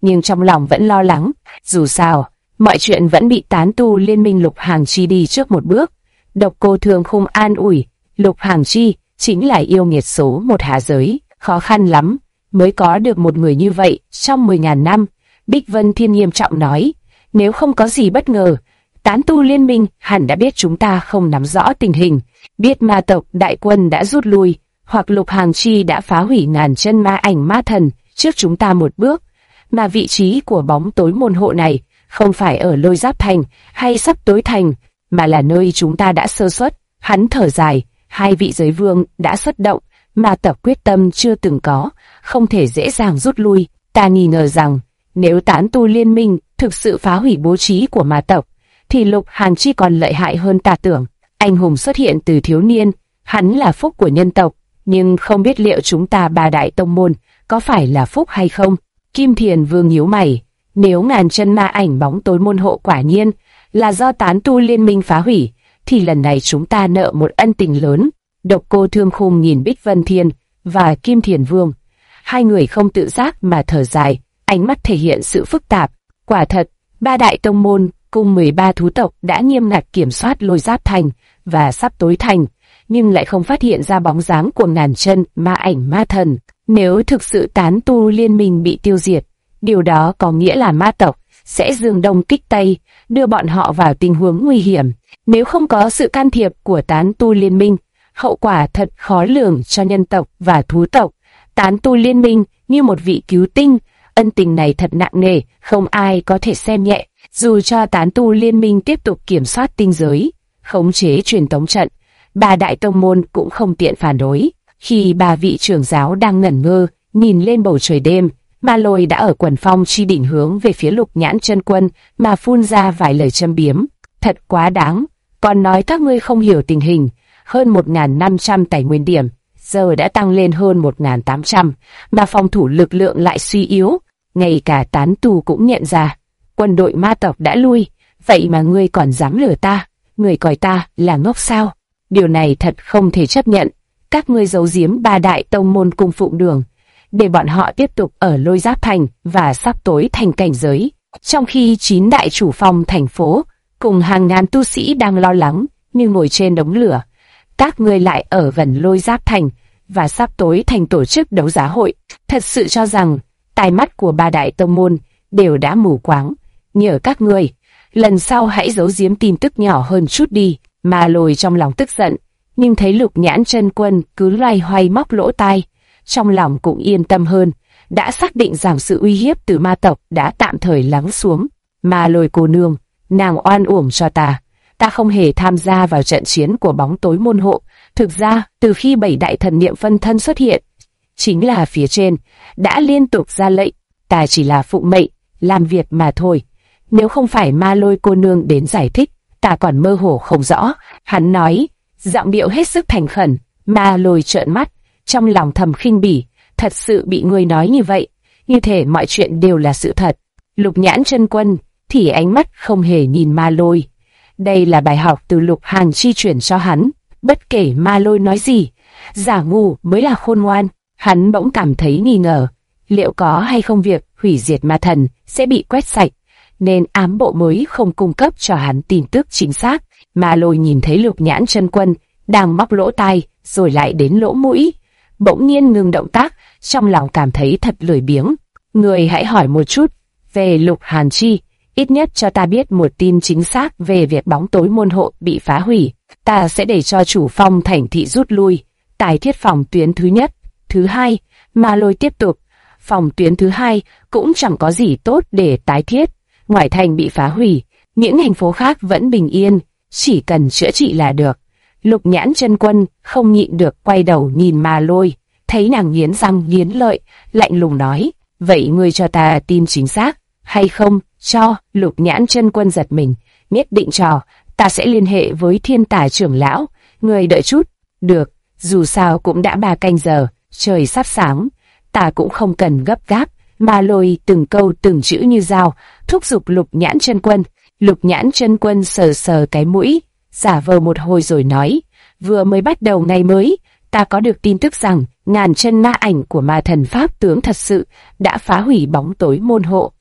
nhưng trong lòng vẫn lo lắng. Dù sao, mọi chuyện vẫn bị tán tu liên minh Lục Hàng Chi đi trước một bước. Độc Cô Thương Khung an ủi, Lục Hàng Chi chính là yêu nghiệt số một hạ giới, khó khăn lắm mới có được một người như vậy trong 10.000 năm. Bích Vân Thiên nghiêm trọng nói, nếu không có gì bất ngờ, tán tu liên minh hẳn đã biết chúng ta không nắm rõ tình hình, biết ma tộc đại quân đã rút lui, hoặc Lục Hàng Chi đã phá hủy ngàn chân ma ảnh ma thần trước chúng ta một bước. Mà vị trí của bóng tối môn hộ này không phải ở Lôi Giáp Thành hay Sắp Tối Thành, mà là nơi chúng ta đã sơ suất. Hắn thở dài, hai vị giới vương đã xuất động, ma tộc quyết tâm chưa từng có, không thể dễ dàng rút lui. Ta nghi ngờ rằng, nếu tán tu liên minh thực sự phá hủy bố trí của ma tộc, thì Lục Hàng Chi còn lợi hại hơn ta tưởng. Anh hùng xuất hiện từ thiếu niên, hắn là phúc của nhân tộc, nhưng không biết liệu chúng ta ba đại tông môn có phải là phúc hay không. Kim Thiền Vương nhíu mày, nếu ngàn chân ma ảnh bóng tối môn hộ quả nhiên là do tán tu liên minh phá hủy, thì lần này chúng ta nợ một ân tình lớn. Độc Cô Thương Khung nhìn Bích Vân Thiên và Kim Thiền Vương, hai người không tự giác mà thở dài, ánh mắt thể hiện sự phức tạp. Quả thật, ba đại tông môn cùng 13 thú tộc đã nghiêm ngặt kiểm soát Lôi Giáp Thành và Sắp Tối Thành, nhưng lại không phát hiện ra bóng dáng của ngàn chân ma ảnh ma thần. Nếu thực sự tán tu liên minh bị tiêu diệt, điều đó có nghĩa là ma tộc sẽ dương đông kích tây, đưa bọn họ vào tình huống nguy hiểm. Nếu không có sự can thiệp của tán tu liên minh, hậu quả thật khó lường cho nhân tộc và thú tộc. Tán tu liên minh như một vị cứu tinh, ân tình này thật nặng nề, không ai có thể xem nhẹ. Dù cho tán tu liên minh tiếp tục kiểm soát tinh giới, khống chế truyền tống trận, ba đại tông môn cũng không tiện phản đối. Khi ba vị trưởng giáo đang ngẩn ngơ, nhìn lên bầu trời đêm, Ma Lôi đã ở quần phong chi đỉnh hướng về phía Lục Nhãn Chân Quân mà phun ra vài lời châm biếm. Thật quá đáng, còn nói các ngươi không hiểu tình hình. Hơn 1.500 tài nguyên điểm, giờ đã tăng lên hơn 1.800, mà phòng thủ lực lượng lại suy yếu. Ngay cả tán tu cũng nhận ra, quân đội ma tộc đã lui, vậy mà ngươi còn dám lừa ta, ngươi coi ta là ngốc sao? Điều này thật không thể chấp nhận. Các ngươi giấu giếm ba đại tông môn cung phụng đường, để bọn họ tiếp tục ở Lôi Giáp Thành và Sắp Tối Thành cảnh giới, trong khi 9 đại chủ phong thành phố cùng hàng ngàn tu sĩ đang lo lắng như ngồi trên đống lửa. Các ngươi lại ở gần Lôi Giáp Thành và Sắp Tối Thành tổ chức đấu giá hội, thật sự cho rằng tai mắt của ba đại tông môn đều đã mù quáng. Nhờ các ngươi, lần sau hãy giấu giếm tin tức nhỏ hơn chút đi. Ma Lôi trong lòng tức giận, nhưng thấy Lục Nhãn Chân Quân cứ loay hoay móc lỗ tai, trong lòng cũng yên tâm hơn, đã xác định rằng sự uy hiếp từ ma tộc đã tạm thời lắng xuống. Ma Lôi cô nương, nàng oan uổng cho ta không hề tham gia vào trận chiến của bóng tối môn hộ. Thực ra, từ khi 7 đại thần niệm phân thân xuất hiện, chính là phía trên đã liên tục ra lệnh, ta chỉ là phụng mệnh làm việc mà thôi. Nếu không phải Ma Lôi cô nương đến giải thích, ta còn mơ hồ không rõ. Hắn nói, giọng điệu hết sức thành khẩn. Ma Lôi trợn mắt, trong lòng thầm khinh bỉ, thật sự bị ngươi nói như vậy, như thể mọi chuyện đều là sự thật. Lục Nhãn Chân Quân thì ánh mắt không hề nhìn Ma Lôi. Đây là bài học từ Lục Hàng Chi truyền cho hắn, bất kể Ma Lôi nói gì, giả ngu mới là khôn ngoan. Hắn bỗng cảm thấy nghi ngờ, liệu có hay không việc hủy diệt ma thần sẽ bị quét sạch, nên ám bộ mới không cung cấp cho hắn tin tức chính xác. Ma Lôi nhìn thấy Lục Nhãn Chân Quân đang móc lỗ tai rồi lại đến lỗ mũi, bỗng nhiên ngừng động tác, trong lòng cảm thấy thật lười biếng. Người hãy hỏi một chút về Lục Hàn Chi, ít nhất cho ta biết một tin chính xác về việc bóng tối môn hộ bị phá hủy. Ta sẽ để cho chủ phong thành thị rút lui, tái thiết phòng tuyến thứ nhất, thứ hai. Ma Lôi tiếp tục, phòng tuyến thứ hai cũng chẳng có gì tốt để tái thiết. Ngoại thành bị phá hủy, những thành phố khác vẫn bình yên, chỉ cần chữa trị là được. Lục Nhãn Chân Quân không nhịn được quay đầu nhìn Ma Lôi, thấy nàng nghiến răng nghiến lợi, lạnh lùng nói, vậy ngươi cho ta tin chính xác hay không? Cho. Lục Nhãn Chân Quân giật mình, nhất định cho, ta sẽ liên hệ với Thiên Tài trưởng lão. Ngươi đợi chút. Được, dù sao cũng đã 3 canh giờ, trời sắp sáng, ta cũng không cần gấp gáp. Ma Lôi từng câu từng chữ như dao thúc giục Lục Nhãn Chân Quân. Lục Nhãn Chân Quân sờ sờ cái mũi, giả vờ một hồi rồi nói, vừa mới bắt đầu ngày mới, ta có được tin tức rằng ngàn chân ma ảnh của ma thần pháp tướng thật sự đã phá hủy bóng tối môn hộ.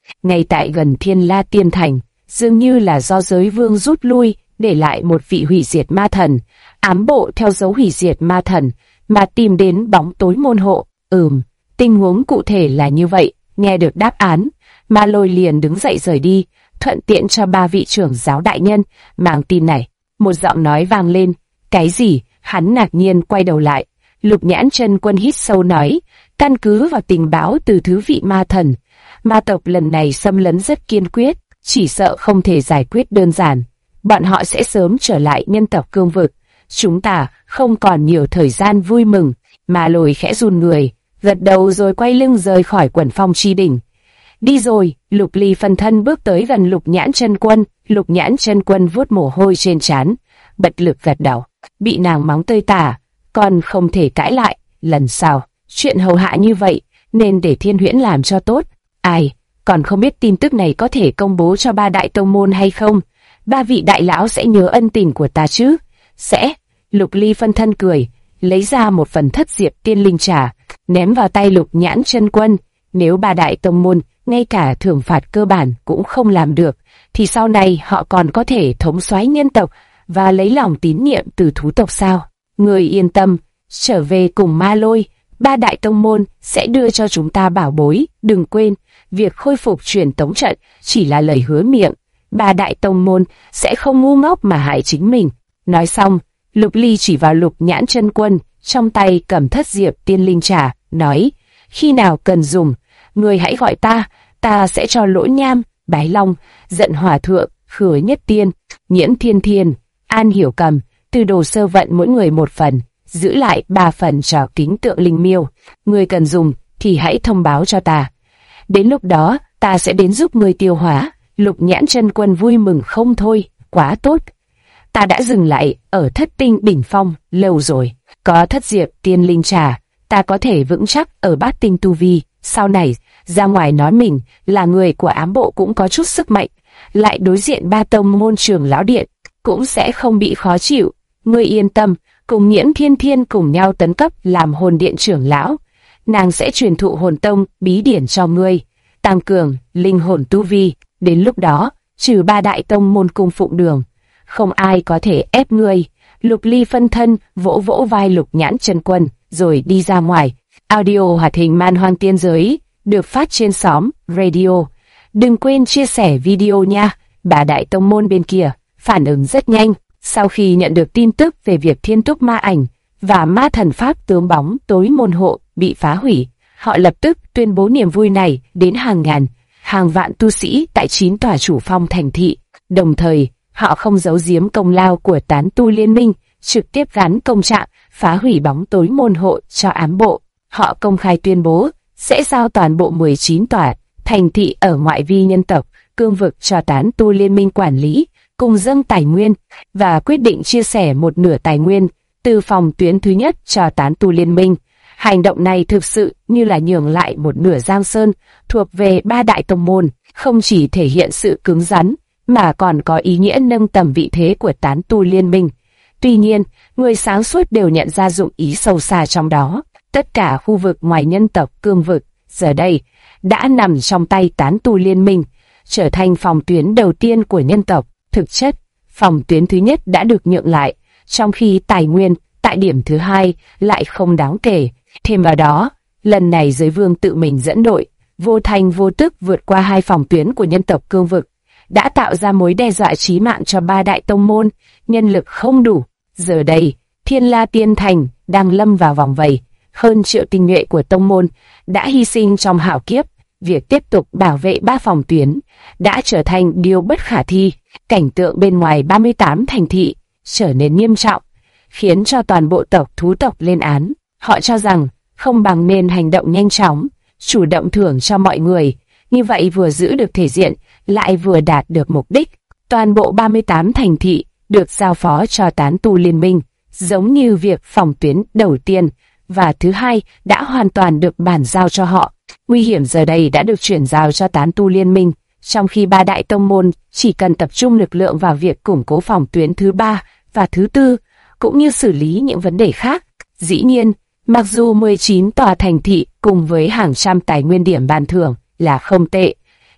Ngay tại gần Thiên La Tiên Thành, dường như là do giới vương rút lui, để lại một vị hủy diệt ma thần. Ám bộ theo dấu hủy diệt ma thần mà tìm đến bóng tối môn hộ. Tình huống cụ thể là như vậy. Nghe được đáp án, Ma Lôi liền đứng dậy rời đi, thuận tiện cho 3 vị trưởng giáo đại nhân mang tin này. Một giọng nói vang lên. Cái gì? Hắn ngạc nhiên quay đầu lại. Lục Nhãn Chân Quân hít sâu nói, căn cứ vào tình báo từ thứ vị ma thần, ma tộc lần này xâm lấn rất kiên quyết, chỉ sợ không thể giải quyết đơn giản. Bọn họ sẽ sớm trở lại nhân tộc cương vực. Chúng ta không còn nhiều thời gian vui mừng. Ma Lôi khẽ run người, gật đầu rồi quay lưng rời khỏi Quần Phong Chi Đỉnh. Đi rồi. Lục Ly phân thân bước tới gần Lục Nhãn Chân Quân. Lục Nhãn Chân Quân vuốt mồ hôi trên trán, bật lực gật đầu. Bị nàng mắng tơi tả, còn không thể cãi lại. Lần sau, chuyện hầu hạ như vậy nên để Thiên Huyễn làm cho tốt. Ai, còn không biết tin tức này có thể công bố cho 3 đại tông môn hay không? 3 vị đại lão sẽ nhớ ân tình của ta chứ? Sẽ. Lục Ly phân thân cười, lấy ra một phần Thất Diệp Tiên Linh Trà, ném vào tay Lục Nhãn Chân Quân. Nếu 3 đại tông môn ngay cả thưởng phạt cơ bản cũng không làm được, thì sau này họ còn có thể thống soái nhân tộc và lấy lòng tín nhiệm từ thú tộc sao? Người yên tâm, trở về cùng Ma Lôi, 3 đại tông môn sẽ đưa cho chúng ta bảo bối. Đừng quên, việc khôi phục truyền tống trận chỉ là lời hứa miệng. 3 đại tông môn sẽ không ngu ngốc mà hại chính mình. Nói xong, Lục Ly chỉ vào Lục Nhãn Chân Quân, trong tay cầm Thất Diệp Tiên Linh Trà, nói, khi nào cần dùng, người hãy gọi ta sẽ cho Lỗ Nham, Bái Long, Giận Hỏa Thượng, Khứa Nhất Tiên, Nhiễm Thiên Thiên, An Hiểu Cầm, từ đồ sơ vận mỗi người 1 phần, giữ lại 3 phần cho Kính Tượng Linh Miêu. Người cần dùng thì hãy thông báo cho ta. Đến lúc đó, ta sẽ đến giúp người tiêu hóa. Lục Nhãn Chân Quân vui mừng không thôi, quá tốt. Ta đã dừng lại ở Thất Tinh đỉnh phong lâu rồi, có Thất Diệp Tiên Linh Trà, ta có thể vững chắc ở Bát Tinh tu vi. Sau này, ra ngoài nói mình là người của ám bộ cũng có chút sức mạnh, lại đối diện 3 tông môn trưởng lão điện, cũng sẽ không bị khó chịu. Ngươi yên tâm, cùng Nhiễm Thiên Thiên cùng nhau tấn cấp làm hồn điện trưởng lão. Nàng sẽ truyền thụ hồn tông bí điển cho ngươi, tăng cường linh hồn tu vi. Đến lúc đó, trừ 3 đại tông môn cung phụng đường, không ai có thể ép ngươi. Lục Ly phân thân vỗ vỗ vai Lục Nhãn Chân Quân, rồi đi ra ngoài. Audio hoạt hình Man Hoang Tiên Giới được phát trên xóm radio. Đừng quên chia sẻ video nha. 3 đại tông môn bên kia phản ứng rất nhanh. Sau khi nhận được tin tức về việc Thiên Túc Ma Ảnh và Ma Thần Pháp Tướng Bóng Tối môn hộ bị phá hủy, họ lập tức tuyên bố niềm vui này đến hàng ngàn, hàng vạn tu sĩ tại 9 tòa chủ phong thành thị. Đồng thời, họ không giấu giếm công lao của tán tu liên minh, trực tiếp gắn công trạng phá hủy bóng tối môn hộ cho ám bộ. Họ công khai tuyên bố sẽ giao toàn bộ 19 tòa thành thị ở ngoại vi nhân tộc cương vực cho tán tu liên minh quản lý, cùng dâng tài nguyên, và quyết định chia sẻ 1/2 tài nguyên từ phòng tuyến thứ nhất cho tán tu liên minh. Hành động này thực sự như là nhường lại 1/2 Giang Sơn thuộc về 3 đại tông môn, không chỉ thể hiện sự cứng rắn, mà còn có ý nghĩa nâng tầm vị thế của tán tu liên minh. Tuy nhiên, người sáng suốt đều nhận ra dụng ý sâu xa trong đó. Tất cả khu vực ngoài nhân tộc cương vực, giờ đây, đã nằm trong tay tán tu liên minh, trở thành phòng tuyến đầu tiên của nhân tộc. Thực chất, phòng tuyến thứ nhất đã được nhượng lại, trong khi tài nguyên tại điểm thứ 2 lại không đáng kể. Thêm vào đó, lần này giới vương tự mình dẫn đội, vô thành vô tức vượt qua 2 phòng tuyến của nhân tộc cương vực, đã tạo ra mối đe dọa chí mạng cho 3 đại tông môn. Nhân lực không đủ. Giờ đây, Thiên La Tiên Thành đang lâm vào vòng vây. Hơn triệu tinh nhuệ của tông môn đã hy sinh trong hạo kiếp. Việc tiếp tục bảo vệ 3 phòng tuyến đã trở thành điều bất khả thi. Cảnh tượng bên ngoài 38 thành thị trở nên nghiêm trọng, khiến cho toàn bộ tộc thú tộc lên án. Họ cho rằng không bằng nên hành động nhanh chóng, chủ động thưởng cho mọi người, như vậy vừa giữ được thể diện, lại vừa đạt được mục đích. Toàn bộ 38 thành thị được giao phó cho tán tu liên minh, giống như việc phòng tuyến đầu tiên và thứ 2 đã hoàn toàn được bàn giao cho họ. Nguy hiểm giờ đây đã được chuyển giao cho tán tu liên minh, trong khi 3 đại tông môn chỉ cần tập trung lực lượng vào việc củng cố phòng tuyến thứ 3 và thứ 4, cũng như xử lý những vấn đề khác. Dĩ nhiên, mặc dù 19 tòa thành thị cùng với hàng trăm tài nguyên điểm ban thưởng là không tệ,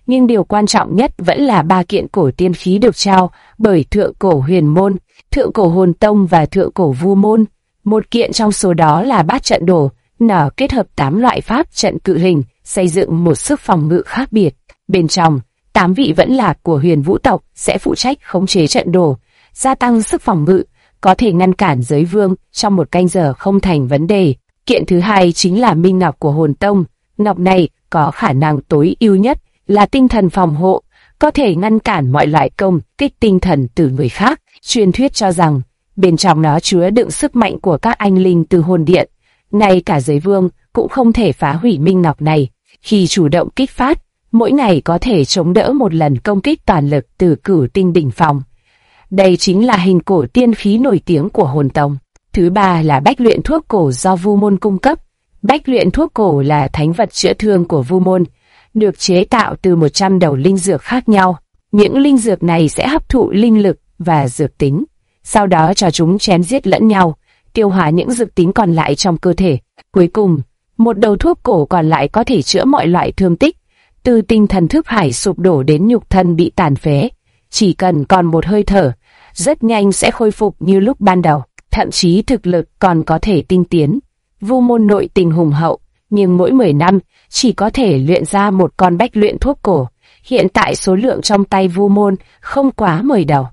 nhưng điều quan trọng nhất vẫn là 3 kiện cổ tiên khí được trao bởi Thượng Cổ Huyền Môn, Thượng Cổ Hồn Tông và Thượng Cổ Vu Môn. Một kiện trong số đó là bát trận đồ, nó kết hợp 8 loại pháp trận cự hình, xây dựng một sức phòng ngự khác biệt. Bên trong, 8 vị vẫn lạc của Huyền Vũ tộc sẽ phụ trách khống chế trận đồ, gia tăng sức phòng ngự, có thể ngăn cản giới vương trong một canh giờ không thành vấn đề. Kiện thứ hai chính là Minh Ngọc của Hồn Tông. Ngọc này có khả năng tối ưu nhất là tinh thần phòng hộ, có thể ngăn cản mọi loại công kích tinh thần từ người khác. Truyền thuyết cho rằng bên trong nó chứa đựng sức mạnh của các anh linh từ hồn điện. Ngay cả giới vương cũng không thể phá hủy Minh Ngọc này. Khi chủ động kích phát, mỗi ngày có thể chống đỡ một lần công kích toàn lực từ Cửu Tinh đỉnh phong. Đây chính là hình cổ tiên khí nổi tiếng của Hồn Tông. Thứ ba là bách luyện thuốc cổ do Vu Môn cung cấp. Bách luyện thuốc cổ là thánh vật chữa thương của Vu Môn, được chế tạo từ 100 đầu linh dược khác nhau. Những linh dược này sẽ hấp thụ linh lực và dược tính, sau đó cho chúng chém giết lẫn nhau, tiêu hóa những dược tính còn lại trong cơ thể. Cuối cùng, một đầu thuốc cổ còn lại có thể chữa mọi loại thương tích, từ tinh thần thức hải sụp đổ đến nhục thân bị tàn phế. Chỉ cần còn một hơi thở, rất nhanh sẽ khôi phục như lúc ban đầu, thậm chí thực lực còn có thể tinh tiến. Vu Môn nội tình hùng hậu, nhưng mỗi 10 năm chỉ có thể luyện ra một con bách luyện thuốc cổ. Hiện tại số lượng trong tay Vu Môn không quá 10 đầu.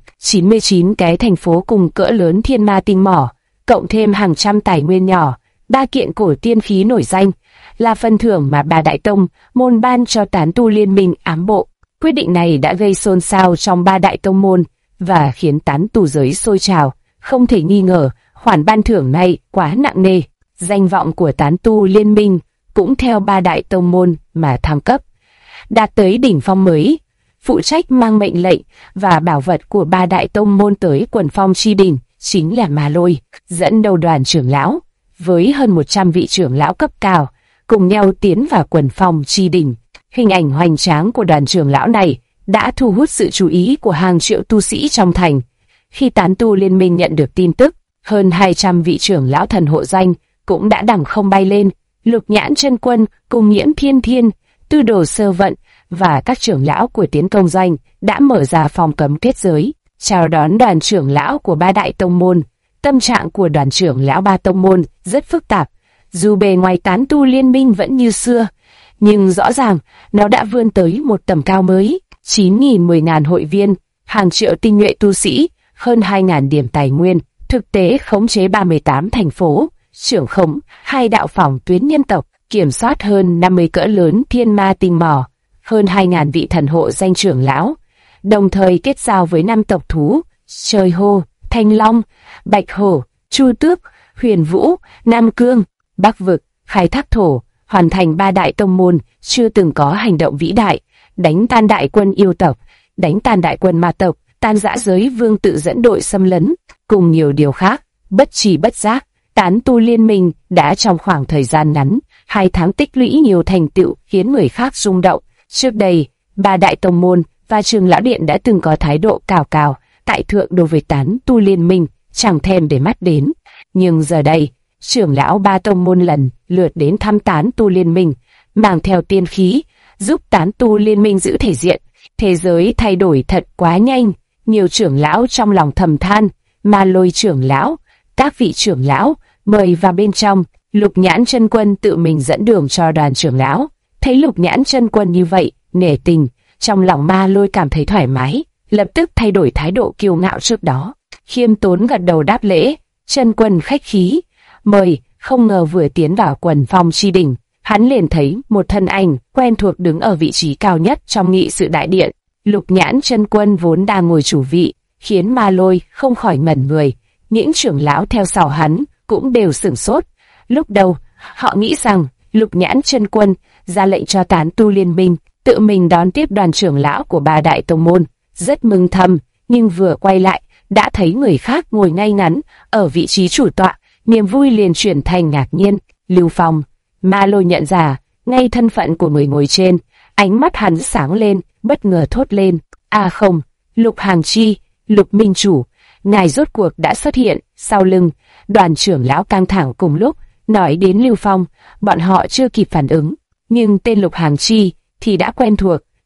99 cái thành phố cùng cỡ lớn thiên ma tinh mỏ, cộng thêm hàng trăm tài nguyên nhỏ, 3 kiện cổ tiên khí nổi danh, là phần thưởng mà Ba Đại Tông môn ban cho tán tu liên minh ám bộ. Quyết định này đã gây xôn xao trong 3 đại tông môn và khiến tán tu giới sôi trào. Không thể nghi ngờ, khoản ban thưởng này quá nặng nề. Danh vọng của tán tu liên minh cũng theo 3 đại tông môn mà thăng cấp, đạt tới đỉnh phong mới. Phụ trách mang mệnh lệnh và bảo vật của 3 đại tông môn tới Quần Phong Chi Đỉnh chính là Ma Lôi, dẫn đầu đoàn trưởng lão với hơn 100 vị trưởng lão cấp cao cùng nhau tiến vào Quần Phong Chi Đỉnh. Hình ảnh hoành tráng của đoàn trưởng lão này đã thu hút sự chú ý của hàng triệu tu sĩ trong thành. Khi tán tu liên minh nhận được tin tức, hơn 200 vị trưởng lão thần hộ danh cũng đã đằng không bay lên. Lục Nhãn Chân Quân cùng Nghiễm Thiên Thiên, Tư Đồ Sơ Vận và các trưởng lão của Tiến Công Doanh đã mở ra phòng cấm kết giới, chào đón đoàn trưởng lão của 3 đại tông môn. Tâm trạng của đoàn trưởng lão 3 tông môn rất phức tạp. Dù bề ngoài tán tu liên minh vẫn như xưa, nhưng rõ ràng nó đã vươn tới một tầm cao mới. 9.000-10.000 hội viên, hàng triệu tinh nhuệ tu sĩ, hơn 2.000 điểm tài nguyên, thực tế khống chế 38 thành phố, trưởng khống 2 đạo phòng tuyến nhân tộc, kiểm soát hơn 50 cỡ lớn thiên ma tinh mỏ, hơn 2.000 vị thần hộ danh trưởng lão, đồng thời kết giao với 5 tộc thú: Trời Hồ, Thanh Long, Bạch Hổ, Chu Tước, Huyền Vũ, Nam Cương, Bắc Vực, Khai Thác Thổ, hoàn thành 3 đại tông môn chưa từng có hành động vĩ đại, đánh tan đại quân yêu tộc, đánh tan đại quân ma tộc, tan rã giới vương tự dẫn đội xâm lấn, cùng nhiều điều khác. Bất tri bất giác, tán tu liên minh đã trong khoảng thời gian ngắn, 2 tháng tích lũy nhiều thành tựu khiến người khác rung động. Trước đây, 3 đại tông môn và Trường Lão Điện đã từng có thái độ cao cao tại thượng đối với tán tu liên minh, chẳng thèm để mắt đến. Nhưng giờ đây, trưởng lão 3 tông môn lần lượt đến thăm tán tu liên minh, mang theo tiên khí, giúp tán tu liên minh giữ thể diện. Thế giới thay đổi thật quá nhanh. Nhiều trưởng lão trong lòng thầm than. Ma Lôi trưởng lão, các vị trưởng lão mời vào bên trong. Lục Nhãn Chân Quân tự mình dẫn đường cho đoàn trưởng lão. Thấy Lục Nhãn Chân Quân như vậy, nể tình, trong lòng Ma Lôi cảm thấy thoải mái, lập tức thay đổi thái độ kiêu ngạo trước đó, khiêm tốn gật đầu đáp lễ. Chân Quân khách khí, mời. Không ngờ vừa tiến vào Quần Phong Chi Đỉnh, hắn liền thấy một thân ảnh quen thuộc đứng ở vị trí cao nhất trong nghị sự đại điện. Lục Nhãn Chân Quân vốn đang ngồi chủ vị, khiến Ma Lôi không khỏi ngẩn người. Những trưởng lão theo sau hắn cũng đều sửng sốt. Lúc đầu, họ nghĩ rằng Lục Nhãn Chân Quân ra lệnh cho tán tu liên minh tự mình đón tiếp đoàn trưởng lão của 3 đại tông môn, rất mừng thầm, nhưng vừa quay lại đã thấy người khác ngồi ngay ngắn ở vị trí chủ tọa, niềm vui liền chuyển thành ngạc nhiên. Lưu Phong. Ma Lôi nhận ra ngay thân phận của người ngồi trên, ánh mắt hắn sáng lên, bất ngờ thốt lên: "À không, Lục Hàng Chi, Lục Minh Chủ, ngài rốt cuộc đã xuất hiện." Sau lưng, đoàn trưởng lão căng thẳng cùng lúc nói đến Lưu Phong, bọn họ chưa kịp phản ứng, nhưng tên Lục Hàng Chi thì đã quen thuộc,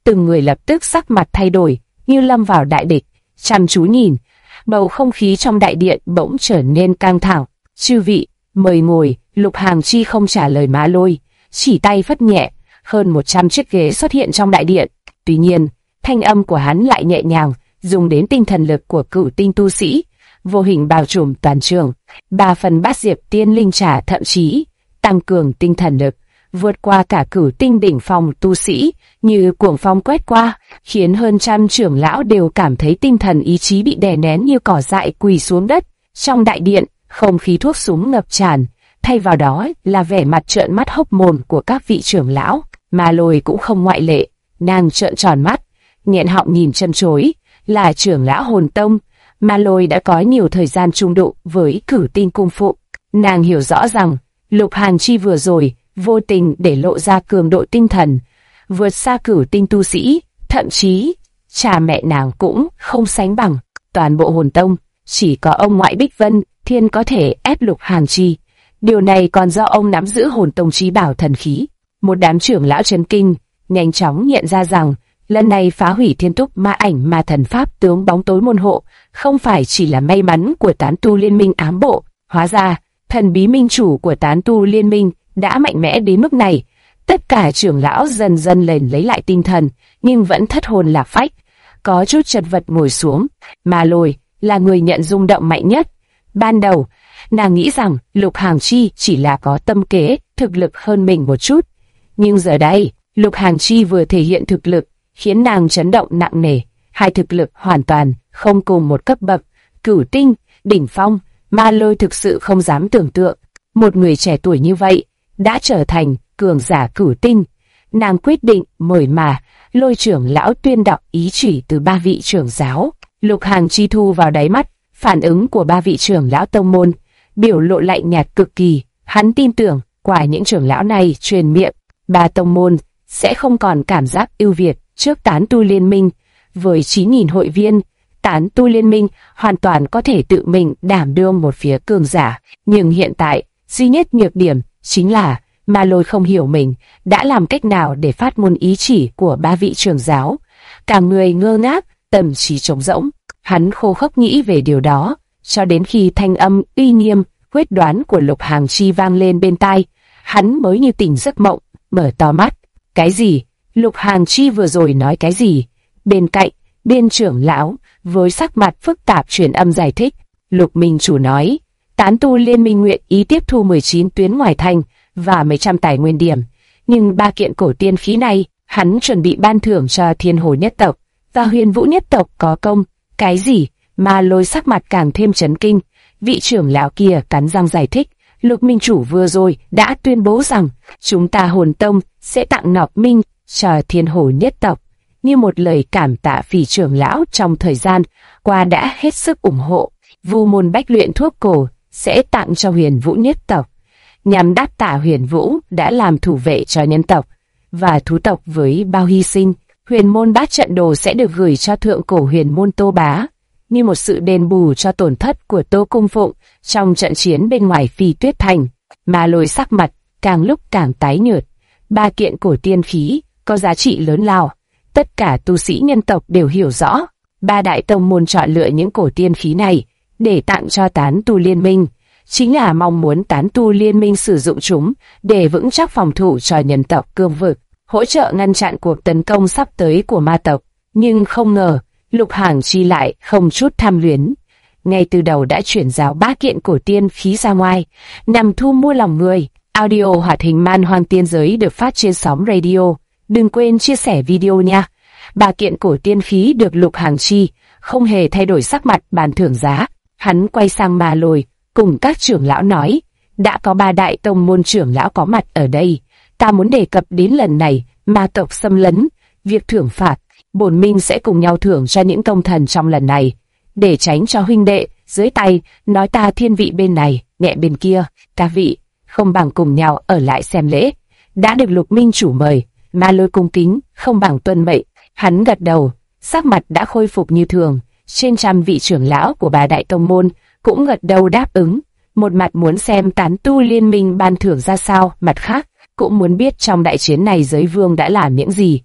từng người lập tức sắc mặt thay đổi, như lâm vào đại địch, chăm chú nhìn. Bầu không khí trong đại điện bỗng trở nên căng thẳng. Chư vị, mời ngồi. Lục Hàng Chi không trả lời Má Lôi, chỉ tay phất nhẹ, hơn 100 chiếc ghế xuất hiện trong đại điện. Tuy nhiên, thanh âm của hắn lại nhẹ nhàng, dùng đến tinh thần lực của cửu tinh tu sĩ, vô hình bao trùm toàn trường. 3 phần bát diệp tiên linh trà thậm chí tăng cường tinh thần lực, vượt qua cả cửu tinh đỉnh phong tu sĩ, như cuồng phong quét qua, khiến hơn trăm trưởng lão đều cảm thấy tinh thần ý chí bị đè nén như cỏ dại quỳ xuống đất. Trong đại điện, không khí thuốc súng ngập tràn, thay vào đó là vẻ mặt trợn mắt hốc mồm của các vị trưởng lão. Mà Lôi cũng không ngoại lệ, nàng trợn tròn mắt, nghẹn họng nhìn chân chối. Là trưởng lão Hồn Tông, Mà Lôi đã có nhiều thời gian chung đụng với cửu tinh cung phụ. Nàng hiểu rõ rằng Lục Hàn Chi vừa rồi vô tình để lộ ra cường độ tinh thần vượt xa cửu tinh tu sĩ, thậm chí cha mẹ nàng cũng không sánh bằng. Toàn bộ Hồn Tông chỉ có ông ngoại Bích Vân Thiên có thể ép Lục Hàn Chi. Điều này còn do ông nắm giữ Hồn Tông chí bảo thần khí. Một đám trưởng lão chấn kinh, nhanh chóng nhận ra rằng lần này phá hủy Thiên Túc Ma Ảnh Ma Thần Pháp tướng bóng tối môn hộ không phải chỉ là may mắn của tán tu liên minh ám bộ. Hóa ra, thần bí minh chủ của tán tu liên minh đã mạnh mẽ đến mức này. Tất cả trưởng lão dần dần lấy lại tinh thần, nhưng vẫn thất hồn lạc phách, có chút chật vật ngồi xuống. Mà Lôi là người nhận rung động mạnh nhất. Ban đầu, nàng nghĩ rằng Lục Hàng Chi chỉ là có tâm kế, thực lực hơn mình một chút. Nhưng giờ đây, Lục Hàng Chi vừa thể hiện thực lực, khiến nàng chấn động nặng nề. Hai thực lực hoàn toàn không cùng một cấp bậc. Cửu tinh, đỉnh phong, Mà Lôi thực sự không dám tưởng tượng. Một người trẻ tuổi như vậy, đã trở thành cường giả cửu tinh. Nàng quyết định mời Mà Lôi trưởng lão tuyên đọc ý chỉ từ 3 vị trưởng giáo. Lục Hàng Chi thu vào đáy mắt phản ứng của 3 vị trưởng lão tông môn, biểu lộ lạnh nhạt cực kỳ. Hắn tin tưởng, quả những trưởng lão này truyền miệng, 3 tông môn sẽ không còn cảm giác ưu việt trước tán tu liên minh. Với 9.000 hội viên, tán tu liên minh hoàn toàn có thể tự mình đảm đương một phía cường giả. Nhưng hiện tại, duy nhất nhược điểm chính là Mà Lôi không hiểu mình đã làm cách nào để phát ngôn ý chỉ của 3 vị trưởng giáo. Cả người ngơ ngác, tâm trí trống rỗng. Hắn khô khốc nghĩ về điều đó, cho đến khi thanh âm uy nghiêm, quyết đoán của Lục Hàng Chi vang lên bên tai, hắn mới như tỉnh giấc mộng, mở to mắt. Cái gì? Lục Hàng Chi vừa rồi nói cái gì? Bên cạnh, biên trưởng lão, với sắc mặt phức tạp truyền âm giải thích. Lục Minh Chủ nói, tán tu liên minh nguyện ý tiếp thu 19 tuyến ngoài thành và mấy trăm tài nguyên điểm. Nhưng 3 kiện cổ tiên khí này, hắn chuẩn bị ban thưởng cho Thiên Hồ nhất tộc và Huyền Vũ nhất tộc có công. Cái gì? Mà Lôi sắc mặt càng thêm chấn kinh. Vị trưởng lão kia cắn răng giải thích. Lục Minh Chủ vừa rồi đã tuyên bố rằng chúng ta Hồn Tông sẽ tặng nọc minh cho Thiên Hồ nhất tộc, như một lời cảm tạ vì trưởng lão trong thời gian qua đã hết sức ủng hộ. Vu môn bách luyện thuốc cổ sẽ tặng cho Huyền Vũ nhất tộc, nhằm đáp tạ Huyền Vũ đã làm thủ vệ cho nhân tộc và thú tộc với bao hy sinh. Huyền môn bát trận đồ sẽ được gửi cho thượng cổ huyền môn Tô Bá, như một sự đền bù cho tổn thất của Tô Cung Phụng trong trận chiến bên ngoài Phi Tuyết Thành. Mà Lôi sắc mặt càng lúc càng tái nhợt. 3 kiện cổ tiên khí có giá trị lớn lao. Tất cả tu sĩ nhân tộc đều hiểu rõ, 3 đại tông môn chọn lựa những cổ tiên khí này để tặng cho tán tu liên minh, chính là mong muốn tán tu liên minh sử dụng chúng để vững chắc phòng thủ cho nhân tộc cương vực, hỗ trợ ngăn chặn cuộc tấn công sắp tới của ma tộc. Nhưng không ngờ, Lục Hàng Chi lại không chút tham luyến, ngay từ đầu đã chuyển giao 3 kiện cổ tiên khí ra ngoài, nằm thu mua lòng người. Audio hoạt hình Man Hoang Tiên Giới được phát trên sóng radio. Đừng quên chia sẻ video nha. 3 kiện cổ tiên khí được Lục Hàng Chi không hề thay đổi sắc mặt bàn thưởng giá. Hắn quay sang Mà Lôi, cùng các trưởng lão nói, đã có 3 đại tông môn trưởng lão có mặt ở đây, ta muốn đề cập đến lần này ma tộc xâm lấn, việc thưởng phạt, bổn minh sẽ cùng nhau thưởng cho những công thần trong lần này, để tránh cho huynh đệ dưới tay nói ta thiên vị bên này, nhẹ bên kia. Các vị không bằng cùng nhau ở lại xem lễ. Đã được Lục Minh Chủ mời, Mà Lôi cung kính không bằng tuân mệnh. Hắn gật đầu, sắc mặt đã khôi phục như thường. Trên trăm vị trưởng lão của 3 đại tông môn cũng gật đầu đáp ứng, một mặt muốn xem tán tu liên minh ban thưởng ra sao, mặt khác cũng muốn biết trong đại chiến này giới vương đã làm những gì.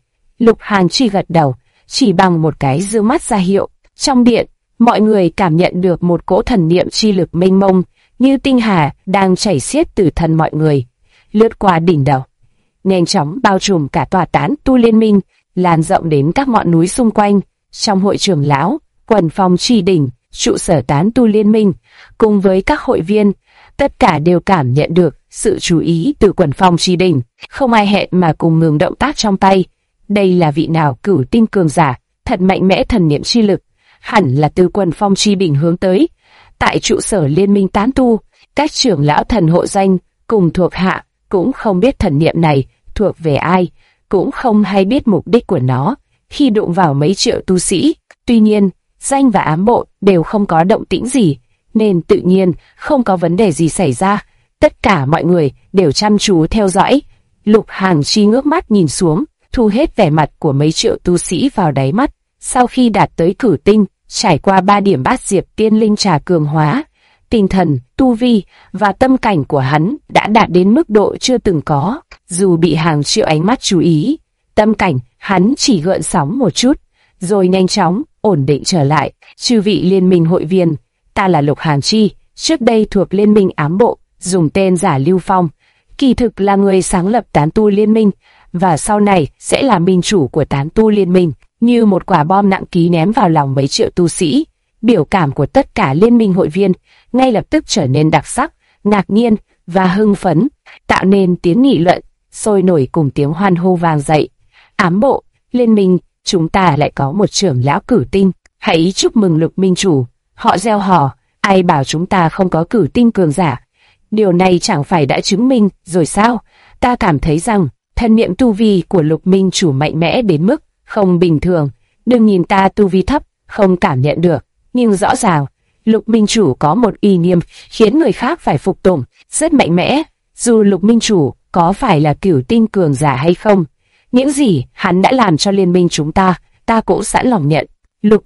Lục Hàn Chi gật đầu, chỉ bằng một cái giơ mắt ra hiệu. Trong điện, mọi người cảm nhận được một cỗ thần niệm chi lực mênh mông, như tinh hà đang chảy xiết từ thân mọi người, lướt qua đỉnh đầu, nhanh chóng bao trùm cả tòa tán tu liên minh, lan rộng đến các ngọn núi xung quanh. Trong hội trưởng lão, quần phong chi đỉnh, trụ sở tán tu liên minh, cùng với các hội viên, tất cả đều cảm nhận được sự chú ý từ quần phong chi đỉnh. Không ai hẹn mà cùng ngừng động tác trong tay. Đây là vị nào cửu tinh cường giả, thật mạnh mẽ thần niệm chi lực, hẳn là từ quần phong chi đỉnh hướng tới. Tại trụ sở liên minh tán tu, các trưởng lão thần hộ danh cùng thuộc hạ cũng không biết thần niệm này thuộc về ai, cũng không hay biết mục đích của nó khi đụng vào mấy triệu tu sĩ. Tuy nhiên, danh và ám bộ đều không có động tĩnh gì, nên tự nhiên không có vấn đề gì xảy ra. Tất cả mọi người đều chăm chú theo dõi. Lục Hàn Chi ngước mắt nhìn xuống, thu hết vẻ mặt của mấy triệu tu sĩ vào đáy mắt. Sau khi đạt tới cửu tinh, trải qua 3 điểm bát diệp tiên linh trà cường hóa, tinh thần, tu vi và tâm cảnh của hắn đã đạt đến mức độ chưa từng có. Dù bị hàng triệu ánh mắt chú ý, tâm cảnh hắn chỉ gợn sóng một chút, rồi nhanh chóng ổn định trở lại. Chư vị liên minh hội viên, ta là Lục Hàn Chi, trước đây thuộc liên minh ám bộ, dùng tên giả Lưu Phong, kỳ thực là người sáng lập tán tu liên minh, và sau này sẽ là minh chủ của tán tu liên minh. Như một quả bom nặng ký ném vào lòng mấy triệu tu sĩ, biểu cảm của tất cả liên minh hội viên ngay lập tức trở nên đặc sắc, ngạc nhiên và hưng phấn, tạo nên tiếng nghị luận sôi nổi cùng tiếng hoan hô vang dậy. Ám bộ, liên minh, chúng ta lại có một trưởng lão cửu tinh, hãy chúc mừng Lục minh chủ. Họ reo hò, ai bảo chúng ta không có cửu tinh cường giả? Điều này chẳng phải đã chứng minh rồi sao? Ta cảm thấy rằng thần niệm tu vi của Lục minh chủ mạnh mẽ đến mức không bình thường. Đừng nhìn ta tu vi thấp, không cảm nhận được, nhưng rõ ràng Lục minh chủ có một uy nghiêm khiến người khác phải phục tùng, rất mạnh mẽ. Dù Lục minh chủ có phải là cửu tinh cường giả hay không, những gì hắn đã làm cho liên minh chúng ta, ta cũng sẵn lòng nhận. Lục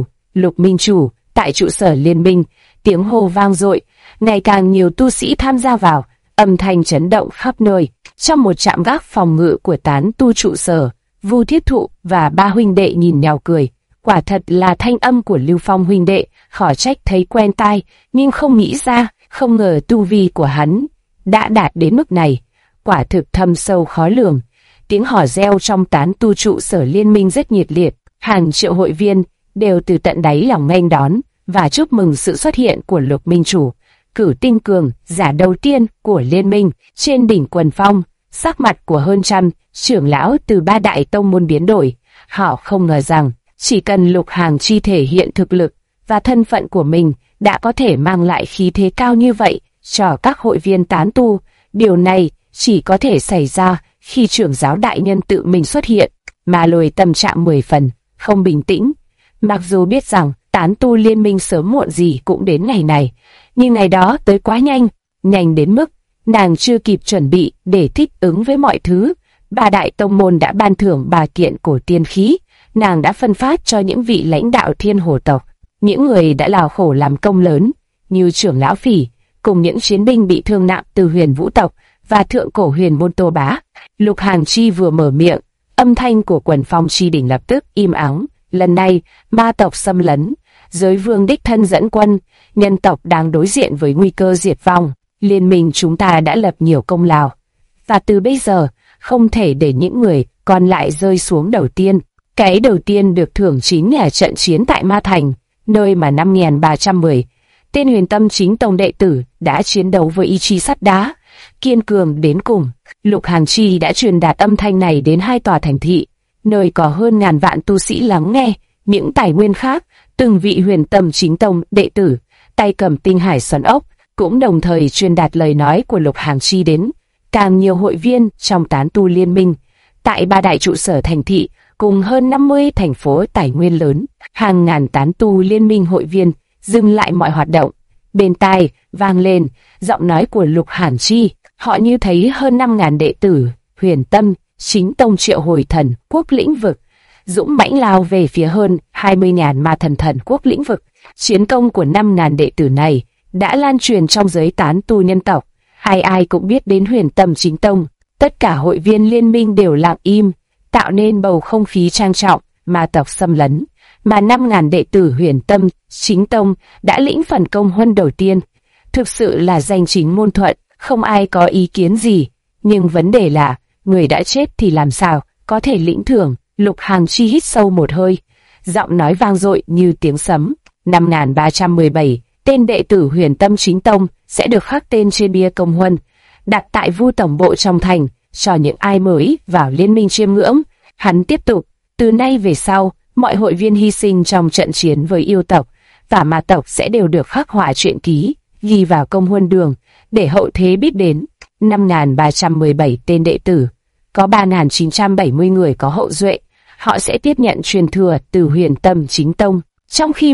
minh chủ, tại trụ sở liên minh, tiếng hô vang dội, ngày càng nhiều tu sĩ tham gia vào, âm thanh chấn động khắp nơi. Trong một trạm gác phòng ngự của tán tu trụ sở, Vu Thiết Thụ và 3 huynh đệ nhìn nhau cười. Quả thật là thanh âm của Lưu Phong huynh đệ, khỏi trách thấy quen tai, nhưng không nghĩ ra, không ngờ tu vi của hắn đã đạt đến mức này. Quả thực thâm sâu khó lường. Tiếng hò reo trong tán tu trụ sở liên minh rất nhiệt liệt, hàng triệu hội viên đều từ tận đáy lòng nghênh đón và chúc mừng sự xuất hiện của Lục minh chủ, cửu tinh cường giả đầu tiên của liên minh. Trên đỉnh quần phong, sắc mặt của hơn trăm trưởng lão từ 3 đại tông môn biến đổi. Họ không ngờ rằng chỉ cần Lục Hàn Chi thể hiện thực lực và thân phận của mình đã có thể mang lại khí thế cao như vậy cho các hội viên tán tu. Điều này chỉ có thể xảy ra khi trưởng giáo đại nhân tự mình xuất hiện. Mà Lôi tâm trạng 10 phần không bình tĩnh. Mặc dù biết rằng tán tu liên minh sớm muộn gì cũng đến ngày này, nhưng ngày đó tới quá nhanh, nhanh đến mức nàng chưa kịp chuẩn bị để thích ứng với mọi thứ. 3 đại tông môn đã ban thưởng 3 kiện cổ tiên khí, nàng đã phân phát cho những vị lãnh đạo Thiên Hồ tộc, những người đã lao khổ làm công lớn, như trưởng lão Phỉ, cùng những chiến binh bị thương nặng từ Huyền Vũ tộc và thượng cổ Huyền Môn Tô Bá. Lục Hàn Chi vừa mở miệng, âm thanh của quần phong chi đỉnh lập tức im ắng. Lần này, ma tộc xâm lấn, giới vương đích thân dẫn quân, nhân tộc đang đối diện với nguy cơ diệt vong. Liên minh chúng ta đã lập nhiều công lao, và từ bây giờ không thể để những người còn lại rơi xuống đầu tiên. Cái đầu tiên được thưởng chính là trận chiến tại Ma Thành, nơi mà 5.310 tên huyền tâm chính tông đệ tử đã chiến đấu với ý chí sắt đá, kiên cường đến cùng. Lục Hàn Chi đã truyền đạt âm thanh này đến 2 tòa thành thị, nơi có hơn ngàn vạn tu sĩ lắng nghe. Những tài nguyên khác, từng vị huyền tâm chính tông đệ tử, tay cầm tinh hải xoắn ốc, cũng đồng thời truyền đạt lời nói của Lục Hàn Chi đến càng nhiều hội viên trong tán tu liên minh. Tại 3 đại trụ sở thành thị, cùng hơn 50 thành phố tài nguyên lớn, hàng ngàn tán tu liên minh hội viên dừng lại mọi hoạt động. Bên tai vang lên giọng nói của Lục Hàn Chi. Họ như thấy hơn 5.000 đệ tử huyền tâm chính tông triệu hồi thần quốc lĩnh vực dũng mãnh lao về phía hơn 20.000 ma thần thần quốc lĩnh vực. Chiến công của 5.000 đệ tử này đã lan truyền trong giới tán tu nhân tộc, ai ai cũng biết đến huyền tâm chính tông. Tất cả hội viên liên minh đều lặng im, tạo nên bầu không khí trang trọng, ma tộc xâm lấn, mà 5.000 đệ tử Huyền Tâm Chính Tông đã lĩnh phần công huân đầu tiên. Thực sự là danh chính ngôn thuận, không ai có ý kiến gì. Nhưng vấn đề là, người đã chết thì làm sao có thể lĩnh thưởng? Lục Hàng Chi hít sâu một hơi, giọng nói vang dội như tiếng sấm. 5.317 tên đệ tử Huyền Tâm Chính Tông sẽ được khắc tên trên bia công huân, đặt tại Vu tổng bộ trong thành, cho những ai mới vào liên minh chiêm ngưỡng. Hắn tiếp tục, từ nay về sau, mọi hội viên hy sinh trong trận chiến với yêu tộc và ma tộc sẽ đều được khắc họa truyện ký, ghi vào công huân đường, để hậu thế biết đến. 5.317 tên đệ tử, có 3.970 người có hậu duệ, họ sẽ tiếp nhận truyền thừa từ Huyền Tâm Chính Tông, trong khi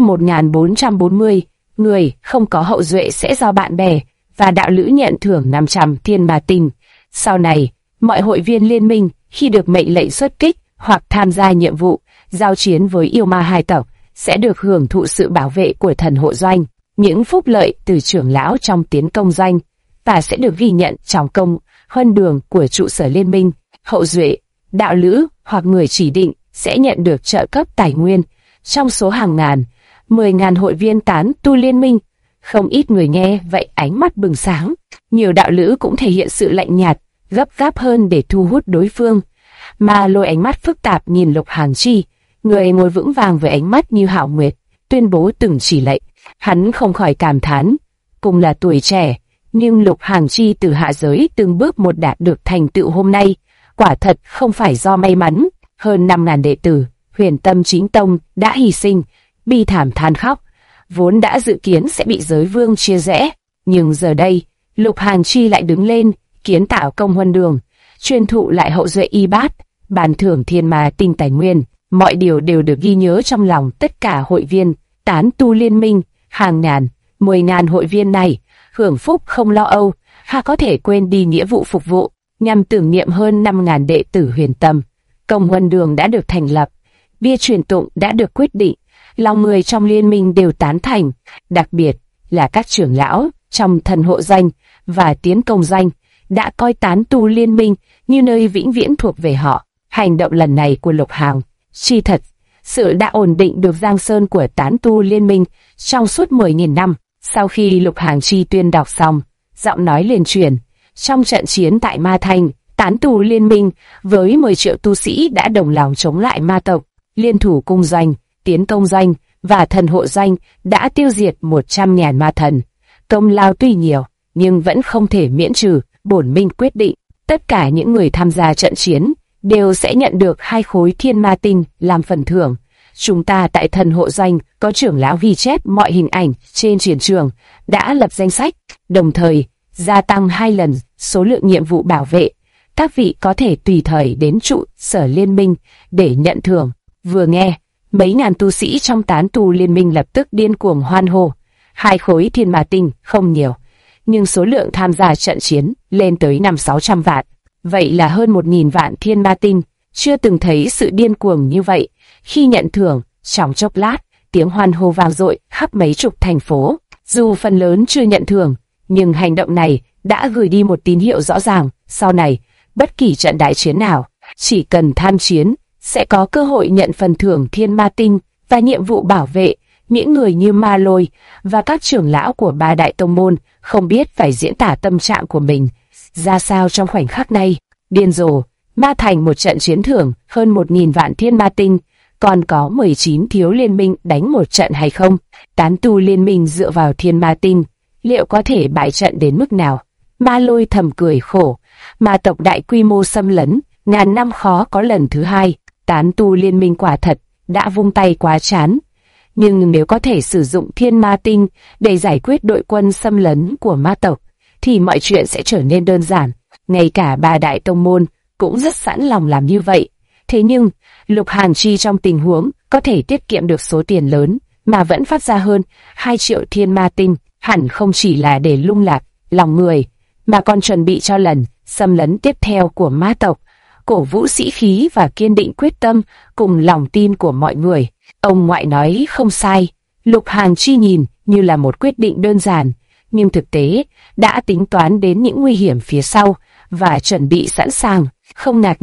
1.440 người không có hậu duệ sẽ do bạn bè và đạo lữ nhận thưởng 500 thiên ma tinh. Sau này, mọi hội viên liên minh khi được mệnh lệnh xuất kích hoặc tham gia nhiệm vụ giao chiến với yêu ma hai tộc sẽ được hưởng thụ sự bảo vệ của thần hộ doanh, những phúc lợi từ trưởng lão trong tiến công doanh, và sẽ được ghi nhận trong công huân đường của trụ sở liên minh. Hậu duệ, đạo lữ hoặc người chỉ định sẽ nhận được trợ cấp tài nguyên. Trong số hàng ngàn, 10.000 hội viên tán tu liên minh, không ít người nghe vậy ánh mắt bừng sáng. Nhiều đạo lữ cũng thể hiện sự lạnh nhạt, gấp gáp hơn để thu hút đối phương. Mà Lôi ánh mắt phức tạp nhìn Lục Hàng Chi, người ngồi vững vàng với ánh mắt như hạo nguyệt, tuyên bố từng chỉ lệnh. Hắn không khỏi cảm thán, cùng là tuổi trẻ, nhưng Lục Hàng Chi từ hạ giới từng bước một đạt được thành tựu hôm nay, quả thật không phải do may mắn. Hơn 5.000 đệ tử Huyền Tâm Chính Tông đã hy sinh, bi thảm than khóc, vốn đã dự kiến sẽ bị giới vương chia rẽ, nhưng giờ đây, Lục Hàng Chi lại đứng lên, kiến tạo công huân đường, truyền thụ lại hậu duệ y bát, bàn thưởng thiên ma tinh tài nguyên, mọi điều đều được ghi nhớ trong lòng tất cả hội viên tán tu liên minh. Hàng ngàn, 10.000 hội viên này hưởng phúc không lo âu, ha có thể quên đi nghĩa vụ phục vụ, nhằm tưởng niệm hơn 5.000 đệ tử Huyền Tâm. Công huân đường đã được thành lập, bia truyền tụng đã được quyết định, lòng người trong liên minh đều tán thành, đặc biệt là các trưởng lão trong thần hộ danh và tiến công danh đã coi tán tu liên minh như nơi vĩnh viễn thuộc về họ. Hành động lần này của Lục Hàng Chi thật sự đã ổn định được giang sơn của tán tu liên minh trong suốt 10.000 năm. Sau khi Lục Hàng Chi tuyên đọc xong, giọng nói liền truyền, trong trận chiến tại Ma Thành, tán tu liên minh với 10 triệu tu sĩ đã đồng lòng chống lại ma tộc, liên thủ cung doanh, tiến công doanh và thần hộ doanh đã tiêu diệt 100.000 ma thần. Công lao tuy nhiều, nhưng vẫn không thể miễn trừ. Bổn minh quyết định, tất cả những người tham gia trận chiến đều sẽ nhận được 2 khối thiên ma tinh làm phần thưởng. Chúng ta tại thần hộ doanh có trưởng lão ghi chép mọi hình ảnh trên chiến trường, đã lập danh sách, đồng thời gia tăng 2 lần số lượng nhiệm vụ bảo vệ. Các vị có thể tùy thời đến trụ sở liên minh để nhận thưởng. Vừa nghe, mấy ngàn tu sĩ trong tán tu liên minh lập tức điên cuồng hoan hô. 2 khối thiên ma tinh không nhiều, nhưng số lượng tham gia trận chiến lên tới 500-600 vạn. Vậy là hơn 1.000 vạn thiên ma tinh, chưa từng thấy sự điên cuồng như vậy. Khi nhận thưởng, trong chốc lát, tiếng hoan hô vang dội khắp mấy chục thành phố. Dù phần lớn chưa nhận thưởng, nhưng hành động này đã gửi đi một tín hiệu rõ ràng. Sau này, bất kỳ trận đại chiến nào, chỉ cần tham chiến, sẽ có cơ hội nhận phần thưởng thiên ma tinh và nhiệm vụ bảo vệ. Những người như Ma Lôi và các trưởng lão của 3 đại tông môn không biết phải diễn tả tâm trạng của mình ra sao trong khoảnh khắc này. Điên rồ, Ma Thành một trận chiến thưởng hơn 1.000 vạn thiên ma tinh, còn có 19 thiếu liên minh đánh một trận hay không? Tán tu liên minh dựa vào thiên ma tinh, liệu có thể bại trận đến mức nào? Ma Lôi thầm cười khổ, ma tộc đại quy mô xâm lấn, ngàn năm khó có lần thứ hai. Tán tu liên minh quả thật đã vung tay quá chán. Nhưng nếu có thể sử dụng thiên ma tinh để giải quyết đội quân xâm lấn của ma tộc, thì mọi chuyện sẽ trở nên đơn giản. Ngay cả 3 đại tông môn cũng rất sẵn lòng làm như vậy. Thế nhưng, Lục Hàng Chi trong tình huống có thể tiết kiệm được số tiền lớn mà vẫn phát ra hơn 2 triệu thiên ma tinh, hẳn không chỉ là để lung lạc lòng người, mà còn chuẩn bị cho lần xâm lấn tiếp theo của ma tộc, cổ vũ sĩ khí và kiên định quyết tâm cùng lòng tin của mọi người. Ông ngoại nói không sai, Lục Hàng Chi nhìn như là một quyết định đơn giản, nhưng thực tế đã tính toán đến những nguy hiểm phía sau và chuẩn bị sẵn sàng. Không ngạc nhiên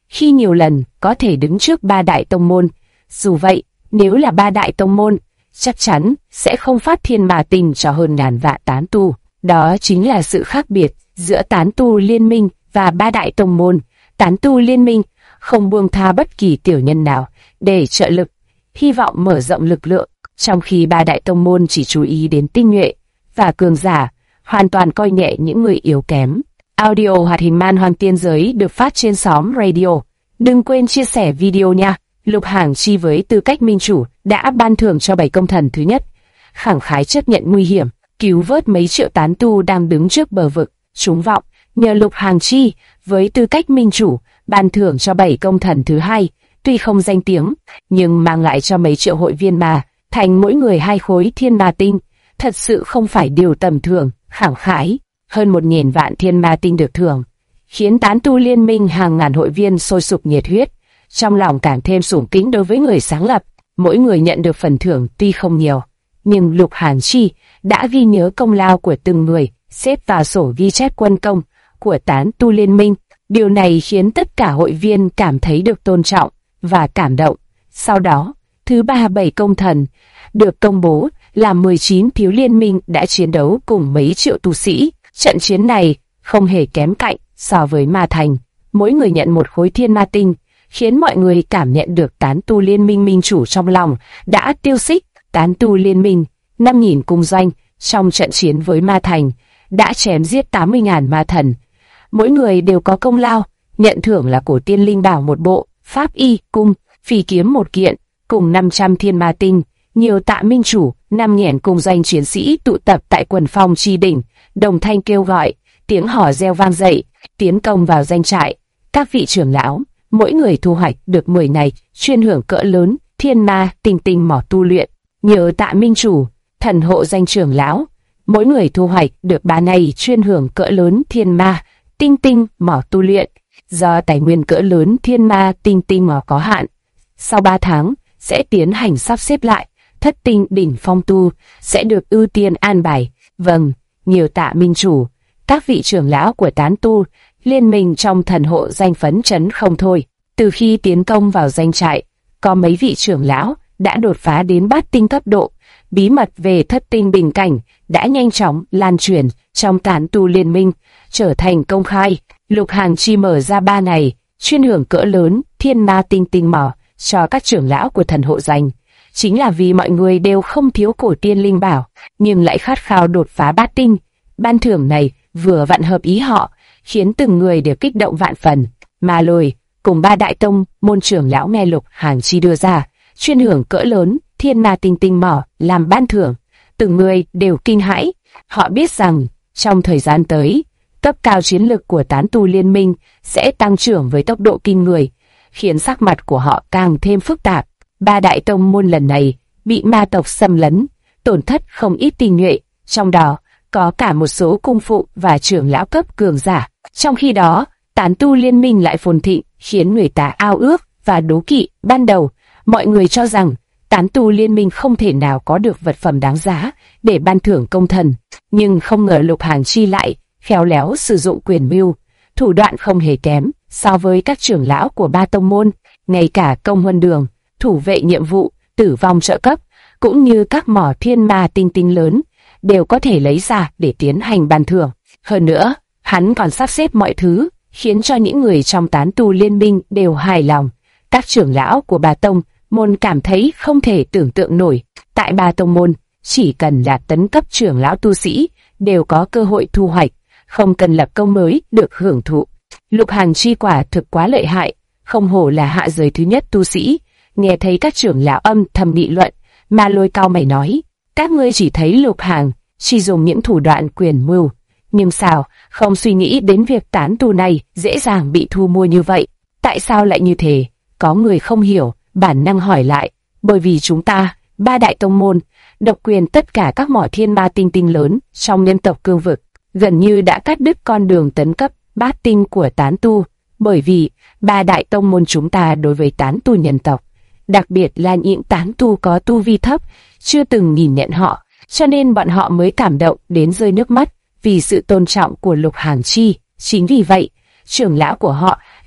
khi nhiều lần có thể đứng trước ba đại tông môn. Dù vậy, nếu là ba đại tông môn, chắc chắn sẽ không phát thiên ma tinh cho hơn ngàn vạn tán tu. Đó chính là sự khác biệt giữa tán tu liên minh và ba đại tông môn. Tán tu liên minh không buông tha bất kỳ tiểu nhân nào để trợ lực, hy vọng mở rộng lực lượng, trong khi ba đại tông môn chỉ chú ý đến tinh nhuệ và cường giả, hoàn toàn coi nhẹ những người yếu kém. Audio hoạt hình man hoang tiên giới được phát trên xóm radio. Đừng quên chia sẻ video nha. Lục Hàng Chi với tư cách minh chủ đã ban thưởng cho 7 công thần thứ nhất, khẳng khái chấp nhận nguy hiểm, cứu vớt mấy triệu tán tu đang đứng trước bờ vực. Chúng vọng nhờ Lục Hàng Chi với tư cách minh chủ ban thưởng cho 7 công thần thứ hai, tuy không danh tiếng nhưng mang lại cho mấy triệu hội viên mà thành mỗi người 2 khối thiên ma tinh, thật sự không phải điều tầm thường. Khẳng khái hơn 1.000 vạn thiên ma tinh được thưởng, khiến tán tu liên minh hàng ngàn hội viên sôi sục nhiệt huyết, trong lòng càng thêm sủng kính đối với người sáng lập. Mỗi người nhận được phần thưởng tuy không nhiều, nhưng Lục Hàng Chi đã ghi nhớ công lao của từng người, xếp vào sổ ghi chép quân công của tán tu liên minh. Điều này khiến tất cả hội viên cảm thấy được tôn trọng và cảm động. Sau đó, thứ 37 công thần được công bố là 19 phiếu liên minh đã chiến đấu cùng mấy triệu tu sĩ. Trận chiến này không hề kém cạnh so với Ma Thành, mỗi người nhận 1 khối thiên ma tinh, khiến mọi người cảm nhận được tán tu liên minh minh chủ trong lòng đã tiêu xích. Tán tu liên minh 5.000 cung doanh trong trận chiến với Ma Thành đã chém giết 80.000 ma thần, mỗi người đều có công lao, nhận thưởng là cổ tiên linh bảo 1 bộ, pháp y cung, phi kiếm 1 kiện, cùng 500 thiên ma tinh. Nhiều tạ minh chủ, 5.000 cung doanh chiến sĩ tụ tập tại quần phong chi đỉnh, đồng thanh kêu gọi, tiếng hò reo vang dậy, tiến công vào doanh trại. Các vị trưởng lão, mỗi người thu hoạch được 10 này chuyên hưởng cỡ lớn thiên ma tinh tinh mỏ tu luyện. Nhờ tạ minh chủ, thần hộ danh trưởng lão, mỗi người thu hoạch được 3 này chuyên hưởng cỡ lớn thiên ma tinh tinh mỏ tu luyện. Do tài nguyên cỡ lớn thiên ma tinh tinh mỏ có hạn, sau 3 tháng sẽ tiến hành sắp xếp lại, thất tinh đỉnh phong tu sẽ được ưu tiên an bài. Vâng, nhiều tạ minh chủ. Các vị trưởng lão của tán tu liên minh trong thần hộ danh phấn chấn không thôi. Từ khi tiến công vào doanh trại, có mấy vị trưởng lão đã đột phá đến bát tinh cấp độ. Bí mật về thất tinh bình cảnh đã nhanh chóng lan truyền trong tán tu liên minh, trở thành công khai. Lục Hàng Chi mở ra 3 này chuyên hưởng cỡ lớn thiên ma tinh tinh mỏ cho các trưởng lão của thần hộ danh, chính là vì mọi người đều không thiếu cổ tiên linh bảo, nhưng lại khát khao đột phá bát tinh. Ban thưởng này vừa vặn hợp ý họ, khiến từng người đều kích động vạn phần. Ma Lôi cùng 3 đại tông môn trưởng lão nghe Lục Hàng Chi đưa ra chuyên hưởng cỡ lớn thiên ma tinh tinh mỏ làm ban thưởng, từng người đều kinh hãi. Họ biết rằng trong thời gian tới, cấp cao chiến lực của tán tu liên minh sẽ tăng trưởng với tốc độ kinh người, khiến sắc mặt của họ càng thêm phức tạp. 3 đại tông môn lần này bị ma tộc xâm lấn, tổn thất không ít tinh nhuệ, trong đó có cả một số cung phụ và trưởng lão cấp cường giả. Trong khi đó, tán tu liên minh lại phồn thịnh, khiến người ta ao ước và đố kỵ. Ban đầu, mọi người cho rằng tán tu liên minh không thể nào có được vật phẩm đáng giá để ban thưởng công thần, nhưng không ngờ Lục Hàng Chi lại khéo léo sử dụng quyền mưu, thủ đoạn không hề kém so với các trưởng lão của 3 tông môn. Ngay cả công huân đường, thủ vệ nhiệm vụ, tử vong trợ cấp, cũng như các mỏ thiên ma tinh tinh lớn đều có thể lấy ra để tiến hành ban thưởng. Hơn nữa, hắn còn sắp xếp mọi thứ khiến cho những người trong tán tu liên minh đều hài lòng. Các trưởng lão của 3 tông môn cảm thấy không thể tưởng tượng nổi. Tại 3 tông môn, chỉ cần là tấn cấp trưởng lão tu sĩ đều có cơ hội thu hoạch, không cần lập công mới được hưởng thụ. Lục Hàng Chi quả thực quá lợi hại, không hổ là hạ giới thứ nhất tu sĩ. Nghe thấy các trưởng lão âm thầm nghị luận, Ma Lôi cau mày nói, các ngươi chỉ thấy Lục Hàng Chi dùng những thủ đoạn quyền mưu, nhưng sao không suy nghĩ đến việc tán tu này dễ dàng bị thu mua như vậy? Tại sao lại như thế? Có người không hiểu, bản năng hỏi lại. Bởi vì chúng ta, 3 đại tông môn, độc quyền tất cả các mỏ thiên ma tinh tinh lớn trong nhân tộc cương vực, gần như đã cắt đứt con đường tấn cấp bát tinh của tán tu. Bởi vì 3 đại tông môn chúng ta đối với tán tu nhân tộc, đặc biệt là những tán tu có tu vi thấp, chưa từng nhìn nhận họ, cho nên bọn họ mới cảm động đến rơi nước mắt vì sự tôn trọng của Lục Hàng Chi. Chính vì vậy, trưởng lão của họ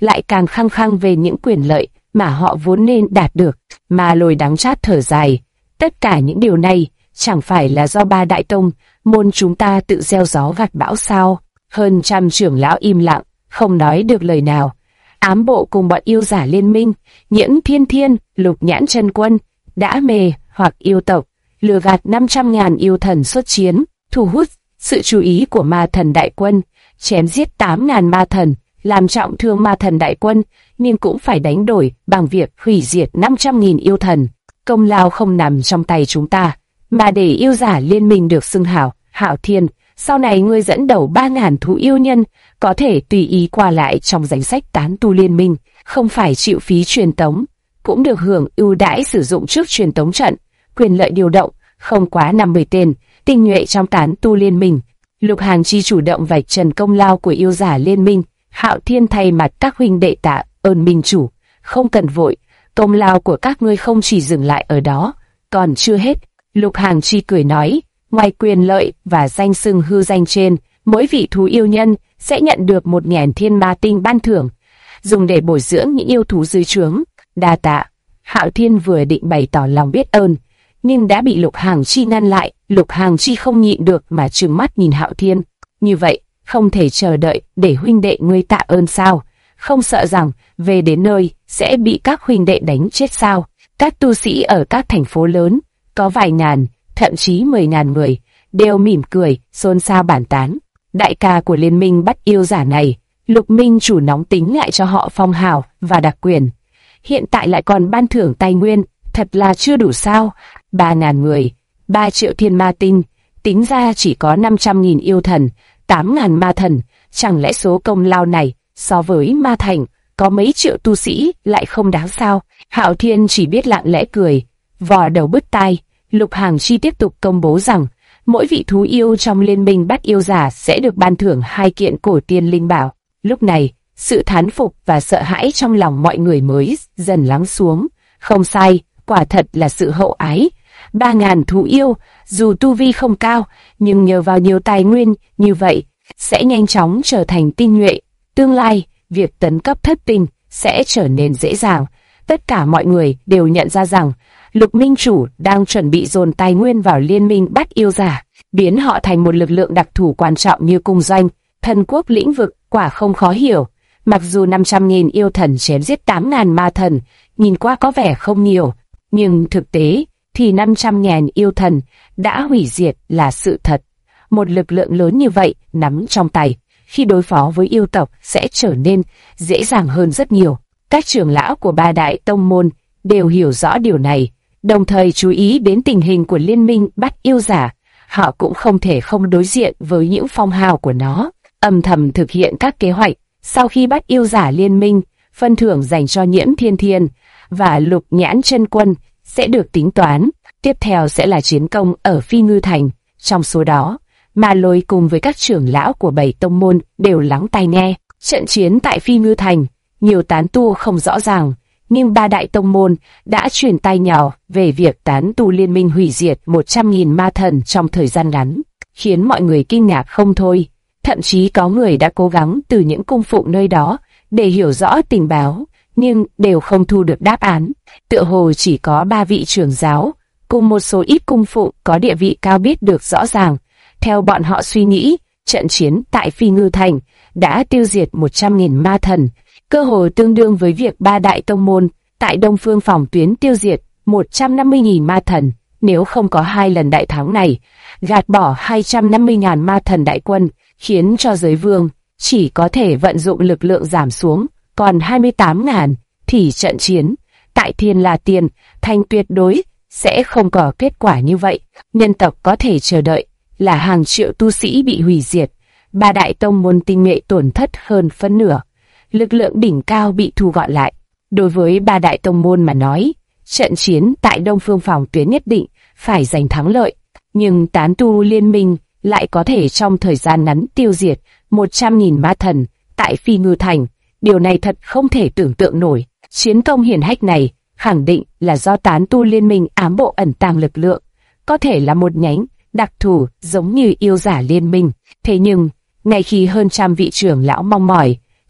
lại càng khăng khăng về những quyền lợi mà họ vốn nên đạt được. Mà Lôi đắng chát thở dài, tất cả những điều này chẳng phải là do ba đại tông môn chúng ta tự gieo gió gặt bão sao? Hơn trăm trưởng lão im lặng, không nói được lời nào. Ám bộ cùng bọn yêu giả liên minh, Nhiễm Thiên Thiên, Lục Nhãn Chân Quân, đã mê hoặc yêu tộc, lừa gạt 500.000 yêu thần xuất chiến, thu hút sự chú ý của ma thần đại quân, chém giết 8.000 ma thần, làm trọng thương ma thần đại quân, nhưng cũng phải đánh đổi bằng việc hủy diệt 500.000 yêu thần. Công lao không nằm trong tay chúng ta, mà để yêu giả liên minh được xưng hào, Hạo Thiên. Sau này ngươi dẫn đầu 3.000 thú yêu nhân, có thể tùy ý qua lại trong danh sách tán tu liên minh, không phải chịu phí truyền tống, cũng được hưởng ưu đãi sử dụng trước truyền tống trận, quyền lợi điều động, không quá 50 tên, tinh nhuệ trong tán tu liên minh. Lục Hàng Chi chủ động vạch trần công lao của yêu giả liên minh, Hạo Thiên thay mặt các huynh đệ tạ ơn minh chủ, không cần vội, công lao của các ngươi không chỉ dừng lại ở đó, còn chưa hết. Lục Hàng Chi cười nói, ngoài quyền lợi và danh xưng hư danh trên, mỗi vị thú yêu nhân sẽ nhận được 1.000 thiên ma tinh ban thưởng, dùng để bồi dưỡng những yêu thú dưới trướng. Đa tạ. Hạo Thiên vừa định bày tỏ lòng biết ơn, nhưng đã bị Lục Hàng Chi ngăn lại. Lục Hàng Chi không nhịn được mà trừng mắt nhìn Hạo Thiên. Như vậy, không thể chờ đợi để huynh đệ ngươi tạ ơn sao? Không sợ rằng về đến nơi sẽ bị các huynh đệ đánh chết sao? Các tu sĩ ở các thành phố lớn, có vài ngàn, thậm chí 10.000 người, đều mỉm cười, xôn xao bàn tán. Đại ca của liên minh bắt yêu giả này, Lục Minh chủ nóng tính lại cho họ phong hào và đặc quyền. Hiện tại lại còn ban thưởng tài nguyên, thật là chưa đủ sao? 3.000 người, 3 triệu thiên ma tinh, tính ra chỉ có 500.000 yêu thần, 8.000 ma thần. Chẳng lẽ số công lao này so với ma thành có mấy triệu tu sĩ lại không đáng sao? Hạo Thiên chỉ biết lặng lẽ cười, vò đầu bứt tai. Lục Hàng Chi tiếp tục công bố rằng mỗi vị thú yêu trong liên minh bắt yêu giả sẽ được ban thưởng 2 kiện cổ tiên linh bảo. Lúc này, sự thán phục và sợ hãi trong lòng mọi người mới dần lắng xuống. Không sai, quả thật là sự hậu ái. 3.000 thú yêu, dù tu vi không cao, nhưng nhờ vào nhiều tài nguyên như vậy, sẽ nhanh chóng trở thành tinh nhuệ. Tương lai, việc tấn cấp thất tinh sẽ trở nên dễ dàng. Tất cả mọi người đều nhận ra rằng Lục Minh chủ đang chuẩn bị dồn tài nguyên vào liên minh bắt yêu giả, biến họ thành một lực lượng đặc thù quan trọng như cung doanh, thần quốc lĩnh vực. Quả không khó hiểu. Mặc dù 500.000 yêu thần chém giết 8.000 ma thần, nhìn qua có vẻ không nhiều, nhưng thực tế thì 500.000 yêu thần đã hủy diệt là sự thật. Một lực lượng lớn như vậy nắm trong tay, khi đối phó với yêu tộc sẽ trở nên dễ dàng hơn rất nhiều. Các trưởng lão của ba đại tông môn đều hiểu rõ điều này, đồng thời chú ý đến tình hình của liên minh bắt yêu giả. Họ cũng không thể không đối diện với những phong hào của nó, âm thầm thực hiện các kế hoạch. Sau khi bắt yêu giả liên minh, phân thưởng dành cho Nhiễm Thiên Thiên và Lục Nhãn Chân Quân sẽ được tính toán. Tiếp theo sẽ là chiến công ở Phi Ngư Thành. Trong số đó, Ma Lôi cùng với các trưởng lão của 7 tông môn đều lắng tai nghe. Trận chiến tại Phi Ngư Thành, nhiều tán tu không rõ ràng, nhưng ba đại tông môn đã truyền tai nhỏ về việc tán tu liên minh hủy diệt 100.000 ma thần trong thời gian ngắn, khiến mọi người kinh ngạc không thôi. Thậm chí có người đã cố gắng từ những cung phụng nơi đó để hiểu rõ tình báo, nhưng đều không thu được đáp án. Tựa hồ chỉ có 3 vị trưởng giáo cùng một số ít cung phụng có địa vị cao biết được rõ ràng. Theo bọn họ suy nghĩ, trận chiến tại Phi Ngư Thành đã tiêu diệt 100.000 ma thần, cơ hồ tương đương với việc ba đại tông môn tại Đông Phương phòng tuyến tiêu diệt 150.000 ma thần. Nếu không có 2 lần đại thắng này, gạt bỏ 250.000 ma thần đại quân, khiến cho giới vương chỉ có thể vận dụng lực lượng giảm xuống còn 28.000, thì trận chiến tại Thiên La Tiên Thành tuyệt đối sẽ không có kết quả như vậy. Nhân tộc có thể chờ đợi là hàng triệu tu sĩ bị hủy diệt, ba đại tông môn tinh nhuệ tổn thất hơn phân nửa, lực lượng đỉnh cao bị thu gọn lại. Đối với ba đại tông môn mà nói, trận chiến tại Đông Phương phòng tuyến nhất định phải giành thắng lợi, nhưng tán tu liên minh lại có thể trong thời gian ngắn tiêu diệt 100.000 ma thần tại Phi Ngư Thành. Điều này thật không thể tưởng tượng nổi. Chiến công hiển hách này khẳng định là do tán tu liên minh ám bộ ẩn tàng lực lượng, có thể là một nhánh đặc thù giống như yêu giả liên minh. Thế nhưng, ngay khi hơn trăm vị trưởng lão mong mỏi,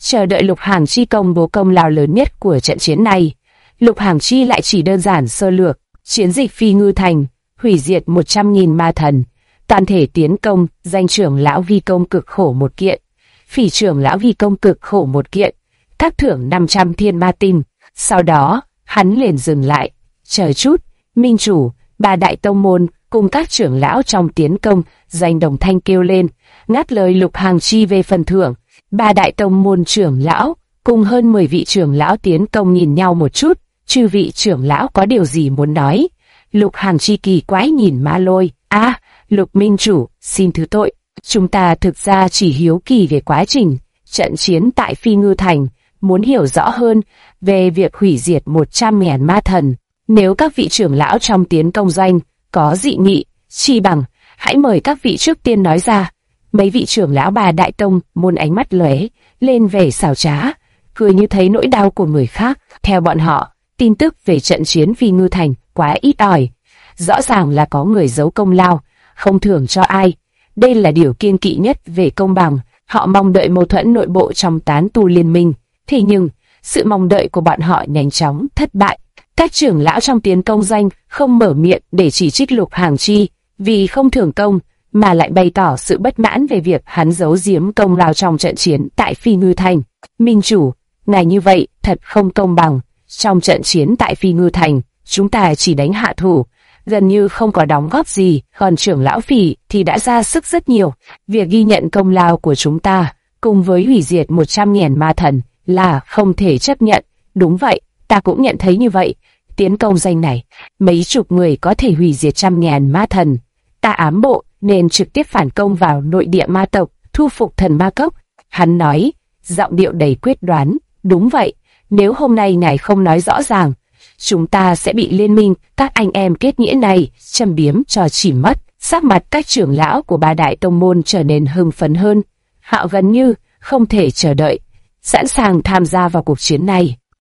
chờ đợi Lục Hàng Chi công bố công lao lớn nhất của trận chiến này. Lục Hàng Chi lại chỉ đơn giản sơ lược, chiến dịch Phi Ngư Thành, hủy diệt 100.000 ma thần, toàn thể tiến công, danh trưởng lão vi công cực khổ một kiện, phỉ trưởng lão vi công cực khổ một kiện, các thưởng 500 thiên ma tinh. Sau đó, hắn liền dừng lại, chờ chút, minh chủ, ba đại tông môn cùng các trưởng lão trong tiến công, danh đồng thanh kêu lên, ngắt lời Lục Hàng Chi về phần thưởng. Ba đại tông môn trưởng lão cùng hơn 10 vị trưởng lão tiến công nhìn nhau một chút, chư vị trưởng lão có điều gì muốn nói? Lục Hàng Chi kỳ quái nhìn Ma Lôi, Lục minh chủ, xin thứ tội, chúng ta thực ra chỉ hiếu kỳ về quá trình trận chiến tại Phi Ngư Thành, muốn hiểu rõ hơn về việc hủy diệt 100.000 ma thần. Nếu các vị trưởng lão trong tiến công doanh có dị nghị, chi bằng hãy mời các vị trước tiên nói ra. Mấy vị trưởng lão bà đại tông môn ánh mắt lóe lên vẻ xảo trá, cười như thấy nỗi đau của người khác. Theo bọn họ, tin tức về trận chiến Phi Ngư Thành quá ít ỏi, rõ ràng là có người giấu công lao, không thưởng cho ai. Đây là điều kiêng kỵ nhất về công bằng. Họ mong đợi mâu thuẫn nội bộ trong tán tu liên minh, thế nhưng sự mong đợi của bọn họ nhanh chóng thất bại. Các trưởng lão trong tiến công doanh không mở miệng để chỉ trích Lục Hàng Chi vì không thưởng công, mà lại bày tỏ sự bất mãn về việc hắn giấu giếm công lao trong trận chiến tại Phi Ngư Thành. Minh chủ, ngài như vậy thật không công bằng. Trong trận chiến tại Phi Ngư Thành, chúng ta chỉ đánh hạ thủ, gần như không có đóng góp gì, còn trưởng lão Phỉ thì đã ra sức rất nhiều. Việc ghi nhận công lao của chúng ta, cùng với hủy diệt 100.000 ma thần, là không thể chấp nhận. Đúng vậy, ta cũng nhận thấy như vậy. Tiến công danh này, mấy chục người có thể hủy diệt 100.000 ma thần. Ta ám bộ nên trực tiếp phản công vào nội địa ma tộc, thu phục thần ma cốc. Hắn nói, giọng điệu đầy quyết đoán. Đúng vậy, nếu hôm nay ngài không nói rõ ràng, chúng ta sẽ bị liên minh các anh em kết nghĩa này châm biếm cho chỉ mất. Sắc mặt các trưởng lão của ba đại tông môn trở nên hưng phấn hơn. Họ gần như không thể chờ đợi, sẵn sàng tham gia vào cuộc chiến này.